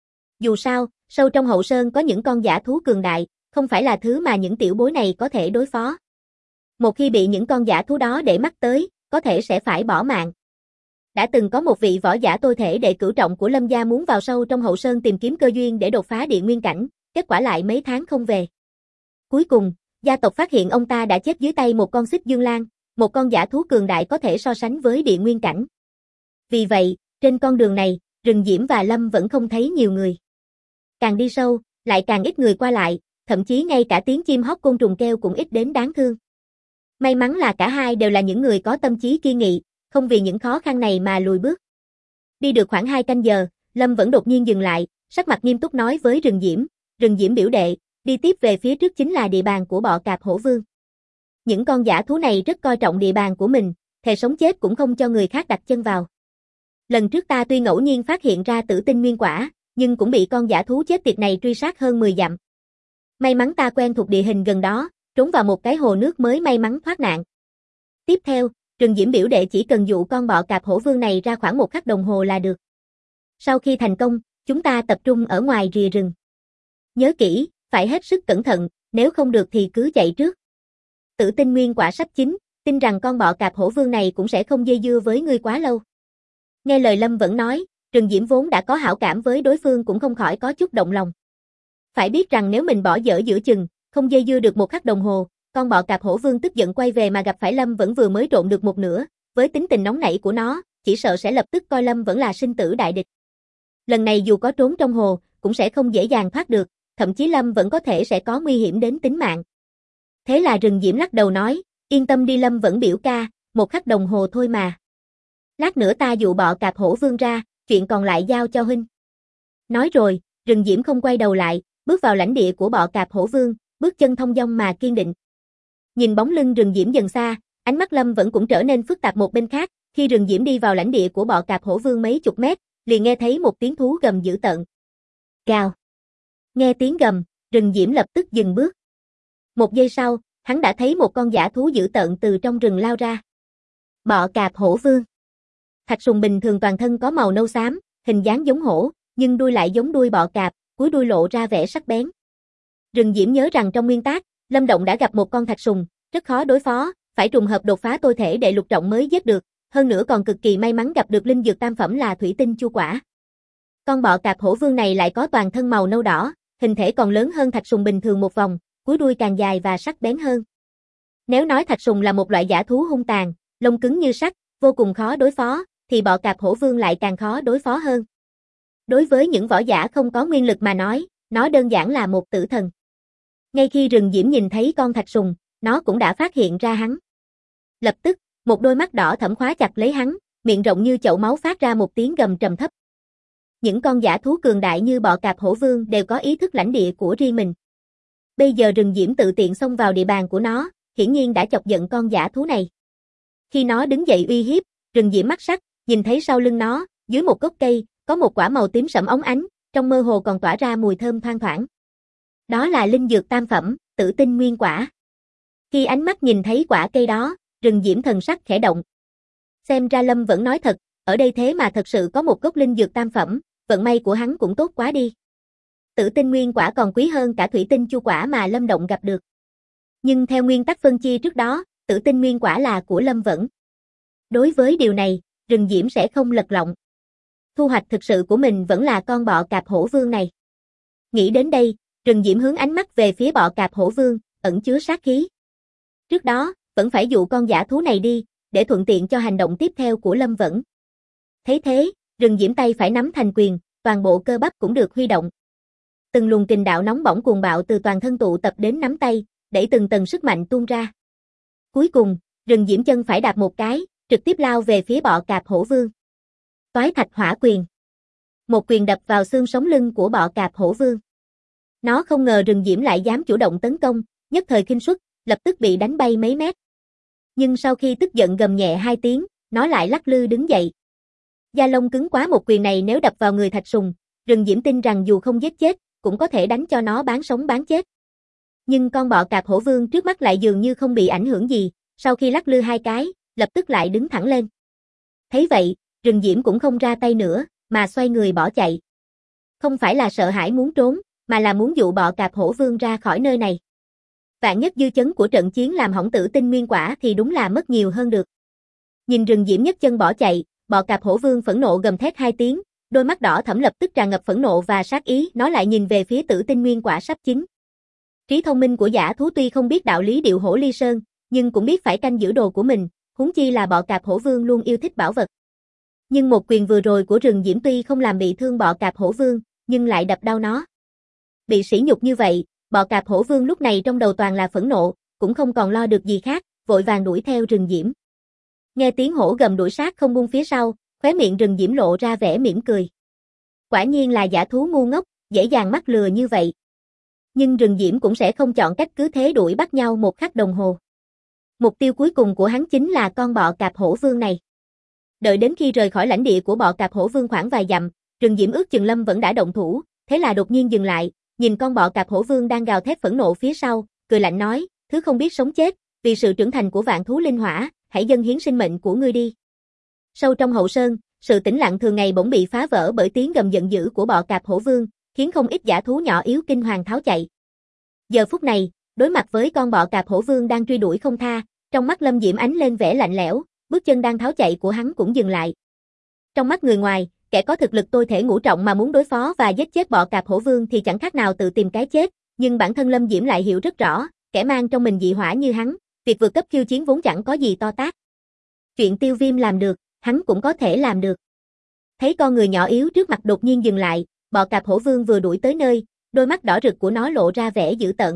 Dù sao, sâu trong hậu sơn có những con dã thú cường đại, không phải là thứ mà những tiểu bối này có thể đối phó. Một khi bị những con dã thú đó để mắt tới, có thể sẽ phải bỏ mạng. Đã từng có một vị võ giả tôi thể đệ cửu trọng của Lâm gia muốn vào sâu trong hậu sơn tìm kiếm cơ duyên để đột phá địa nguyên cảnh, kết quả lại mấy tháng không về. Cuối cùng, gia tộc phát hiện ông ta đã chết dưới tay một con xích dương lang, một con dã thú cường đại có thể so sánh với địa nguyên cảnh. Vì vậy, trên con đường này, Rừng Diễm và Lâm vẫn không thấy nhiều người. Càng đi sâu, lại càng ít người qua lại, thậm chí ngay cả tiếng chim hót côn trùng kêu cũng ít đến đáng thương. May mắn là cả hai đều là những người có tâm trí kiên nghị, không vì những khó khăn này mà lùi bước. Đi được khoảng 2 canh giờ, Lâm vẫn đột nhiên dừng lại, sắc mặt nghiêm túc nói với Rừng Diễm biểu đệ, đi tiếp về phía trước chính là địa bàn của bọ cạp hổ vương. Những con dã thú này rất coi trọng địa bàn của mình, thề sống chết cũng không cho người khác đặt chân vào. Lần trước ta tuy ngẫu nhiên phát hiện ra Tử Tinh Nguyên Quả, nhưng cũng bị con dã thú chết tiệt này truy sát hơn 10 dặm. May mắn ta quen thuộc địa hình gần đó, trốn vào một cái hồ nước mới may mắn thoát nạn. Tiếp theo, Rừng Diễm biểu đệ chỉ cần dụ con bọ cạp hổ vương này ra khoảng 1 khắc đồng hồ là được. Sau khi thành công, chúng ta tập trung ở ngoài rìa rừng. Nhớ kỹ, phải hết sức cẩn thận, nếu không được thì cứ chạy trước. Tử Tinh Nguyên Quả sắp chín, tin rằng con bọ cạp hổ vương này cũng sẽ không dây dưa với ngươi quá lâu. Nghe lời Lâm vẫn nói, Rừng Diễm vốn đã có hảo cảm với đối phương cũng không khỏi có chút động lòng. Phải biết rằng nếu mình bỏ dở giữa chừng, không dây dưa được 1 khắc đồng hồ, con bọ cạp hổ vương tức giận quay về mà gặp phải Lâm vẫn vừa mới trộn được một nửa, với tính tình nóng nảy của nó, chỉ sợ sẽ lập tức coi Lâm vẫn là sinh tử đại địch. Lần này dù có trốn trong hồ, cũng sẽ không dễ dàng thoát được, thậm chí Lâm vẫn có thể sẽ có nguy hiểm đến tính mạng. Thế là Rừng Diễm lắc đầu nói, yên tâm đi Lâm vẫn biểu ca, 1 khắc đồng hồ thôi mà. Lát nữa ta dụ bọ cạp hổ vương ra, chuyện còn lại giao cho huynh. Nói rồi, Rừng Diễm không quay đầu lại, bước vào lãnh địa của bọ cạp hổ vương, bước chân thông dong mà kiên định. Nhìn bóng lưng Rừng Diễm dần xa, ánh mắt Lâm vẫn cũng trở nên phức tạp một bên khác, khi Rừng Diễm đi vào lãnh địa của bọ cạp hổ vương mấy chục mét, liền nghe thấy một tiếng thú gầm dữ tợn. Gào. Nghe tiếng gầm, Rừng Diễm lập tức dừng bước. 1 giây sau, hắn đã thấy một con dã thú dữ tợn từ trong rừng lao ra. Bọ cạp hổ vương. Thạch sùng bình thường toàn thân có màu nâu xám, hình dáng giống hổ, nhưng đuôi lại giống đuôi bọ cạp, cuối đuôi lộ ra vẻ sắc bén. Rừng Diễm nhớ rằng trong nguyên tác, Lâm Động đã gặp một con thạch sùng, rất khó đối phó, phải trùng hợp đột phá tôi thể đệ lục trọng mới giết được, hơn nữa còn cực kỳ may mắn gặp được linh dược tam phẩm là thủy tinh chu quả. Con bọ cạp hổ vương này lại có toàn thân màu nâu đỏ, hình thể còn lớn hơn thạch sùng bình thường một vòng, cuối đuôi càng dài và sắc bén hơn. Nếu nói thạch sùng là một loại dã thú hung tàn, lông cứng như sắt, vô cùng khó đối phó, thì bọ cạp hổ vương lại càng khó đối phó hơn. Đối với những võ giả không có nguyên lực mà nói, nó đơn giản là một tử thần. Ngay khi rừng diễm nhìn thấy con thạch sùng, nó cũng đã phát hiện ra hắn. Lập tức, một đôi mắt đỏ thẫm khóa chặt lấy hắn, miệng rộng như chậu máu phát ra một tiếng gầm trầm thấp. Những con dã thú cường đại như bọ cạp hổ vương đều có ý thức lãnh địa của riêng mình. Bây giờ rừng diễm tự tiện xông vào địa bàn của nó, hiển nhiên đã chọc giận con dã thú này. Khi nó đứng dậy uy hiếp, rừng diễm mắt sắc, nhìn thấy sau lưng nó, dưới một gốc cây, có một quả màu tím sẫm óng ánh, trong mơ hồ còn tỏa ra mùi thơm thoang thoảng. Đó là linh dược tam phẩm, Tử Tinh Nguyên Quả. Khi ánh mắt nhìn thấy quả cây đó, rừng diễm thần sắc khẽ động. Xem ra Lâm vẫn nói thật, ở đây thế mà thật sự có một gốc linh dược tam phẩm, vận may của hắn cũng tốt quá đi. Tử Tinh Nguyên Quả còn quý hơn cả Thủy Tinh Chu Quả mà Lâm Động gặp được. Nhưng theo nguyên tắc phân chia trước đó, Tử Tinh Nguyên Quả là của Lâm Vẫn. Đối với điều này, rừng diễm sẽ không lật lọng. Thu hoạch thực sự của mình vẫn là con bọ cạp hổ vương này. Nghĩ đến đây, rừng diễm hướng ánh mắt về phía bọ cạp hổ vương, ẩn chứa sát khí. Trước đó, vẫn phải dụ con dã thú này đi, để thuận tiện cho hành động tiếp theo của Lâm Vẫn. Thấy thế, rừng diễm tay phải nắm thành quyền, toàn bộ cơ bắp cũng được huy động. Từng luồng kình đạo nóng bỏng cuồng bạo từ toàn thân tụ tập đến nắm tay, đẩy từng tầng sức mạnh tuôn ra. Cuối cùng, rừng diễm chân phải đạp một cái, trực tiếp lao về phía bọ cạp hổ vương. Toái thạch hỏa quyền. Một quyền đập vào xương sống lưng của bọ cạp hổ vương. Nó không ngờ rừng diễm lại dám chủ động tấn công, nhất thời khinh suất, lập tức bị đánh bay mấy mét. Nhưng sau khi tức giận gầm nhẹ 2 tiếng, nó lại lắc lư đứng dậy. Da lông cứng quá, một quyền này nếu đập vào người thạch sùng, rừng diễm tin rằng dù không giết chết, cũng có thể đánh cho nó bán sống bán chết. Nhưng con bọ cạp hổ vương trước mắt lại dường như không bị ảnh hưởng gì, sau khi lắc lư 2 cái, lập tức lại đứng thẳng lên. Thấy vậy, rừng diễm cũng không ra tay nữa, mà xoay người bỏ chạy. Không phải là sợ hãi muốn trốn, mà là muốn dụ bọ cạp hổ vương ra khỏi nơi này. Vạn nhất dư chấn của trận chiến làm hỏng Tử Tinh Nguyên Quả thì đúng là mất nhiều hơn được. Nhìn rừng diễm nhấc chân bỏ chạy, bọ cạp hổ vương phẫn nộ gầm thét 2 tiếng, đôi mắt đỏ thẫm lập tức tràn ngập phẫn nộ và sát ý, nó lại nhìn về phía Tử Tinh Nguyên Quả sắp chín. Trí thông minh của dã thú tuy không biết đạo lý điệu hổ ly sơn, nhưng cũng biết phải canh giữ đồ của mình, huống chi là bọ cạp hổ vương luôn yêu thích bảo vật. Nhưng một quyền vừa rồi của rừng diễm tuy không làm bị thương bọ cạp hổ vương, nhưng lại đập đau nó. Bị sỉ nhục như vậy, bọ cạp hổ vương lúc này trong đầu toàn là phẫn nộ, cũng không còn lo được gì khác, vội vàng đuổi theo rừng diễm. Nghe tiếng hổ gầm đuổi sát không buông phía sau, khóe miệng rừng diễm lộ ra vẻ mỉm cười. Quả nhiên là dã thú ngu ngốc, dễ dàng mắc lừa như vậy. Nhưng rừng diễm cũng sẽ không chọn cách cứ thế đuổi bắt nhau 1 khắc đồng hồ. Mục tiêu cuối cùng của hắn chính là con bọ cạp hổ vương này. Đợi đến khi rời khỏi lãnh địa của bọ cạp hổ vương khoảng vài dặm, rừng diễm ước chừng Lâm vẫn đã động thủ, thế là đột nhiên dừng lại, nhìn con bọ cạp hổ vương đang gào thét phẫn nộ phía sau, cười lạnh nói, thứ không biết sống chết, vì sự trưởng thành của vạn thú linh hỏa, hãy dâng hiến sinh mệnh của ngươi đi. Sâu trong hậu sơn, sự tĩnh lặng thường ngày bỗng bị phá vỡ bởi tiếng gầm giận dữ của bọ cạp hổ vương, khiến không ít dã thú nhỏ yếu kinh hoàng tháo chạy. Giờ phút này, đối mặt với con bọ cạp hổ vương đang truy đuổi không tha, trong mắt Lâm Diễm ánh lên vẻ lạnh lẽo, bước chân đang tháo chạy của hắn cũng dừng lại. Trong mắt người ngoài, kẻ có thực lực tôi thể ngũ trọng mà muốn đối phó và giết chết bọ cạp hổ vương thì chẳng khác nào tự tìm cái chết, nhưng bản thân Lâm Diễm lại hiểu rất rõ, kẻ mang trong mình dị hỏa như hắn, việc vượt cấp khiêu chiến vốn chẳng có gì to tát. Chuyện Tiêu Viêm làm được, hắn cũng có thể làm được. Thấy con người nhỏ yếu trước mặt đột nhiên dừng lại, bọ cạp hổ vương vừa đuổi tới nơi, đôi mắt đỏ rực của nó lộ ra vẻ dữ tợn.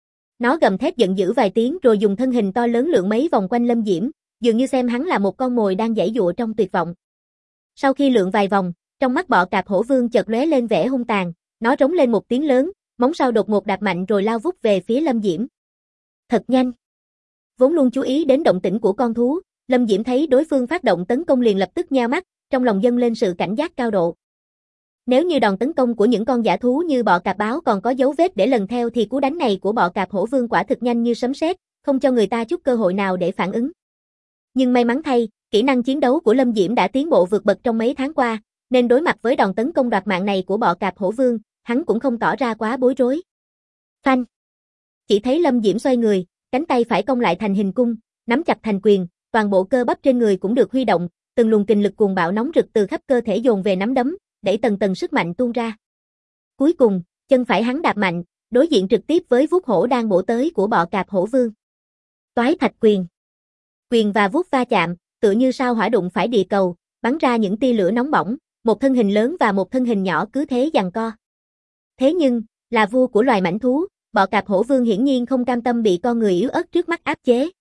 Nó gầm thét giận dữ vài tiếng rồi dùng thân hình to lớn lượn mấy vòng quanh Lâm Diễm, dường như xem hắn là một con mồi đang giãy giụa trong tuyệt vọng. Sau khi lượn vài vòng, trong mắt bọ cạp hổ vương chợt lóe lên vẻ hung tàn, nó rống lên một tiếng lớn, móng sau đột ngột đạp mạnh rồi lao vút về phía Lâm Diễm. Thật nhanh. Vốn luôn chú ý đến động tĩnh của con thú, Lâm Diễm thấy đối phương phát động tấn công liền lập tức nheo mắt, trong lòng dâng lên sự cảnh giác cao độ. Nếu như đòn tấn công của những con dã thú như bọ cạp báo còn có dấu vết để lần theo thì cú đánh này của bọ cạp hổ vương quả thực nhanh như sấm sét, không cho người ta chút cơ hội nào để phản ứng. Nhưng may mắn thay, kỹ năng chiến đấu của Lâm Diễm đã tiến bộ vượt bậc trong mấy tháng qua, nên đối mặt với đòn tấn công đoạt mạng này của bọ cạp hổ vương, hắn cũng không tỏ ra quá bối rối. Phanh! Chỉ thấy Lâm Diễm xoay người, cánh tay phải cong lại thành hình cung, nắm chặt thành quyền, toàn bộ cơ bắp trên người cũng được huy động, từng luồng kình lực cuồng bạo nóng rực từ khắp cơ thể dồn về nắm đấm, đẩy tầng tầng sức mạnh tuôn ra. Cuối cùng, chân phải hắn đạp mạnh, đối diện trực tiếp với vuốt hổ đang bổ tới của bọ cạp hổ vương. Toái thạch quyền. Quyền và vuốt va chạm, tựa như sao hỏa đụng phải địa cầu, bắn ra những tia lửa nóng bỏng, một thân hình lớn và một thân hình nhỏ cứ thế giằng co. Thế nhưng, là vua của loài mãnh thú, bọ cạp hổ vương hiển nhiên không cam tâm bị con người yếu ớt trước mắt áp chế.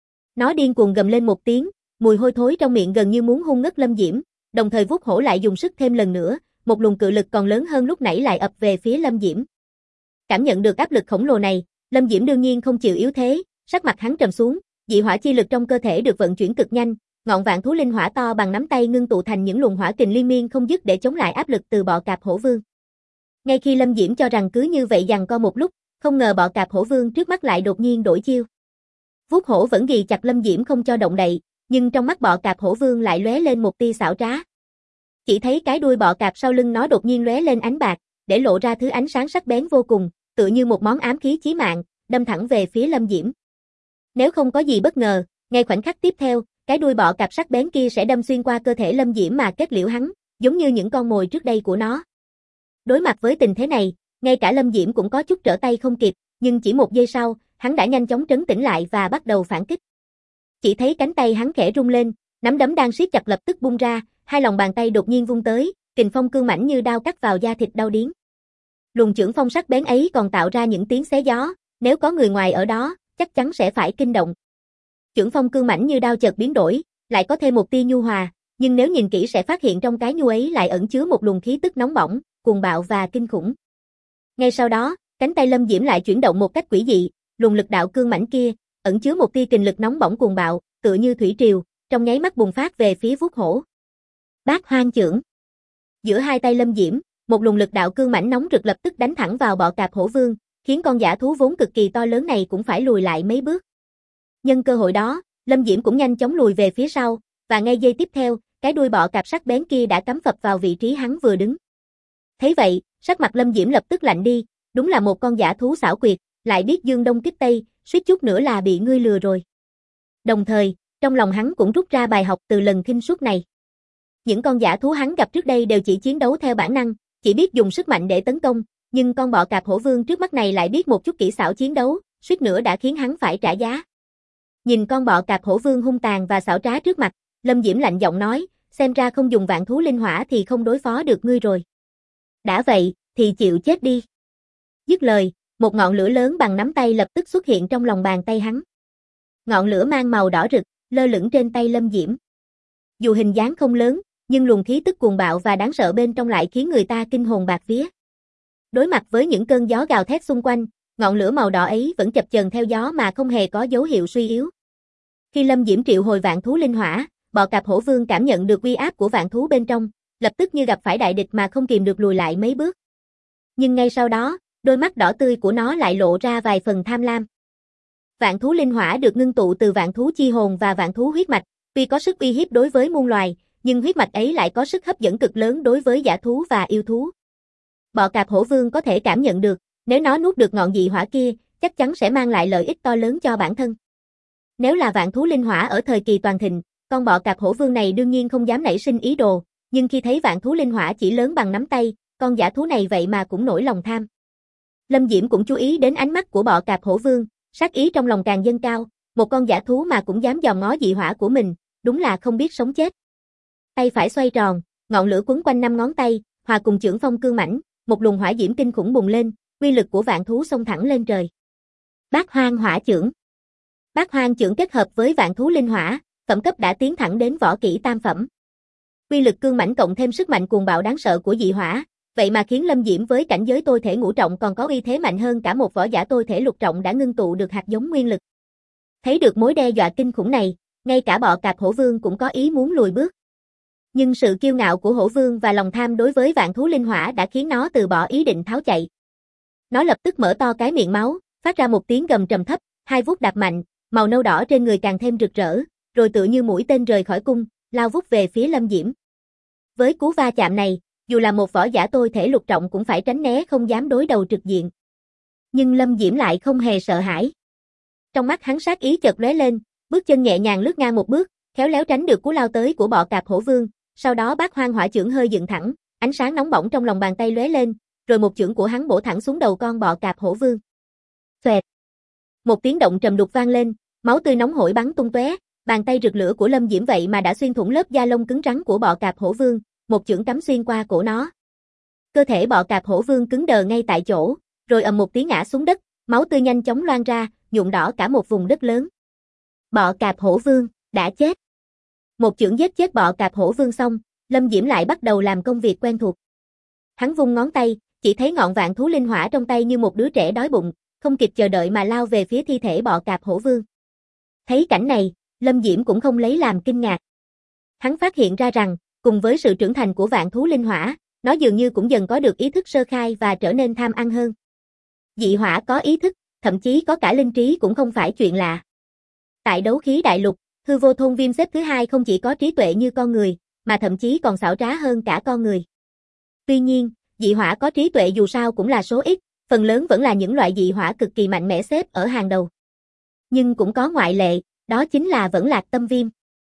Nó điên cuồng gầm lên một tiếng, mùi hôi thối trong miệng gần như muốn hung ngất Lâm Diễm, đồng thời vuốt hổ lại dùng sức thêm lần nữa, một luồng cự lực còn lớn hơn lúc nãy lại ập về phía Lâm Diễm. Cảm nhận được áp lực khổng lồ này, Lâm Diễm đương nhiên không chịu yếu thế, sắc mặt hắn trầm xuống, dị hỏa chi lực trong cơ thể được vận chuyển cực nhanh, ngọn vạn thú linh hỏa to bằng nắm tay ngưng tụ thành những luồng hỏa kình liên miên không dứt để chống lại áp lực từ bọ cạp hổ vương. Ngay khi Lâm Diễm cho rằng cứ như vậy giằng co một lúc, không ngờ bọ cạp hổ vương trước mắt lại đột nhiên đổi chiêu. Vuốt hổ vẫn ghì chặt Lâm Diễm không cho động đậy, nhưng trong mắt bọ cạp hổ vương lại lóe lên một tia xảo trá. Chỉ thấy cái đuôi bọ cạp sau lưng nó đột nhiên lóe lên ánh bạc, để lộ ra thứ ánh sáng sắc bén vô cùng, tựa như một món ám khí chí mạng, đâm thẳng về phía Lâm Diễm. Nếu không có gì bất ngờ, ngay khoảnh khắc tiếp theo, cái đuôi bọ cạp sắc bén kia sẽ đâm xuyên qua cơ thể Lâm Diễm mà kết liễu hắn, giống như những con mồi trước đây của nó. Đối mặt với tình thế này, ngay cả Lâm Diễm cũng có chút trở tay không kịp, nhưng chỉ một giây sau, hắn đã nhanh chóng trấn tĩnh lại và bắt đầu phản kích. Chỉ thấy cánh tay hắn khẽ rung lên, nắm đấm đang siết chặt lập tức bung ra, hai lòng bàn tay đột nhiên vung tới, kình phong cương mãnh như đao cắt vào da thịt đau điếng. Luồng chưởng phong sắc bén ấy còn tạo ra những tiếng xé gió, nếu có người ngoài ở đó, chắc chắn sẽ phải kinh động. Chưởng phong cương mãnh như đao chợt biến đổi, lại có thêm một tia nhu hòa, nhưng nếu nhìn kỹ sẽ phát hiện trong cái nhu ấy lại ẩn chứa một luồng khí tức nóng bỏng, cuồng bạo và kinh khủng. Ngay sau đó, cánh tay Lâm Diễm lại chuyển động một cách quỷ dị, luồng lực đạo cương mãnh kia, ẩn chứa một tia kình lực nóng bỏng cuồng bạo, tựa như thủy triều, trong nháy mắt bùng phát về phía vuốt hổ. Bát hoang chưởng. Giữa hai tay Lâm Diễm, một luồng lực đạo cương mãnh nóng rực lập tức đánh thẳng vào bọ cạp hổ vương, khiến con dã thú vốn cực kỳ to lớn này cũng phải lùi lại mấy bước. Nhân cơ hội đó, Lâm Diễm cũng nhanh chóng lùi về phía sau, và ngay giây tiếp theo, cái đuôi bọ cạp sắc bén kia đã cắm phập vào vị trí hắn vừa đứng. Thấy vậy, sắc mặt Lâm Diễm lập tức lạnh đi, đúng là một con dã thú xảo quyệt, lại biết dương đông kích tây, suýt chút nữa là bị ngươi lừa rồi. Đồng thời, trong lòng hắn cũng rút ra bài học từ lần khinh suất này. Những con dã thú hắn gặp trước đây đều chỉ chiến đấu theo bản năng, chỉ biết dùng sức mạnh để tấn công, nhưng con bọ cạp hổ vương trước mắt này lại biết một chút kỹ xảo chiến đấu, suýt nữa đã khiến hắn phải trả giá. Nhìn con bọ cạp hổ vương hung tàn và xảo trá trước mặt, Lâm Diễm lạnh giọng nói, xem ra không dùng vạn thú linh hỏa thì không đối phó được ngươi rồi. Đã vậy, thì chịu chết đi. Dứt lời, một ngọn lửa lớn bằng nắm tay lập tức xuất hiện trong lòng bàn tay hắn. Ngọn lửa mang màu đỏ rực, lơ lửng trên tay Lâm Diễm. Dù hình dáng không lớn, nhưng luồng khí tức cuồng bạo và đáng sợ bên trong lại khiến người ta kinh hồn bạt vía. Đối mặt với những cơn gió gào thét xung quanh, ngọn lửa màu đỏ ấy vẫn chập chờn theo gió mà không hề có dấu hiệu suy yếu. Khi Lâm Diễm triệu hồi vạn thú linh hỏa, bọ cạp hổ vương cảm nhận được uy áp của vạn thú bên trong, lập tức như gặp phải đại địch mà không kìm được lùi lại mấy bước. Nhưng ngay sau đó, đôi mắt đỏ tươi của nó lại lộ ra vài phần tham lam. Vạn thú linh hỏa được ngưng tụ từ vạn thú chi hồn và vạn thú huyết mạch, tuy có sức uy hiếp đối với muôn loài, nhưng huyết mạch ấy lại có sức hấp dẫn cực lớn đối với dã thú và yêu thú. Bọ cạp hổ vương có thể cảm nhận được, nếu nó nuốt được ngọn dị hỏa kia, chắc chắn sẽ mang lại lợi ích to lớn cho bản thân. Nếu là vạn thú linh hỏa ở thời kỳ toàn thịnh, con bọ cạp hổ vương này đương nhiên không dám nảy sinh ý đồ, nhưng khi thấy vạn thú linh hỏa chỉ lớn bằng nắm tay, con dã thú này vậy mà cũng nổi lòng tham. Lâm Diễm cũng chú ý đến ánh mắt của bọ cạp hổ vương, sát ý trong lòng càng dâng cao, một con dã thú mà cũng dám dòm ngó dị hỏa của mình, đúng là không biết sống chết. Tay phải xoay tròn, ngọn lửa quấn quanh 5 ngón tay, hòa cùng chưởng phong cương mãnh, một luồng hỏa diễm kinh khủng bùng lên, uy lực của vạn thú xông thẳng lên trời. Bát hoang hỏa chưởng. Bát hoang chưởng kết hợp với vạn thú linh hỏa, phẩm cấp đã tiến thẳng đến võ kỹ tam phẩm. Uy lực cương mãnh cộng thêm sức mạnh cuồng bạo đáng sợ của dị hỏa, vậy mà khiến Lâm Diễm với cảnh giới tôi thể ngũ trọng còn có uy thế mạnh hơn cả một võ giả tôi thể lục trọng đã ngưng tụ được hạt giống nguyên lực. Thấy được mối đe dọa kinh khủng này, ngay cả bọ cạp hổ vương cũng có ý muốn lùi bước. Nhưng sự kiêu ngạo của hổ vương và lòng tham đối với vạn thú linh hỏa đã khiến nó từ bỏ ý định tháo chạy. Nó lập tức mở to cái miệng máu, phát ra một tiếng gầm trầm thấp, hai vuốt đạp mạnh, màu nâu đỏ trên người càng thêm rực rỡ, rồi tựa như mũi tên rời khỏi cung, lao vút về phía Lâm Diễm. Với cú va chạm này, dù là một võ giả tôi thể lục trọng cũng phải tránh né không dám đối đầu trực diện. Nhưng Lâm Diễm lại không hề sợ hãi. Trong mắt hắn sát ý chợt lóe lên, bước chân nhẹ nhàng lướt ngang một bước, khéo léo tránh được cú lao tới của bọ cạp hổ vương, sau đó bát hoang hỏa chưởng hơi dựng thẳng, ánh sáng nóng bỏng trong lòng bàn tay lóe lên, rồi một chưởng của hắn bổ thẳng xuống đầu con bọ cạp hổ vương. Xoẹt. Một tiếng động trầm đục vang lên, máu tươi nóng hổi bắn tung tóe, bàn tay rực lửa của Lâm Diễm vậy mà đã xuyên thủng lớp da lông cứng rắn của bọ cạp hổ vương, một chưởng cắm xuyên qua cổ nó. Cơ thể bọ cạp hổ vương cứng đờ ngay tại chỗ, rồi ầm một tiếng ngã xuống đất, máu tươi nhanh chóng loang ra, nhuộm đỏ cả một vùng đất lớn. Bọ cạp hổ vương, đã chết. Một chưởng giết chết bọ cạp hổ vương xong, Lâm Diễm lại bắt đầu làm công việc quen thuộc. Hắn vung ngón tay, chỉ thấy ngọn vạn thú linh hỏa trong tay như một đứa trẻ đói bụng, không kịp chờ đợi mà lao về phía thi thể bọ cạp hổ vương. Thấy cảnh này, Lâm Diễm cũng không lấy làm kinh ngạc. Hắn phát hiện ra rằng, cùng với sự trưởng thành của vạn thú linh hỏa, nó dường như cũng dần có được ý thức sơ khai và trở nên tham ăn hơn. Dị hỏa có ý thức, thậm chí có cả linh trí cũng không phải chuyện lạ. Tại đấu khí đại lục, hư vô thôn viêm xếp thứ hai không chỉ có trí tuệ như con người, mà thậm chí còn xảo trá hơn cả con người. Tuy nhiên, dị hỏa có trí tuệ dù sao cũng là số ít, phần lớn vẫn là những loại dị hỏa cực kỳ mạnh mẽ xếp ở hàng đầu. Nhưng cũng có ngoại lệ, đó chính là Vẫn Lạc Tâm Viêm.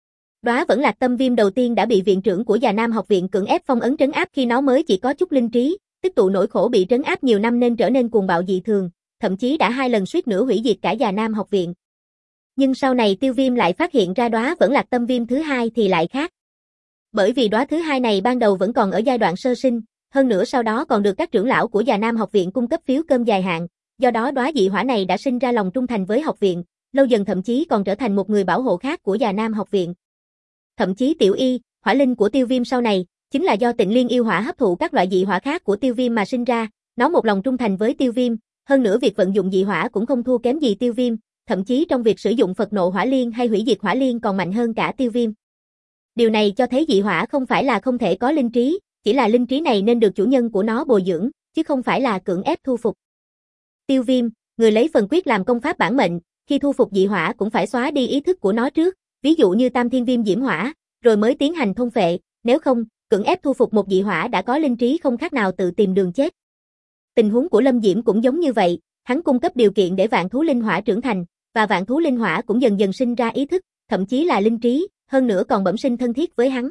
Đóa Vẫn Lạc Tâm Viêm đầu tiên đã bị viện trưởng của Già Nam học viện cưỡng ép phong ấn trấn áp khi nó mới chỉ có chút linh trí, tích tụ nỗi khổ bị trấn áp nhiều năm nên trở nên cuồng bạo dị thường, thậm chí đã 2 lần suýt nữa hủy diệt cả Già Nam học viện. Nhưng sau này Tiêu Viêm lại phát hiện ra đóa Vẫn Lạc Tâm Viêm thứ hai thì lại khác. Bởi vì đóa thứ hai này ban đầu vẫn còn ở giai đoạn sơ sinh, hơn nữa sau đó còn được các trưởng lão của Già Nam học viện cung cấp phiếu cơm dài hạn, do đó đóa dị hỏa này đã sinh ra lòng trung thành với học viện, lâu dần thậm chí còn trở thành một người bảo hộ khác của Già Nam học viện. Thậm chí Tiểu Y, hỏa linh của Tiêu Viêm sau này, chính là do Tịnh Liên yêu hỏa hấp thụ các loại dị hỏa khác của Tiêu Viêm mà sinh ra, nó một lòng trung thành với Tiêu Viêm, hơn nữa việc vận dụng dị hỏa cũng không thua kém gì Tiêu Viêm, thậm chí trong việc sử dụng Phật nộ hỏa liên hay hủy diệt hỏa liên còn mạnh hơn cả Tiêu Viêm. Điều này cho thấy dị hỏa không phải là không thể có linh trí, chỉ là linh trí này nên được chủ nhân của nó bồi dưỡng, chứ không phải là cưỡng ép thu phục. Tiêu Viêm, người lấy phần quyết làm công pháp bản mệnh, khi thu phục dị hỏa cũng phải xóa đi ý thức của nó trước, ví dụ như Tam Thiên Viêm Diễm Hỏa, rồi mới tiến hành thôn phệ, nếu không, cưỡng ép thu phục một dị hỏa đã có linh trí không khác nào tự tìm đường chết. Tình huống của Lâm Diễm cũng giống như vậy, hắn cung cấp điều kiện để vạn thú linh hỏa trưởng thành, và vạn thú linh hỏa cũng dần dần sinh ra ý thức, thậm chí là linh trí, hơn nữa còn bẩm sinh thân thiết với hắn.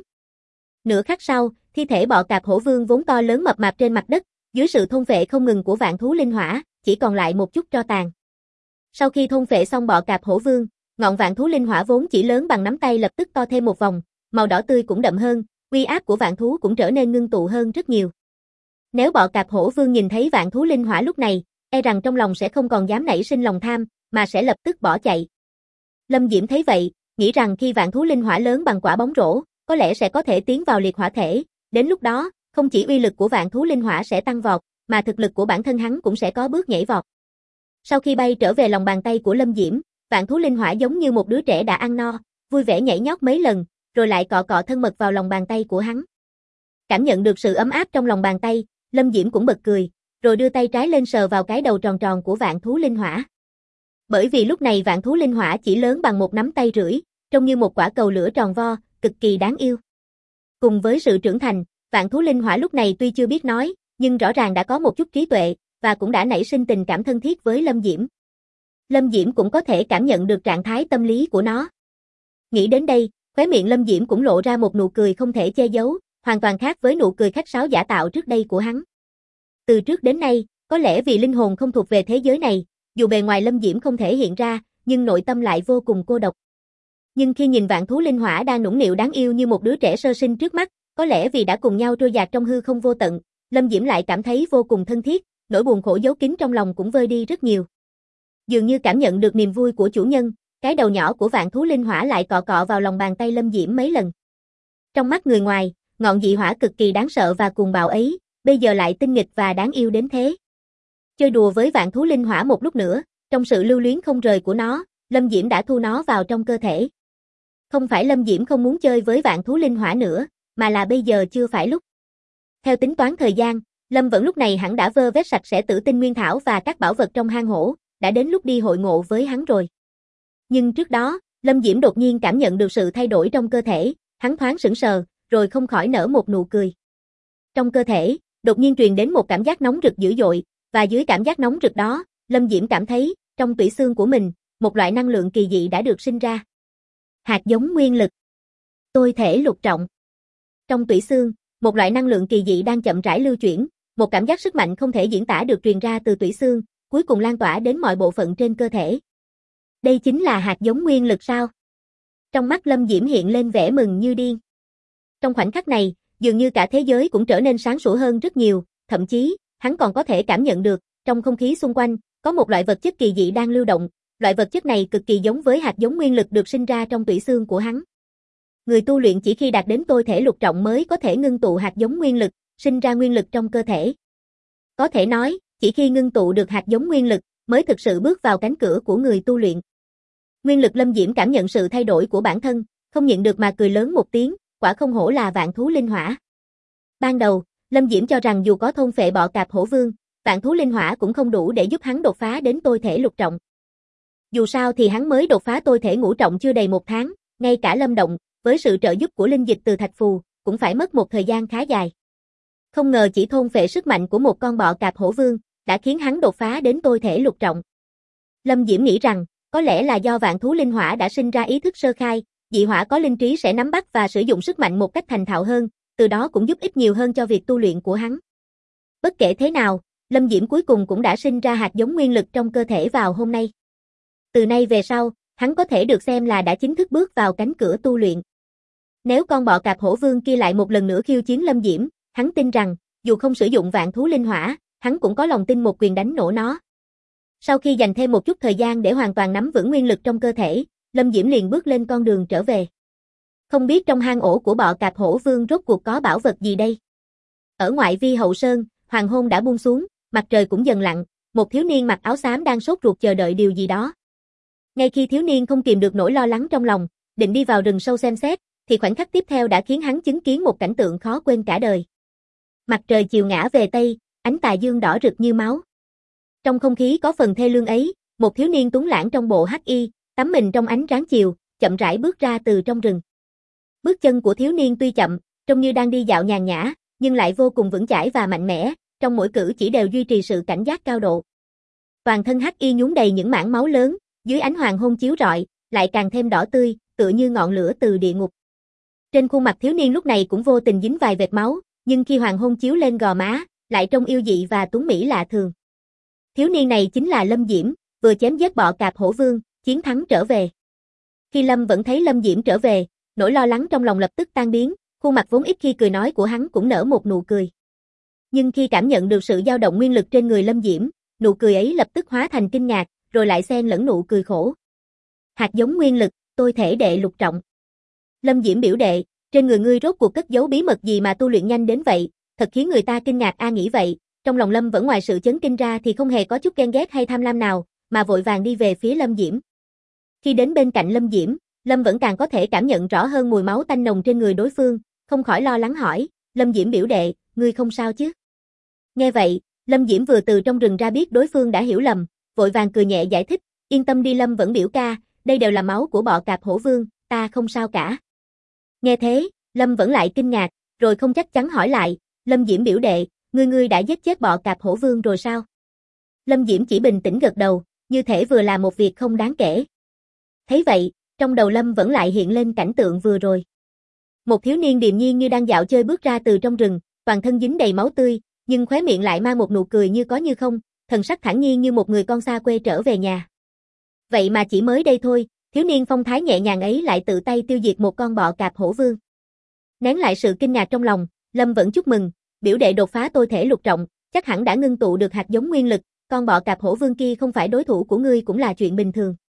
Nửa khắc sau, thi thể bọ cạp hổ vương vốn to lớn mập mạp trên mặt đất, dưới sự thôn phệ không ngừng của vạn thú linh hỏa, chỉ còn lại một chút tro tàn. Sau khi thôn phệ xong bọ cạp hổ vương, ngọn vạn thú linh hỏa vốn chỉ lớn bằng nắm tay lập tức to thêm một vòng, màu đỏ tươi cũng đậm hơn, uy áp của vạn thú cũng trở nên ngưng tụ hơn rất nhiều. Nếu bọ cạp hổ vương nhìn thấy vạn thú linh hỏa lúc này, e rằng trong lòng sẽ không còn dám nảy sinh lòng tham, mà sẽ lập tức bỏ chạy. Lâm Diễm thấy vậy, nghĩ rằng khi vạn thú linh hỏa lớn bằng quả bóng rổ, có lẽ sẽ có thể tiến vào liệt hỏa thể, đến lúc đó, không chỉ uy lực của vạn thú linh hỏa sẽ tăng vọt, mà thực lực của bản thân hắn cũng sẽ có bước nhảy vọt. Sau khi bay trở về lòng bàn tay của Lâm Diễm, vạn thú linh hỏa giống như một đứa trẻ đã ăn no, vui vẻ nhảy nhót mấy lần, rồi lại cọ cọ thân mật vào lòng bàn tay của hắn. Cảm nhận được sự ấm áp trong lòng bàn tay, Lâm Diễm cũng bật cười, rồi đưa tay trái lên sờ vào cái đầu tròn tròn của vạn thú linh hỏa. Bởi vì lúc này vạn thú linh hỏa chỉ lớn bằng một nắm tay rưỡi, trông như một quả cầu lửa tròn vo, cực kỳ đáng yêu. Cùng với sự trưởng thành, vạn thú linh hỏa lúc này tuy chưa biết nói, nhưng rõ ràng đã có một chút trí tuệ, và cũng đã nảy sinh tình cảm thân thiết với Lâm Diễm. Lâm Diễm cũng có thể cảm nhận được trạng thái tâm lý của nó. Nghĩ đến đây, khóe miệng Lâm Diễm cũng lộ ra một nụ cười không thể che giấu, hoàn toàn khác với nụ cười khách sáo giả tạo trước đây của hắn. Từ trước đến nay, có lẽ vì linh hồn không thuộc về thế giới này, dù bề ngoài Lâm Diễm không thể hiện ra, nhưng nội tâm lại vô cùng cô độc. Nhưng khi nhìn vạn thú linh hỏa đang nũng nịu đáng yêu như một đứa trẻ sơ sinh trước mắt, có lẽ vì đã cùng nhau trôi dạt trong hư không vô tận, Lâm Diễm lại cảm thấy vô cùng thân thiết, nỗi buồn khổ giấu kín trong lòng cũng vơi đi rất nhiều. Dường như cảm nhận được niềm vui của chủ nhân, cái đầu nhỏ của vạn thú linh hỏa lại cọ cọ vào lòng bàn tay Lâm Diễm mấy lần. Trong mắt người ngoài, ngọn dị hỏa cực kỳ đáng sợ và cuồng bạo ấy, bây giờ lại tinh nghịch và đáng yêu đến thế. Chơi đùa với vạn thú linh hỏa một lúc nữa, trong sự lưu luyến không rời của nó, Lâm Diễm đã thu nó vào trong cơ thể. Không phải Lâm Diễm không muốn chơi với vạn thú linh hỏa nữa, mà là bây giờ chưa phải lúc. Theo tính toán thời gian, Lâm Vẫn lúc này hẳn đã vơ vét sạch sẽ tử tinh nguyên thảo và các bảo vật trong hang hổ, đã đến lúc đi hội ngộ với hắn rồi. Nhưng trước đó, Lâm Diễm đột nhiên cảm nhận được sự thay đổi trong cơ thể, hắn thoáng sững sờ, rồi không khỏi nở một nụ cười. Trong cơ thể, đột nhiên truyền đến một cảm giác nóng rực dữ dội, và dưới cảm giác nóng rực đó, Lâm Diễm cảm thấy, trong tủy xương của mình, một loại năng lượng kỳ dị đã được sinh ra. Hạt giống nguyên lực. Tôi thể lục trọng. Trong tủy xương, một loại năng lượng kỳ dị đang chậm rãi lưu chuyển, một cảm giác sức mạnh không thể diễn tả được truyền ra từ tủy xương, cuối cùng lan tỏa đến mọi bộ phận trên cơ thể. Đây chính là hạt giống nguyên lực sao? Trong mắt Lâm Diễm hiện lên vẻ mừng như điên. Trong khoảnh khắc này, dường như cả thế giới cũng trở nên sáng sủa hơn rất nhiều, thậm chí, hắn còn có thể cảm nhận được, trong không khí xung quanh, có một loại vật chất kỳ dị đang lưu động, loại vật chất này cực kỳ giống với hạt giống nguyên lực được sinh ra trong tủy xương của hắn. Người tu luyện chỉ khi đạt đến tôi thể lục trọng mới có thể ngưng tụ hạt giống nguyên lực, sinh ra nguyên lực trong cơ thể. Có thể nói, chỉ khi ngưng tụ được hạt giống nguyên lực, mới thực sự bước vào cánh cửa của người tu luyện. Nguyên lực Lâm Diễm cảm nhận sự thay đổi của bản thân, không nhịn được mà cười lớn một tiếng, quả không hổ là vạn thú linh hỏa. Ban đầu, Lâm Diễm cho rằng dù có thôn phệ bọ cạp hổ vương, vạn thú linh hỏa cũng không đủ để giúp hắn đột phá đến tôi thể lục trọng. Dù sao thì hắn mới đột phá tôi thể ngũ trọng chưa đầy 1 tháng, ngay cả Lâm Động, với sự trợ giúp của linh dịch từ thạch phù, cũng phải mất một thời gian khá dài. Không ngờ chỉ thôn phệ sức mạnh của một con bọ cạp hổ vương, đã khiến hắn đột phá đến tôi thể lục trọng. Lâm Diễm nghĩ rằng, có lẽ là do vạn thú linh hỏa đã sinh ra ý thức sơ khai, dị hỏa có linh trí sẽ nắm bắt và sử dụng sức mạnh một cách thành thạo hơn, từ đó cũng giúp ích nhiều hơn cho việc tu luyện của hắn. Bất kể thế nào, Lâm Diễm cuối cùng cũng đã sinh ra hạt giống nguyên lực trong cơ thể vào hôm nay. Từ nay về sau, hắn có thể được xem là đã chính thức bước vào cánh cửa tu luyện. Nếu con bọ cạp hổ vương kia lại một lần nữa khiêu chiến Lâm Diễm, hắn tin rằng, dù không sử dụng vạn thú linh hỏa, hắn cũng có lòng tin một quyền đánh nổ nó. Sau khi dành thêm một chút thời gian để hoàn toàn nắm vững nguyên lực trong cơ thể, Lâm Diễm liền bước lên con đường trở về. Không biết trong hang ổ của bọ cạp hổ vương rốt cuộc có bảo vật gì đây? Ở ngoại vi hậu sơn, hoàng hôn đã buông xuống, mặt trời cũng dần lặn, một thiếu niên mặc áo xám đang sốt ruột chờ đợi điều gì đó. Ngay khi thiếu niên không kìm được nỗi lo lắng trong lòng, định đi vào rừng sâu xem xét, thì khoảnh khắc tiếp theo đã khiến hắn chứng kiến một cảnh tượng khó quên cả đời. Mặt trời chiều ngã về tây, ánh tà dương đỏ rực như máu. Trong không khí có phần thê lương ấy, một thiếu niên tuấn lãng trong bộ hắc y, tắm mình trong ánh ráng chiều, chậm rãi bước ra từ trong rừng. Bước chân của thiếu niên tuy chậm, trông như đang đi dạo nhàn nhã, nhưng lại vô cùng vững chãi và mạnh mẽ, trong mỗi cử chỉ đều duy trì sự cảnh giác cao độ. Toàn thân hắc y nhuốm đầy những mảng máu lớn, dưới ánh hoàng hôn chiếu rọi, lại càng thêm đỏ tươi, tựa như ngọn lửa từ địa ngục. Trên khuôn mặt thiếu niên lúc này cũng vô tình dính vài vệt máu, nhưng khi hoàng hôn chiếu lên gò má, lại trông yêu dị và tuấn mỹ lạ thường. Thiếu niên này chính là Lâm Diễm, vừa chém giết bọ cạp hổ vương, chiến thắng trở về. Khi Lâm vẫn thấy Lâm Diễm trở về, nỗi lo lắng trong lòng lập tức tan biến, khuôn mặt vốn ít khi cười nói của hắn cũng nở một nụ cười. Nhưng khi cảm nhận được sự dao động nguyên lực trên người Lâm Diễm, nụ cười ấy lập tức hóa thành kinh ngạc, rồi lại xen lẫn nụ cười khổ. Hạt giống nguyên lực, tôi thể đệ lục trọng. Lâm Diễm biểu đệ, trên người ngươi rốt cuộc cất giấu bí mật gì mà tu luyện nhanh đến vậy, thật khiến người ta kinh ngạc nghĩ vậy. Trong lòng Lâm vẫn ngoài sự chấn kinh ra thì không hề có chút ghen ghét hay tham lam nào, mà vội vàng đi về phía Lâm Diễm. Khi đến bên cạnh Lâm Diễm, Lâm vẫn càng có thể cảm nhận rõ hơn mùi máu tanh nồng trên người đối phương, không khỏi lo lắng hỏi, Lâm Diễm biểu đệ, ngươi không sao chứ? Nghe vậy, Lâm Diễm vừa từ trong rừng ra biết đối phương đã hiểu lầm, vội vàng cười nhẹ giải thích, yên tâm đi Lâm vẫn biểu ca, đây đều là máu của bọ cạp hổ vương, ta không sao cả. Nghe thế, Lâm vẫn lại kinh ngạc, rồi không chắc chắn hỏi lại, Lâm Diễm biểu đệ, ngươi đã giết chết bọ cạp hổ vương rồi sao? Lâm Diễm chỉ bình tĩnh gật đầu, như thể vừa làm một việc không đáng kể. Thấy vậy, trong đầu Lâm vẫn lại hiện lên cảnh tượng vừa rồi. Một thiếu niên điềm nhiên như đang dạo chơi bước ra từ trong rừng, toàn thân dính đầy máu tươi, nhưng khóe miệng lại mang một nụ cười như có như không, thần sắc thản nhiên như một người con xa quê trở về nhà. Vậy mà chỉ mới đây thôi, thiếu niên phong thái nhẹ nhàng ấy lại tự tay tiêu diệt một con bọ cạp hổ vương. Nén lại sự kinh ngạc trong lòng, Lâm vẫn chúc mừng, biểu đệ đột phá tôi thể lục trọng, chắc hẳn đã ngưng tụ được hạt giống nguyên lực, con bọ cạp hổ vương kia không phải đối thủ của ngươi cũng là chuyện bình thường.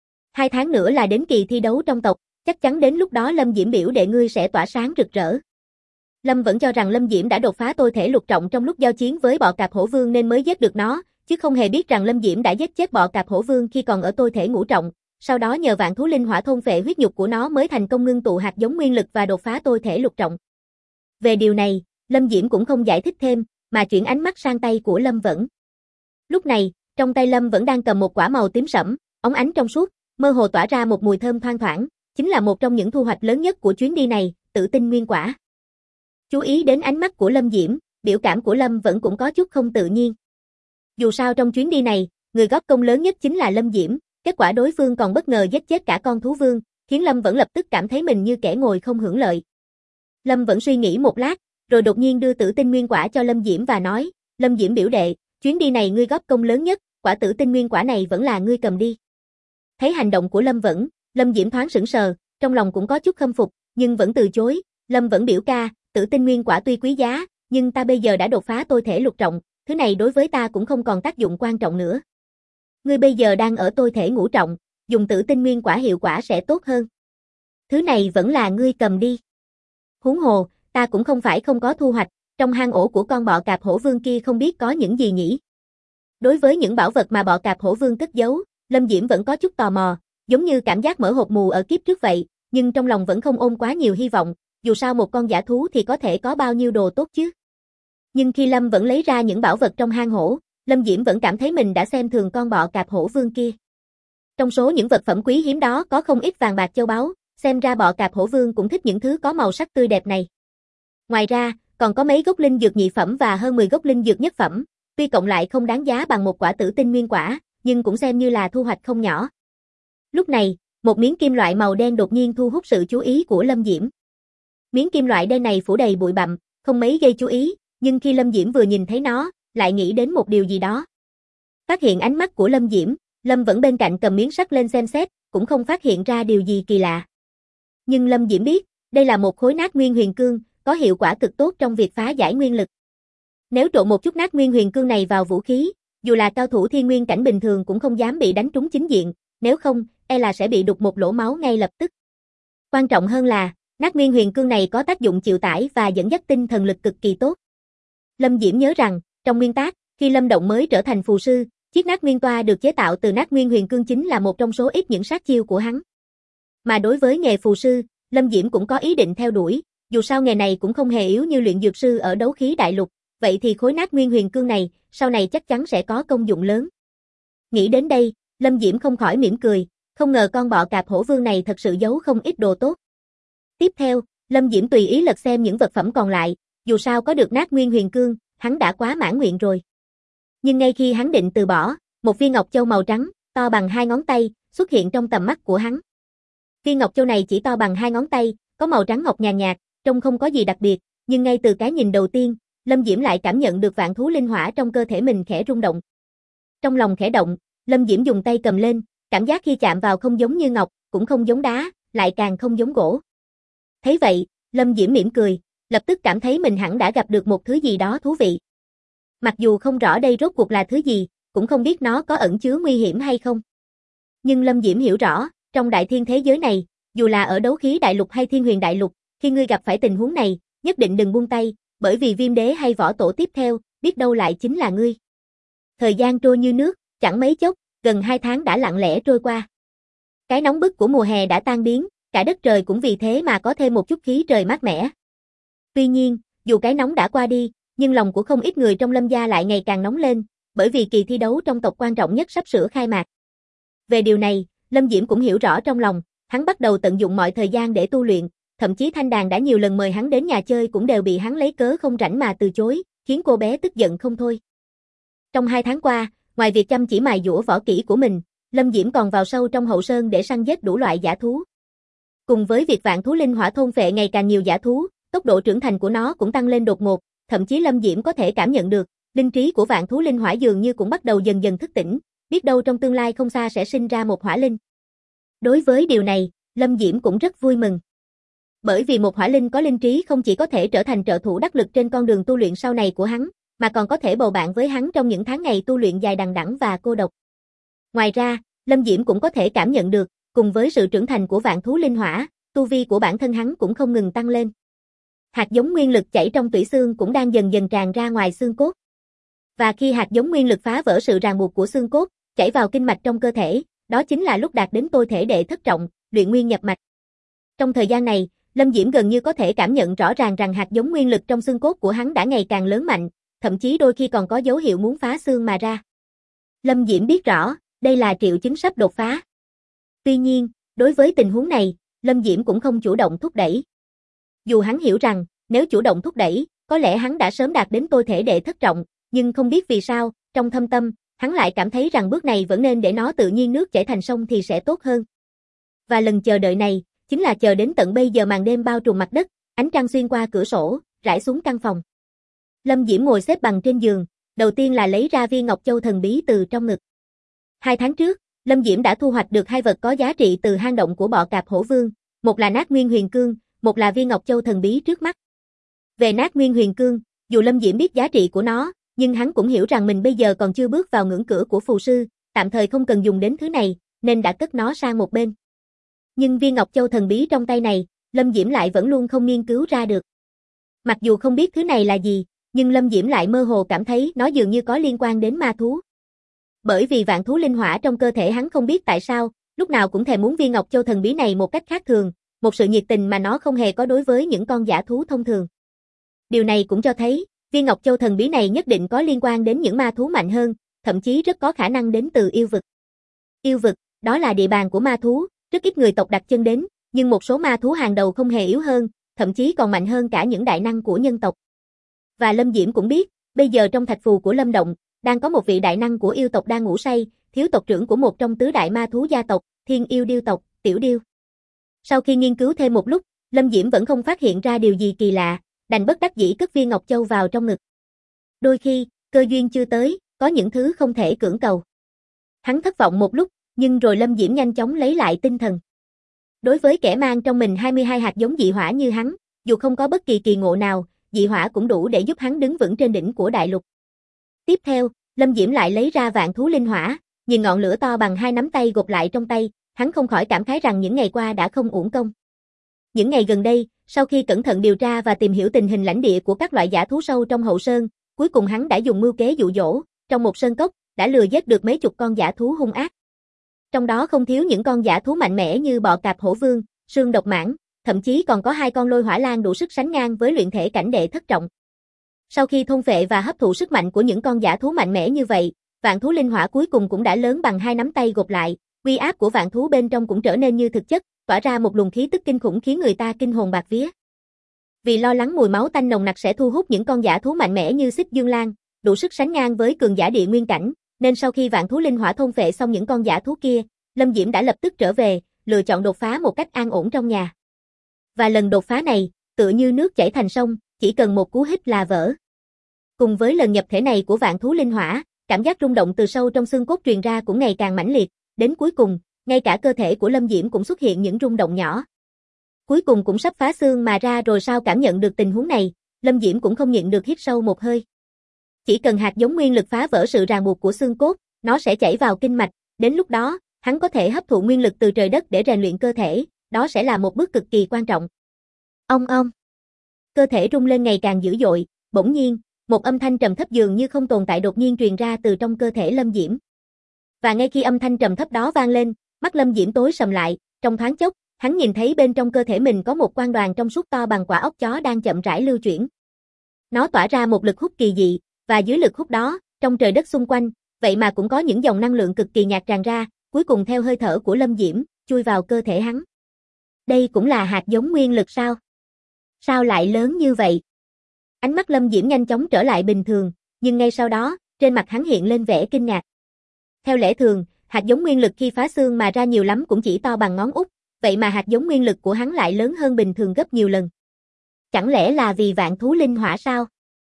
2 tháng nữa là đến kỳ thi đấu trong tộc, chắc chắn đến lúc đó Lâm Diễm biểu đệ ngươi sẽ tỏa sáng rực rỡ. Lâm vẫn cho rằng Lâm Diễm đã đột phá tôi thể lục trọng trong lúc giao chiến với bọ cạp hổ vương nên mới giết được nó, chứ không hề biết rằng Lâm Diễm đã giết chết bọ cạp hổ vương khi còn ở tôi thể ngũ trọng, sau đó nhờ vạn thú linh hỏa thôn phệ huyết nhục của nó mới thành công ngưng tụ hạt giống nguyên lực và đột phá tôi thể lục trọng. Về điều này, Lâm Diễm cũng không giải thích thêm, mà chuyển ánh mắt sang tay của Lâm Vẫn. Lúc này, trong tay Lâm Vẫn đang cầm một quả màu tím sẫm, óng ánh trong suốt, mơ hồ tỏa ra một mùi thơm thoang thoảng, chính là một trong những thu hoạch lớn nhất của chuyến đi này, Tử Tinh Nguyên Quả. Chú ý đến ánh mắt của Lâm Diễm, biểu cảm của Lâm Vẫn cũng có chút không tự nhiên. Dù sao trong chuyến đi này, người góp công lớn nhất chính là Lâm Diễm, kết quả đối phương còn bất ngờ giết chết cả con thú vương, khiến Lâm Vẫn lập tức cảm thấy mình như kẻ ngồi không hưởng lợi. Lâm Vẫn suy nghĩ một lát, rồi đột nhiên đưa Tử Tinh Nguyên Quả cho Lâm Diễm và nói, Lâm Diễm biểu đệ, chuyến đi này ngươi góp công lớn nhất, quả Tử Tinh Nguyên Quả này vẫn là ngươi cầm đi. Thấy hành động của Lâm Vẫn, Lâm Diễm thoáng sững sờ, trong lòng cũng có chút khâm phục, nhưng vẫn từ chối, Lâm vẫn biểu ca, tử tinh nguyên quả tuy quý giá, nhưng ta bây giờ đã đột phá tôi thể lục trọng, thứ này đối với ta cũng không còn tác dụng quan trọng nữa. Ngươi bây giờ đang ở tôi thể ngũ trọng, dùng tử tinh nguyên quả hiệu quả sẽ tốt hơn. Thứ này vẫn là ngươi cầm đi. Huống hồ, ta cũng không phải không có thu hoạch, trong hang ổ của con bọ cạp hổ vương kia không biết có những gì nhỉ. Đối với những bảo vật mà bọ cạp hổ vương cất giấu, Lâm Diễm vẫn có chút tò mò, giống như cảm giác mở hộp mù ở kiếp trước vậy, nhưng trong lòng vẫn không ôm quá nhiều hy vọng, dù sao một con dã thú thì có thể có bao nhiêu đồ tốt chứ. Nhưng khi Lâm vẫn lấy ra những bảo vật trong hang hổ, Lâm Diễm vẫn cảm thấy mình đã xem thường con bọ cạp hổ vương kia. Trong số những vật phẩm quý hiếm đó có không ít vàng bạc châu báu, xem ra bọ cạp hổ vương cũng thích những thứ có màu sắc tươi đẹp này. Ngoài ra, còn có mấy gốc linh dược nhị phẩm và hơn 10 gốc linh dược nhất phẩm, tuy cộng lại không đáng giá bằng một quả tử tinh nguyên quả, nhưng cũng xem như là thu hoạch không nhỏ. Lúc này, một miếng kim loại màu đen đột nhiên thu hút sự chú ý của Lâm Diễm. Miếng kim loại đen này phủ đầy bụi bặm, không mấy gây chú ý, nhưng khi Lâm Diễm vừa nhìn thấy nó, lại nghĩ đến một điều gì đó. Phát hiện ánh mắt của Lâm Diễm, Lâm vẫn bên cạnh cầm miếng sắt lên xem xét, cũng không phát hiện ra điều gì kỳ lạ. Nhưng Lâm Diễm biết, đây là một khối nát nguyên huyền cương, có hiệu quả cực tốt trong việc phá giải nguyên lực. Nếu trộn một chút nát nguyên huyền cương này vào vũ khí, dù là cao thủ thiên nguyên cảnh bình thường cũng không dám bị đánh trúng chính diện, nếu không, e là sẽ bị đục một lỗ máu ngay lập tức. Quan trọng hơn là, nát nguyên huyền cương này có tác dụng chịu tải và dẫn dắt tinh thần lực cực kỳ tốt. Lâm Diễm nhớ rằng, trong nguyên tác, khi Lâm Động mới trở thành phù sư, chiếc nát nguyên toa được chế tạo từ nát nguyên huyền cương chính là một trong số ít những sát chiêu của hắn. Mà đối với nghề phù sư, Lâm Diễm cũng có ý định theo đuổi, dù sao nghề này cũng không hề yếu như luyện dược sư ở đấu khí đại lục, vậy thì khối nát nguyên huyền cương này, sau này chắc chắn sẽ có công dụng lớn. Nghĩ đến đây, Lâm Diễm không khỏi mỉm cười, không ngờ con bọ cạp hổ vương này thật sự giấu không ít đồ tốt. Tiếp theo, Lâm Diễm tùy ý lật xem những vật phẩm còn lại, dù sao có được nát nguyên huyền cương, hắn đã quá mãn nguyện rồi. Nhưng ngay khi hắn định từ bỏ, một viên ngọc châu màu trắng, to bằng 2 ngón tay, xuất hiện trong tầm mắt của hắn. Viên ngọc châu này chỉ to bằng 2 ngón tay, có màu trắng ngọc nhàn nhạt, trông không có gì đặc biệt, nhưng ngay từ cái nhìn đầu tiên, Lâm Diễm lại cảm nhận được vạn thú linh hỏa trong cơ thể mình khẽ rung động. Trong lòng khẽ động, Lâm Diễm dùng tay cầm lên, cảm giác khi chạm vào không giống như ngọc, cũng không giống đá, lại càng không giống gỗ. Thấy vậy, Lâm Diễm mỉm cười, lập tức cảm thấy mình hẳn đã gặp được một thứ gì đó thú vị. Mặc dù không rõ đây rốt cuộc là thứ gì, cũng không biết nó có ẩn chứa nguy hiểm hay không. Nhưng Lâm Diễm hiểu rõ, trong đại thiên thế giới này, dù là ở đấu khí đại lục hay thiên huyền đại lục, khi ngươi gặp phải tình huống này, nhất định đừng buông tay, bởi vì viêm đế hay võ tổ tiếp theo, biết đâu lại chính là ngươi. Thời gian trôi như nước, chẳng mấy chốc, gần 2 tháng đã lặng lẽ trôi qua. Cái nóng bức của mùa hè đã tan biến, cả đất trời cũng vì thế mà có thêm một chút khí trời mát mẻ. Tuy nhiên, dù cái nóng đã qua đi, nhưng lòng của không ít người trong Lâm gia lại ngày càng nóng lên, bởi vì kỳ thi đấu trong tộc quan trọng nhất sắp sửa khai mạc. Về điều này, Lâm Diễm cũng hiểu rõ trong lòng, hắn bắt đầu tận dụng mọi thời gian để tu luyện, thậm chí Thanh Đàn đã nhiều lần mời hắn đến nhà chơi cũng đều bị hắn lấy cớ không rảnh mà từ chối, khiến cô bé tức giận không thôi. Trong 2 tháng qua, ngoài việc chăm chỉ mài dũa võ kỹ của mình, Lâm Diễm còn vào sâu trong hậu sơn để săn giết đủ loại dã thú. Cùng với việc vạn thú linh hỏa thôn phệ ngày càng nhiều dã thú, tốc độ trưởng thành của nó cũng tăng lên đột ngột, thậm chí Lâm Diễm có thể cảm nhận được, linh trí của vạn thú linh hỏa dường như cũng bắt đầu dần dần thức tỉnh, biết đâu trong tương lai không xa sẽ sinh ra một hỏa linh. Đối với điều này, Lâm Diễm cũng rất vui mừng. Bởi vì một hỏa linh có linh trí không chỉ có thể trở thành trợ thủ đắc lực trên con đường tu luyện sau này của hắn, mà còn có thể bầu bạn với hắn trong những tháng ngày tu luyện dài đằng đẵng và cô độc. Ngoài ra, Lâm Diễm cũng có thể cảm nhận được, cùng với sự trưởng thành của vạn thú linh hỏa, tu vi của bản thân hắn cũng không ngừng tăng lên. Hạt giống nguyên lực chảy trong tủy xương cũng đang dần dần tràn ra ngoài xương cốt. Và khi hạt giống nguyên lực phá vỡ sự ràng buộc của xương cốt, chảy vào kinh mạch trong cơ thể, đó chính là lúc đạt đến tôi thể đệ thất trọng, luyện nguyên nhập mạch. Trong thời gian này, Lâm Diễm gần như có thể cảm nhận rõ ràng rằng hạt giống nguyên lực trong xương cốt của hắn đã ngày càng lớn mạnh, thậm chí đôi khi còn có dấu hiệu muốn phá xương mà ra. Lâm Diễm biết rõ, đây là triệu chứng sắp đột phá. Tuy nhiên, đối với tình huống này, Lâm Diễm cũng không chủ động thúc đẩy. Dù hắn hiểu rằng, nếu chủ động thúc đẩy, có lẽ hắn đã sớm đạt đến tôi thể đệ thất trọng, nhưng không biết vì sao, trong thâm tâm, hắn lại cảm thấy rằng bước này vẫn nên để nó tự nhiên nước chảy thành sông thì sẽ tốt hơn. Và lần chờ đợi này, chính là chờ đến tận bây giờ màn đêm bao trùm mặt đất, ánh trăng xuyên qua cửa sổ, rải xuống căn phòng. Lâm Diễm ngồi xếp bằng trên giường, đầu tiên là lấy ra viên ngọc châu thần bí từ trong ngực. 2 tháng trước, Lâm Diễm đã thu hoạch được 2 vật có giá trị từ hang động của bọ cạp hổ vương, một là nát nguyên huyền cương, một là viên ngọc châu thần bí trước mắt. Về Nát Nguyên Huyền Cương, dù Lâm Diễm biết giá trị của nó, nhưng hắn cũng hiểu rằng mình bây giờ còn chưa bước vào ngưỡng cửa của phù sư, tạm thời không cần dùng đến thứ này, nên đã cất nó sang một bên. Nhưng viên ngọc châu thần bí trong tay này, Lâm Diễm lại vẫn luôn không nghiên cứu ra được. Mặc dù không biết thứ này là gì, nhưng Lâm Diễm lại mơ hồ cảm thấy nó dường như có liên quan đến ma thú. Bởi vì vạn thú linh hỏa trong cơ thể hắn không biết tại sao, lúc nào cũng thèm muốn viên ngọc châu thần bí này một cách khác thường, một sự nhiệt tình mà nó không hề có đối với những con dã thú thông thường. Điều này cũng cho thấy, viên ngọc châu thần bí này nhất định có liên quan đến những ma thú mạnh hơn, thậm chí rất có khả năng đến từ yêu vực. Yêu vực, đó là địa bàn của ma thú, rất ít người tộc đặt chân đến, nhưng một số ma thú hàng đầu không hề yếu hơn, thậm chí còn mạnh hơn cả những đại năng của nhân tộc. Và Lâm Diễm cũng biết, bây giờ trong thạch phù của Lâm Động, đang có một vị đại năng của yêu tộc đang ngủ say, thiếu tộc trưởng của một trong tứ đại ma thú gia tộc, Thiên Yêu Điêu tộc, Tiểu Điêu. Sau khi nghiên cứu thêm một lúc, Lâm Diễm vẫn không phát hiện ra điều gì kỳ lạ, đành bất đắc dĩ cất viên ngọc châu vào trong ngực. Đôi khi, cơ duyên chưa tới, có những thứ không thể cưỡng cầu. Hắn thất vọng một lúc, nhưng rồi Lâm Diễm nhanh chóng lấy lại tinh thần. Đối với kẻ mang trong mình 22 hạt giống dị hỏa như hắn, dù không có bất kỳ kỳ ngộ nào, dị hỏa cũng đủ để giúp hắn đứng vững trên đỉnh của đại lục. Tiếp theo, Lâm Diễm lại lấy ra vạn thú linh hỏa, nhìn ngọn lửa to bằng 2 nắm tay gộp lại trong tay, hắn không khỏi cảm khái rằng những ngày qua đã không uổng công. Những ngày gần đây, sau khi cẩn thận điều tra và tìm hiểu tình hình lãnh địa của các loại dã thú sâu trong hậu sơn, cuối cùng hắn đã dùng mưu kế dụ dỗ, trong một sơn cốc, đã lừa giết được mấy chục con dã thú hung ác. Trong đó không thiếu những con dã thú mạnh mẽ như bọ cạp hổ vương, sương độc mãng, thậm chí còn có 2 con lôi hỏa lang đủ sức sánh ngang với luyện thể cảnh đệ thất trọng. Sau khi thôn phệ và hấp thụ sức mạnh của những con dã thú mạnh mẽ như vậy, vạn thú linh hỏa cuối cùng cũng đã lớn bằng 2 nắm tay gộp lại, uy áp của vạn thú bên trong cũng trở nên như thực chất, tỏa ra một luồng khí tức kinh khủng khiến người ta kinh hồn bạt vía. Vì lo lắng mùi máu tanh nồng nặc sẽ thu hút những con dã thú mạnh mẽ như Xích Dương Lang, đủ sức sánh ngang với cường giả địa nguyên cảnh, nên sau khi vạn thú linh hỏa thôn phệ xong những con dã thú kia, Lâm Diễm đã lập tức trở về, lựa chọn đột phá một cách an ổn trong nhà. Và lần đột phá này, tựa như nước chảy thành sông, chỉ cần một cú hích là vỡ. Cùng với lần nhập thể này của vạn thú linh hỏa, cảm giác rung động từ sâu trong xương cốt truyền ra cũng ngày càng mãnh liệt, đến cuối cùng, ngay cả cơ thể của Lâm Diễm cũng xuất hiện những rung động nhỏ. Cuối cùng cũng sắp phá xương mà ra rồi. Sao cảm nhận được tình huống này, Lâm Diễm cũng không nhịn được hít sâu một hơi. Chỉ cần hạt giống nguyên lực phá vỡ sự ràng buộc của xương cốt, nó sẽ chảy vào kinh mạch, đến lúc đó, hắn có thể hấp thụ nguyên lực từ trời đất để rèn luyện cơ thể, đó sẽ là một bước cực kỳ quan trọng. Ong ong. Cơ thể rung lên ngày càng dữ dội, bỗng nhiên, một âm thanh trầm thấp dường như không tồn tại đột nhiên truyền ra từ trong cơ thể Lâm Diễm. Và ngay khi âm thanh trầm thấp đó vang lên, mắt Lâm Diễm tối sầm lại, trong thoáng chốc, hắn nhìn thấy bên trong cơ thể mình có một quang đoàn trong suốt to bằng quả ốc chó đang chậm rãi lưu chuyển. Nó tỏa ra một lực hút kỳ dị, và dưới lực hút đó, trong trời đất xung quanh, vậy mà cũng có những dòng năng lượng cực kỳ nhạt tràn ra, cuối cùng theo hơi thở của Lâm Diễm, chui vào cơ thể hắn. Đây cũng là hạt giống nguyên lực sao? Sao lại lớn như vậy? Ánh mắt Lâm Diễm nhanh chóng trở lại bình thường, nhưng ngay sau đó, trên mặt hắn hiện lên vẻ kinh ngạc. Theo lẽ thường, hạt giống nguyên lực khi phá xương mà ra nhiều lắm cũng chỉ to bằng ngón út, vậy mà hạt giống nguyên lực của hắn lại lớn hơn bình thường gấp nhiều lần. Chẳng lẽ là vì vạn thú linh hỏa sao?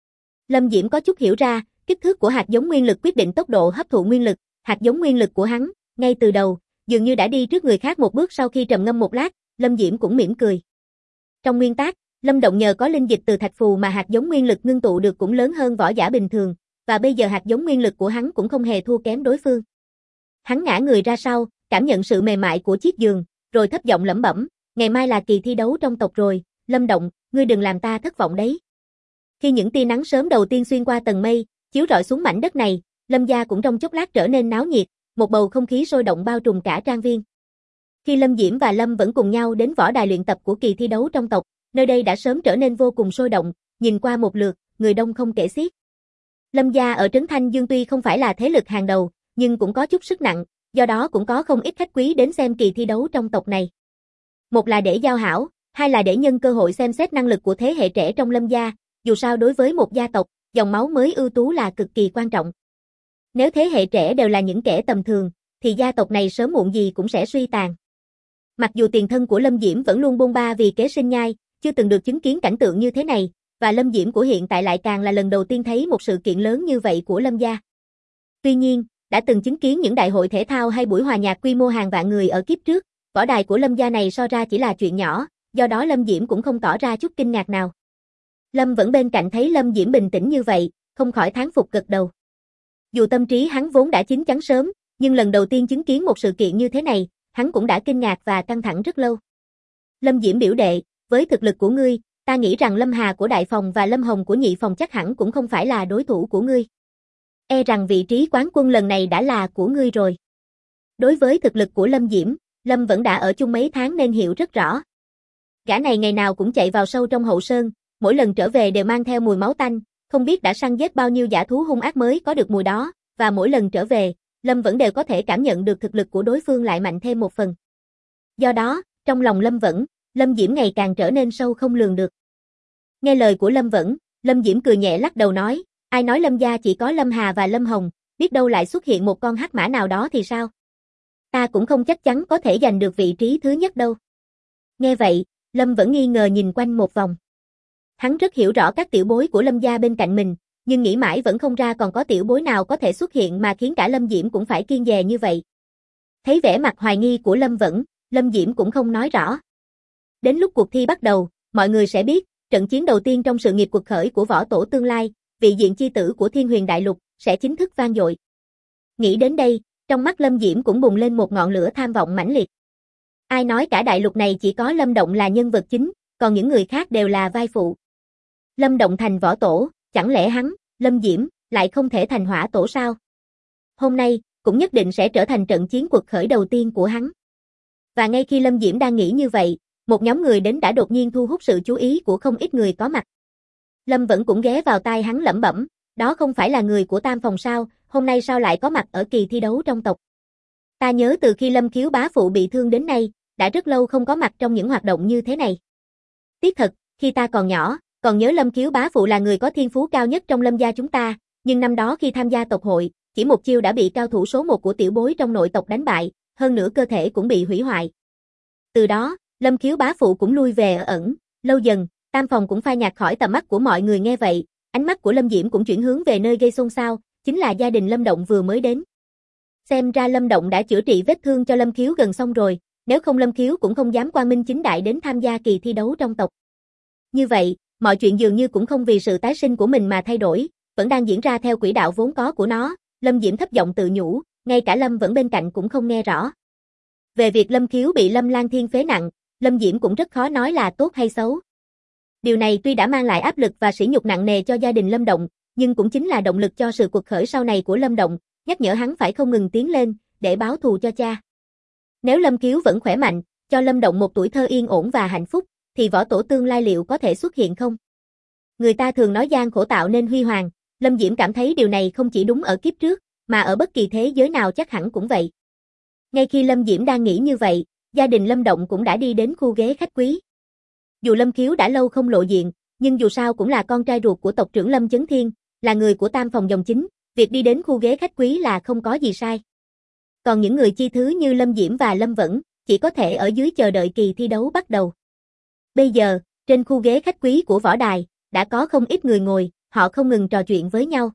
Lâm Diễm có chút hiểu ra, kích thước của hạt giống nguyên lực quyết định tốc độ hấp thụ nguyên lực, hạt giống nguyên lực của hắn, ngay từ đầu, dường như đã đi trước người khác một bước. Sau khi trầm ngâm một lát, Lâm Diễm cũng mỉm cười. Trong nguyên tắc, Lâm Động nhờ có linh dịch từ thạch phù mà hạt giống nguyên lực ngưng tụ được cũng lớn hơn võ giả bình thường, và bây giờ hạt giống nguyên lực của hắn cũng không hề thua kém đối phương. Hắn ngã người ra sau, cảm nhận sự mềm mại của chiếc giường, rồi thấp giọng lẩm bẩm, ngày mai là kỳ thi đấu trong tộc rồi, Lâm Động, ngươi đừng làm ta thất vọng đấy. Khi những tia nắng sớm đầu tiên xuyên qua tầng mây, chiếu rọi xuống mảnh đất này, Lâm gia cũng trong chốc lát trở nên náo nhiệt, một bầu không khí sôi động bao trùm cả trang viên. Khi Lâm Diễm và Lâm vẫn cùng nhau đến võ đài luyện tập của kỳ thi đấu trong tộc, nơi đây đã sớm trở nên vô cùng sôi động, nhìn qua một lượt, người đông không kể xiết. Lâm gia ở Trấn Thanh Dương tuy không phải là thế lực hàng đầu, nhưng cũng có chút sức nặng, do đó cũng có không ít khách quý đến xem kỳ thi đấu trong tộc này. Một là để giao hảo, hai là để nhân cơ hội xem xét năng lực của thế hệ trẻ trong Lâm gia, dù sao đối với một gia tộc, dòng máu mới ưu tú là cực kỳ quan trọng. Nếu thế hệ trẻ đều là những kẻ tầm thường, thì gia tộc này sớm muộn gì cũng sẽ suy tàn. Mặc dù tiền thân của Lâm Diễm vẫn luôn bôn ba vì kế sinh nhai, chưa từng được chứng kiến cảnh tượng như thế này, và Lâm Diễm của hiện tại lại càng là lần đầu tiên thấy một sự kiện lớn như vậy của Lâm gia. Tuy nhiên, đã từng chứng kiến những đại hội thể thao hay buổi hòa nhạc quy mô hàng vạn người ở kiếp trước, võ đài của Lâm gia này so ra chỉ là chuyện nhỏ, do đó Lâm Diễm cũng không tỏ ra chút kinh ngạc nào. Lâm Vẫn bên cạnh thấy Lâm Diễm bình tĩnh như vậy, không khỏi thán phục gật đầu. Dù tâm trí hắn vốn đã chín chắn sớm, nhưng lần đầu tiên chứng kiến một sự kiện như thế này, hắn cũng đã kinh ngạc và căng thẳng rất lâu. Lâm Diễm biểu đệ, với thực lực của ngươi, ta nghĩ rằng Lâm Hà của đại phòng và Lâm Hồng của nhị phòng chắc hẳn cũng không phải là đối thủ của ngươi. E rằng vị trí quán quân lần này đã là của ngươi rồi. Đối với thực lực của Lâm Diễm, Lâm Vẫn đã ở chung mấy tháng nên hiểu rất rõ. Gã này ngày nào cũng chạy vào sâu trong hậu sơn, mỗi lần trở về đều mang theo mùi máu tanh, không biết đã săn giết bao nhiêu dã thú hung ác mới có được mùi đó, và mỗi lần trở về, Lâm Vẫn đều có thể cảm nhận được thực lực của đối phương lại mạnh thêm một phần. Do đó, trong lòng Lâm Vẫn, Lâm Diễm ngày càng trở nên sâu không lường được. Nghe lời của Lâm Vẫn, Lâm Diễm cười nhẹ lắc đầu nói, ai nói Lâm gia chỉ có Lâm Hà và Lâm Hồng, biết đâu lại xuất hiện một con hắc mã nào đó thì sao? Ta cũng không chắc chắn có thể giành được vị trí thứ nhất đâu. Nghe vậy, Lâm Vẫn nghi ngờ nhìn quanh một vòng. Hắn rất hiểu rõ các tiểu bối của Lâm gia bên cạnh mình, nhưng nghĩ mãi vẫn không ra còn có tiểu bối nào có thể xuất hiện mà khiến cả Lâm Diễm cũng phải kiêng dè như vậy. Thấy vẻ mặt hoài nghi của Lâm Vẫn, Lâm Diễm cũng không nói rõ. Đến lúc cuộc thi bắt đầu, mọi người sẽ biết, trận chiến đầu tiên trong sự nghiệp cuộc khởi của võ tổ tương lai, vị diện chi tử của Thiên Huyền Đại Lục, sẽ chính thức vang dội. Nghĩ đến đây, trong mắt Lâm Diễm cũng bùng lên một ngọn lửa tham vọng mãnh liệt. Ai nói cả đại lục này chỉ có Lâm Động là nhân vật chính, còn những người khác đều là vai phụ. Lâm Động thành võ tổ, chẳng lẽ hắn, Lâm Diễm, lại không thể thành hỏa tổ sao? Hôm nay, cũng nhất định sẽ trở thành trận chiến cuộc khởi đầu tiên của hắn. Và ngay khi Lâm Diễm đang nghĩ như vậy, một nhóm người đến đã đột nhiên thu hút sự chú ý của không ít người có mặt. Lâm Vẫn cũng ghé vào tai hắn lẩm bẩm, đó không phải là người của Tam phòng sao, hôm nay sao lại có mặt ở kỳ thi đấu trong tộc. Ta nhớ từ khi Lâm Khiếu bá phụ bị thương đến nay, đã rất lâu không có mặt trong những hoạt động như thế này. Tiếc thật, khi ta còn nhỏ, còn nhớ Lâm Khiếu bá phụ là người có thiên phú cao nhất trong Lâm gia chúng ta, nhưng năm đó khi tham gia tộc hội, chỉ một chiêu đã bị cao thủ số 1 của tiểu bối trong nội tộc đánh bại, hơn nữa cơ thể cũng bị hủy hoại. Từ đó, Lâm Khiếu bá phụ cũng lui về ở ẩn, lâu dần, Tam phòng cũng phai nhạt khỏi tầm mắt của mọi người. Nghe vậy, ánh mắt của Lâm Diễm cũng chuyển hướng về nơi gây xôn xao, chính là gia đình Lâm Động vừa mới đến. Xem ra Lâm Động đã chữa trị vết thương cho Lâm Khiếu gần xong rồi, nếu không Lâm Khiếu cũng không dám quang minh chính đại đến tham gia kỳ thi đấu trong tộc. Như vậy, mọi chuyện dường như cũng không vì sự tái sinh của mình mà thay đổi, vẫn đang diễn ra theo quỹ đạo vốn có của nó. Lâm Diễm thấp giọng tự nhủ, ngay cả Lâm Vẫn bên cạnh cũng không nghe rõ. Về việc Lâm Khiếu bị Lâm Lang Thiên phế nặng, Lâm Diễm cũng rất khó nói là tốt hay xấu. Điều này tuy đã mang lại áp lực và sỉ nhục nặng nề cho gia đình Lâm Động, nhưng cũng chính là động lực cho sự cuộc khởi sau này của Lâm Động, nhắc nhở hắn phải không ngừng tiến lên, để báo thù cho cha. Nếu Lâm Khiếu vẫn khỏe mạnh, cho Lâm Động một tuổi thơ yên ổn và hạnh phúc, thì võ tổ tương lai liệu có thể xuất hiện không? Người ta thường nói gian khổ tạo nên huy hoàng, Lâm Diễm cảm thấy điều này không chỉ đúng ở kiếp trước, mà ở bất kỳ thế giới nào chắc hẳn cũng vậy. Ngay khi Lâm Diễm đang nghĩ như vậy, gia đình Lâm Động cũng đã đi đến khu ghế khách quý. Dù Lâm Khiếu đã lâu không lộ diện, nhưng dù sao cũng là con trai ruột của tộc trưởng Lâm Chấn Thiên, là người của Tam phòng dòng chính, việc đi đến khu ghế khách quý là không có gì sai. Còn những người chi thứ như Lâm Diễm và Lâm Vẫn, chỉ có thể ở dưới chờ đợi kỳ thi đấu bắt đầu. Bây giờ, trên khu ghế khách quý của võ đài, đã có không ít người ngồi, họ không ngừng trò chuyện với nhau.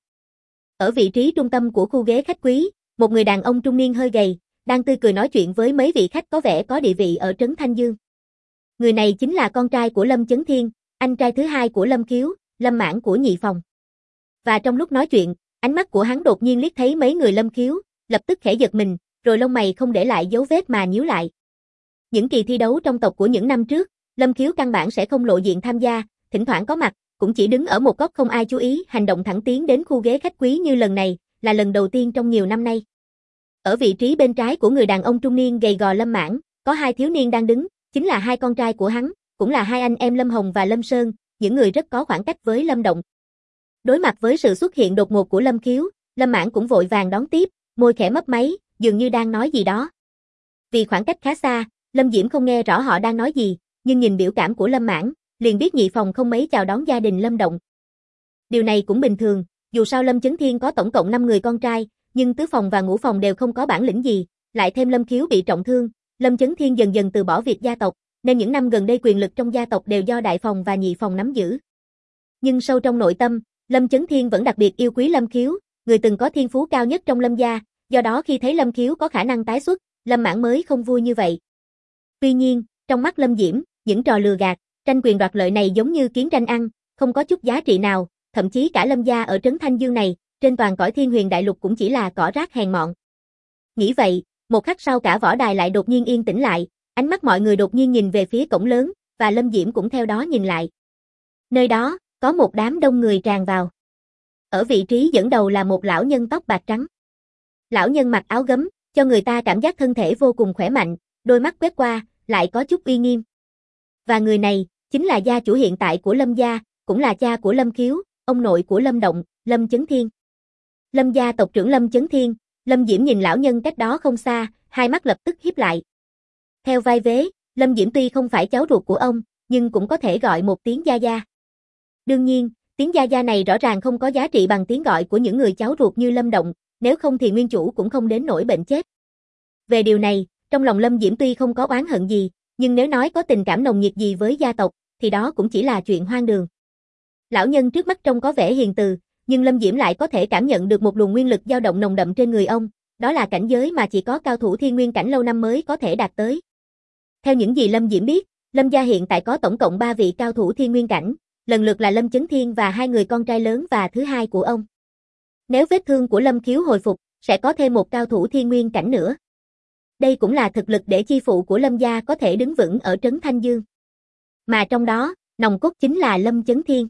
Ở vị trí trung tâm của khu ghế khách quý, một người đàn ông trung niên hơi gầy, đang tươi cười nói chuyện với mấy vị khách có vẻ có địa vị ở trấn Thanh Dương. Người này chính là con trai của Lâm Chấn Thiên, anh trai thứ hai của Lâm Khiếu, Lâm Mãn của nhị phòng. Và trong lúc nói chuyện, ánh mắt của hắn đột nhiên liếc thấy mấy người Lâm Khiếu, lập tức khẽ giật mình, rồi lông mày không để lại dấu vết mà nhíu lại. Những kỳ thi đấu trong tộc của những năm trước, Lâm Khiếu căn bản sẽ không lộ diện tham gia, thỉnh thoảng có mặt, cũng chỉ đứng ở một góc không ai chú ý. Hành động thẳng tiến đến khu ghế khách quý như lần này, là lần đầu tiên trong nhiều năm nay. Ở vị trí bên trái của người đàn ông trung niên gầy gò Lâm Mãn, có hai thiếu niên đang đứng, chính là hai con trai của hắn, cũng là hai anh em Lâm Hồng và Lâm Sơn, những người rất có khoảng cách với Lâm Động. Đối mặt với sự xuất hiện đột ngột của Lâm Khiếu, Lâm Mãn cũng vội vàng đón tiếp, môi khẽ mấp máy, dường như đang nói gì đó. Vì khoảng cách khá xa, Lâm Diễm không nghe rõ họ đang nói gì, nhưng nhìn biểu cảm của Lâm Mãn, liền biết nhị phòng không mấy chào đón gia đình Lâm Động. Điều này cũng bình thường, dù sao Lâm Chấn Thiên có tổng cộng 5 người con trai, nhưng tứ phòng và ngũ phòng đều không có bản lĩnh gì, lại thêm Lâm Khiếu bị trọng thương, Lâm Chấn Thiên dần dần từ bỏ việc gia tộc, nên những năm gần đây quyền lực trong gia tộc đều do đại phòng và nhị phòng nắm giữ. Nhưng sâu trong nội tâm, Lâm Chấn Thiên vẫn đặc biệt yêu quý Lâm Khiếu, người từng có thiên phú cao nhất trong Lâm gia, do đó khi thấy Lâm Khiếu có khả năng tái xuất, Lâm Mãn mới không vui như vậy. Tuy nhiên, trong mắt Lâm Diễm, Những trò lừa gạt, tranh quyền đoạt lợi này giống như kiến tranh ăn, không có chút giá trị nào, thậm chí cả Lâm gia ở trấn Thanh Dương này, trên toàn cõi Thiên Huyền Đại Lục cũng chỉ là cỏ rác hèn mọn. Nghĩ vậy, một khắc sau cả võ đài lại đột nhiên yên tĩnh lại, ánh mắt mọi người đột nhiên nhìn về phía cổng lớn, và Lâm Diễm cũng theo đó nhìn lại. Nơi đó, có một đám đông người tràn vào. Ở vị trí dẫn đầu là một lão nhân tóc bạc trắng. Lão nhân mặc áo gấm, cho người ta cảm giác thân thể vô cùng khỏe mạnh, đôi mắt quét qua, lại có chút uy nghiêm. Và người này, chính là gia chủ hiện tại của Lâm gia, cũng là cha của Lâm Khiếu, ông nội của Lâm Động, Lâm Chấn Thiên. Lâm gia tộc trưởng Lâm Chấn Thiên, Lâm Diễm nhìn lão nhân cách đó không xa, hai mắt lập tức híp lại. Theo vai vế, Lâm Diễm tuy không phải cháu ruột của ông, nhưng cũng có thể gọi một tiếng gia gia. Đương nhiên, tiếng gia gia này rõ ràng không có giá trị bằng tiếng gọi của những người cháu ruột như Lâm Động, nếu không thì nguyên chủ cũng không đến nỗi bệnh chết. Về điều này, trong lòng Lâm Diễm tuy không có oán hận gì, nhưng nếu nói có tình cảm nồng nhiệt gì với gia tộc, thì đó cũng chỉ là chuyện hoang đường. Lão nhân trước mắt trông có vẻ hiền từ, nhưng Lâm Diễm lại có thể cảm nhận được một luồng nguyên lực dao động nồng đậm trên người ông, đó là cảnh giới mà chỉ có cao thủ thiên nguyên cảnh lâu năm mới có thể đạt tới. Theo những gì Lâm Diễm biết, Lâm gia hiện tại có tổng cộng 3 vị cao thủ thiên nguyên cảnh, lần lượt là Lâm Chấn Thiên và hai người con trai lớn và thứ hai của ông. Nếu vết thương của Lâm Khiếu hồi phục, sẽ có thêm một cao thủ thiên nguyên cảnh nữa. Đây cũng là thực lực để chi phụ của Lâm gia có thể đứng vững ở trấn Thanh Dương. Mà trong đó, nòng cốt chính là Lâm Chấn Thiên.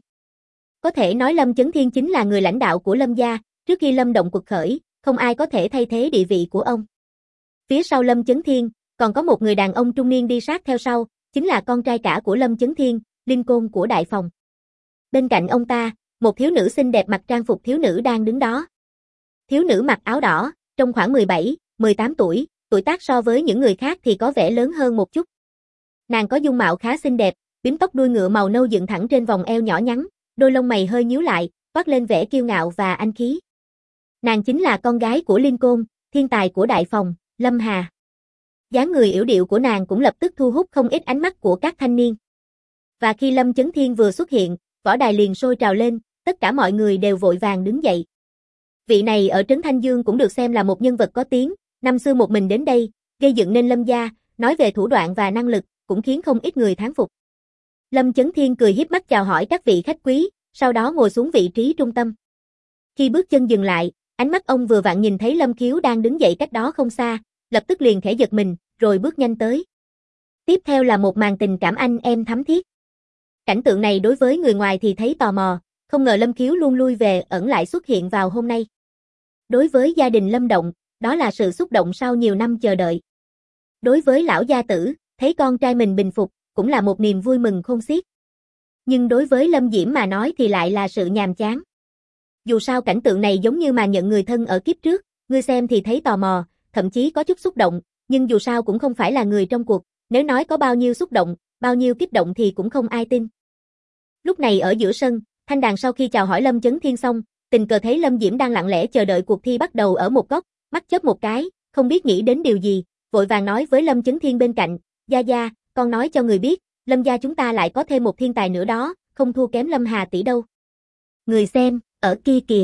Có thể nói Lâm Chấn Thiên chính là người lãnh đạo của Lâm gia, trước khi Lâm Động cuộc khởi, không ai có thể thay thế địa vị của ông. Phía sau Lâm Chấn Thiên, còn có một người đàn ông trung niên đi sát theo sau, chính là con trai cả của Lâm Chấn Thiên, Linh Côn của Đại Phòng. Bên cạnh ông ta, một thiếu nữ xinh đẹp mặc trang phục thiếu nữ đang đứng đó. Thiếu nữ mặc áo đỏ, trông khoảng 17, 18 tuổi, tuổi tác so với những người khác thì có vẻ lớn hơn một chút. Nàng có dung mạo khá xinh đẹp, bím tóc đuôi ngựa màu nâu dựng thẳng trên vòng eo nhỏ nhắn, đôi lông mày hơi nhíu lại, toát lên vẻ kiêu ngạo và anh khí. Nàng chính là con gái của Linh Côn, thiên tài của Đại Phòng, Lâm Hà. Dáng người yểu điệu của nàng cũng lập tức thu hút không ít ánh mắt của các thanh niên. Và khi Lâm Chấn Thiên vừa xuất hiện, võ đài liền sôi trào lên, tất cả mọi người đều vội vàng đứng dậy. Vị này ở trấn Thanh Dương cũng được xem là một nhân vật có tiếng, năm xưa một mình đến đây, gây dựng nên Lâm gia, nói về thủ đoạn và năng lực, cũng khiến không ít người thán phục. Lâm Chấn Thiên cười híp mắt chào hỏi các vị khách quý, sau đó ngồi xuống vị trí trung tâm. Khi bước chân dừng lại, ánh mắt ông vừa vặn nhìn thấy Lâm Khiếu đang đứng dậy cách đó không xa, lập tức liền khẽ giật mình, rồi bước nhanh tới. Tiếp theo là một màn tình cảm anh em thắm thiết. Cảnh tượng này đối với người ngoài thì thấy tò mò, không ngờ Lâm Khiếu luôn lui về ẩn lại xuất hiện vào hôm nay. Đối với gia đình Lâm Động, đó là sự xúc động sau nhiều năm chờ đợi. Đối với lão gia tử, thấy con trai mình bình phục, cũng là một niềm vui mừng khôn xiết. Nhưng đối với Lâm Diễm mà nói thì lại là sự nhàm chán. Dù sao cảnh tượng này giống như mà nhận người thân ở kiếp trước, người xem thì thấy tò mò, thậm chí có chút xúc động, nhưng dù sao cũng không phải là người trong cuộc, nếu nói có bao nhiêu xúc động, bao nhiêu kích động thì cũng không ai tin. Lúc này ở giữa sân, Thanh Đàn sau khi chào hỏi Lâm Chấn Thiên xong, tình cờ thấy Lâm Diễm đang lặng lẽ chờ đợi cuộc thi bắt đầu ở một góc, mắt chớp một cái, không biết nghĩ đến điều gì, vội vàng nói với Lâm Chấn Thiên bên cạnh, gia gia, con nói cho người biết, Lâm gia chúng ta lại có thêm một thiên tài nữa đó, không thua kém Lâm Hà tỷ đâu. Người xem, ở kia kìa.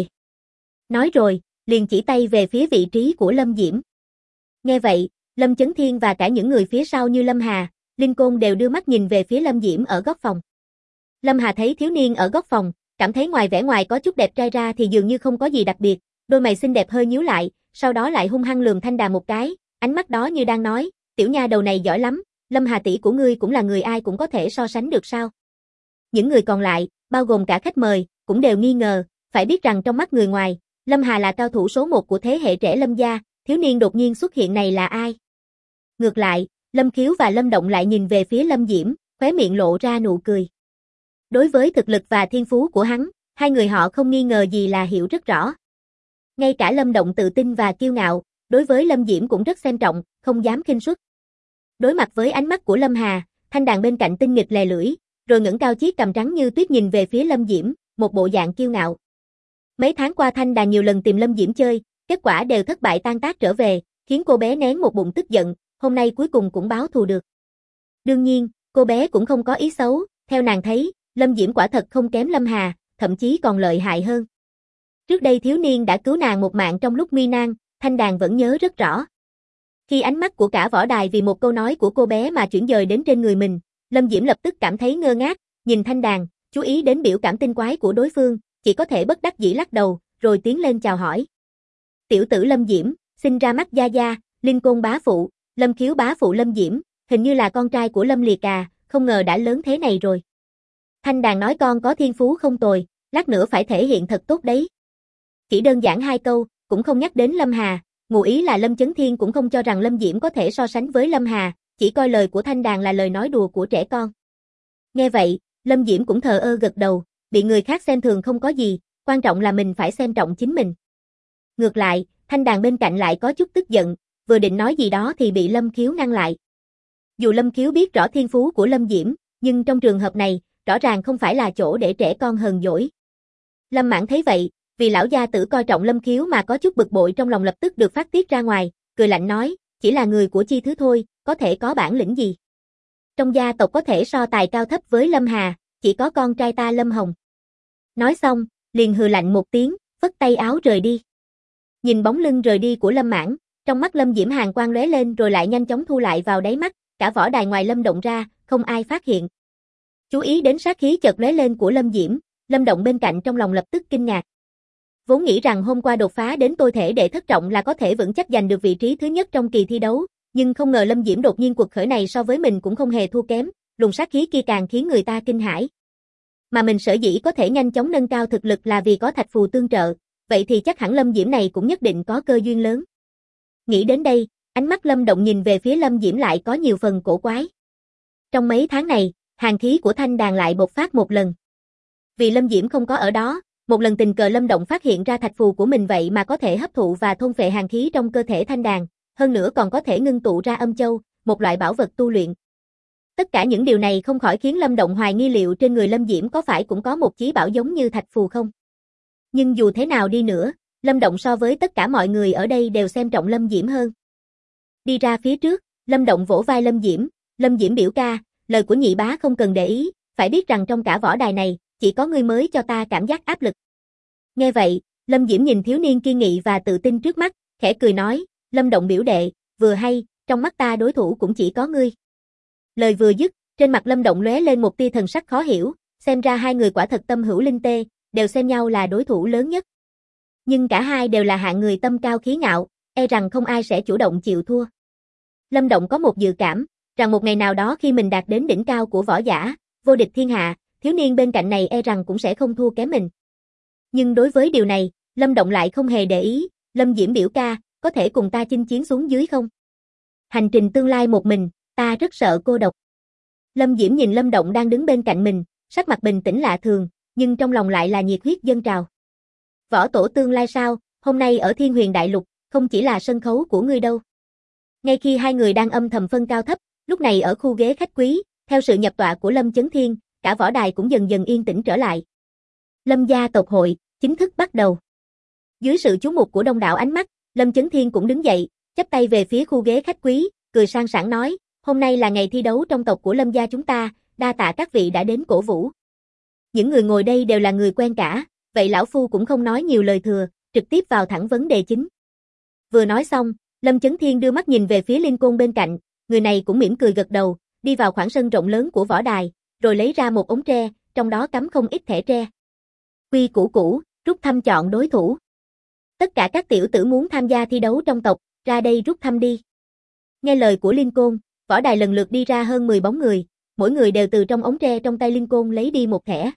Nói rồi, liền chỉ tay về phía vị trí của Lâm Diễm. Nghe vậy, Lâm Chấn Thiên và cả những người phía sau như Lâm Hà, Linh Côn đều đưa mắt nhìn về phía Lâm Diễm ở góc phòng. Lâm Hà thấy thiếu niên ở góc phòng, cảm thấy ngoài vẻ ngoài có chút đẹp trai ra thì dường như không có gì đặc biệt, đôi mày xinh đẹp hơi nhíu lại, sau đó lại hung hăng lườm Thanh Đàn một cái, ánh mắt đó như đang nói, tiểu nha đầu này giỏi lắm, Lâm Hà tỷ của ngươi cũng là người ai cũng có thể so sánh được sao. Những người còn lại, bao gồm cả khách mời, cũng đều nghi ngờ, phải biết rằng trong mắt người ngoài, Lâm Hà là cao thủ số 1 của thế hệ trẻ Lâm gia, thiếu niên đột nhiên xuất hiện này là ai? Ngược lại, Lâm Khiếu và Lâm Động lại nhìn về phía Lâm Diễm, khóe miệng lộ ra nụ cười. Đối với thực lực và thiên phú của hắn, hai người họ không nghi ngờ gì là hiểu rất rõ. Ngay cả Lâm Động tự tin và kiêu ngạo, đối với Lâm Diễm cũng rất xem trọng, không dám khinh suất. Đối mặt với ánh mắt của Lâm Hà, Thanh Đàn bên cạnh tinh nghịch lè lưỡi, rồi ngẩng cao chiếc cằm trắng như tuyết nhìn về phía Lâm Diễm, một bộ dạng kiêu ngạo. Mấy tháng qua Thanh Đàn nhiều lần tìm Lâm Diễm chơi, kết quả đều thất bại tan tác trở về, khiến cô bé nén một bụng tức giận, hôm nay cuối cùng cũng báo thù được. Đương nhiên, cô bé cũng không có ý xấu, theo nàng thấy, Lâm Diễm quả thật không kém Lâm Hà, thậm chí còn lợi hại hơn. Trước đây thiếu niên đã cứu nàng một mạng trong lúc nguy nan, Thanh Đàn vẫn nhớ rất rõ. Khi ánh mắt của cả võ đài vì một câu nói của cô bé mà chuyển dời đến trên người mình, Lâm Diễm lập tức cảm thấy ngơ ngác, nhìn Thanh Đàn, chú ý đến biểu cảm tinh quái của đối phương, chỉ có thể bất đắc dĩ lắc đầu, rồi tiến lên chào hỏi. Tiểu tử Lâm Diễm, sinh ra mắt gia gia, Linh Côn bá phụ, Lâm Khiếu bá phụ Lâm Diễm, hình như là con trai của Lâm Liệt à, không ngờ đã lớn thế này rồi. Thanh Đàn nói con có thiên phú không tồi, lát nữa phải thể hiện thật tốt đấy. Chỉ đơn giản 2 câu, cũng không nhắc đến Lâm Hà, ngụ ý là Lâm Chấn Thiên cũng không cho rằng Lâm Diễm có thể so sánh với Lâm Hà, chỉ coi lời của Thanh Đàn là lời nói đùa của trẻ con. Nghe vậy, Lâm Diễm cũng thờ ơ gật đầu, bị người khác xem thường không có gì, quan trọng là mình phải xem trọng chính mình. Ngược lại, Thanh Đàn bên cạnh lại có chút tức giận, vừa định nói gì đó thì bị Lâm Khiếu ngăn lại. Dù Lâm Khiếu biết rõ thiên phú của Lâm Diễm, nhưng trong trường hợp này, rõ ràng không phải là chỗ để trẻ con hờn dỗi. Lâm Mãn thấy vậy, vì lão gia tử coi trọng Lâm Khiếu mà có chút bực bội trong lòng lập tức được phát tiết ra ngoài, cười lạnh nói, chỉ là người của chi thứ thôi, có thể có bản lĩnh gì. Trong gia tộc có thể so tài cao thấp với Lâm Hà, chỉ có con trai ta Lâm Hồng. Nói xong, liền hừ lạnh một tiếng, phất tay áo rời đi. Nhìn bóng lưng rời đi của Lâm Mãn, trong mắt Lâm Diễm hàn quang lóe lên rồi lại nhanh chóng thu lại vào đáy mắt, cả võ đài ngoài Lâm Động ra, không ai phát hiện. Chú ý đến sát khí chợt lóe lên của Lâm Diễm, Lâm Động bên cạnh trong lòng lập tức kinh ngạc. Vốn nghĩ rằng hôm qua đột phá đến tôi thể đệ thất trọng là có thể vững chắc giành được vị trí thứ nhất trong kỳ thi đấu, nhưng không ngờ Lâm Diễm đột nhiên cuộc khởi này so với mình cũng không hề thua kém, luồng sát khí kia càng khiến người ta kinh hãi. Mà mình sở dĩ có thể nhanh chóng nâng cao thực lực là vì có thạch phù tương trợ, vậy thì chắc hẳn Lâm Diễm này cũng nhất định có cơ duyên lớn. Nghĩ đến đây, ánh mắt Lâm Động nhìn về phía Lâm Diễm lại có nhiều phần cổ quái. Trong mấy tháng này, hàn khí của Thanh Đàn lại bộc phát một lần. Vì Lâm Diễm không có ở đó, một lần tình cờ Lâm Động phát hiện ra thạch phù của mình vậy mà có thể hấp thụ và thôn phệ hàn khí trong cơ thể Thanh Đàn, hơn nữa còn có thể ngưng tụ ra âm châu, một loại bảo vật tu luyện. Tất cả những điều này không khỏi khiến Lâm Động hoài nghi liệu trên người Lâm Diễm có phải cũng có một chí bảo giống như thạch phù không. Nhưng dù thế nào đi nữa, Lâm Động so với tất cả mọi người ở đây đều xem trọng Lâm Diễm hơn. Đi ra phía trước, Lâm Động vỗ vai Lâm Diễm biểu ca, lời của nhị bá không cần để ý, phải biết rằng trong cả võ đài này, chỉ có ngươi mới cho ta cảm giác áp lực. Nghe vậy, Lâm Diễm nhìn thiếu niên kiên nghị và tự tin trước mắt, khẽ cười nói, Lâm Động biểu đệ, vừa hay, trong mắt ta đối thủ cũng chỉ có ngươi. Lời vừa dứt, trên mặt Lâm Động lóe lên một tia thần sắc khó hiểu, xem ra hai người quả thật tâm hữu linh tê, đều xem nhau là đối thủ lớn nhất. Nhưng cả hai đều là hạng người tâm cao khí ngạo, e rằng không ai sẽ chủ động chịu thua. Lâm Động có một dự cảm, rằng một ngày nào đó khi mình đạt đến đỉnh cao của võ giả, vô địch thiên hạ, thiếu niên bên cạnh này e rằng cũng sẽ không thua kém mình. Nhưng đối với điều này, Lâm Động lại không hề để ý, Lâm Diễm biểu ca, có thể cùng ta chinh chiến xuống dưới không? Hành trình tương lai một mình, ta rất sợ cô độc. Lâm Diễm nhìn Lâm Động đang đứng bên cạnh mình, sắc mặt bình tĩnh lạ thường, nhưng trong lòng lại là nhiệt huyết dâng trào. Võ tổ tương lai sao, hôm nay ở Thiên Huyền Đại Lục, không chỉ là sân khấu của ngươi đâu. Ngay khi hai người đang âm thầm phân cao thấp, lúc này ở khu ghế khách quý, theo sự nhập tọa của Lâm Chấn Thiên, cả võ đài cũng dần dần yên tĩnh trở lại. Lâm gia tộc hội, chính thức bắt đầu. Dưới sự chú mục của đông đảo ánh mắt, Lâm Chấn Thiên cũng đứng dậy, chắp tay về phía khu ghế khách quý, cười sang sảng nói, hôm nay là ngày thi đấu trong tộc của Lâm gia chúng ta, đa tạ các vị đã đến cổ vũ. Những người ngồi đây đều là người quen cả, vậy lão phu cũng không nói nhiều lời thừa, trực tiếp vào thẳng vấn đề chính. Vừa nói xong, Lâm Chấn Thiên đưa mắt nhìn về phía Linh Côn bên cạnh, người này cũng mỉm cười gật đầu, đi vào khoảng sân rộng lớn của võ đài, rồi lấy ra một ống tre, trong đó cắm không ít thẻ tre. Quy củ cũ, rút thăm chọn đối thủ. Tất cả các tiểu tử muốn tham gia thi đấu trong tộc, ra đây rút thăm đi. Nghe lời của Linh Côn, võ đài lần lượt đi ra hơn 10 bóng người, mỗi người đều từ trong ống tre trong tay Linh Côn lấy đi một thẻ.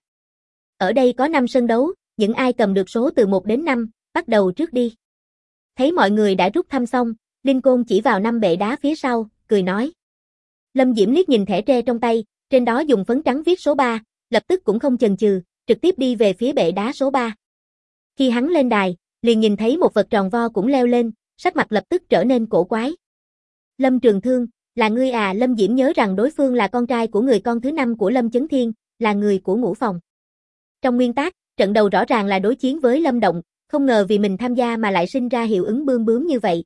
Ở đây có 5 sân đấu, những ai cầm được số từ 1 đến 5, bắt đầu trước đi. Thấy mọi người đã rút thăm xong, Linh Côn chỉ vào 5 bệ đá phía sau, cười nói. Lâm Diễm liếc nhìn thẻ tre trong tay, trên đó dùng phấn trắng viết số 3, lập tức cũng không chần chừ, trực tiếp đi về phía bệ đá số 3. Khi hắn lên đài, liền nhìn thấy một vật tròn vo cũng leo lên, sắc mặt lập tức trở nên cổ quái. Lâm Trường Thương, là ngươi à? Lâm Diễm nhớ rằng đối phương là con trai của người con thứ 5 của Lâm Chấn Thiên, là người của Ngũ Phòng. Trong nguyên tắc, trận đầu rõ ràng là đối chiến với Lâm Động, không ngờ vì mình tham gia mà lại sinh ra hiệu ứng bươm bướm như vậy.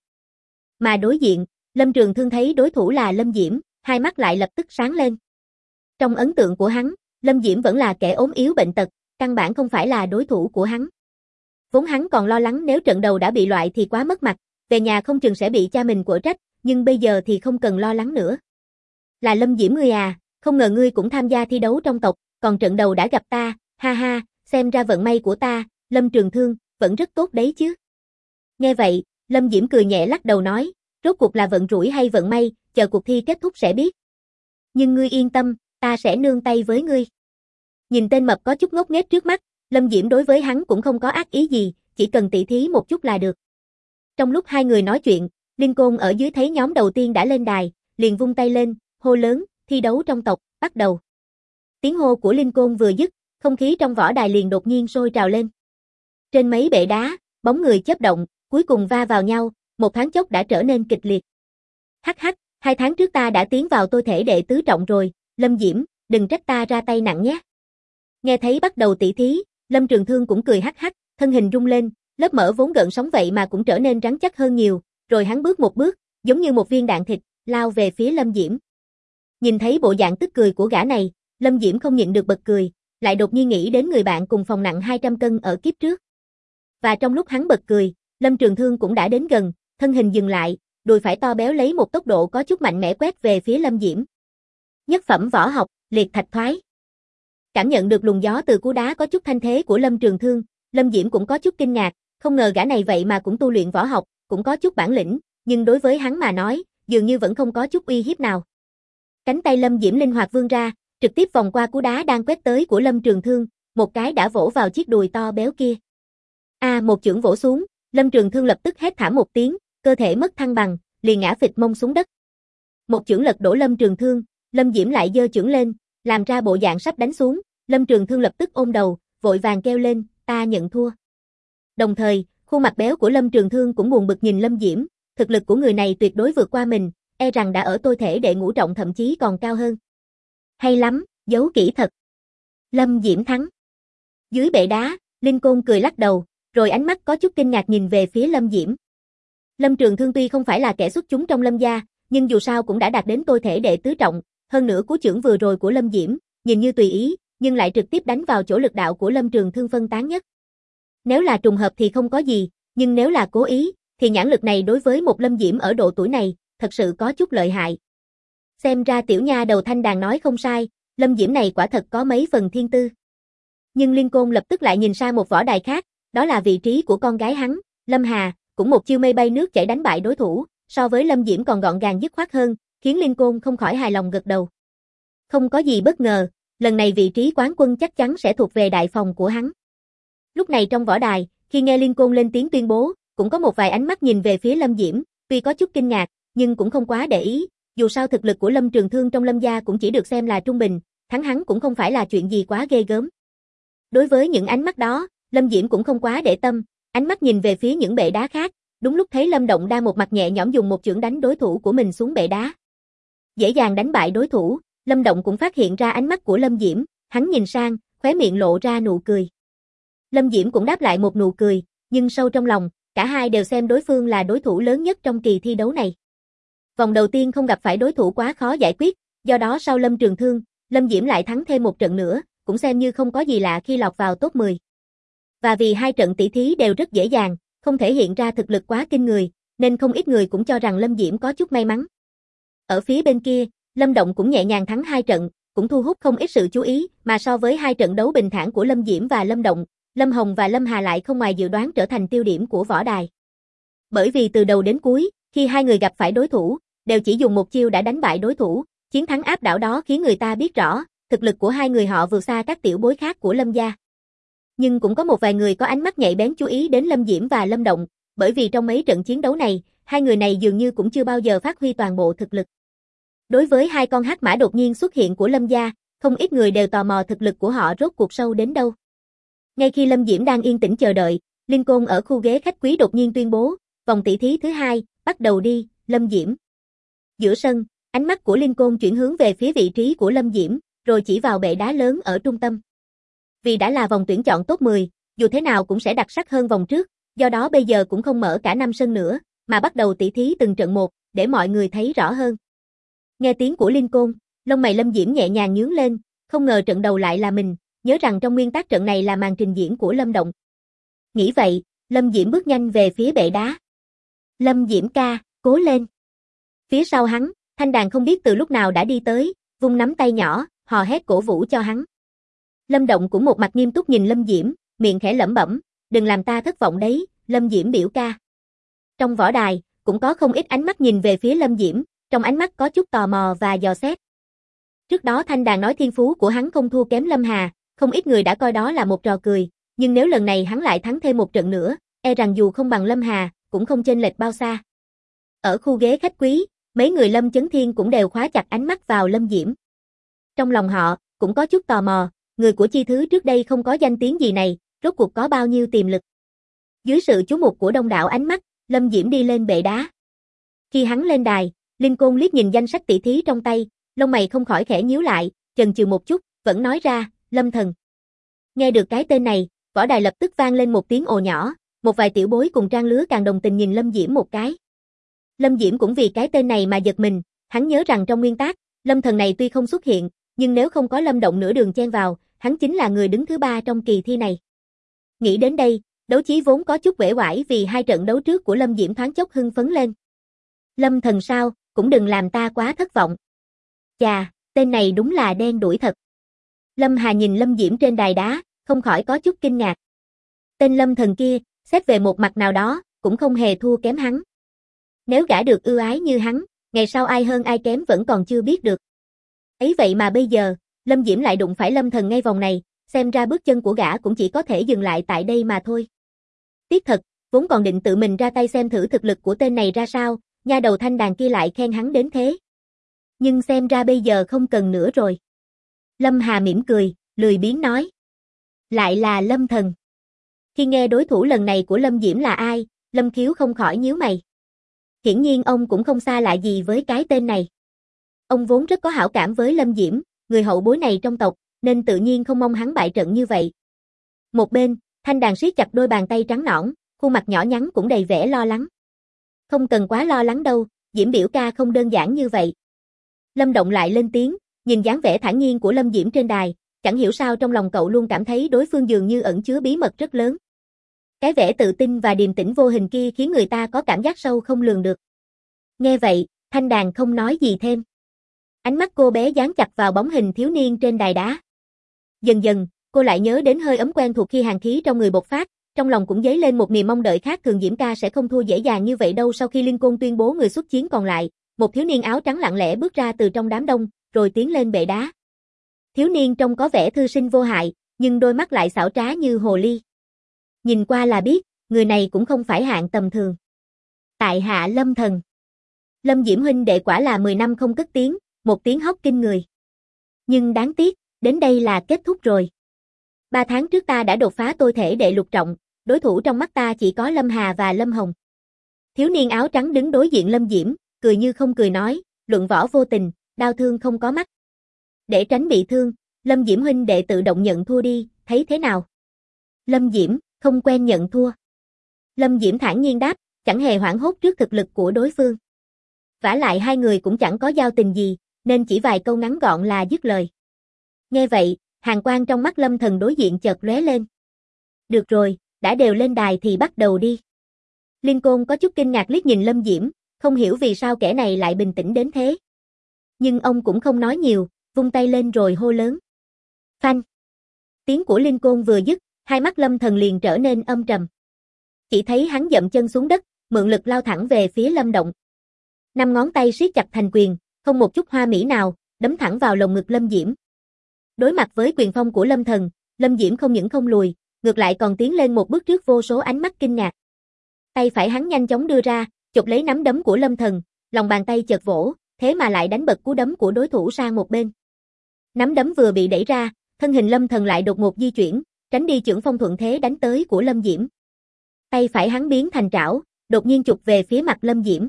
Mà đối diện, Lâm Trường Thương thấy đối thủ là Lâm Diễm, hai mắt lại lập tức sáng lên. Trong ấn tượng của hắn, Lâm Diễm vẫn là kẻ ốm yếu bệnh tật, căn bản không phải là đối thủ của hắn. Vốn hắn còn lo lắng nếu trận đầu đã bị loại thì quá mất mặt, về nhà không chừng sẽ bị cha mình quở trách, nhưng bây giờ thì không cần lo lắng nữa. Là Lâm Diễm ngươi à, không ngờ ngươi cũng tham gia thi đấu trong tộc, còn trận đầu đã gặp ta, ha ha, xem ra vận may của ta, Lâm Trường Thương, vẫn rất tốt đấy chứ. Nghe vậy, Lâm Diễm cười nhẹ lắc đầu nói, rốt cuộc là vận rủi hay vận may, chờ cuộc thi kết thúc sẽ biết. Nhưng ngươi yên tâm, ta sẽ nương tay với ngươi. Nhìn tên mập có chút ngốc nghếch trước mắt, Lâm Diễm đối với hắn cũng không có ác ý gì, chỉ cần tỉ thí một chút là được. Trong lúc hai người nói chuyện, Linh Côn ở dưới thấy nhóm đầu tiên đã lên đài, liền vung tay lên, hô lớn, thi đấu trong tộc, bắt đầu. Tiếng hô của Linh Côn vừa dứt, không khí trong võ đài liền đột nhiên sôi trào lên. Trên mấy bệ đá, bóng người chớp động, cuối cùng va vào nhau, một thoáng chốc đã trở nên kịch liệt. Hắc hắc, 2 tháng trước ta đã tiến vào tôi thể đệ tứ trọng rồi, Lâm Diễm, đừng trách ta ra tay nặng nhé. Nghe thấy bắt đầu tỉ thí, Lâm Trường Thương cũng cười hắc hắc, thân hình rung lên, lớp mỡ vốn gợn sóng vậy mà cũng trở nên rắn chắc hơn nhiều, rồi hắn bước một bước, giống như một viên đạn thịt, lao về phía Lâm Diễm. Nhìn thấy bộ dạng tức cười của gã này, Lâm Diễm không nhịn được bật cười, lại đột nhiên nghĩ đến người bạn cùng phòng nặng 200 cân ở kiếp trước. Và trong lúc hắn bật cười, Lâm Trường Thương cũng đã đến gần, thân hình dừng lại, đùi phải to béo lấy một tốc độ có chút mạnh mẽ quét về phía Lâm Diễm. Nhất phẩm võ học, liệt thạch thoái. Cảm nhận được luồng gió từ cú đá có chút thanh thế của Lâm Trường Thương, Lâm Diễm cũng có chút kinh ngạc, không ngờ gã này vậy mà cũng tu luyện võ học, cũng có chút bản lĩnh, nhưng đối với hắn mà nói, dường như vẫn không có chút uy hiếp nào. Cánh tay Lâm Diễm linh hoạt vươn ra, trực tiếp vòng qua cú đá đang quét tới của Lâm Trường Thương, một cái đã vỗ vào chiếc đùi to béo kia. Một chưởng vỗ xuống, Lâm Trường Thương lập tức hét thảm một tiếng, cơ thể mất thăng bằng, liền ngã phịch mông xuống đất. Một chưởng lật đổ Lâm Trường Thương, Lâm Diễm lại giơ chưởng lên, làm ra bộ dạng sắp đánh xuống, Lâm Trường Thương lập tức ôm đầu, vội vàng kêu lên, ta nhận thua. Đồng thời, khuôn mặt béo của Lâm Trường Thương cũng buồn bực nhìn Lâm Diễm, thực lực của người này tuyệt đối vượt qua mình, e rằng đã ở tôi thể đệ ngũ trọng thậm chí còn cao hơn. Hay lắm, giấu kỹ thật. Lâm Diễm thắng. Dưới bệ đá, Linh Côn cười lắc đầu, rồi ánh mắt có chút kinh ngạc nhìn về phía Lâm Diễm. Lâm Trường Thương tuy không phải là kẻ xuất chúng trong Lâm gia, nhưng dù sao cũng đã đạt đến tôi thể đệ tứ trọng, hơn nữa cú chưởng vừa rồi của Lâm Diễm, nhìn như tùy ý, nhưng lại trực tiếp đánh vào chỗ lực đạo của Lâm Trường Thương phân tán nhất. Nếu là trùng hợp thì không có gì, nhưng nếu là cố ý, thì nhãn lực này đối với một Lâm Diễm ở độ tuổi này, thật sự có chút lợi hại. Xem ra tiểu nha đầu Thanh Đàn nói không sai, Lâm Diễm này quả thật có mấy phần thiên tư. Nhưng Liên Côn lập tức lại nhìn sang một võ đài khác, đó là vị trí của con gái hắn, Lâm Hà, cũng một chiêu mây bay nước chảy đánh bại đối thủ, so với Lâm Diễm còn gọn gàng dứt khoát hơn, khiến Liên Côn không khỏi hài lòng gật đầu. Không có gì bất ngờ, lần này vị trí quán quân chắc chắn sẽ thuộc về đại phòng của hắn. Lúc này trong võ đài, khi nghe Liên Côn lên tiếng tuyên bố, cũng có một vài ánh mắt nhìn về phía Lâm Diễm, tuy có chút kinh ngạc, nhưng cũng không quá để ý, dù sao thực lực của Lâm Trường Thương trong Lâm gia cũng chỉ được xem là trung bình, thắng hắn cũng không phải là chuyện gì quá ghê gớm. Đối với những ánh mắt đó, Lâm Diễm cũng không quá để tâm, ánh mắt nhìn về phía những bệ đá khác, đúng lúc thấy Lâm Động đang một mặt nhẹ nhõm dùng một chưởng đánh đối thủ của mình xuống bệ đá. Dễ dàng đánh bại đối thủ, Lâm Động cũng phát hiện ra ánh mắt của Lâm Diễm, hắn nhìn sang, khóe miệng lộ ra nụ cười. Lâm Diễm cũng đáp lại một nụ cười, nhưng sâu trong lòng, cả hai đều xem đối phương là đối thủ lớn nhất trong kỳ thi đấu này. Vòng đầu tiên không gặp phải đối thủ quá khó giải quyết, do đó sau Lâm Trường Thương, Lâm Diễm lại thắng thêm một trận nữa, cũng xem như không có gì lạ khi lọt vào top 10. Và vì hai trận tỷ thí đều rất dễ dàng, không thể hiện ra thực lực quá kinh người, nên không ít người cũng cho rằng Lâm Diễm có chút may mắn. Ở phía bên kia, Lâm Động cũng nhẹ nhàng thắng 2 trận, cũng thu hút không ít sự chú ý, mà so với 2 trận đấu bình thản của Lâm Diễm và Lâm Động, Lâm Hồng và Lâm Hà lại không ngoài dự đoán trở thành tiêu điểm của võ đài. Bởi vì từ đầu đến cuối, khi hai người gặp phải đối thủ, đều chỉ dùng một chiêu đã đánh bại đối thủ, chiến thắng áp đảo đó khiến người ta biết rõ, thực lực của hai người họ vượt xa các tiểu bối khác của Lâm gia. Nhưng cũng có một vài người có ánh mắt nhạy bén chú ý đến Lâm Diễm và Lâm Động, bởi vì trong mấy trận chiến đấu này, hai người này dường như cũng chưa bao giờ phát huy toàn bộ thực lực. Đối với hai con hắc mã đột nhiên xuất hiện của Lâm gia, không ít người đều tò mò thực lực của họ rốt cuộc sâu đến đâu. Ngay khi Lâm Diễm đang yên tĩnh chờ đợi, Linh Côn ở khu ghế khách quý đột nhiên tuyên bố, vòng tỷ thí thứ 2, bắt đầu đi, Lâm Diễm. Giữa sân, ánh mắt của Linh Côn chuyển hướng về phía vị trí của Lâm Diễm, rồi chỉ vào bệ đá lớn ở trung tâm. Vì đã là vòng tuyển chọn top 10, dù thế nào cũng sẽ đặc sắc hơn vòng trước, do đó bây giờ cũng không mở cả 5 sân nữa, mà bắt đầu tỷ thí từng trận một, để mọi người thấy rõ hơn. Nghe tiếng của Linh Côn, lông mày Lâm Diễm nhẹ nhàng nhướng lên, không ngờ trận đầu lại là mình, nhớ rằng trong nguyên tắc trận này là màn trình diễn của Lâm Động. Nghĩ vậy, Lâm Diễm bước nhanh về phía bệ đá. Lâm Diễm ca, cố lên. Phía sau hắn, Thanh Đàn không biết từ lúc nào đã đi tới, vung nắm tay nhỏ, hò hét cổ vũ cho hắn. Lâm Động cũng một mặt nghiêm túc nhìn Lâm Diễm, miệng khẽ lẩm bẩm, đừng làm ta thất vọng đấy, Lâm Diễm biểu ca. Trong võ đài, cũng có không ít ánh mắt nhìn về phía Lâm Diễm, trong ánh mắt có chút tò mò và dò xét. Trước đó Thanh Đàn nói thiên phú của hắn không thua kém Lâm Hà, không ít người đã coi đó là một trò cười, nhưng nếu lần này hắn lại thắng thêm một trận nữa, e rằng dù không bằng Lâm Hà, cũng không chênh lệch bao xa. Ở khu ghế khách quý, mấy người Lâm Chấn Thiên cũng đều khóa chặt ánh mắt vào Lâm Diễm. Trong lòng họ, cũng có chút tò mò, người của chi thứ trước đây không có danh tiếng gì này, rốt cuộc có bao nhiêu tiềm lực. Dưới sự chú mục của đông đảo ánh mắt, Lâm Diễm đi lên bệ đá. Khi hắn lên đài, Linh Côn liếc nhìn danh sách tỷ thí trong tay, lông mày không khỏi khẽ nhíu lại, chần chừ một chút, vẫn nói ra, Lâm Thần. Nghe được cái tên này, võ đài lập tức vang lên một tiếng ồ nhỏ, một vài tiểu bối cùng trang lứa càng đồng tình nhìn Lâm Diễm một cái. Lâm Diễm cũng vì cái tên này mà giật mình, hắn nhớ rằng trong nguyên tắc, Lâm Thần này tuy không xuất hiện, nhưng nếu không có Lâm Động nửa đường chen vào, hắn chính là người đứng thứ 3 trong kỳ thi này. Nghĩ đến đây, đấu chí vốn có chút uể oải vì hai trận đấu trước của Lâm Diễm thoáng chốc hưng phấn lên. Lâm Thần sao, cũng đừng làm ta quá thất vọng. Chà, tên này đúng là đen đủi thật. Lâm Hà nhìn Lâm Diễm trên đài đá, không khỏi có chút kinh ngạc. Tên Lâm Thần kia, xét về một mặt nào đó, cũng không hề thua kém hắn. Nếu gã được ưu ái như hắn, ngày sau ai hơn ai kém vẫn còn chưa biết được. Ấy vậy mà bây giờ, Lâm Diễm lại đụng phải Lâm Thần ngay vòng này, xem ra bước chân của gã cũng chỉ có thể dừng lại tại đây mà thôi. Tiếc thật, vốn còn định tự mình ra tay xem thử thực lực của tên này ra sao, nha đầu Thanh Đàn kia lại khen hắn đến thế. Nhưng xem ra bây giờ không cần nữa rồi. Lâm Hà mỉm cười, lười biếng nói. Lại là Lâm Thần. Khi nghe đối thủ lần này của Lâm Diễm là ai, Lâm Khiếu không khỏi nhíu mày. Hiển nhiên ông cũng không xa lạ gì với cái tên này. Ông vốn rất có hảo cảm với Lâm Diễm, người hậu bối này trong tộc, nên tự nhiên không mong hắn bại trận như vậy. Một bên, Thanh Đàn siết chặt đôi bàn tay trắng nõn, khuôn mặt nhỏ nhắn cũng đầy vẻ lo lắng. Không cần quá lo lắng đâu, Diễm biểu ca không đơn giản như vậy. Lâm Động lại lên tiếng, nhìn dáng vẻ thản nhiên của Lâm Diễm trên đài, chẳng hiểu sao trong lòng cậu luôn cảm thấy đối phương dường như ẩn chứa bí mật rất lớn. Cái vẻ tự tin và điềm tĩnh vô hình kia khiến người ta có cảm giác sâu không lường được. Nghe vậy, Thanh Đàn không nói gì thêm. Ánh mắt cô bé dán chặt vào bóng hình thiếu niên trên đài đá. Dần dần, cô lại nhớ đến hơi ấm quen thuộc khi hàn khí trong người bộc phát, trong lòng cũng dấy lên một niềm mong đợi khác thường Diễm ca sẽ không thua dễ dàng như vậy đâu. Sau khi Linh Côn tuyên bố người xuất chiến còn lại, một thiếu niên áo trắng lặng lẽ bước ra từ trong đám đông, rồi tiến lên bệ đá. Thiếu niên trông có vẻ thư sinh vô hại, nhưng đôi mắt lại xảo trá như hồ ly. Nhìn qua là biết, người này cũng không phải hạng tầm thường. Tại hạ Lâm Thần. Lâm Diễm huynh đệ quả là 10 năm không cất tiếng, một tiếng hót kinh người. Nhưng đáng tiếc, đến đây là kết thúc rồi. 3 tháng trước ta đã đột phá tôi thể đệ lục trọng, đối thủ trong mắt ta chỉ có Lâm Hà và Lâm Hồng. Thiếu niên áo trắng đứng đối diện Lâm Diễm, cười như không cười nói, luận võ vô tình, đao thương không có mắt. Để tránh bị thương, Lâm Diễm huynh đệ tự động nhận thua đi, thấy thế nào? Lâm Diễm, không quen nhận thua. Lâm Diễm thản nhiên đáp, chẳng hề hoảng hốt trước thực lực của đối phương. Vả lại hai người cũng chẳng có giao tình gì, nên chỉ vài câu ngắn gọn là dứt lời. Nghe vậy, hàn quang trong mắt Lâm Thần đối diện chợt lóe lên. Được rồi, đã đều lên đài thì bắt đầu đi. Linh Côn có chút kinh ngạc liếc nhìn Lâm Diễm, không hiểu vì sao kẻ này lại bình tĩnh đến thế. Nhưng ông cũng không nói nhiều, vung tay lên rồi hô lớn. Phanh! Tiếng của Linh Côn vừa dứt, hai mắt Lâm Thần liền trở nên âm trầm. Chỉ thấy hắn dậm chân xuống đất, mượn lực lao thẳng về phía Lâm Động. 5 ngón tay siết chặt thành quyền, không một chút hoa mỹ nào, đấm thẳng vào lồng ngực Lâm Diễm. Đối mặt với quyền phong của Lâm Thần, Lâm Diễm không những không lùi, ngược lại còn tiến lên một bước trước vô số ánh mắt kinh ngạc. Tay phải hắn nhanh chóng đưa ra, chụp lấy nắm đấm của Lâm Thần, lòng bàn tay chợt vỗ, thế mà lại đánh bật cú đấm của đối thủ sang một bên. Nắm đấm vừa bị đẩy ra, thân hình Lâm Thần lại đột ngột di chuyển, tránh đi chưởng phong thuận thế đánh tới của Lâm Diễm. Tay phải hắn biến thành trảo, đột nhiên chụp về phía mặt Lâm Diễm.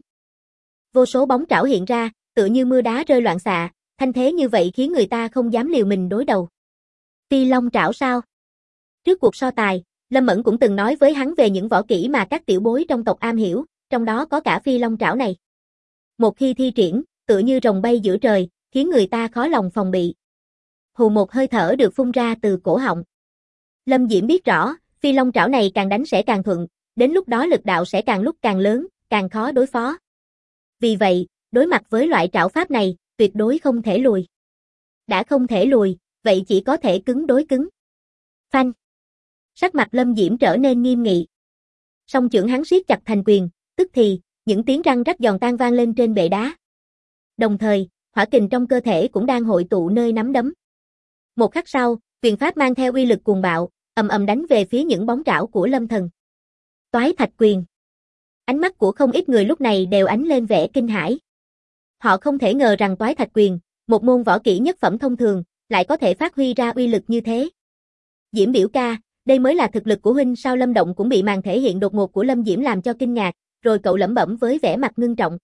Vô số bóng trảo hiện ra, tựa như mưa đá rơi loạn xạ, thanh thế như vậy khiến người ta không dám liều mình đối đầu. Phi Long trảo sao? Trước cuộc so tài, Lâm Mẫn cũng từng nói với hắn về những võ kỹ mà các tiểu bối trong tộc am hiểu, trong đó có cả Phi Long trảo này. Một khi thi triển, tựa như rồng bay giữa trời, khiến người ta khó lòng phòng bị. Hù một hơi thở được phun ra từ cổ họng. Lâm Diễm biết rõ, Phi Long trảo này càng đánh sẽ càng thuận, đến lúc đó lực đạo sẽ càng lúc càng lớn, càng khó đối phó. Vì vậy, đối mặt với loại trảo pháp này, tuyệt đối không thể lùi. Đã không thể lùi, vậy chỉ có thể cứng đối cứng. Phanh. Sắc mặt Lâm Diễm trở nên nghiêm nghị. Song chưởng hắn siết chặt thành quyền, tức thì, những tiếng răng rắc giòn tan vang lên trên bệ đá. Đồng thời, hỏa kình trong cơ thể cũng đang hội tụ nơi nắm đấm. Một khắc sau, quyền pháp mang theo uy lực cuồng bạo, ầm ầm đánh về phía những bóng trảo của Lâm Thần. Toái thạch quyền. Ánh mắt của không ít người lúc này đều ánh lên vẻ kinh hãi. Họ không thể ngờ rằng toái thạch quyền, một môn võ kỹ nhất phẩm thông thường, lại có thể phát huy ra uy lực như thế. Diễm biểu ca, đây mới là thực lực của huynh sao? Lâm Động cũng bị màn thể hiện đột ngột của Lâm Diễm làm cho kinh ngạc, rồi cậu lẩm bẩm với vẻ mặt ngưng trọng.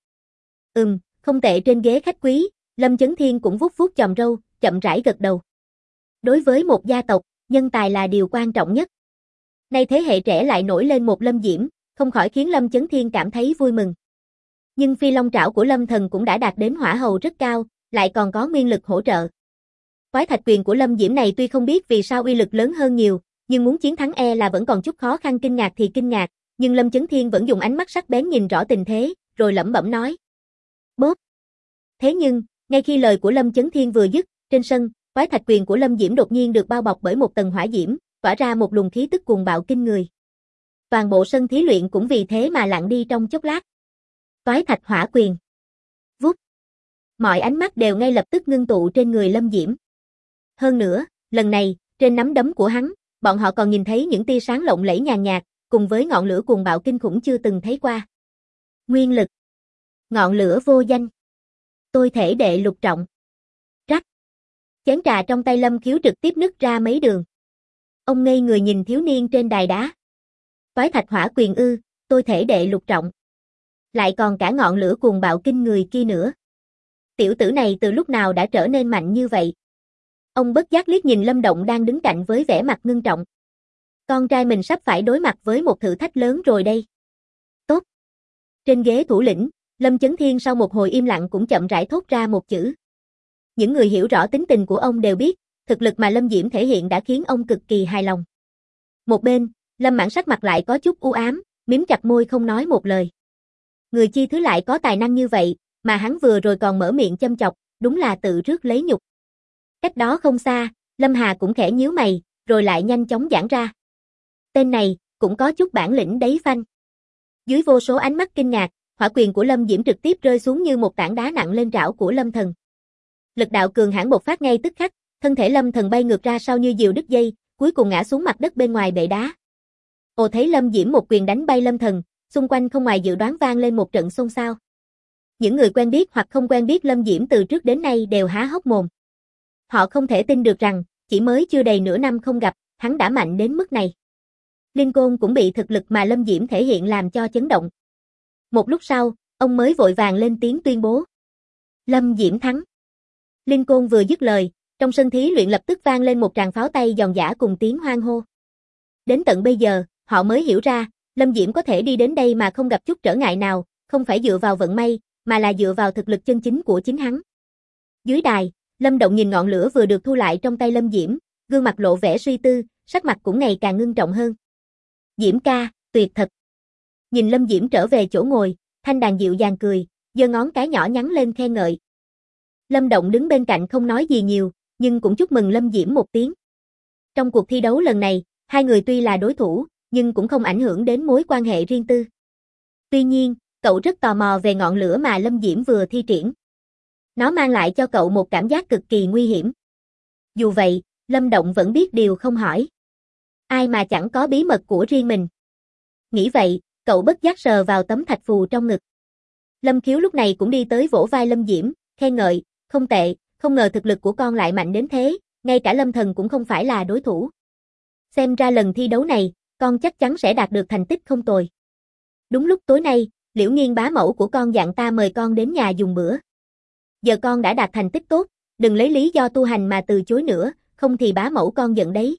Không tệ. Trên ghế khách quý, Lâm Chấn Thiên cũng vuốt vuốt chòm râu, chậm rãi gật đầu. Đối với một gia tộc, nhân tài là điều quan trọng nhất. Nay thế hệ trẻ lại nổi lên một Lâm Diễm, không khỏi khiến Lâm Chấn Thiên cảm thấy vui mừng. Nhưng phi long trảo của Lâm Thần cũng đã đạt đến hỏa hầu rất cao, lại còn có nguyên lực hỗ trợ. Toái thạch quyền của Lâm Diễm này tuy không biết vì sao uy lực lớn hơn nhiều, nhưng muốn chiến thắng là vẫn còn chút khó khăn. Kinh ngạc thì kinh ngạc, nhưng Lâm Chấn Thiên vẫn dùng ánh mắt sắc bén nhìn rõ tình thế, rồi lẩm bẩm nói. Bốp. Thế nhưng, ngay khi lời của Lâm Chấn Thiên vừa dứt, trên sân, toái thạch quyền của Lâm Diễm đột nhiên được bao bọc bởi một tầng hỏa diễm, tỏa ra một luồng khí tức cuồng bạo kinh người. Toàn bộ sân thí luyện cũng vì thế mà lặng đi trong chốc lát. Toái thạch hỏa quyền. Vút. Mọi ánh mắt đều ngay lập tức ngưng tụ trên người Lâm Diễm. Hơn nữa, lần này, trên nắm đấm của hắn, bọn họ còn nhìn thấy những tia sáng lộng lẫy nhàn nhạt, cùng với ngọn lửa cuồng bạo kinh khủng chưa từng thấy qua. Nguyên lực. Ngọn lửa vô danh. Tôi thể đệ lục trọng. Rắc. Chén trà trong tay Lâm Khiếu trực tiếp nứt ra mấy đường. Ông ngây người nhìn thiếu niên trên đài đá. Toái thạch hỏa quyền ư, tôi thể đệ lục trọng. Lại còn cả ngọn lửa cuồng bạo kinh người kia nữa. Tiểu tử này từ lúc nào đã trở nên mạnh như vậy? Ông bất giác liếc nhìn Lâm Động đang đứng cạnh với vẻ mặt ngưng trọng. Con trai mình sắp phải đối mặt với một thử thách lớn rồi đây. Tốt. Trên ghế thủ lĩnh, Lâm Chấn Thiên sau một hồi im lặng cũng chậm rãi thốt ra một chữ. Những người hiểu rõ tính tình của ông đều biết, thực lực mà Lâm Diễm thể hiện đã khiến ông cực kỳ hài lòng. Một bên, Lâm Mãn sắc mặt lại có chút u ám, mím chặt môi không nói một lời. Người chi thứ lại có tài năng như vậy, mà hắn vừa rồi còn mở miệng châm chọc, đúng là tự rước lấy nhục. Cách đó không xa, Lâm Hà cũng khẽ nhíu mày, rồi lại nhanh chóng giãn ra. Tên này, cũng có chút bản lĩnh đấy phanh. Dưới vô số ánh mắt kinh ngạc, hỏa quyền của Lâm Diễm trực tiếp rơi xuống như một tảng đá nặng lên trảo của Lâm Thần. Lực đạo cường hãn bộc phát ngay tức khắc, thân thể Lâm Thần bay ngược ra sau như diều đứt dây, cuối cùng ngã xuống mặt đất bên ngoài bệ đá. Ồ, thấy Lâm Diễm một quyền đánh bay Lâm Thần, xung quanh không ngoài dự đoán vang lên một trận xôn xao. Những người quen biết hoặc không quen biết Lâm Diễm từ trước đến nay đều há hốc mồm. Họ không thể tin được rằng, chỉ mới chưa đầy nửa năm không gặp, hắn đã mạnh đến mức này. Linh Côn cũng bị thực lực mà Lâm Diễm thể hiện làm cho chấn động. Một lúc sau, ông mới vội vàng lên tiếng tuyên bố. Lâm Diễm thắng. Linh Côn vừa dứt lời, trong sân thí luyện lập tức vang lên một tràng pháo tay giòn giã cùng tiếng hoan hô. Đến tận bây giờ, họ mới hiểu ra, Lâm Diễm có thể đi đến đây mà không gặp chút trở ngại nào, không phải dựa vào vận may, mà là dựa vào thực lực chân chính của chính hắn. Dưới đài, Lâm Động nhìn ngọn lửa vừa được thu lại trong tay Lâm Diễm, gương mặt lộ vẻ suy tư, sắc mặt cũng ngày càng ngưng trọng hơn. Diễm ca, tuyệt thật. Nhìn Lâm Diễm trở về chỗ ngồi, Thanh Đàn dịu dàng cười, giơ ngón cái nhỏ nhắn lên khen ngợi. Lâm Động đứng bên cạnh không nói gì nhiều, nhưng cũng chúc mừng Lâm Diễm một tiếng. Trong cuộc thi đấu lần này, hai người tuy là đối thủ, nhưng cũng không ảnh hưởng đến mối quan hệ riêng tư. Tuy nhiên, cậu rất tò mò về ngọn lửa mà Lâm Diễm vừa thi triển. Nó mang lại cho cậu một cảm giác cực kỳ nguy hiểm. Dù vậy, Lâm Động vẫn biết điều không hỏi. Ai mà chẳng có bí mật của riêng mình. Nghĩ vậy, cậu bất giác sờ vào tấm thạch phù trong ngực. Lâm Khiếu lúc này cũng đi tới vỗ vai Lâm Diễm, khen ngợi, không tệ, không ngờ thực lực của con lại mạnh đến thế, ngay cả Lâm Thần cũng không phải là đối thủ. Xem ra lần thi đấu này, con chắc chắn sẽ đạt được thành tích không tồi. Đúng lúc tối nay, Liễu Nghiên bá mẫu của con dặn ta mời con đến nhà dùng bữa. Giờ con đã đạt thành tích tốt, đừng lấy lý do tu hành mà từ chối nữa, không thì bá mẫu con giận đấy.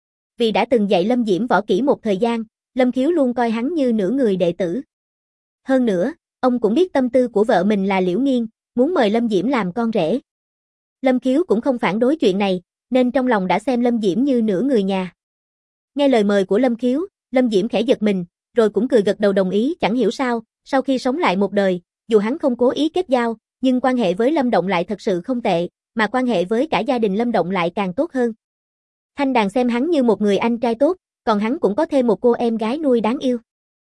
Vì đã từng dạy Lâm Diễm võ kỹ một thời gian, Lâm Khiếu luôn coi hắn như nửa người đệ tử. Hơn nữa, ông cũng biết tâm tư của vợ mình là Liễu Nghiên, muốn mời Lâm Diễm làm con rể. Lâm Khiếu cũng không phản đối chuyện này, nên trong lòng đã xem Lâm Diễm như nửa người nhà. Nghe lời mời của Lâm Khiếu, Lâm Diễm khẽ giật mình, rồi cũng cười gật đầu đồng ý. Chẳng hiểu sao, sau khi sống lại một đời, dù hắn không cố ý kết giao, nhưng quan hệ với Lâm Động lại thật sự không tệ, mà quan hệ với cả gia đình Lâm Động lại càng tốt hơn. Thanh Đàn xem hắn như một người anh trai tốt, còn hắn cũng có thêm một cô em gái nuôi đáng yêu.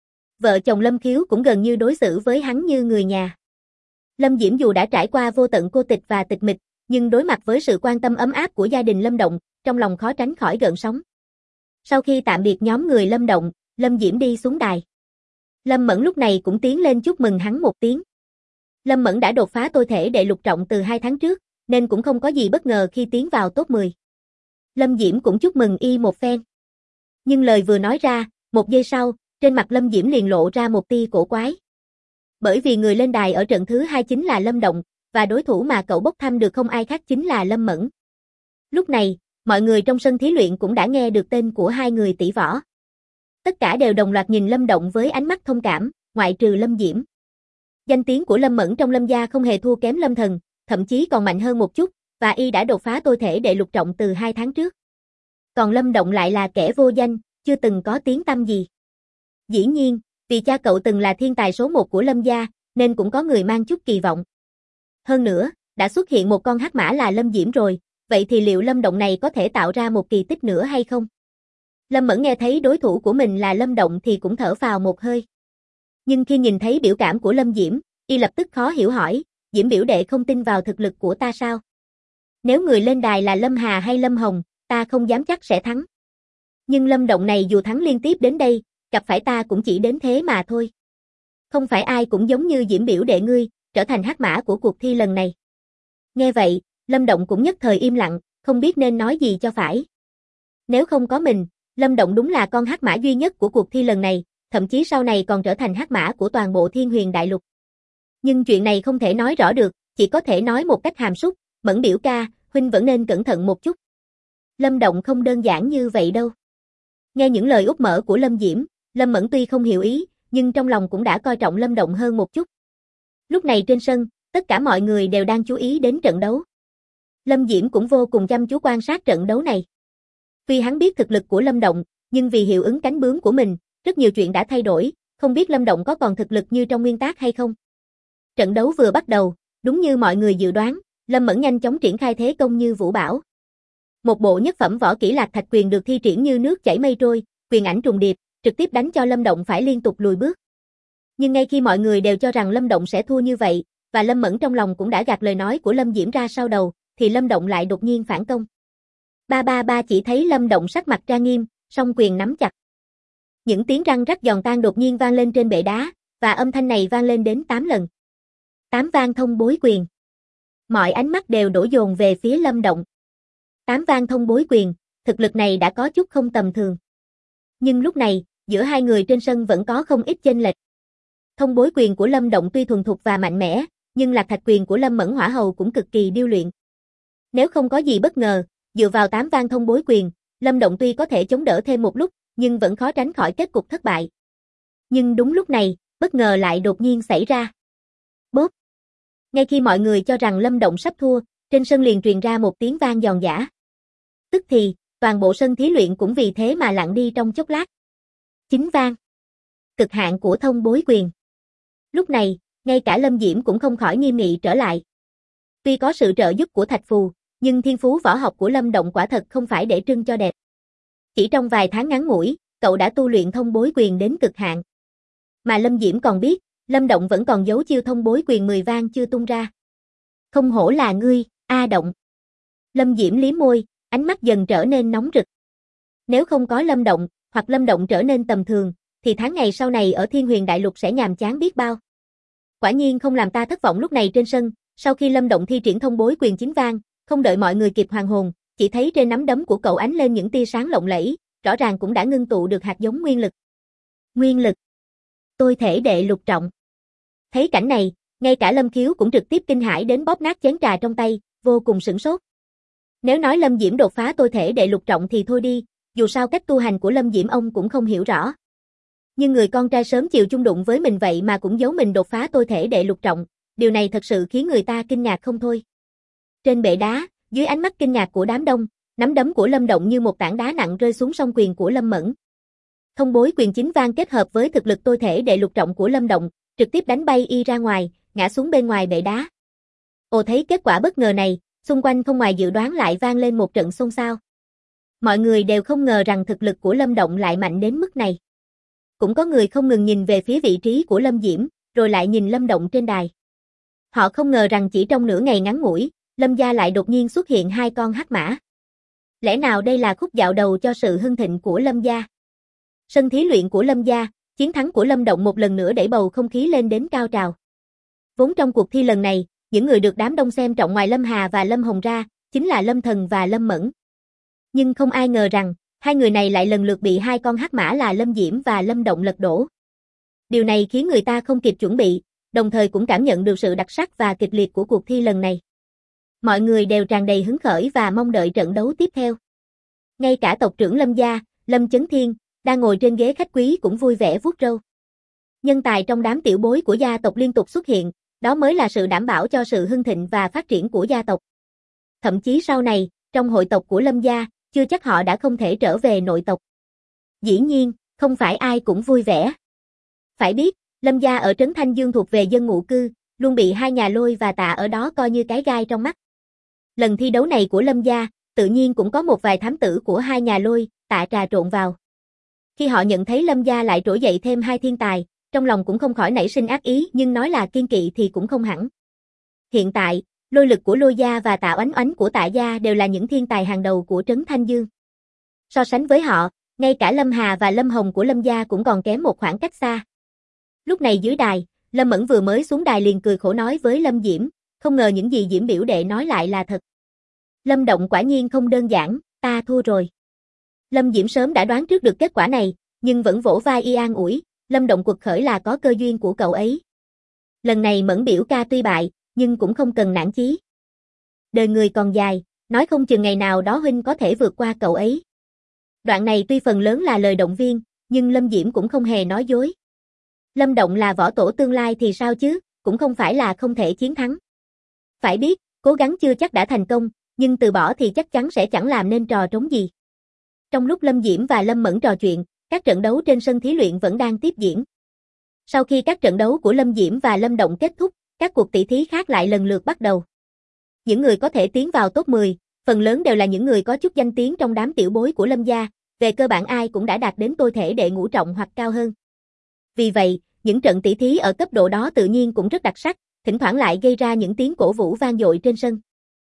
Vợ chồng Lâm Khiếu cũng gần như đối xử với hắn như người nhà. Lâm Diễm dù đã trải qua vô tận cô tịch và tịch mịch, nhưng đối mặt với sự quan tâm ấm áp của gia đình Lâm Động, trong lòng khó tránh khỏi gợn sóng. Sau khi tạm biệt nhóm người Lâm Động, Lâm Diễm đi xuống đài. Lâm Mẫn lúc này cũng tiến lên chúc mừng hắn một tiếng. Lâm Mẫn đã đột phá tôi thể đệ lục trọng từ 2 tháng trước, nên cũng không có gì bất ngờ khi tiến vào top 10. Lâm Diễm cũng chúc mừng y một phen. Nhưng lời vừa nói ra, một giây sau, trên mặt Lâm Diễm liền lộ ra một tia cổ quái. Bởi vì người lên đài ở trận thứ 2 chính là Lâm Động, và đối thủ mà cậu bốc thăm được không ai khác chính là Lâm Mẫn. Lúc này, mọi người trong sân thí luyện cũng đã nghe được tên của hai người tỷ võ. Tất cả đều đồng loạt nhìn Lâm Động với ánh mắt thông cảm, ngoại trừ Lâm Diễm. Danh tiếng của Lâm Mẫn trong Lâm gia không hề thua kém Lâm Thần, thậm chí còn mạnh hơn một chút, và y đã đột phá tôi thể đệ lục trọng từ 2 tháng trước. Còn Lâm Động lại là kẻ vô danh, chưa từng có tiếng tăm gì. Dĩ nhiên, vì cha cậu từng là thiên tài số 1 của Lâm gia, nên cũng có người mang chút kỳ vọng. Hơn nữa, đã xuất hiện một con hắc mã là Lâm Diễm rồi, vậy thì liệu Lâm Động này có thể tạo ra một kỳ tích nữa hay không? Lâm Mẫn nghe thấy đối thủ của mình là Lâm Động thì cũng thở phào một hơi. Nhưng khi nhìn thấy biểu cảm của Lâm Diễm, y lập tức khó hiểu hỏi, Diễm biểu đệ không tin vào thực lực của ta sao? Nếu người lên đài là Lâm Hà hay Lâm Hồng, ta không dám chắc sẽ thắng. Nhưng Lâm Động này dù thắng liên tiếp đến đây, gặp phải ta cũng chỉ đến thế mà thôi. Không phải ai cũng giống như Diễm biểu đệ ngươi, trở thành hắc mã của cuộc thi lần này. Nghe vậy, Lâm Động cũng nhất thời im lặng, không biết nên nói gì cho phải. Nếu không có mình, Lâm Động đúng là con hắc mã duy nhất của cuộc thi lần này, thậm chí sau này còn trở thành hắc mã của toàn bộ Thiên Huyền Đại Lục. Nhưng chuyện này không thể nói rõ được, chỉ có thể nói một cách hàm súc, Mẫn biểu ca, huynh vẫn nên cẩn thận một chút. Lâm Động không đơn giản như vậy đâu. Nghe những lời úp mở của Lâm Diễm, Lâm Mẫn tuy không hiểu ý, nhưng trong lòng cũng đã coi trọng Lâm Động hơn một chút. Lúc này trên sân, tất cả mọi người đều đang chú ý đến trận đấu. Lâm Diễm cũng vô cùng chăm chú quan sát trận đấu này. Tuy hắn biết thực lực của Lâm Động, nhưng vì hiệu ứng cánh bướm của mình, rất nhiều chuyện đã thay đổi, không biết Lâm Động có còn thực lực như trong nguyên tác hay không. Trận đấu vừa bắt đầu, đúng như mọi người dự đoán, Lâm Mẫn nhanh chóng triển khai thế công như vũ bão. Một bộ nhất phẩm võ kỹ Lạc Thạch quyền được thi triển như nước chảy mây trôi, quyền ảnh trùng điệp, trực tiếp đánh cho Lâm Động phải liên tục lùi bước. Nhưng ngay khi mọi người đều cho rằng Lâm Động sẽ thua như vậy, và Lâm Mẫn trong lòng cũng đã gạt lời nói của Lâm Diễm ra sau đầu, thì Lâm Động lại đột nhiên phản công. Ba chỉ thấy Lâm Động sắc mặt trang nghiêm, song quyền nắm chặt. Những tiếng răng rắc giòn tan đột nhiên vang lên trên bệ đá, và âm thanh này vang lên đến 8 lần. 8 vang thông bối quyền. Mọi ánh mắt đều đổ dồn về phía Lâm Động. 8 vang thông bối quyền, thực lực này đã có chút không tầm thường. Nhưng lúc này, giữa hai người trên sân vẫn có không ít chênh lệch. Thông bối quyền của Lâm Động tuy thuần thục và mạnh mẽ, nhưng Lạc Thạch quyền của Lâm Mẫn Hỏa Hầu cũng cực kỳ điêu luyện. Nếu không có gì bất ngờ, dựa vào 8 vang thông bối quyền, Lâm Động tuy có thể chống đỡ thêm một lúc, nhưng vẫn khó tránh khỏi kết cục thất bại. Nhưng đúng lúc này, bất ngờ lại đột nhiên xảy ra. Bốp! Ngay khi mọi người cho rằng Lâm Động sắp thua, trên sân liền truyền ra một tiếng vang giòn giã. Tức thì, toàn bộ sân thí luyện cũng vì thế mà lặng đi trong chốc lát. 9 vang. Cực hạn của thông bối quyền. Lúc này, ngay cả Lâm Diễm cũng không khỏi nghiêm nghị trở lại. Tuy có sự trợ giúp của Thạch Phù, nhưng thiên phú võ học của Lâm Động quả thật không phải để trưng cho đẹp. Chỉ trong vài tháng ngắn ngủi, cậu đã tu luyện thông bối quyền đến cực hạn. Mà Lâm Diễm còn biết, Lâm Động vẫn còn giấu chiêu thông bối quyền 10 vang chưa tung ra. Không hổ là ngươi, A Động. Lâm Diễm liếm môi, ánh mắt dần trở nên nóng rực. Nếu không có Lâm Động, hoặc Lâm Động trở nên tầm thường, thì tháng ngày sau này ở Thiên Huyền Đại Lục sẽ nhàm chán biết bao. Quả nhiên không làm ta thất vọng. Lúc này trên sân, sau khi Lâm Động thi triển thông bối quyền 9 vang, không đợi mọi người kịp hoàn hồn, chỉ thấy trên nắm đấm của cậu ánh lên những tia sáng lộng lẫy, rõ ràng cũng đã ngưng tụ được hạt giống nguyên lực. Nguyên lực. Tôi thể đệ lục trọng. Thấy cảnh này, ngay cả Lâm Khiếu cũng trực tiếp kinh hãi đến bóp nát chén trà trong tay, vô cùng sửng sốt. Nếu nói Lâm Diễm đột phá tôi thể đệ lục trọng thì thôi đi, dù sao cách tu hành của Lâm Diễm ông cũng không hiểu rõ. Nhưng người con trai sớm chiều chung đụng với mình vậy mà cũng giấu mình đột phá tôi thể đệ lục trọng, điều này thật sự khiến người ta kinh ngạc không thôi. Trên bệ đá, dưới ánh mắt kinh ngạc của đám đông, nắm đấm của Lâm Động như một tảng đá nặng rơi xuống song quyền của Lâm Mẫn. Thông bối quyền 9 vang kết hợp với thực lực tôi thể đệ lục trọng của Lâm Động, trực tiếp đánh bay y ra ngoài, ngã xuống bên ngoài bệ đá. Ồ, thấy kết quả bất ngờ này, Xung quanh không ngoài dự đoán lại vang lên một trận xôn xao. Mọi người đều không ngờ rằng thực lực của Lâm Động lại mạnh đến mức này. Cũng có người không ngừng nhìn về phía vị trí của Lâm Diễm, rồi lại nhìn Lâm Động trên đài. Họ không ngờ rằng chỉ trong nửa ngày ngắn ngủi, Lâm gia lại đột nhiên xuất hiện hai con hắc mã. Lẽ nào đây là khúc dạo đầu cho sự hưng thịnh của Lâm gia? Sân thí luyện của Lâm gia, chiến thắng của Lâm Động một lần nữa đẩy bầu không khí lên đến cao trào. Vốn trong cuộc thi lần này, những người được đám đông xem trọng ngoài Lâm Hà và Lâm Hồng ra, chính là Lâm Thần và Lâm Mẫn. Nhưng không ai ngờ rằng, hai người này lại lần lượt bị hai con hắc mã là Lâm Diễm và Lâm Động lật đổ. Điều này khiến người ta không kịp chuẩn bị, đồng thời cũng cảm nhận được sự đặc sắc và kịch liệt của cuộc thi lần này. Mọi người đều tràn đầy hứng khởi và mong đợi trận đấu tiếp theo. Ngay cả tộc trưởng Lâm gia, Lâm Chấn Thiên, đang ngồi trên ghế khách quý cũng vui vẻ vuốt râu. Nhân tài trong đám tiểu bối của gia tộc liên tục xuất hiện, đó mới là sự đảm bảo cho sự hưng thịnh và phát triển của gia tộc. Thậm chí sau này, trong hội tộc của Lâm gia, chưa chắc họ đã không thể trở về nội tộc. Dĩ nhiên, không phải ai cũng vui vẻ. Phải biết, Lâm gia ở trấn Thanh Dương thuộc về dân ngụ cư, luôn bị hai nhà Lôi và Tạ ở đó coi như cái gai trong mắt. Lần thi đấu này của Lâm gia, tự nhiên cũng có một vài thám tử của hai nhà Lôi, Tạ trà trộn vào. Khi họ nhận thấy Lâm gia lại trỗi dậy thêm hai thiên tài, trong lòng cũng không khỏi nảy sinh ác ý, nhưng nói là kiên kỵ thì cũng không hẳn. Hiện tại, Lôi Lực của Lôi gia và Tạ Oánh Oánh của Tạ gia đều là những thiên tài hàng đầu của trấn Thanh Dương. So sánh với họ, ngay cả Lâm Hà và Lâm Hồng của Lâm gia cũng còn kém một khoảng cách xa. Lúc này dưới đài, Lâm Mẫn vừa mới xuống đài liền cười khổ nói với Lâm Diễm, không ngờ những gì Diễm biểu đệ nói lại là thật. Lâm Động quả nhiên không đơn giản, ta thua rồi. Lâm Diễm sớm đã đoán trước được kết quả này, nhưng vẫn vỗ vai y an ủi, Lâm Động quật khởi là có cơ duyên của cậu ấy. Lần này Mẫn biểu ca tuy bại, nhưng cũng không cần nản chí. Đời người còn dài, nói không chừng ngày nào đó huynh có thể vượt qua cậu ấy. Đoạn này tuy phần lớn là lời động viên, nhưng Lâm Diễm cũng không hề nói dối. Lâm Động là võ tổ tương lai thì sao chứ, cũng không phải là không thể chiến thắng. Phải biết, cố gắng chưa chắc đã thành công, nhưng từ bỏ thì chắc chắn sẽ chẳng làm nên trò trống gì. Trong lúc Lâm Diễm và Lâm Mẫn trò chuyện, các trận đấu trên sân thí luyện vẫn đang tiếp diễn. Sau khi các trận đấu của Lâm Diễm và Lâm Động kết thúc, các cuộc tỷ thí khác lại lần lượt bắt đầu. Những người có thể tiến vào top 10, phần lớn đều là những người có chút danh tiếng trong đám tiểu bối của Lâm gia, về cơ bản ai cũng đã đạt đến tôi thể đệ ngũ trọng hoặc cao hơn. Vì vậy, những trận tỷ thí ở cấp độ đó tự nhiên cũng rất đặc sắc, thỉnh thoảng lại gây ra những tiếng cổ vũ vang dội trên sân.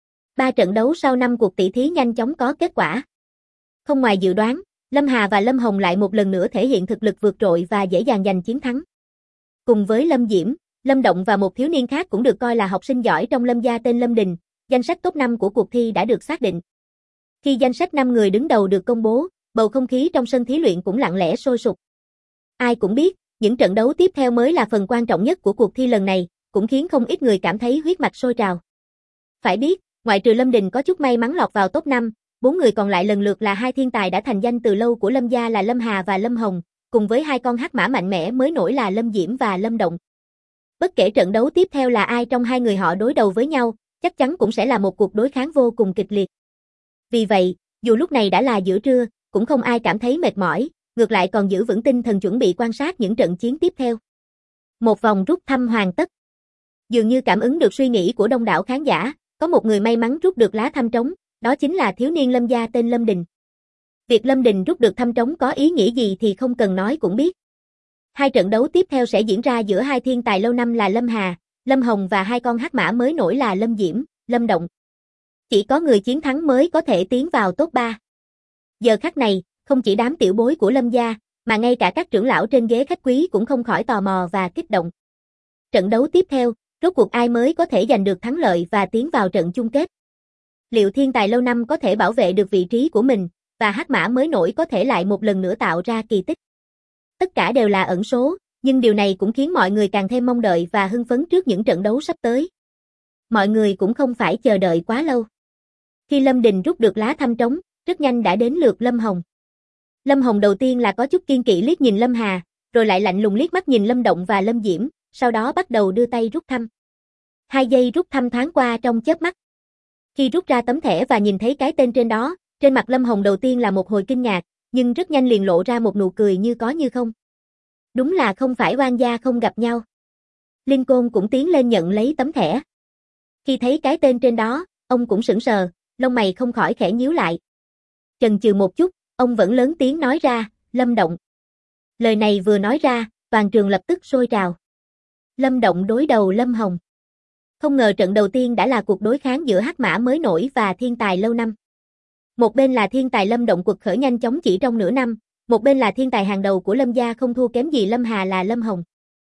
3 trận đấu sau 5 cuộc tỷ thí nhanh chóng có kết quả. Không ngoài dự đoán, Lâm Hà và Lâm Hồng lại một lần nữa thể hiện thực lực vượt trội và dễ dàng giành chiến thắng. Cùng với Lâm Diễm, Lâm Động và một thiếu niên khác cũng được coi là học sinh giỏi trong Lâm gia tên Lâm Đình, danh sách top 5 của cuộc thi đã được xác định. Khi danh sách 5 người đứng đầu được công bố, bầu không khí trong sân thí luyện cũng lặng lẽ sôi sục. Ai cũng biết, những trận đấu tiếp theo mới là phần quan trọng nhất của cuộc thi lần này, cũng khiến không ít người cảm thấy huyết mạch sôi trào. Phải biết, ngoại trừ Lâm Đình có chút may mắn lọt vào top 5, 4 người còn lại lần lượt là hai thiên tài đã thành danh từ lâu của Lâm gia là Lâm Hà và Lâm Hồng, cùng với hai con hắc mã mạnh mẽ mới nổi là Lâm Diễm và Lâm Động. Bất kể trận đấu tiếp theo là ai trong hai người họ đối đầu với nhau, chắc chắn cũng sẽ là một cuộc đối kháng vô cùng kịch liệt. Vì vậy, dù lúc này đã là giữa trưa, cũng không ai cảm thấy mệt mỏi, ngược lại còn giữ vững tinh thần chuẩn bị quan sát những trận chiến tiếp theo. Một vòng rút thăm hoàn tất. Dường như cảm ứng được suy nghĩ của đông đảo khán giả, có một người may mắn rút được lá thăm trống, đó chính là thiếu niên Lâm gia tên Lâm Đình. Việc Lâm Đình rút được thăm trống có ý nghĩa gì thì không cần nói cũng biết. Hai trận đấu tiếp theo sẽ diễn ra giữa hai thiên tài lâu năm là Lâm Hà, Lâm Hồng và hai con hắc mã mới nổi là Lâm Diễm, Lâm Động. Chỉ có người chiến thắng mới có thể tiến vào top 3. Giờ khắc này, không chỉ đám tiểu bối của Lâm gia, mà ngay cả các trưởng lão trên ghế khách quý cũng không khỏi tò mò và kích động. Trận đấu tiếp theo, rốt cuộc ai mới có thể giành được thắng lợi và tiến vào trận chung kết? Liệu thiên tài lâu năm có thể bảo vệ được vị trí của mình, và hắc mã mới nổi có thể lại một lần nữa tạo ra kỳ tích? Tất cả đều là ẩn số, nhưng điều này cũng khiến mọi người càng thêm mong đợi và hưng phấn trước những trận đấu sắp tới. Mọi người cũng không phải chờ đợi quá lâu. Khi Lâm Đình rút được lá thăm trống, rất nhanh đã đến lượt Lâm Hồng. Lâm Hồng đầu tiên là có chút kiên kỵ liếc nhìn Lâm Hà, rồi lại lạnh lùng liếc mắt nhìn Lâm Động và Lâm Diễm, sau đó bắt đầu đưa tay rút thăm. 2 giây rút thăm thoáng qua trong chớp mắt. Khi rút ra tấm thẻ và nhìn thấy cái tên trên đó, trên mặt Lâm Hồng đầu tiên là một hồi kinh ngạc, nhưng rất nhanh liền lộ ra một nụ cười như có như không. Đúng là không phải oan gia không gặp nhau. Linh Côn cũng tiến lên nhận lấy tấm thẻ. Khi thấy cái tên trên đó, ông cũng sững sờ, lông mày không khỏi khẽ nhíu lại. Chần chừ một chút, ông vẫn lớn tiếng nói ra, Lâm Động. Lời này vừa nói ra, toàn trường lập tức sôi trào. Lâm Động đối đầu Lâm Hồng. Không ngờ trận đầu tiên đã là cuộc đối kháng giữa hắc mã mới nổi và thiên tài lâu năm. Một bên là thiên tài Lâm Động quật khởi nhanh chóng chỉ trong nửa năm, một bên là thiên tài hàng đầu của Lâm gia không thua kém gì Lâm Hà là Lâm Hồng.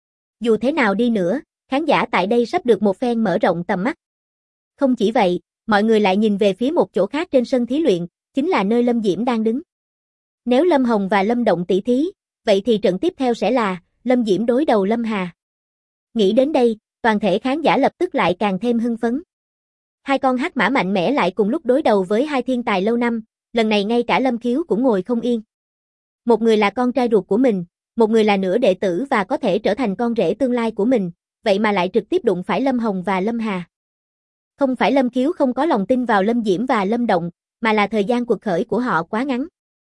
Dù thế nào đi nữa, khán giả tại đây sắp được một phen mở rộng tầm mắt. Không chỉ vậy, mọi người lại nhìn về phía một chỗ khác trên sân thí luyện, chính là nơi Lâm Diễm đang đứng. Nếu Lâm Hồng và Lâm Động tỷ thí, vậy thì trận tiếp theo sẽ là Lâm Diễm đối đầu Lâm Hà. Nghĩ đến đây, toàn thể khán giả lập tức lại càng thêm hưng phấn. Hai con hắc mã mạnh mẽ lại cùng lúc đối đầu với hai thiên tài lâu năm, lần này ngay cả Lâm Khiếu cũng ngồi không yên. Một người là con trai ruột của mình, một người là nửa đệ tử và có thể trở thành con rể tương lai của mình, vậy mà lại trực tiếp đụng phải Lâm Hồng và Lâm Hà. Không phải Lâm Khiếu không có lòng tin vào Lâm Diễm và Lâm Động, mà là thời gian cuộc khởi của họ quá ngắn.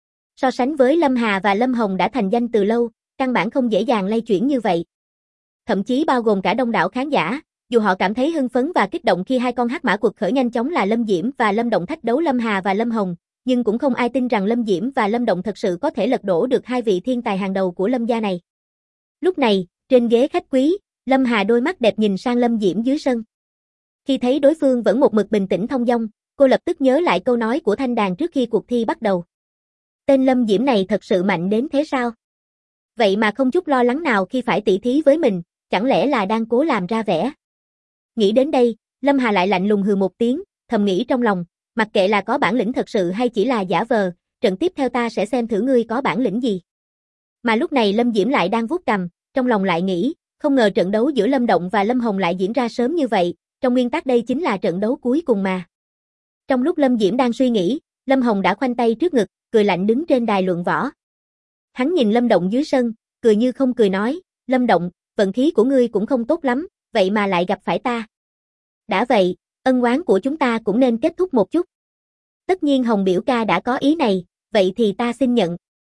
So sánh với Lâm Hà và Lâm Hồng đã thành danh từ lâu, căn bản không dễ dàng lay chuyển như vậy. Thậm chí bao gồm cả đông đảo khán giả, dù họ cảm thấy hưng phấn và kích động khi hai con hắc mã cuộc khởi nhanh chóng là Lâm Diễm và Lâm Động thách đấu Lâm Hà và Lâm Hồng, nhưng cũng không ai tin rằng Lâm Diễm và Lâm Động thật sự có thể lật đổ được hai vị thiên tài hàng đầu của Lâm gia này. Lúc này, trên ghế khách quý, Lâm Hà đôi mắt đẹp nhìn sang Lâm Diễm dưới sân. Khi thấy đối phương vẫn một mực bình tĩnh thong dong, cô lập tức nhớ lại câu nói của Thanh Đàn trước khi cuộc thi bắt đầu. Tên Lâm Diễm này thật sự mạnh đến thế sao? Vậy mà không chút lo lắng nào khi phải tỷ thí với mình, chẳng lẽ là đang cố làm ra vẻ? Nghĩ đến đây, Lâm Hà lại lạnh lùng hừ một tiếng, thầm nghĩ trong lòng, mặc kệ là có bản lĩnh thật sự hay chỉ là giả vờ, trận tiếp theo ta sẽ xem thử ngươi có bản lĩnh gì. Mà lúc này Lâm Diễm lại đang vuốt cằm, trong lòng lại nghĩ, không ngờ trận đấu giữa Lâm Động và Lâm Hồng lại diễn ra sớm như vậy, trong nguyên tắc đây chính là trận đấu cuối cùng mà. Trong lúc Lâm Diễm đang suy nghĩ, Lâm Hồng đã khoanh tay trước ngực, cười lạnh đứng trên đài luận võ. Hắn nhìn Lâm Động dưới sân, cười như không cười nói, Lâm Động, vận khí của ngươi cũng không tốt lắm, vậy mà lại gặp phải ta. Đã vậy, ân oán của chúng ta cũng nên kết thúc một chút. Tất nhiên Hồng biểu ca đã có ý này, vậy thì ta xin nhận.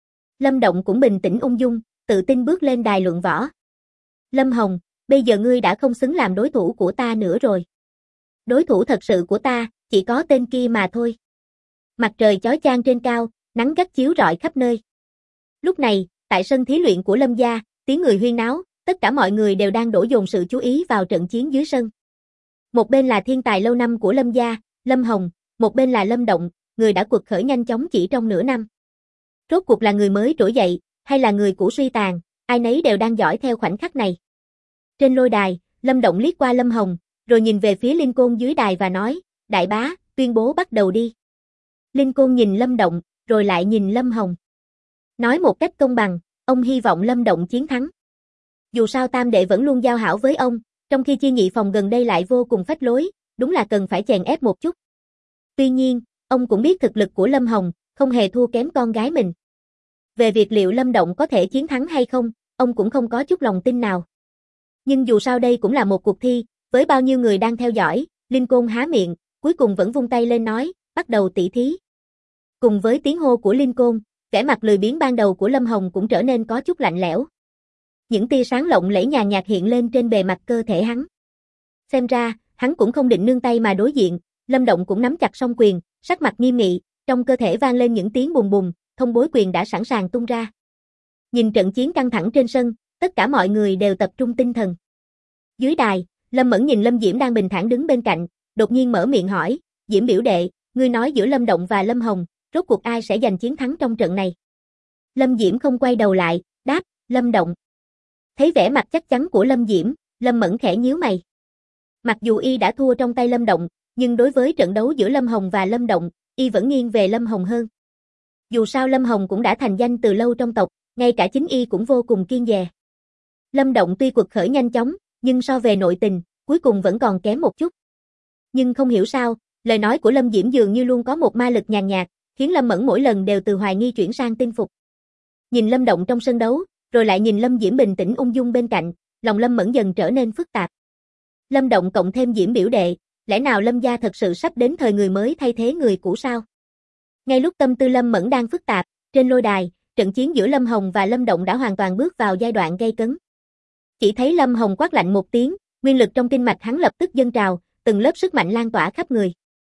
Lâm Động cũng bình tĩnh ung dung, tự tin bước lên đài luận võ. Lâm Hồng, bây giờ ngươi đã không xứng làm đối thủ của ta nữa rồi. Đối thủ thật sự của ta, chỉ có tên kia mà thôi. Mặt trời chói chang trên cao, nắng gắt chiếu rọi khắp nơi. Lúc này, tại sân thí luyện của Lâm gia, tiếng người huyên náo, tất cả mọi người đều đang đổ dồn sự chú ý vào trận chiến dưới sân. Một bên là thiên tài lâu năm của Lâm gia, Lâm Hồng, một bên là Lâm Động, người đã quật khởi nhanh chóng chỉ trong nửa năm. Rốt cuộc là người mới trỗi dậy, hay là người cũ suy tàn, ai nấy đều đang dõi theo khoảnh khắc này. Trên lôi đài, Lâm Động liếc qua Lâm Hồng, rồi nhìn về phía Linh Côn dưới đài và nói, đại bá, tuyên bố bắt đầu đi. Linh Côn nhìn Lâm Động, rồi lại nhìn Lâm Hồng. Nói một cách công bằng, ông hy vọng Lâm Động chiến thắng. Dù sao tam đệ vẫn luôn giao hảo với ông, trong khi Chi Nhị Phòng gần đây lại vô cùng phách lối, đúng là cần phải chèn ép một chút. Tuy nhiên, ông cũng biết thực lực của Lâm Hồng, không hề thua kém con gái mình. Về việc liệu Lâm Động có thể chiến thắng hay không, ông cũng không có chút lòng tin nào. Nhưng dù sao đây cũng là một cuộc thi, với bao nhiêu người đang theo dõi, Linh Côn há miệng, cuối cùng vẫn vung tay lên nói, bắt đầu tỷ thí. Cùng với tiếng hô của Linh Côn, vẻ mặt lười biếng ban đầu của Lâm Hồng cũng trở nên có chút lạnh lẽo. Những tia sáng lộng lẫy nhàn nhạt hiện lên trên bề mặt cơ thể hắn. Xem ra, hắn cũng không định nương tay mà đối diện, Lâm Động cũng nắm chặt song quyền, sắc mặt nghiêm nghị, trong cơ thể vang lên những tiếng bùng bùng, thông bối quyền đã sẵn sàng tung ra. Nhìn trận chiến căng thẳng trên sân, tất cả mọi người đều tập trung tinh thần. Dưới đài, Lâm Mẫn nhìn Lâm Diễm đang bình thản đứng bên cạnh, đột nhiên mở miệng hỏi, Diễm biểu đệ, ngươi nói giữa Lâm Động và Lâm Hồng, rốt cuộc ai sẽ giành chiến thắng trong trận này? Lâm Diễm không quay đầu lại, đáp, Lâm Động. Thấy vẻ mặt chắc chắn của Lâm Diễm, Lâm Mẫn khẽ nhíu mày. Mặc dù y đã thua trong tay Lâm Động, nhưng đối với trận đấu giữa Lâm Hồng và Lâm Động, y vẫn nghiêng về Lâm Hồng hơn. Dù sao Lâm Hồng cũng đã thành danh từ lâu trong tộc, ngay cả chính y cũng vô cùng kiêng dè. Lâm Động tuy quật khởi nhanh chóng, nhưng so về nội tình, cuối cùng vẫn còn kém một chút. Nhưng không hiểu sao, lời nói của Lâm Diễm dường như luôn có một ma lực nhàn nhạt, khiến Lâm Mẫn mỗi lần đều từ hoài nghi chuyển sang tin phục. Nhìn Lâm Động trong sân đấu, rồi lại nhìn Lâm Diễm bình tĩnh ung dung bên cạnh, lòng Lâm Mẫn dần trở nên phức tạp. Lâm Động cộng thêm Diễm biểu đệ, lẽ nào Lâm gia thật sự sắp đến thời người mới thay thế người cũ sao? Ngay lúc tâm tư Lâm Mẫn đang phức tạp, trên lôi đài, trận chiến giữa Lâm Hồng và Lâm Động đã hoàn toàn bước vào giai đoạn gay cấn. Chỉ thấy Lâm Hồng quát lạnh một tiếng, nguyên lực trong kinh mạch hắn lập tức dâng trào, từng lớp sức mạnh lan tỏa khắp người.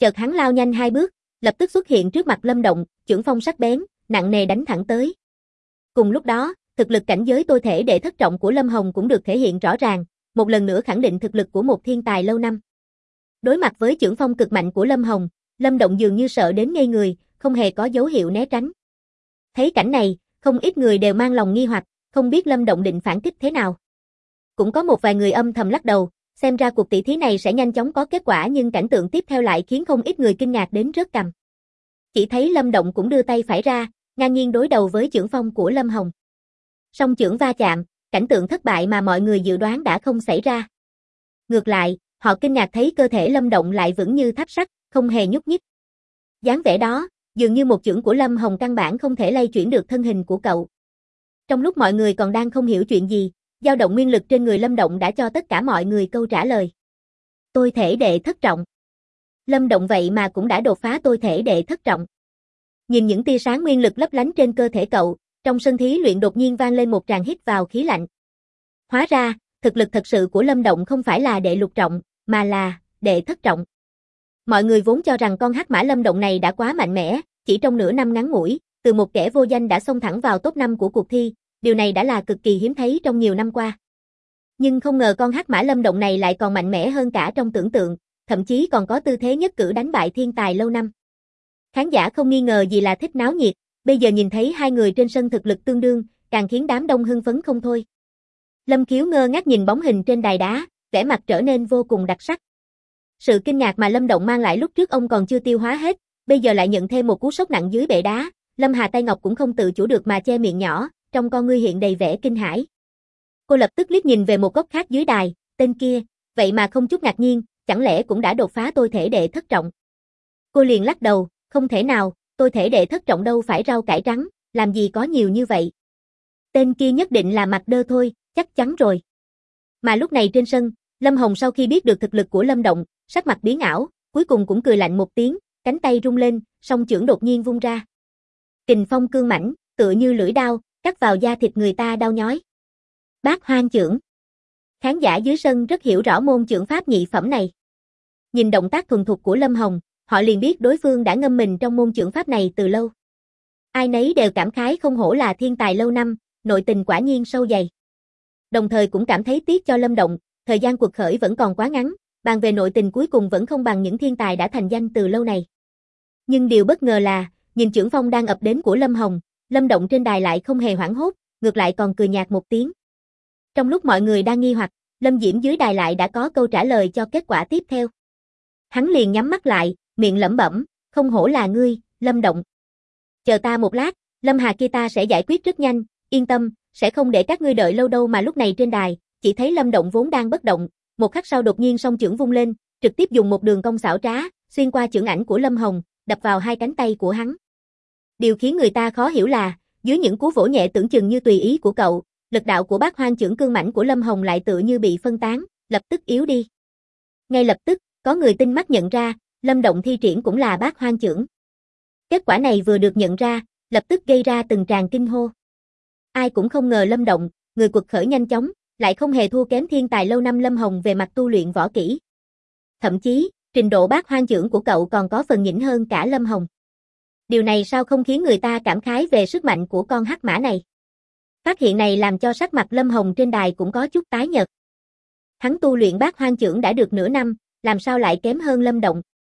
Chợt hắn lao nhanh 2 bước, lập tức xuất hiện trước mặt Lâm Động, chưởng phong sắc bén, nặng nề đánh thẳng tới. Cùng lúc đó, thực lực cảnh giới tôi thể đệ thất trọng của Lâm Hồng cũng được thể hiện rõ ràng, một lần nữa khẳng định thực lực của một thiên tài lâu năm. Đối mặt với chưởng phong cực mạnh của Lâm Hồng, Lâm Động dường như sợ đến ngây người, không hề có dấu hiệu né tránh. Thấy cảnh này, không ít người đều mang lòng nghi hoặc, không biết Lâm Động định phản kích thế nào. Cũng có một vài người âm thầm lắc đầu, xem ra cuộc tỷ thí này sẽ nhanh chóng có kết quả, nhưng cảnh tượng tiếp theo lại khiến không ít người kinh ngạc đến rớt cằm. Chỉ thấy Lâm Động cũng đưa tay phải ra, ngang nhiên đối đầu với chưởng phong của Lâm Hồng. Song chưởng va chạm, cảnh tượng thất bại mà mọi người dự đoán đã không xảy ra. Ngược lại, họ kinh ngạc thấy cơ thể Lâm Động lại vững như tháp sắt, không hề nhúc nhích. Dáng vẻ đó, dường như một chưởng của Lâm Hồng căn bản không thể lay chuyển được thân hình của cậu. Trong lúc mọi người còn đang không hiểu chuyện gì, dao động nguyên lực trên người Lâm Động đã cho tất cả mọi người câu trả lời. Tôi thể đệ thất trọng. Lâm Động vậy mà cũng đã đột phá tôi thể đệ thất trọng. Nhìn những tia sáng nguyên lực lấp lánh trên cơ thể cậu, trong sân thí luyện đột nhiên vang lên một tràng hít vào khí lạnh. Hóa ra, thực lực thật sự của Lâm Động không phải là đệ lục trọng, mà là đệ thất trọng. Mọi người vốn cho rằng con hắc mã Lâm Động này đã quá mạnh mẽ, chỉ trong nửa năm ngắn ngủi, từ một kẻ vô danh đã xông thẳng vào top 5 của cuộc thi, điều này đã là cực kỳ hiếm thấy trong nhiều năm qua. Nhưng không ngờ con hắc mã Lâm Động này lại còn mạnh mẽ hơn cả trong tưởng tượng, thậm chí còn có tư thế nhất cử đánh bại thiên tài lâu năm. Khán giả không nghi ngờ gì là thích náo nhiệt, bây giờ nhìn thấy hai người trên sân thực lực tương đương, càng khiến đám đông hưng phấn không thôi. Lâm Khiếu ngơ ngác nhìn bóng hình trên đài đá, vẻ mặt trở nên vô cùng đặc sắc. Sự kinh ngạc mà Lâm Động mang lại lúc trước ông còn chưa tiêu hóa hết, bây giờ lại nhận thêm một cú sốc nặng dưới bệ đá, Lâm Hà tay ngọc cũng không tự chủ được mà che miệng nhỏ, trong con ngươi hiện đầy vẻ kinh hãi. Cô lập tức liếc nhìn về một góc khác dưới đài, tên kia, vậy mà không chút ngạc nhiên, chẳng lẽ cũng đã đột phá tôi thể đệ thất trọng. Cô liền lắc đầu, không thể nào, tôi thể đệ thất trọng đâu phải rau cải trắng, làm gì có nhiều như vậy. Tên kia nhất định là mặt đơ thôi, chắc chắn rồi. Mà lúc này trên sân, Lâm Hồng sau khi biết được thực lực của Lâm Động, sắc mặt biến ảo, cuối cùng cũng cười lạnh một tiếng, cánh tay rung lên, song chưởng đột nhiên vung ra. Kình phong cương mãnh, tựa như lưỡi đao, cắt vào da thịt người ta đau nhói. Bát hoang chưởng. Khán giả dưới sân rất hiểu rõ môn chưởng pháp nhị phẩm này. Nhìn động tác thuần thục của Lâm Hồng, họ liền biết đối phương đã ngâm mình trong môn chưởng pháp này từ lâu. Ai nấy đều cảm khái không hổ là thiên tài lâu năm, nội tình quả nhiên sâu dày. Đồng thời cũng cảm thấy tiếc cho Lâm Động, thời gian cuộc khởi vẫn còn quá ngắn, bàn về nội tình cuối cùng vẫn không bằng những thiên tài đã thành danh từ lâu này. Nhưng điều bất ngờ là, nhìn chưởng phong đang ập đến của Lâm Hồng, Lâm Động trên đài lại không hề hoảng hốt, ngược lại còn cười nhạt một tiếng. Trong lúc mọi người đang nghi hoặc, Lâm Diễm dưới đài lại đã có câu trả lời cho kết quả tiếp theo. Hắn liền nhắm mắt lại, miệng lẩm bẩm, không hổ là ngươi, Lâm Động. Chờ ta một lát, Lâm Hà kia ta sẽ giải quyết rất nhanh, yên tâm, sẽ không để các ngươi đợi lâu đâu. Mà lúc này trên đài, chỉ thấy Lâm Động vốn đang bất động, một khắc sau đột nhiên song chưởng vung lên, trực tiếp dùng một đường cong xảo trá, xuyên qua chưởng ảnh của Lâm Hồng, đập vào hai cánh tay của hắn. Điều khiến người ta khó hiểu là, dưới những cú vỗ nhẹ tưởng chừng như tùy ý của cậu, lực đạo của bát hoang chưởng cương mãnh của Lâm Hồng lại tựa như bị phân tán, lập tức yếu đi. Ngay lập tức, có người tinh mắt nhận ra, Lâm Động thi triển cũng là bát hoang chưởng. Kết quả này vừa được nhận ra, lập tức gây ra từng tràng kinh hô. Ai cũng không ngờ Lâm Động, người quật khởi nhanh chóng, lại không hề thua kém thiên tài lâu năm Lâm Hồng về mặt tu luyện võ kỹ. Thậm chí, trình độ bát hoang chưởng của cậu còn có phần nhỉnh hơn cả Lâm Hồng. Điều này sao không khiến người ta cảm khái về sức mạnh của con hắc mã này. Phát hiện này làm cho sắc mặt Lâm Hồng trên đài cũng có chút tái nhợt. Hắn tu luyện bát hoang chưởng đã được nửa năm, làm sao lại kém hơn Lâm Động?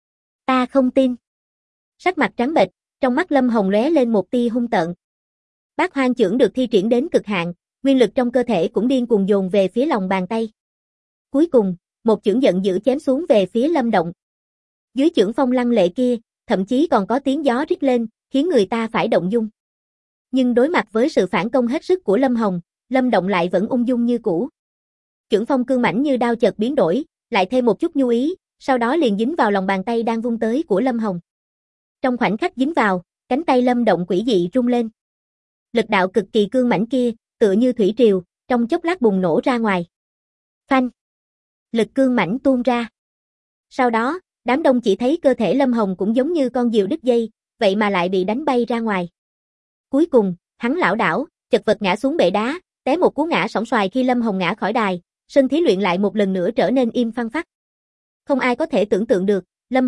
Ta không tin. Sắc mặt trắng bệch, trong mắt Lâm Hồng lóe lên một tia hung tợn. Bát hoang chưởng được thi triển đến cực hạn, nguyên lực trong cơ thể cũng điên cuồng dồn về phía lòng bàn tay. Cuối cùng, một chưởng giận dữ chém xuống về phía Lâm Động. Dưới chưởng phong lăng lệ kia, thậm chí còn có tiếng gió rít lên, khiến người ta phải động dung. Nhưng đối mặt với sự phản công hết sức của Lâm Hồng, Lâm Động lại vẫn ung dung như cũ. Chưởng phong cương mãnh như đao chợt biến đổi, lại thêm một chút nhu ý, sau đó liền dính vào lòng bàn tay đang vung tới của Lâm Hồng. Trong khoảnh khắc dính vào, cánh tay Lâm Động quỷ dị rung lên. Lực đạo cực kỳ cương mãnh kia, tựa như thủy triều, trong chốc lát bùng nổ ra ngoài. Phanh! Lực cương mãnh tuôn ra. Sau đó, đám đông chỉ thấy cơ thể Lâm Hồng cũng giống như con diều đứt dây, vậy mà lại bị đánh bay ra ngoài. Cuối cùng, hắn lảo đảo, chật vật ngã xuống bệ đá, té một cú ngã sổng xoài khi Lâm Hồng ngã khỏi đài, sân thí luyện lại một lần nữa trở nên im phăng phắc. Không ai có thể tưởng tượng được, Lâm Hồng,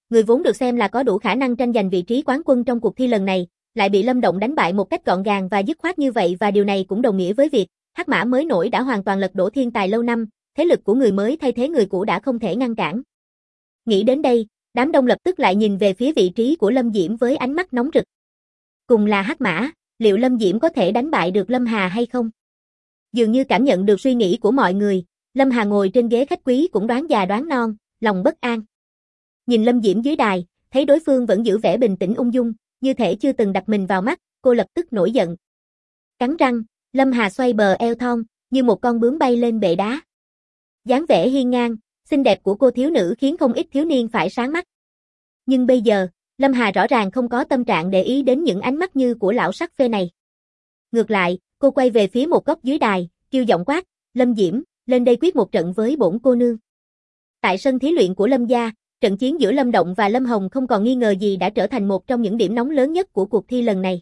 người vốn được xem là có đủ khả năng tranh giành vị trí quán quân trong cuộc thi lần này, lại bị Lâm Động đánh bại một cách gọn gàng và dứt khoát như vậy, và điều này cũng đồng nghĩa với việc Hắc Mã mới nổi đã hoàn toàn lật đổ thiên tài lâu năm, thế lực của người mới thay thế người cũ đã không thể ngăn cản. Nghĩ đến đây, đám đông lập tức lại nhìn về phía vị trí của Lâm Diễm với ánh mắt nóng rực. Cùng là Hắc Mã, liệu Lâm Diễm có thể đánh bại được Lâm Hà hay không? Dường như cảm nhận được suy nghĩ của mọi người, Lâm Hà ngồi trên ghế khách quý cũng đoán già đoán non, lòng bất an. Nhìn Lâm Diễm dưới đài, thấy đối phương vẫn giữ vẻ bình tĩnh ung dung, như thể chưa từng đặt mình vào mắt, cô lập tức nổi giận. Cắn răng, Lâm Hà xoay bờ eo thon, như một con bướm bay lên bệ đá. Dáng vẻ hiên ngang, xinh đẹp của cô thiếu nữ khiến không ít thiếu niên phải sáng mắt. Nhưng bây giờ, Lâm Hà rõ ràng không có tâm trạng để ý đến những ánh mắt như của lão sắc phê này. Ngược lại, cô quay về phía một góc dưới đài, kêu giọng quát, Lâm Diễm, lên đây quyết một trận với bổn cô nương. Tại sân thí luyện của Lâm gia, trận chiến giữa Lâm Động và Lâm Hồng không còn nghi ngờ gì đã trở thành một trong những điểm nóng lớn nhất của cuộc thi lần này.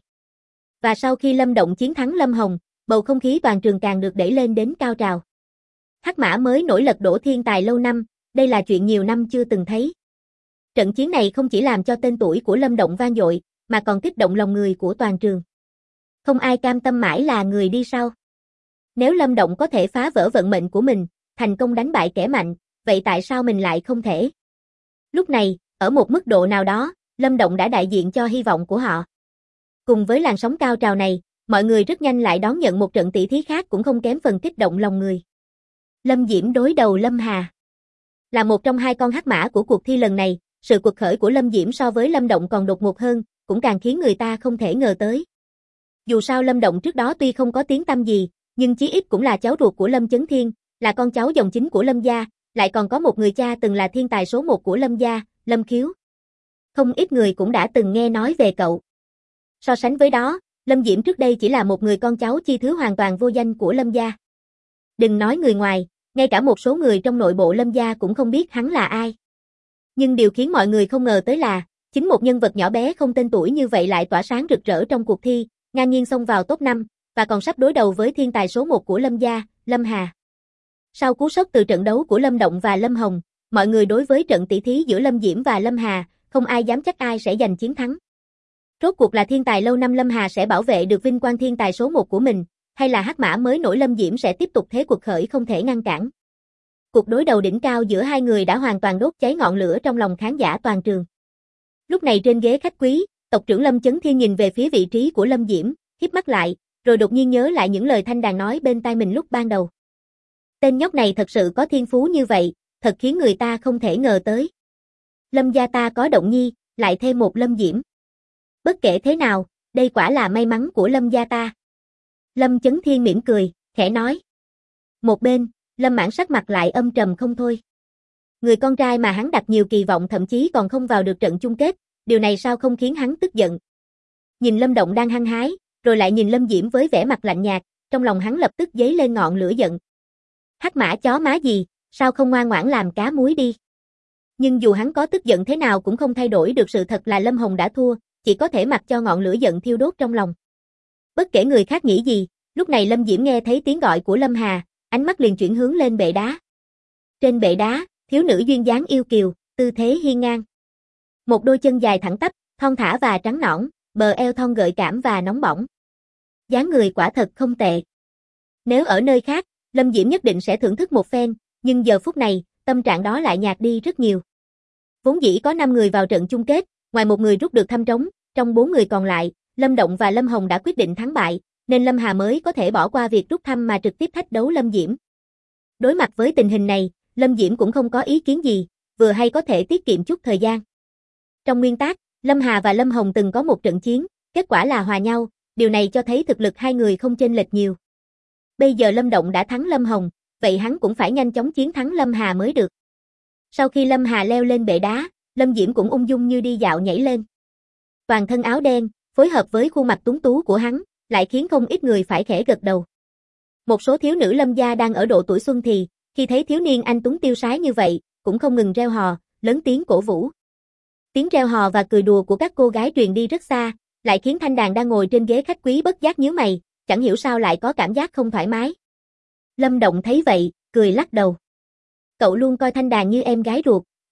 Và sau khi Lâm Động chiến thắng Lâm Hồng, bầu không khí toàn trường càng được đẩy lên đến cao trào. Hắc Mã mới nổi lật đổ thiên tài lâu năm, đây là chuyện nhiều năm chưa từng thấy. Trận chiến này không chỉ làm cho tên tuổi của Lâm Động vang dội, mà còn kích động lòng người của toàn trường. Không ai cam tâm mãi là người đi sau. Nếu Lâm Động có thể phá vỡ vận mệnh của mình, thành công đánh bại kẻ mạnh, vậy tại sao mình lại không thể? Lúc này, ở một mức độ nào đó, Lâm Động đã đại diện cho hy vọng của họ. Cùng với làn sóng cao trào này, mọi người rất nhanh lại đón nhận một trận tỷ thí khác cũng không kém phần kích động lòng người. Lâm Diễm đối đầu Lâm Hà. Là một trong hai con hắc mã của cuộc thi lần này, sự quật khởi của Lâm Diễm so với Lâm Động còn đột ngột hơn, cũng càng khiến người ta không thể ngờ tới. Dù sao Lâm Động trước đó tuy không có tiếng tăm gì, nhưng chí ít cũng là cháu ruột của Lâm Chấn Thiên, là con cháu dòng chính của Lâm gia, lại còn có một người cha từng là thiên tài số 1 của Lâm gia, Lâm Khiếu. Không ít người cũng đã từng nghe nói về cậu. So sánh với đó, Lâm Diễm trước đây chỉ là một người con cháu chi thứ hoàn toàn vô danh của Lâm gia. Đừng nói người ngoài, ngay cả một số người trong nội bộ Lâm gia cũng không biết hắn là ai. Nhưng điều khiến mọi người không ngờ tới là, chính một nhân vật nhỏ bé không tên tuổi như vậy lại tỏa sáng rực rỡ trong cuộc thi, ngang nhiên xông vào top 5, và còn sắp đối đầu với thiên tài số 1 của Lâm gia, Lâm Hà. Sau cú sốc từ trận đấu của Lâm Động và Lâm Hồng, mọi người đối với trận tỷ thí giữa Lâm Diễm và Lâm Hà, không ai dám chắc ai sẽ giành chiến thắng. Rốt cuộc là thiên tài lâu năm Lâm Hà sẽ bảo vệ được vinh quang thiên tài số 1 của mình, hay là hắc mã mới nổi Lâm Diễm sẽ tiếp tục thế cuộc khởi không thể ngăn cản. Cuộc đối đầu đỉnh cao giữa hai người đã hoàn toàn đốt cháy ngọn lửa trong lòng khán giả toàn trường. Lúc này trên ghế khách quý, tộc trưởng Lâm Chấn Thiên nhìn về phía vị trí của Lâm Diễm, híp mắt lại, rồi đột nhiên nhớ lại những lời Thanh Đàn nói bên tai mình lúc ban đầu. Tên nhóc này thật sự có thiên phú như vậy, thật khiến người ta không thể ngờ tới. Lâm gia ta có Động Nhi, lại thêm một Lâm Diễm. Bất kể thế nào, đây quả là may mắn của Lâm gia ta. Lâm Chấn Thiên mỉm cười, khẽ nói. Một bên, Lâm Mãn sắc mặt lại âm trầm không thôi. Người con trai mà hắn đặt nhiều kỳ vọng thậm chí còn không vào được trận chung kết, điều này sao không khiến hắn tức giận. Nhìn Lâm Động đang hăng hái, rồi lại nhìn Lâm Diễm với vẻ mặt lạnh nhạt, trong lòng hắn lập tức dấy lên ngọn lửa giận. Hắc mã chó má gì, sao không ngoan ngoãn làm cá muối đi. Nhưng dù hắn có tức giận thế nào cũng không thay đổi được sự thật là Lâm Hồng đã thua, chỉ có thể mặc cho ngọn lửa giận thiêu đốt trong lòng. Bất kể người khác nghĩ gì, lúc này Lâm Diễm nghe thấy tiếng gọi của Lâm Hà, ánh mắt liền chuyển hướng lên bệ đá. Trên bệ đá, thiếu nữ duyên dáng yêu kiều, tư thế hiên ngang. Một đôi chân dài thẳng tắp, thon thả và trắng nõn, bờ eo thon gợi cảm và nóng bỏng. Dáng người quả thật không tệ. Nếu ở nơi khác, Lâm Diễm nhất định sẽ thưởng thức một phen, nhưng giờ phút này, tâm trạng đó lại nhạt đi rất nhiều. Vốn dĩ có 5 người vào trận chung kết, ngoài một người rút được thăm trống, trong 4 người còn lại, Lâm Động và Lâm Hồng đã quyết định thắng bại, nên Lâm Hà mới có thể bỏ qua việc rút thăm mà trực tiếp thách đấu Lâm Diễm. Đối mặt với tình hình này, Lâm Diễm cũng không có ý kiến gì, vừa hay có thể tiết kiệm chút thời gian. Trong nguyên tắc, Lâm Hà và Lâm Hồng từng có một trận chiến, kết quả là hòa nhau, điều này cho thấy thực lực hai người không chênh lệch nhiều. Bây giờ Lâm Động đã thắng Lâm Hồng, vậy hắn cũng phải nhanh chóng chiến thắng Lâm Hà mới được. Sau khi Lâm Hà leo lên bệ đá, Lâm Diễm cũng ung dung như đi dạo nhảy lên. Toàn thân áo đen, phối hợp với khuôn mặt tuấn tú của hắn, lại khiến không ít người phải khẽ gật đầu. Một số thiếu nữ Lâm gia đang ở độ tuổi xuân thì, khi thấy thiếu niên anh tuấn tiêu sái như vậy, cũng không ngừng reo hò, lớn tiếng cổ vũ. Tiếng reo hò và cười đùa của các cô gái truyền đi rất xa, lại khiến Thanh Đàn đang ngồi trên ghế khách quý bất giác nhíu mày, chẳng hiểu sao lại có cảm giác không thoải mái. Lâm Động thấy vậy, cười lắc đầu. Cậu luôn coi Thanh Đàn như em gái ruột,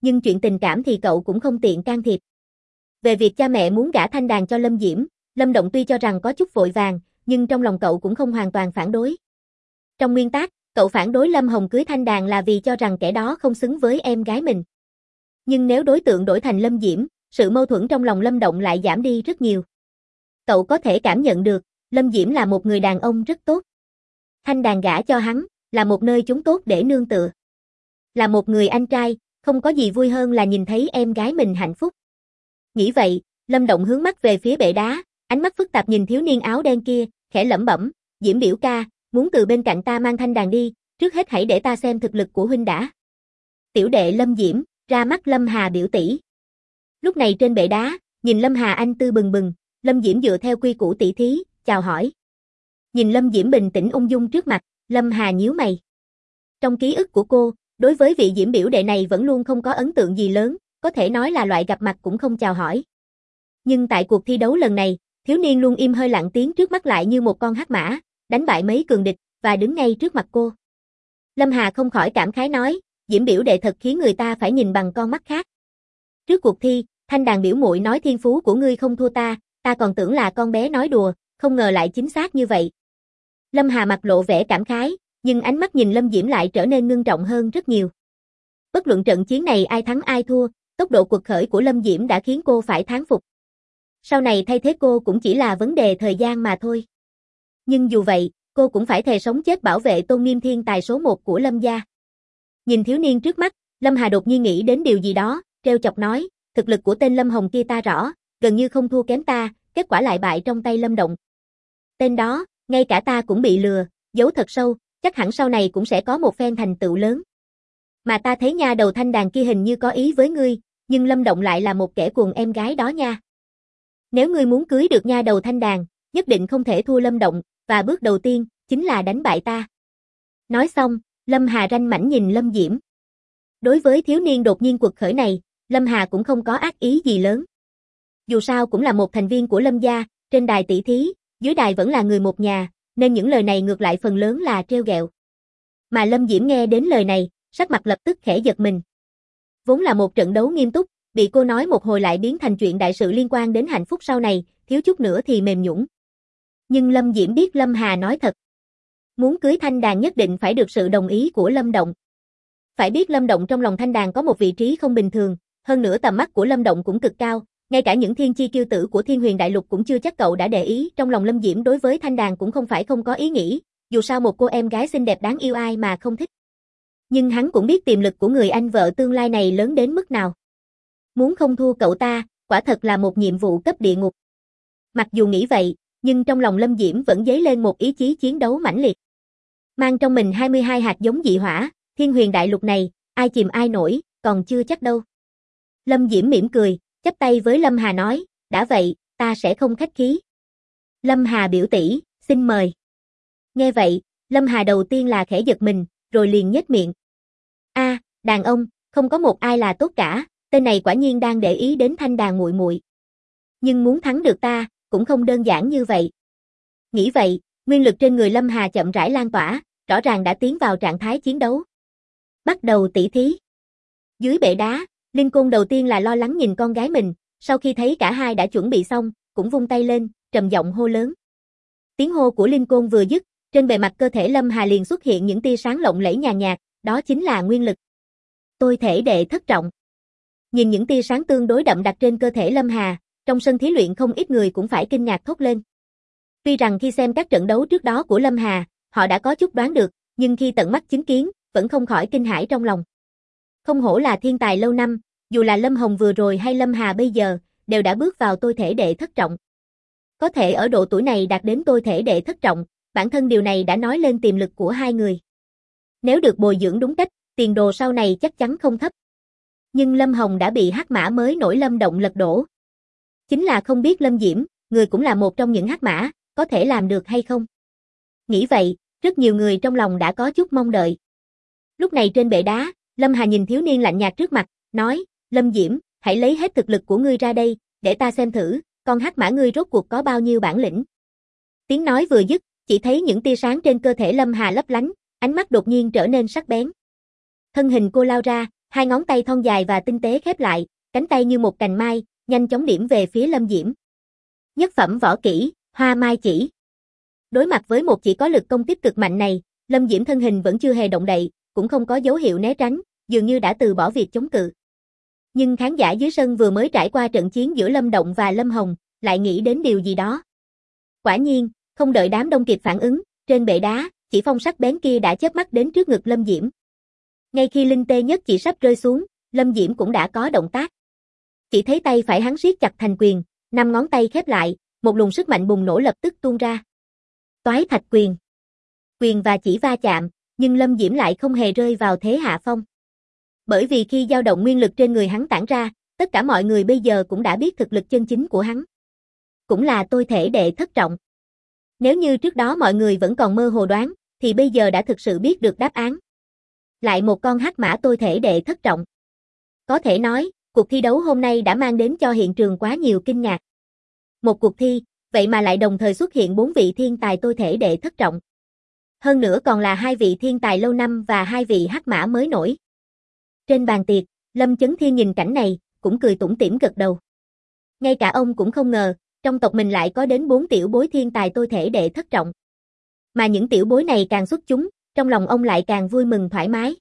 nhưng chuyện tình cảm thì cậu cũng không tiện can thiệp. Về việc cha mẹ muốn gả Thanh Đàn cho Lâm Diễm, Lâm Động tuy cho rằng có chút vội vàng, nhưng trong lòng cậu cũng không hoàn toàn phản đối. Trong nguyên tắc, cậu phản đối Lâm Hồng cưới Thanh Đàn là vì cho rằng kẻ đó không xứng với em gái mình. Nhưng nếu đối tượng đổi thành Lâm Diễm, sự mâu thuẫn trong lòng Lâm Động lại giảm đi rất nhiều. Cậu có thể cảm nhận được, Lâm Diễm là một người đàn ông rất tốt. Thanh Đàn gả cho hắn, là một nơi chốn tốt để nương tựa. Là một người anh trai, không có gì vui hơn là nhìn thấy em gái mình hạnh phúc. Nghĩ vậy, Lâm Động hướng mắt về phía bệ đá, ánh mắt phức tạp nhìn thiếu niên áo đen kia, khẽ lẩm bẩm, Diễm biểu ca, muốn từ bên cạnh ta mang Thanh Đàn đi, trước hết hãy để ta xem thực lực của huynh đã. Tiểu đệ Lâm Diễm, ra mắt Lâm Hà biểu tỷ. Lúc này trên bệ đá, nhìn Lâm Hà anh tư bừng bừng, Lâm Diễm dựa theo quy củ tỷ thí, chào hỏi. Nhìn Lâm Diễm bình tĩnh ung dung trước mặt, Lâm Hà nhíu mày. Trong ký ức của cô, đối với vị Diễm biểu đệ này vẫn luôn không có ấn tượng gì lớn, có thể nói là loại gặp mặt cũng không chào hỏi. Nhưng tại cuộc thi đấu lần này, thiếu niên luôn im hơi lặng tiếng trước mắt lại như một con hắc mã, đánh bại mấy cường địch, và đứng ngay trước mặt cô. Lâm Hà không khỏi cảm khái nói, Diễm biểu đệ thật khiến người ta phải nhìn bằng con mắt khác. Trước cuộc thi, Thanh Đàn biểu muội nói thiên phú của ngươi không thua ta, ta còn tưởng là con bé nói đùa, không ngờ lại chính xác như vậy. Lâm Hà mặt lộ vẻ cảm khái, nhưng ánh mắt nhìn Lâm Diễm lại trở nên ngưng trọng hơn rất nhiều. Bất luận trận chiến này ai thắng ai thua, tốc độ quật khởi của Lâm Diễm đã khiến cô phải thán phục. Sau này thay thế cô cũng chỉ là vấn đề thời gian mà thôi. Nhưng dù vậy, cô cũng phải thề sống chết bảo vệ tôn nghiêm thiên tài số 1 của Lâm gia. Nhìn thiếu niên trước mắt, Lâm Hà đột nhiên nghĩ đến điều gì đó, trêu chọc nói, thực lực của tên Lâm Hồng kia ta rõ, gần như không thua kém ta, kết quả lại bại trong tay Lâm Động. Tên đó, ngay cả ta cũng bị lừa, giấu thật sâu, chắc hẳn sau này cũng sẽ có một phen thành tựu lớn. Mà ta thấy nha đầu Thanh Đàn kia hình như có ý với ngươi, nhưng Lâm Động lại là một kẻ cuồng em gái đó nha. Nếu ngươi muốn cưới được nha đầu Thanh Đàn, nhất định không thể thua Lâm Động, và bước đầu tiên, chính là đánh bại ta. Nói xong, Lâm Hà ranh mãnh nhìn Lâm Diễm. Đối với thiếu niên đột nhiên quật khởi này, Lâm Hà cũng không có ác ý gì lớn. Dù sao cũng là một thành viên của Lâm gia, trên đài tỷ thí, dưới đài vẫn là người một nhà, nên những lời này ngược lại phần lớn là trêu ghẹo. Mà Lâm Diễm nghe đến lời này, sắc mặt lập tức khẽ giật mình. Vốn là một trận đấu nghiêm túc, bị cô nói một hồi lại biến thành chuyện đại sự liên quan đến hạnh phúc sau này, thiếu chút nữa thì mềm nhũn. Nhưng Lâm Diễm biết Lâm Hà nói thật. Muốn cưới Thanh Đàn nhất định phải được sự đồng ý của Lâm Động. Phải biết Lâm Động trong lòng Thanh Đàn có một vị trí không bình thường, hơn nữa tầm mắt của Lâm Động cũng cực cao, ngay cả những thiên chi kiêu tử của Thiên Huyền Đại Lục cũng chưa chắc cậu đã để ý, trong lòng Lâm Diễm đối với Thanh Đàn cũng không phải không có ý nghĩ, dù sao một cô em gái xinh đẹp đáng yêu ai mà không thích. Nhưng hắn cũng biết tiềm lực của người anh vợ tương lai này lớn đến mức nào. Muốn không thua cậu ta, quả thật là một nhiệm vụ cấp địa ngục. Mặc dù nghĩ vậy, nhưng trong lòng Lâm Diễm vẫn dấy lên một ý chí chiến đấu mãnh liệt. Mang trong mình 22 hạt giống dị hỏa, Thiên Huyền Đại Lục này, ai chìm ai nổi, còn chưa chắc đâu. Lâm Diễm mỉm cười, chắp tay với Lâm Hà nói, đã vậy, ta sẽ không khách khí. Lâm Hà biểu tỷ, xin mời. Nghe vậy, Lâm Hà đầu tiên là khẽ giật mình, rồi liền nhếch miệng. Đàn ông, không có một ai là tốt cả, tên này quả nhiên đang để ý đến Thanh Đàn muội muội. Nhưng muốn thắng được ta, cũng không đơn giản như vậy. Nghĩ vậy, nguyên lực trên người Lâm Hà chậm rãi lan tỏa, rõ ràng đã tiến vào trạng thái chiến đấu. Bắt đầu tỷ thí. Dưới bệ đá, Linh Côn đầu tiên là lo lắng nhìn con gái mình, sau khi thấy cả hai đã chuẩn bị xong, cũng vung tay lên, trầm giọng hô lớn. Tiếng hô của Linh Côn vừa dứt, trên bề mặt cơ thể Lâm Hà liền xuất hiện những tia sáng lộng lẫy nhàn nhạt, đó chính là nguyên lực. Tôi thể đệ thất trọng. Nhìn những tia sáng tương đối đậm đặc trên cơ thể Lâm Hà, trong sân thí luyện không ít người cũng phải kinh ngạc thốt lên. Tuy rằng khi xem các trận đấu trước đó của Lâm Hà, họ đã có chút đoán được, nhưng khi tận mắt chứng kiến, vẫn không khỏi kinh hãi trong lòng. Không hổ là thiên tài lâu năm, dù là Lâm Hồng vừa rồi hay Lâm Hà bây giờ, đều đã bước vào tôi thể đệ thất trọng. Có thể ở độ tuổi này đạt đến tôi thể đệ thất trọng, bản thân điều này đã nói lên tiềm lực của hai người. Nếu được bồi dưỡng đúng cách, tiền đồ sau này chắc chắn không thấp. Nhưng Lâm Hồng đã bị hắc mã mới nổi Lâm Động lật đổ. Chính là không biết Lâm Diễm, người cũng là một trong những hắc mã, có thể làm được hay không. Nghĩ vậy, rất nhiều người trong lòng đã có chút mong đợi. Lúc này trên bệ đá, Lâm Hà nhìn thiếu niên lạnh nhạt trước mặt, nói, Lâm Diễm, hãy lấy hết thực lực của ngươi ra đây, để ta xem thử, con hắc mã ngươi rốt cuộc có bao nhiêu bản lĩnh. Tiếng nói vừa dứt, chỉ thấy những tia sáng trên cơ thể Lâm Hà lấp lánh, ánh mắt đột nhiên trở nên sắc bén. Thân hình cô lao ra, Hai ngón tay thon dài và tinh tế khép lại, cánh tay như một cành mai, nhanh chóng điểm về phía Lâm Diễm. Nhất phẩm võ kỹ, Hoa Mai Chỉ. Đối mặt với một chỉ có lực công kích cực mạnh này, Lâm Diễm thân hình vẫn chưa hề động đậy, cũng không có dấu hiệu né tránh, dường như đã từ bỏ việc chống cự. Nhưng khán giả dưới sân vừa mới trải qua trận chiến giữa Lâm Động và Lâm Hồng, lại nghĩ đến điều gì đó. Quả nhiên, không đợi đám đông kịp phản ứng, trên bệ đá, chỉ phong sắc bén kia đã chớp mắt đến trước ngực Lâm Diễm. Ngay khi linh tê nhất chỉ sắp rơi xuống, Lâm Diễm cũng đã có động tác. Chỉ thấy tay phải hắn siết chặt thành quyền, 5 ngón tay khép lại, một luồng sức mạnh bùng nổ lập tức tuôn ra. Toái thạch quyền. Quyền và chỉ va chạm, nhưng Lâm Diễm lại không hề rơi vào thế hạ phong. Bởi vì khi dao động nguyên lực trên người hắn tản ra, tất cả mọi người bây giờ cũng đã biết thực lực chân chính của hắn. Cũng là tôi thể đệ thất trọng. Nếu như trước đó mọi người vẫn còn mơ hồ đoán, thì bây giờ đã thực sự biết được đáp án. Lại một con hắc mã tôi thể đệ thất trọng. Có thể nói, cuộc thi đấu hôm nay đã mang đến cho hiện trường quá nhiều kinh ngạc. Một cuộc thi, vậy mà lại đồng thời xuất hiện 4 vị thiên tài tôi thể đệ thất trọng. Hơn nữa còn là 2 vị thiên tài lâu năm và 2 vị hắc mã mới nổi. Trên bàn tiệc, Lâm Chấn Thiên nhìn cảnh này, cũng cười tủm tỉm gật đầu. Ngay cả ông cũng không ngờ, trong tộc mình lại có đến 4 tiểu bối thiên tài tôi thể đệ thất trọng. Mà những tiểu bối này càng xuất chúng, trong lòng ông lại càng vui mừng thoải mái.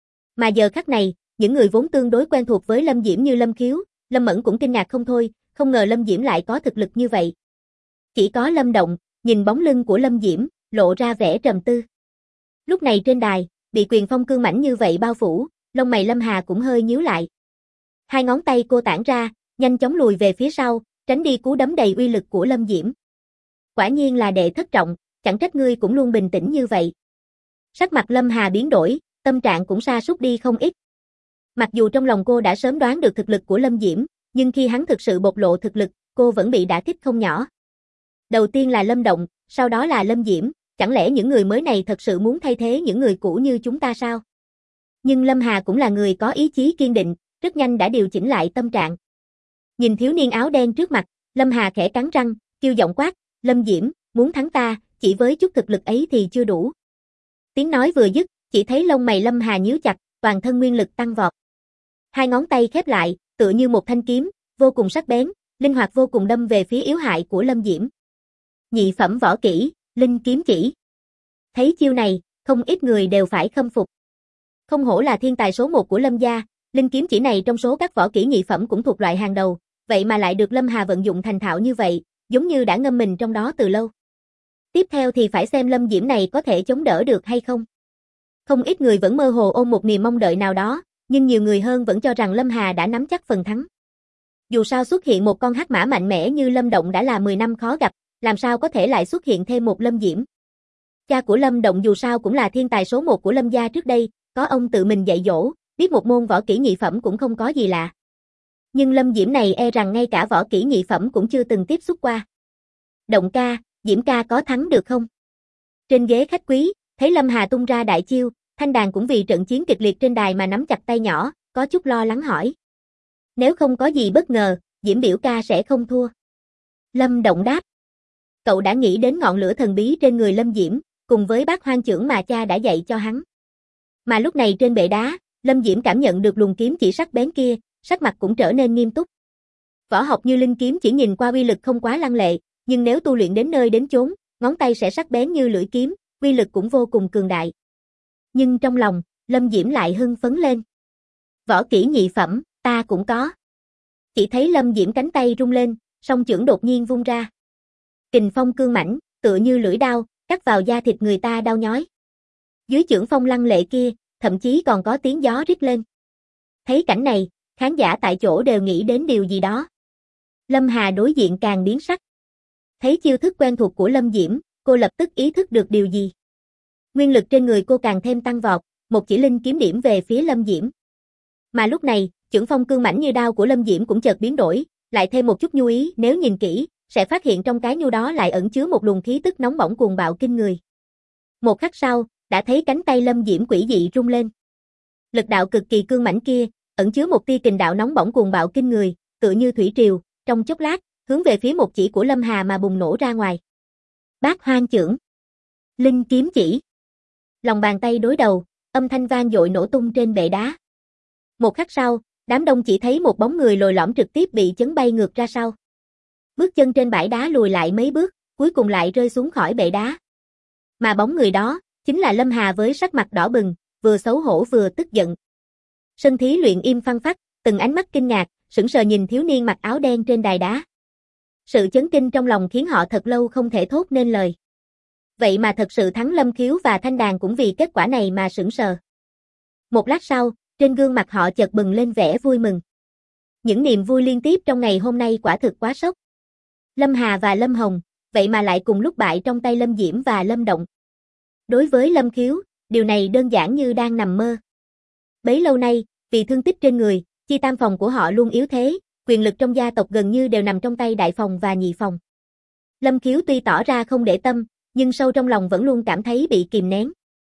Mà giờ khắc này, những người vốn tương đối quen thuộc với Lâm Diễm như Lâm Khiếu, Lâm Mẫn cũng kinh ngạc không thôi, không ngờ Lâm Diễm lại có thực lực như vậy. Chỉ có Lâm Động, nhìn bóng lưng của Lâm Diễm, lộ ra vẻ trầm tư. Lúc này trên đài, bị quyền phong cương mãnh như vậy bao phủ, lông mày Lâm Hà cũng hơi nhíu lại. Hai ngón tay cô tản ra, nhanh chóng lùi về phía sau, tránh đi cú đấm đầy uy lực của Lâm Diễm. Quả nhiên là đệ thất trọng, chẳng trách ngươi cũng luôn bình tĩnh như vậy. Sắc mặt Lâm Hà biến đổi, tâm trạng cũng sa sút đi không ít. Mặc dù trong lòng cô đã sớm đoán được thực lực của Lâm Diễm, nhưng khi hắn thực sự bộc lộ thực lực, cô vẫn bị đả kích không nhỏ. Đầu tiên là Lâm Động, sau đó là Lâm Diễm, chẳng lẽ những người mới này thật sự muốn thay thế những người cũ như chúng ta sao? Nhưng Lâm Hà cũng là người có ý chí kiên định, rất nhanh đã điều chỉnh lại tâm trạng. Nhìn thiếu niên áo đen trước mặt, Lâm Hà khẽ cắn răng, kêu giọng quát, Lâm Diễm, muốn thắng ta, chỉ với chút thực lực ấy thì chưa đủ. Tiếng nói vừa dứt, chỉ thấy lông mày Lâm Hà nhíu chặt, toàn thân nguyên lực tăng vọt. Hai ngón tay khép lại, tựa như một thanh kiếm, vô cùng sắc bén, linh hoạt vô cùng đâm về phía yếu hại của Lâm Diễm. Nhị phẩm võ kỹ, Linh Kiếm Chỉ. Thấy chiêu này, không ít người đều phải khâm phục. Không hổ là thiên tài số 1 của Lâm gia, Linh Kiếm Chỉ này trong số các võ kỹ nhị phẩm cũng thuộc loại hàng đầu, vậy mà lại được Lâm Hà vận dụng thành thạo như vậy, giống như đã ngâm mình trong đó từ lâu. Tiếp theo thì phải xem Lâm Diễm này có thể chống đỡ được hay không. Không ít người vẫn mơ hồ ôm một niềm mong đợi nào đó, nhưng nhiều người hơn vẫn cho rằng Lâm Hà đã nắm chắc phần thắng. Dù sao xuất hiện một con hắc mã mạnh mẽ như Lâm Động đã là 10 năm khó gặp, làm sao có thể lại xuất hiện thêm một Lâm Diễm. Cha của Lâm Động dù sao cũng là thiên tài số 1 của Lâm gia trước đây, có ông tự mình dạy dỗ, biết một môn võ kỹ nhị phẩm cũng không có gì lạ. Nhưng Lâm Diễm này e rằng ngay cả võ kỹ nhị phẩm cũng chưa từng tiếp xúc qua. Động ca, Diễm ca có thắng được không? Trên ghế khách quý, thấy Lâm Hà tung ra đại chiêu, Thanh Đàn cũng vì trận chiến kịch liệt trên đài mà nắm chặt tay nhỏ, có chút lo lắng hỏi. Nếu không có gì bất ngờ, Diễm biểu ca sẽ không thua. Lâm Động đáp. Cậu đã nghĩ đến ngọn lửa thần bí trên người Lâm Diễm, cùng với bát hoang chưởng mà cha đã dạy cho hắn. Mà lúc này trên bệ đá, Lâm Diễm cảm nhận được luồng kiếm chỉ sắc bén kia, sắc mặt cũng trở nên nghiêm túc. Võ học như linh kiếm chỉ nhìn qua uy lực không quá lăng lệ, nhưng nếu tu luyện đến nơi đến chốn, ngón tay sẽ sắc bén như lưỡi kiếm, uy lực cũng vô cùng cường đại. Nhưng trong lòng, Lâm Diễm lại hưng phấn lên. Võ kỹ nhị phẩm, ta cũng có. Chỉ thấy Lâm Diễm cánh tay rung lên, song chưởng đột nhiên vung ra. Kình phong cương mãnh, tựa như lưỡi đao, cắt vào da thịt người ta đau nhói. Dưới chưởng phong lăng lệ kia, thậm chí còn có tiếng gió rít lên. Thấy cảnh này, khán giả tại chỗ đều nghĩ đến điều gì đó. Lâm Hà đối diện càng biến sắc. Thấy chiêu thức quen thuộc của Lâm Diễm, cô lập tức ý thức được điều gì. Nguyên lực trên người cô càng thêm tăng vọt, một chỉ linh kiếm điểm về phía Lâm Diễm. Mà lúc này, chưởng phong cương mãnh như đao của Lâm Diễm cũng chợt biến đổi, lại thêm một chút nhu ý, nếu nhìn kỹ, sẽ phát hiện trong cái nhu đó lại ẩn chứa một luồng khí tức nóng bỏng cuồng bạo kinh người. Một khắc sau, đã thấy cánh tay Lâm Diễm quỷ dị rung lên. Lực đạo cực kỳ cương mãnh kia, ẩn chứa một tia kình đạo nóng bỏng cuồng bạo kinh người, tựa như thủy triều, trong chốc lát, hướng về phía một chỉ của Lâm Hà mà bùng nổ ra ngoài. Bát hoang chưởng, Linh Kiếm Chỉ. Lòng bàn tay đối đầu, âm thanh vang dội nổ tung trên bệ đá. Một khắc sau, đám đông chỉ thấy một bóng người lồi lõm trực tiếp bị chấn bay ngược ra sau. Bước chân trên bãi đá lùi lại mấy bước, cuối cùng lại rơi xuống khỏi bệ đá. Mà bóng người đó, chính là Lâm Hà với sắc mặt đỏ bừng, vừa xấu hổ vừa tức giận. Sân thí luyện im phăng phắc, từng ánh mắt kinh ngạc, sững sờ nhìn thiếu niên mặc áo đen trên đài đá. Sự chấn kinh trong lòng khiến họ thật lâu không thể thốt nên lời. Vậy mà thật sự thắng Lâm Khiếu và Thanh Đàn cũng vì kết quả này mà sững sờ. Một lát sau, trên gương mặt họ chợt bừng lên vẻ vui mừng. Những niềm vui liên tiếp trong ngày hôm nay quả thực quá sốc. Lâm Hà và Lâm Hồng, vậy mà lại cùng lúc bại trong tay Lâm Diễm và Lâm Động. Đối với Lâm Khiếu, điều này đơn giản như đang nằm mơ. Bấy lâu nay, vì thương tích trên người, chi tam phòng của họ luôn yếu thế, quyền lực trong gia tộc gần như đều nằm trong tay đại phòng và nhị phòng. Lâm Khiếu tuy tỏ ra không để tâm, nhưng sâu trong lòng vẫn luôn cảm thấy bị kìm nén.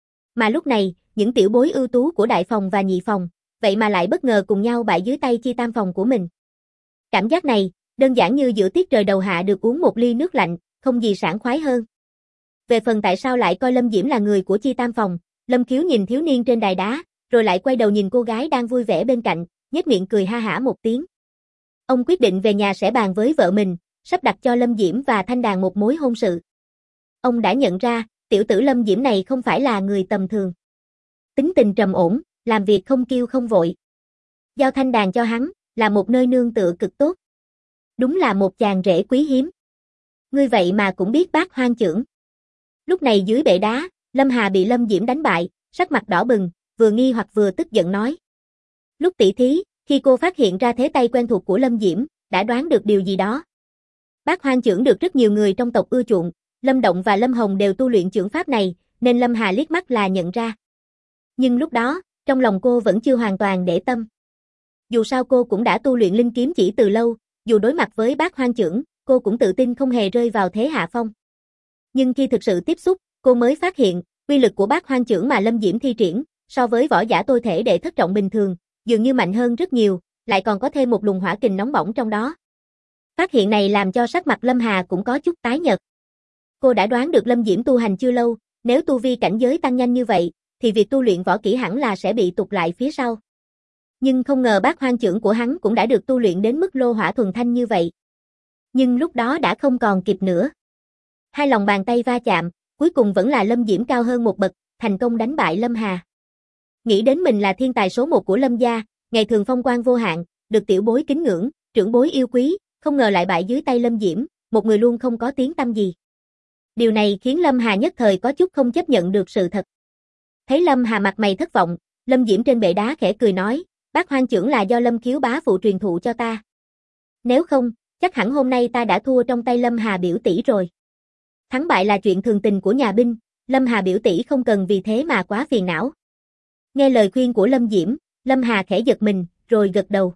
Mà lúc này, những tiểu bối ưu tú của đại phòng và nhị phòng, vậy mà lại bất ngờ cùng nhau bại dưới tay chi tam phòng của mình. Cảm giác này, đơn giản như giữa tiết trời đầu hạ được uống một ly nước lạnh, không gì sảng khoái hơn. Về phần tại sao lại coi Lâm Diễm là người của chi tam phòng, Lâm Khiếu nhìn thiếu niên trên đài đá, rồi lại quay đầu nhìn cô gái đang vui vẻ bên cạnh, nhếch miệng cười ha hả một tiếng. Ông quyết định về nhà sẽ bàn với vợ mình, sắp đặt cho Lâm Diễm và Thanh Đàn một mối hôn sự. Ông đã nhận ra, tiểu tử Lâm Diễm này không phải là người tầm thường. Tính tình trầm ổn, làm việc không kiêu không vội. Giao Thanh Đàn cho hắn, là một nơi nương tựa cực tốt. Đúng là một chàng rể quý hiếm. Ngươi vậy mà cũng biết bác hoang chưởng. Lúc này dưới bệ đá, Lâm Hà bị Lâm Diễm đánh bại, sắc mặt đỏ bừng, vừa nghi hoặc vừa tức giận nói. Lúc tỷ thí, khi cô phát hiện ra thế tay quen thuộc của Lâm Diễm, đã đoán được điều gì đó. Bác hoang chưởng được rất nhiều người trong tộc ưa chuộng, Lâm Động và Lâm Hồng đều tu luyện chưởng pháp này, nên Lâm Hà liếc mắt là nhận ra. Nhưng lúc đó, trong lòng cô vẫn chưa hoàn toàn để tâm. Dù sao cô cũng đã tu luyện linh kiếm chỉ từ lâu, dù đối mặt với bác hoang chưởng, cô cũng tự tin không hề rơi vào thế hạ phong. Nhưng khi thực sự tiếp xúc, cô mới phát hiện, uy lực của bác hoang chưởng mà Lâm Diễm thi triển, so với võ giả tôi thể đệ thất trọng bình thường, dường như mạnh hơn rất nhiều, lại còn có thêm một luồng hỏa kình nóng bỏng trong đó. Phát hiện này làm cho sắc mặt Lâm Hà cũng có chút tái nhợt. Cô đã đoán được Lâm Diễm tu hành chưa lâu, nếu tu vi cảnh giới tăng nhanh như vậy, thì việc tu luyện võ kỹ hẳn là sẽ bị tụt lại phía sau. Nhưng không ngờ bác hoang chưởng của hắn cũng đã được tu luyện đến mức lô hỏa thuần thanh như vậy. Nhưng lúc đó đã không còn kịp nữa. Hai lòng bàn tay va chạm, cuối cùng vẫn là Lâm Diễm cao hơn một bậc, thành công đánh bại Lâm Hà. Nghĩ đến mình là thiên tài số 1 của Lâm gia, ngày thường phong quang vô hạn, được tiểu bối kính ngưỡng, trưởng bối yêu quý, không ngờ lại bại dưới tay Lâm Diễm, một người luôn không có tiếng tăm gì. Điều này khiến Lâm Hà nhất thời có chút không chấp nhận được sự thật. Thấy Lâm Hà mặt mày thất vọng, Lâm Diễm trên bệ đá khẽ cười nói, bác hoang chưởng là do Lâm Khiếu bá phụ truyền thụ cho ta. Nếu không, chắc hẳn hôm nay ta đã thua trong tay Lâm Hà biểu tỷ rồi. Thắng bại là chuyện thường tình của nhà binh, Lâm Hà biểu tỷ không cần vì thế mà quá phiền não. Nghe lời khuyên của Lâm Diễm, Lâm Hà khẽ giật mình, rồi gật đầu.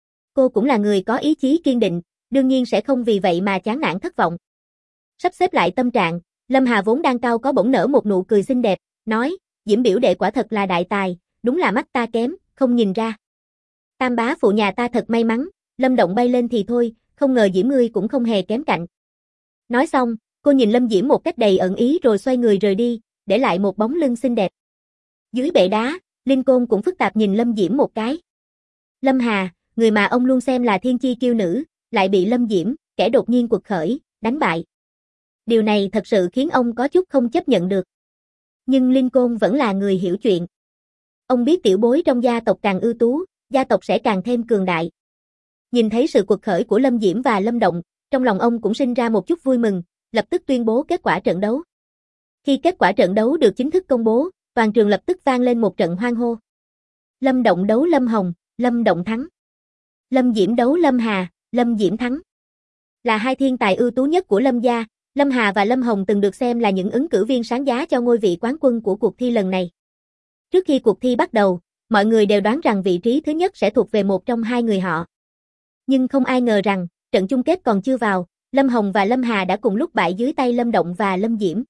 Cô cũng là người có ý chí kiên định, đương nhiên sẽ không vì vậy mà chán nản thất vọng. Sắp xếp lại tâm trạng, Lâm Hà vốn đang cao có bỗng nở một nụ cười xinh đẹp, nói, Diễm biểu đệ quả thật là đại tài, đúng là mắt ta kém, không nhìn ra. Tam bá phụ nhà ta thật may mắn, Lâm Động bay lên thì thôi, không ngờ Diễm ngươi cũng không hề kém cạnh. Nói xong, cô nhìn Lâm Diễm một cách đầy ẩn ý rồi xoay người rời đi, để lại một bóng lưng xinh đẹp. Dưới bệ đá, Linh Côn cũng phức tạp nhìn Lâm Diễm một cái. Lâm Hà, người mà ông luôn xem là thiên chi kiêu nữ, lại bị Lâm Diễm, kẻ đột nhiên quật khởi, đánh bại. Điều này thật sự khiến ông có chút không chấp nhận được. Nhưng Linh Côn vẫn là người hiểu chuyện. Ông biết tiểu bối trong gia tộc càng ưu tú, gia tộc sẽ càng thêm cường đại. Nhìn thấy sự quật khởi của Lâm Diễm và Lâm Động, trong lòng ông cũng sinh ra một chút vui mừng, lập tức tuyên bố kết quả trận đấu. Khi kết quả trận đấu được chính thức công bố, toàn trường lập tức vang lên một trận hoan hô. Lâm Động đấu Lâm Hồng, Lâm Động thắng. Lâm Diễm đấu Lâm Hà, Lâm Diễm thắng. Là hai thiên tài ưu tú nhất của Lâm gia, Lâm Hà và Lâm Hồng từng được xem là những ứng cử viên sáng giá cho ngôi vị quán quân của cuộc thi lần này. Trước khi cuộc thi bắt đầu, mọi người đều đoán rằng vị trí thứ nhất sẽ thuộc về một trong hai người họ. Nhưng không ai ngờ rằng, trận chung kết còn chưa vào, Lâm Hồng và Lâm Hà đã cùng lúc bại dưới tay Lâm Động và Lâm Diễm.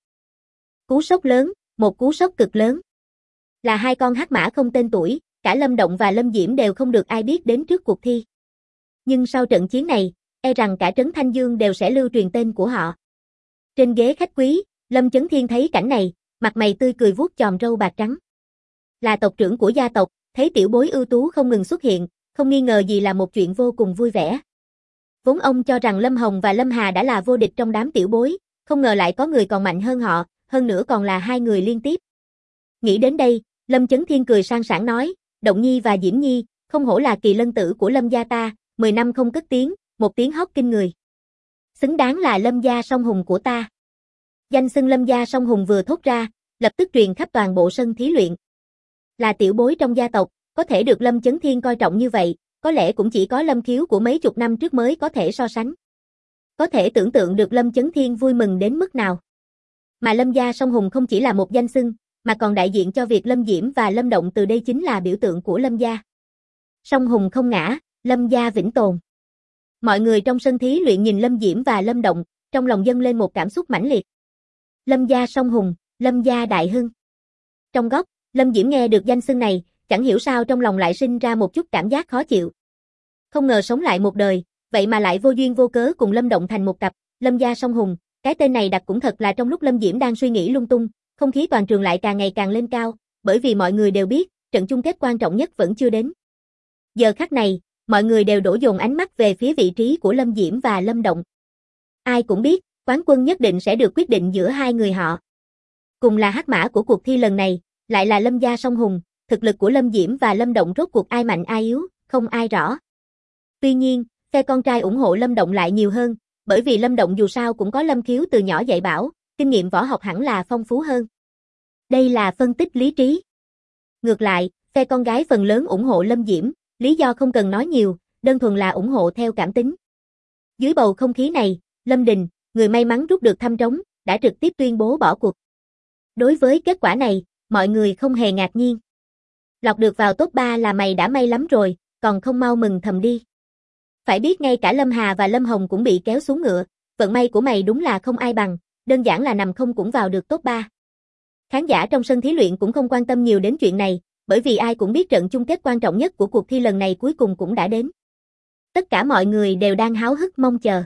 Cú sốc lớn, một cú sốc cực lớn. Là hai con hắc mã không tên tuổi, cả Lâm Động và Lâm Diễm đều không được ai biết đến trước cuộc thi. Nhưng sau trận chiến này, e rằng cả trấn Thanh Dương đều sẽ lưu truyền tên của họ. Trên ghế khách quý, Lâm Chấn Thiên thấy cảnh này, mặt mày tươi cười vuốt chòm râu bạc trắng. Là tộc trưởng của gia tộc, Thấy tiểu bối ưu tú không ngừng xuất hiện, không nghi ngờ gì là một chuyện vô cùng vui vẻ. Vốn ông cho rằng Lâm Hồng và Lâm Hà đã là vô địch trong đám tiểu bối, không ngờ lại có người còn mạnh hơn họ, hơn nữa còn là hai người liên tiếp. Nghĩ đến đây, Lâm Chấn Thiên cười sang sảng nói, Động Nhi và Diễm Nhi, không hổ là kỳ lân tử của Lâm gia ta, 10 năm không cất tiếng, một tiếng hót kinh người. Xứng đáng là Lâm gia song hùng của ta. Danh xưng Lâm gia song hùng vừa thốt ra, lập tức truyền khắp toàn bộ sân thí luyện. Là tiểu bối trong gia tộc, có thể được Lâm Chấn Thiên coi trọng như vậy, có lẽ cũng chỉ có Lâm Khiếu của mấy chục năm trước mới có thể so sánh. Có thể tưởng tượng được Lâm Chấn Thiên vui mừng đến mức nào. Mà Lâm gia song hùng không chỉ là một danh xưng, mà còn đại diện cho việc Lâm Diễm và Lâm Động từ đây chính là biểu tượng của Lâm gia. Song hùng không ngã, Lâm gia vĩnh tồn. Mọi người trong sân thí luyện nhìn Lâm Diễm và Lâm Động, trong lòng dâng lên một cảm xúc mãnh liệt. Lâm gia song hùng, Lâm gia đại hưng. Trong góc, Lâm Diễm nghe được danh xưng này, chẳng hiểu sao trong lòng lại sinh ra một chút cảm giác khó chịu. Không ngờ sống lại một đời, vậy mà lại vô duyên vô cớ cùng Lâm Động thành một cặp, Lâm gia song hùng, cái tên này đặt cũng thật là trong lúc Lâm Diễm đang suy nghĩ lung tung, không khí toàn trường lại càng ngày càng lên cao, bởi vì mọi người đều biết, trận chung kết quan trọng nhất vẫn chưa đến. Giờ khắc này, mọi người đều đổ dồn ánh mắt về phía vị trí của Lâm Diễm và Lâm Động. Ai cũng biết, quán quân nhất định sẽ được quyết định giữa hai người họ. Cùng là hắc mã của cuộc thi lần này, lại là Lâm gia song hùng, thực lực của Lâm Diễm và Lâm Động rốt cuộc ai mạnh ai yếu, không ai rõ. Tuy nhiên, phe con trai ủng hộ Lâm Động lại nhiều hơn, bởi vì Lâm Động dù sao cũng có Lâm Khiếu từ nhỏ dạy bảo, kinh nghiệm võ học hẳn là phong phú hơn. Đây là phân tích lý trí. Ngược lại, phe con gái phần lớn ủng hộ Lâm Diễm, lý do không cần nói nhiều, đơn thuần là ủng hộ theo cảm tính. Dưới bầu không khí này, Lâm Đình, người may mắn rút được thăm trống, đã trực tiếp tuyên bố bỏ cuộc. Đối với kết quả này, mọi người không hề ngạc nhiên. Lọt được vào top 3 là mày đã may lắm rồi, còn không mau mừng thầm đi. Phải biết ngay cả Lâm Hà và Lâm Hồng cũng bị kéo xuống ngựa, vận may của mày đúng là không ai bằng, đơn giản là nằm không cũng vào được top 3. Khán giả trong sân thí luyện cũng không quan tâm nhiều đến chuyện này, bởi vì ai cũng biết trận chung kết quan trọng nhất của cuộc thi lần này cuối cùng cũng đã đến. Tất cả mọi người đều đang háo hức mong chờ.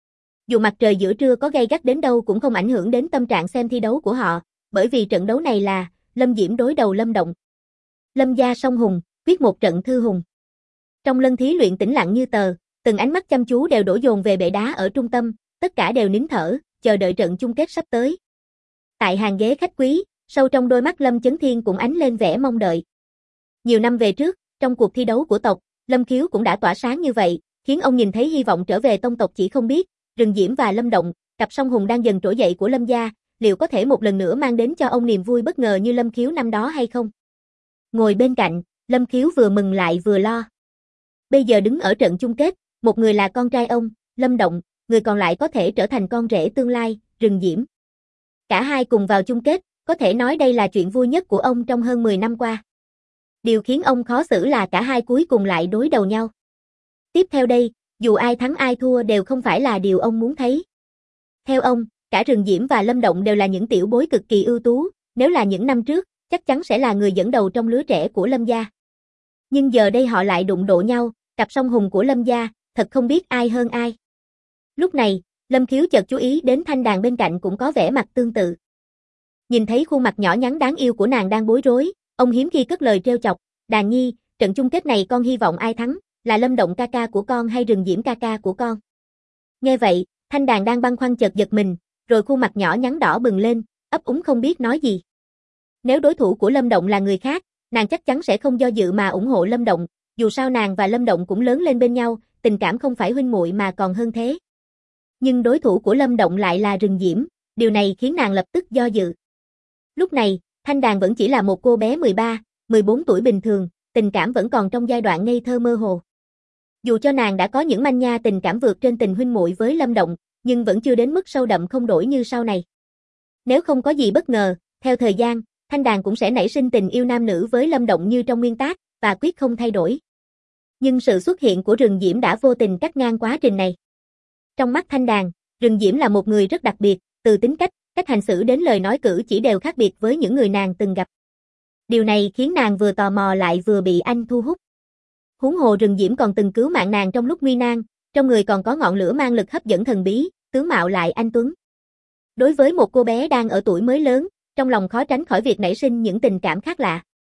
Dù mặt trời giữa trưa có gay gắt đến đâu cũng không ảnh hưởng đến tâm trạng xem thi đấu của họ, bởi vì trận đấu này là Lâm Diễm đối đầu Lâm Động. Lâm gia song hùng, quyết một trận thư hùng. Trong lân thí luyện tĩnh lặng như tờ, từng ánh mắt chăm chú đều đổ dồn về bệ đá ở trung tâm, tất cả đều nín thở, chờ đợi trận chung kết sắp tới. Tại hàng ghế khách quý, sâu trong đôi mắt Lâm Chấn Thiên cũng ánh lên vẻ mong đợi. Nhiều năm về trước, trong cuộc thi đấu của tộc, Lâm Khiếu cũng đã tỏa sáng như vậy, khiến ông nhìn thấy hy vọng trở về tông tộc chỉ không biết, Rừng Diễm và Lâm Động, cặp song hùng đang dần trỗi dậy của Lâm gia, liệu có thể một lần nữa mang đến cho ông niềm vui bất ngờ như Lâm Khiếu năm đó hay không? Ngồi bên cạnh, Lâm Khiếu vừa mừng lại vừa lo. Bây giờ đứng ở trận chung kết, một người là con trai ông, Lâm Động, người còn lại có thể trở thành con rể tương lai, Rừng Diễm. Cả hai cùng vào chung kết, có thể nói đây là chuyện vui nhất của ông trong hơn 10 năm qua. Điều khiến ông khó xử là cả hai cuối cùng lại đối đầu nhau. Tiếp theo đây, dù ai thắng ai thua đều không phải là điều ông muốn thấy. Theo ông, cả Rừng Diễm và Lâm Động đều là những tiểu bối cực kỳ ưu tú, nếu là những năm trước, chắc chắn sẽ là người dẫn đầu trong lứa trẻ của Lâm gia. Nhưng giờ đây họ lại đụng độ nhau, cặp song hùng của Lâm gia, thật không biết ai hơn ai. Lúc này, Lâm Khiếu chợt chú ý đến thanh đàn bên cạnh cũng có vẻ mặt tương tự. Nhìn thấy khuôn mặt nhỏ nhắn đáng yêu của nàng đang bối rối, ông hiếm khi cất lời trêu chọc, "Đàn nhi, trận chung kết này con hy vọng ai thắng, là Lâm Động ca ca của con hay Rừng Diễm ca ca của con?" Nghe vậy, thanh đàn đang băn khoăn chợt giật mình, rồi khuôn mặt nhỏ nhắn đỏ bừng lên, ấp úng không biết nói gì. Nếu đối thủ của Lâm Động là người khác, nàng chắc chắn sẽ không do dự mà ủng hộ Lâm Động, dù sao nàng và Lâm Động cũng lớn lên bên nhau, tình cảm không phải huynh muội mà còn hơn thế. Nhưng đối thủ của Lâm Động lại là Rừng Diễm, điều này khiến nàng lập tức do dự. Lúc này, thanh đàn vẫn chỉ là một cô bé 13, 14 tuổi bình thường, tình cảm vẫn còn trong giai đoạn ngây thơ mơ hồ. Dù cho nàng đã có những manh nha tình cảm vượt trên tình huynh muội với Lâm Động, nhưng vẫn chưa đến mức sâu đậm không đổi như sau này. Nếu không có gì bất ngờ, theo thời gian, thanh đàn cũng sẽ nảy sinh tình yêu nam nữ với Lâm Động như trong nguyên tác, và quyết không thay đổi. Nhưng sự xuất hiện của Rừng Diễm đã vô tình cắt ngang quá trình này. Trong mắt thanh đàn, Rừng Diễm là một người rất đặc biệt, từ tính cách hành xử đến lời nói cử chỉ đều khác biệt với những người nàng từng gặp. Điều này khiến nàng vừa tò mò lại vừa bị anh thu hút. Huống hồ Rừng Diễm còn từng cứu mạng nàng trong lúc nguy nan, trong người còn có ngọn lửa mang lực hấp dẫn thần bí, tướng mạo lại anh tuấn. Đối với một cô bé đang ở tuổi mới lớn, trong lòng khó tránh khỏi việc nảy sinh những tình cảm khác lạ.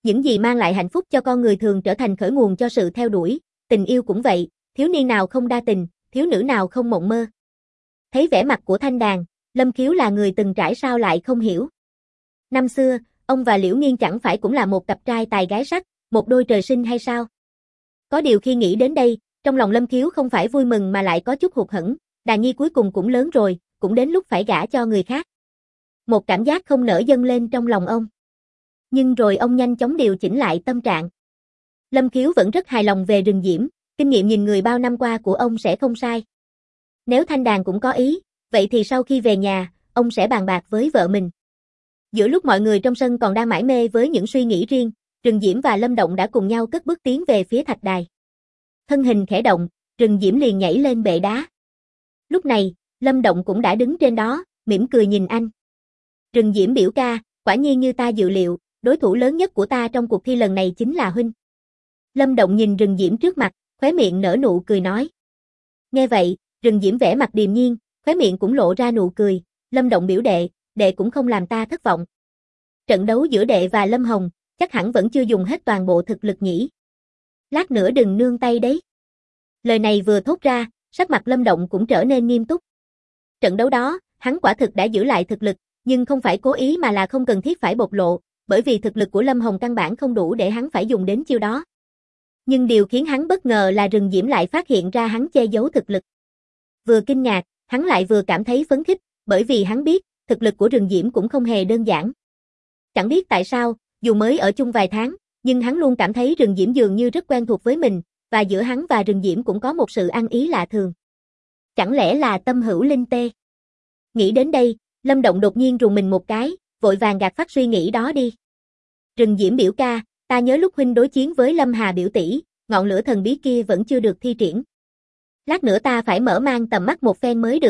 Những gì mang lại hạnh phúc cho con người thường trở thành khởi nguồn cho sự theo đuổi, tình yêu cũng vậy, thiếu niên nào không đa tình, thiếu nữ nào không mộng mơ. Thấy vẻ mặt của Thanh Đàn, Lâm Khiếu là người từng trải sao lại không hiểu. Năm xưa, ông và Liễu Nghiên chẳng phải cũng là một cặp trai tài gái sắc, một đôi trời sinh hay sao? Có điều khi nghĩ đến đây, trong lòng Lâm Khiếu không phải vui mừng mà lại có chút hụt hẫng, Đàn Nhi cuối cùng cũng lớn rồi, cũng đến lúc phải gả cho người khác. Một cảm giác không nỡ dâng lên trong lòng ông. Nhưng rồi ông nhanh chóng điều chỉnh lại tâm trạng. Lâm Khiếu vẫn rất hài lòng về Rừng Diễm, kinh nghiệm nhìn người bao năm qua của ông sẽ không sai. Nếu Thanh Đàn cũng có ý, vậy thì sau khi về nhà, ông sẽ bàn bạc với vợ mình. Giữa lúc mọi người trong sân còn đang mải mê với những suy nghĩ riêng, Rừng Diễm và Lâm Động đã cùng nhau cất bước tiến về phía thạch đài. Thân hình khẽ động, Rừng Diễm liền nhảy lên bệ đá. Lúc này, Lâm Động cũng đã đứng trên đó, mỉm cười nhìn anh. Rừng Diễm biểu ca, quả nhiên như ta dự liệu, đối thủ lớn nhất của ta trong cuộc thi lần này chính là huynh. Lâm Động nhìn Rừng Diễm trước mặt, khóe miệng nở nụ cười nói. Nghe vậy, Rừng Diễm vẻ mặt điềm nhiên, khóe miệng cũng lộ ra nụ cười, Lâm Động biểu đệ, đệ cũng không làm ta thất vọng. Trận đấu giữa đệ và Lâm Hồng, chắc hẳn vẫn chưa dùng hết toàn bộ thực lực nhỉ. Lát nữa đừng nương tay đấy. Lời này vừa thốt ra, sắc mặt Lâm Động cũng trở nên nghiêm túc. Trận đấu đó, hắn quả thực đã giữ lại thực lực, nhưng không phải cố ý mà là không cần thiết phải bộc lộ, bởi vì thực lực của Lâm Hồng căn bản không đủ để hắn phải dùng đến chiêu đó. Nhưng điều khiến hắn bất ngờ là Rừng Diễm lại phát hiện ra hắn che giấu thực lực. Vừa kinh ngạc, hắn lại vừa cảm thấy phấn khích, bởi vì hắn biết, thực lực của Rừng Diễm cũng không hề đơn giản. Chẳng biết tại sao, dù mới ở chung vài tháng, nhưng hắn luôn cảm thấy Rừng Diễm dường như rất quen thuộc với mình, và giữa hắn và Rừng Diễm cũng có một sự ăn ý lạ thường. Chẳng lẽ là tâm hữu linh tê? Nghĩ đến đây, Lâm Động đột nhiên rùng mình một cái, vội vàng gạt phát suy nghĩ đó đi. Rừng Diễm biểu ca, ta nhớ lúc huynh đối chiến với Lâm Hà biểu tỷ, ngọn lửa thần bí kia vẫn chưa được thi triển. Lát nữa ta phải mở mang tầm mắt một phen mới được.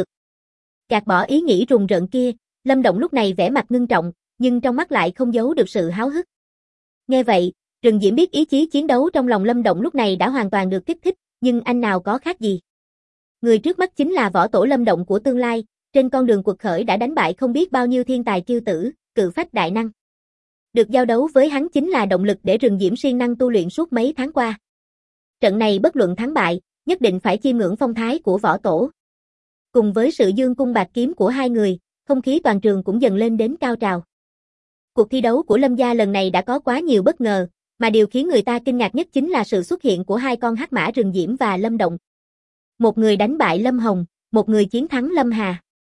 Gạt bỏ ý nghĩ rùng rợn kia, Lâm Động lúc này vẻ mặt ngưng trọng, nhưng trong mắt lại không giấu được sự háo hức. Nghe vậy, Rừng Diễm biết ý chí chiến đấu trong lòng Lâm Động lúc này đã hoàn toàn được kích thích, nhưng anh nào có khác gì. Người trước mắt chính là võ tổ Lâm Động của tương lai, trên con đường quật khởi đã đánh bại không biết bao nhiêu thiên tài kiêu tử, cự phách đại năng. Được giao đấu với hắn chính là động lực để Rừng Diễm siêng năng tu luyện suốt mấy tháng qua. Trận này bất luận thắng bại, nhất định phải chiêm ngưỡng phong thái của võ tổ. Cùng với sự dương cung bạt kiếm của hai người, không khí toàn trường cũng dần lên đến cao trào. Cuộc thi đấu của Lâm gia lần này đã có quá nhiều bất ngờ, mà điều khiến người ta kinh ngạc nhất chính là sự xuất hiện của hai con hắc mã Rừng Diễm và Lâm Động. Một người đánh bại Lâm Hồng, một người chiến thắng Lâm Hà.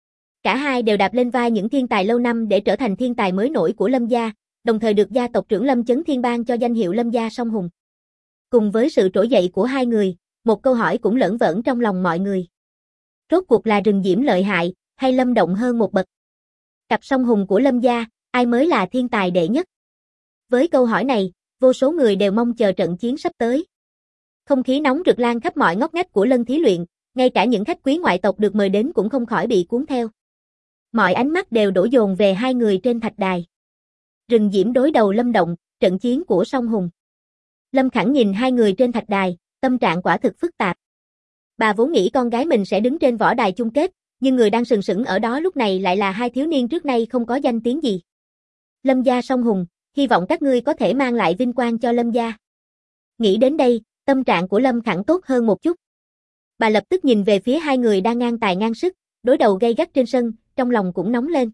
Cả hai đều đạp lên vai những thiên tài lâu năm để trở thành thiên tài mới nổi của Lâm gia, đồng thời được gia tộc trưởng Lâm Chấn Thiên ban cho danh hiệu Lâm gia song hùng. Cùng với sự trỗi dậy của hai người, một câu hỏi cũng lởn vởn trong lòng mọi người. Rốt cuộc là Rừng Diễm lợi hại, hay Lâm Động hơn một bậc? Cặp song hùng của Lâm gia, ai mới là thiên tài đệ nhất? Với câu hỏi này, vô số người đều mong chờ trận chiến sắp tới. Không khí nóng rực lan khắp mọi ngóc ngách của Lân Thí Luyện, ngay cả những khách quý ngoại tộc được mời đến cũng không khỏi bị cuốn theo. Mọi ánh mắt đều đổ dồn về hai người trên thạch đài. Rừng Diễm đối đầu Lâm Động, trận chiến của song hùng. Lâm Khẳng nhìn hai người trên thạch đài, tâm trạng quả thực phức tạp. Bà vốn nghĩ con gái mình sẽ đứng trên võ đài chung kết, nhưng người đang sừng sững ở đó lúc này lại là hai thiếu niên trước nay không có danh tiếng gì. Lâm gia song hùng, hy vọng các ngươi có thể mang lại vinh quang cho Lâm gia. Nghĩ đến đây, tâm trạng của Lâm Khẳng tốt hơn một chút. Bà lập tức nhìn về phía hai người đang ngang tài ngang sức, đối đầu gay gắt trên sân, trong lòng cũng nóng lên.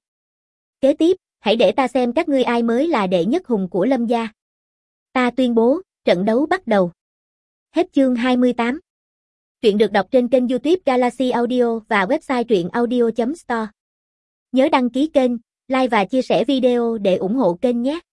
Kế tiếp, hãy để ta xem các ngươi ai mới là đệ nhất hùng của Lâm gia. Ta tuyên bố, trận đấu bắt đầu. Hết chương 28. Truyện được đọc trên kênh YouTube Galaxy Audio và website truyệnaudio.store. Nhớ đăng ký kênh, like và chia sẻ video để ủng hộ kênh nhé.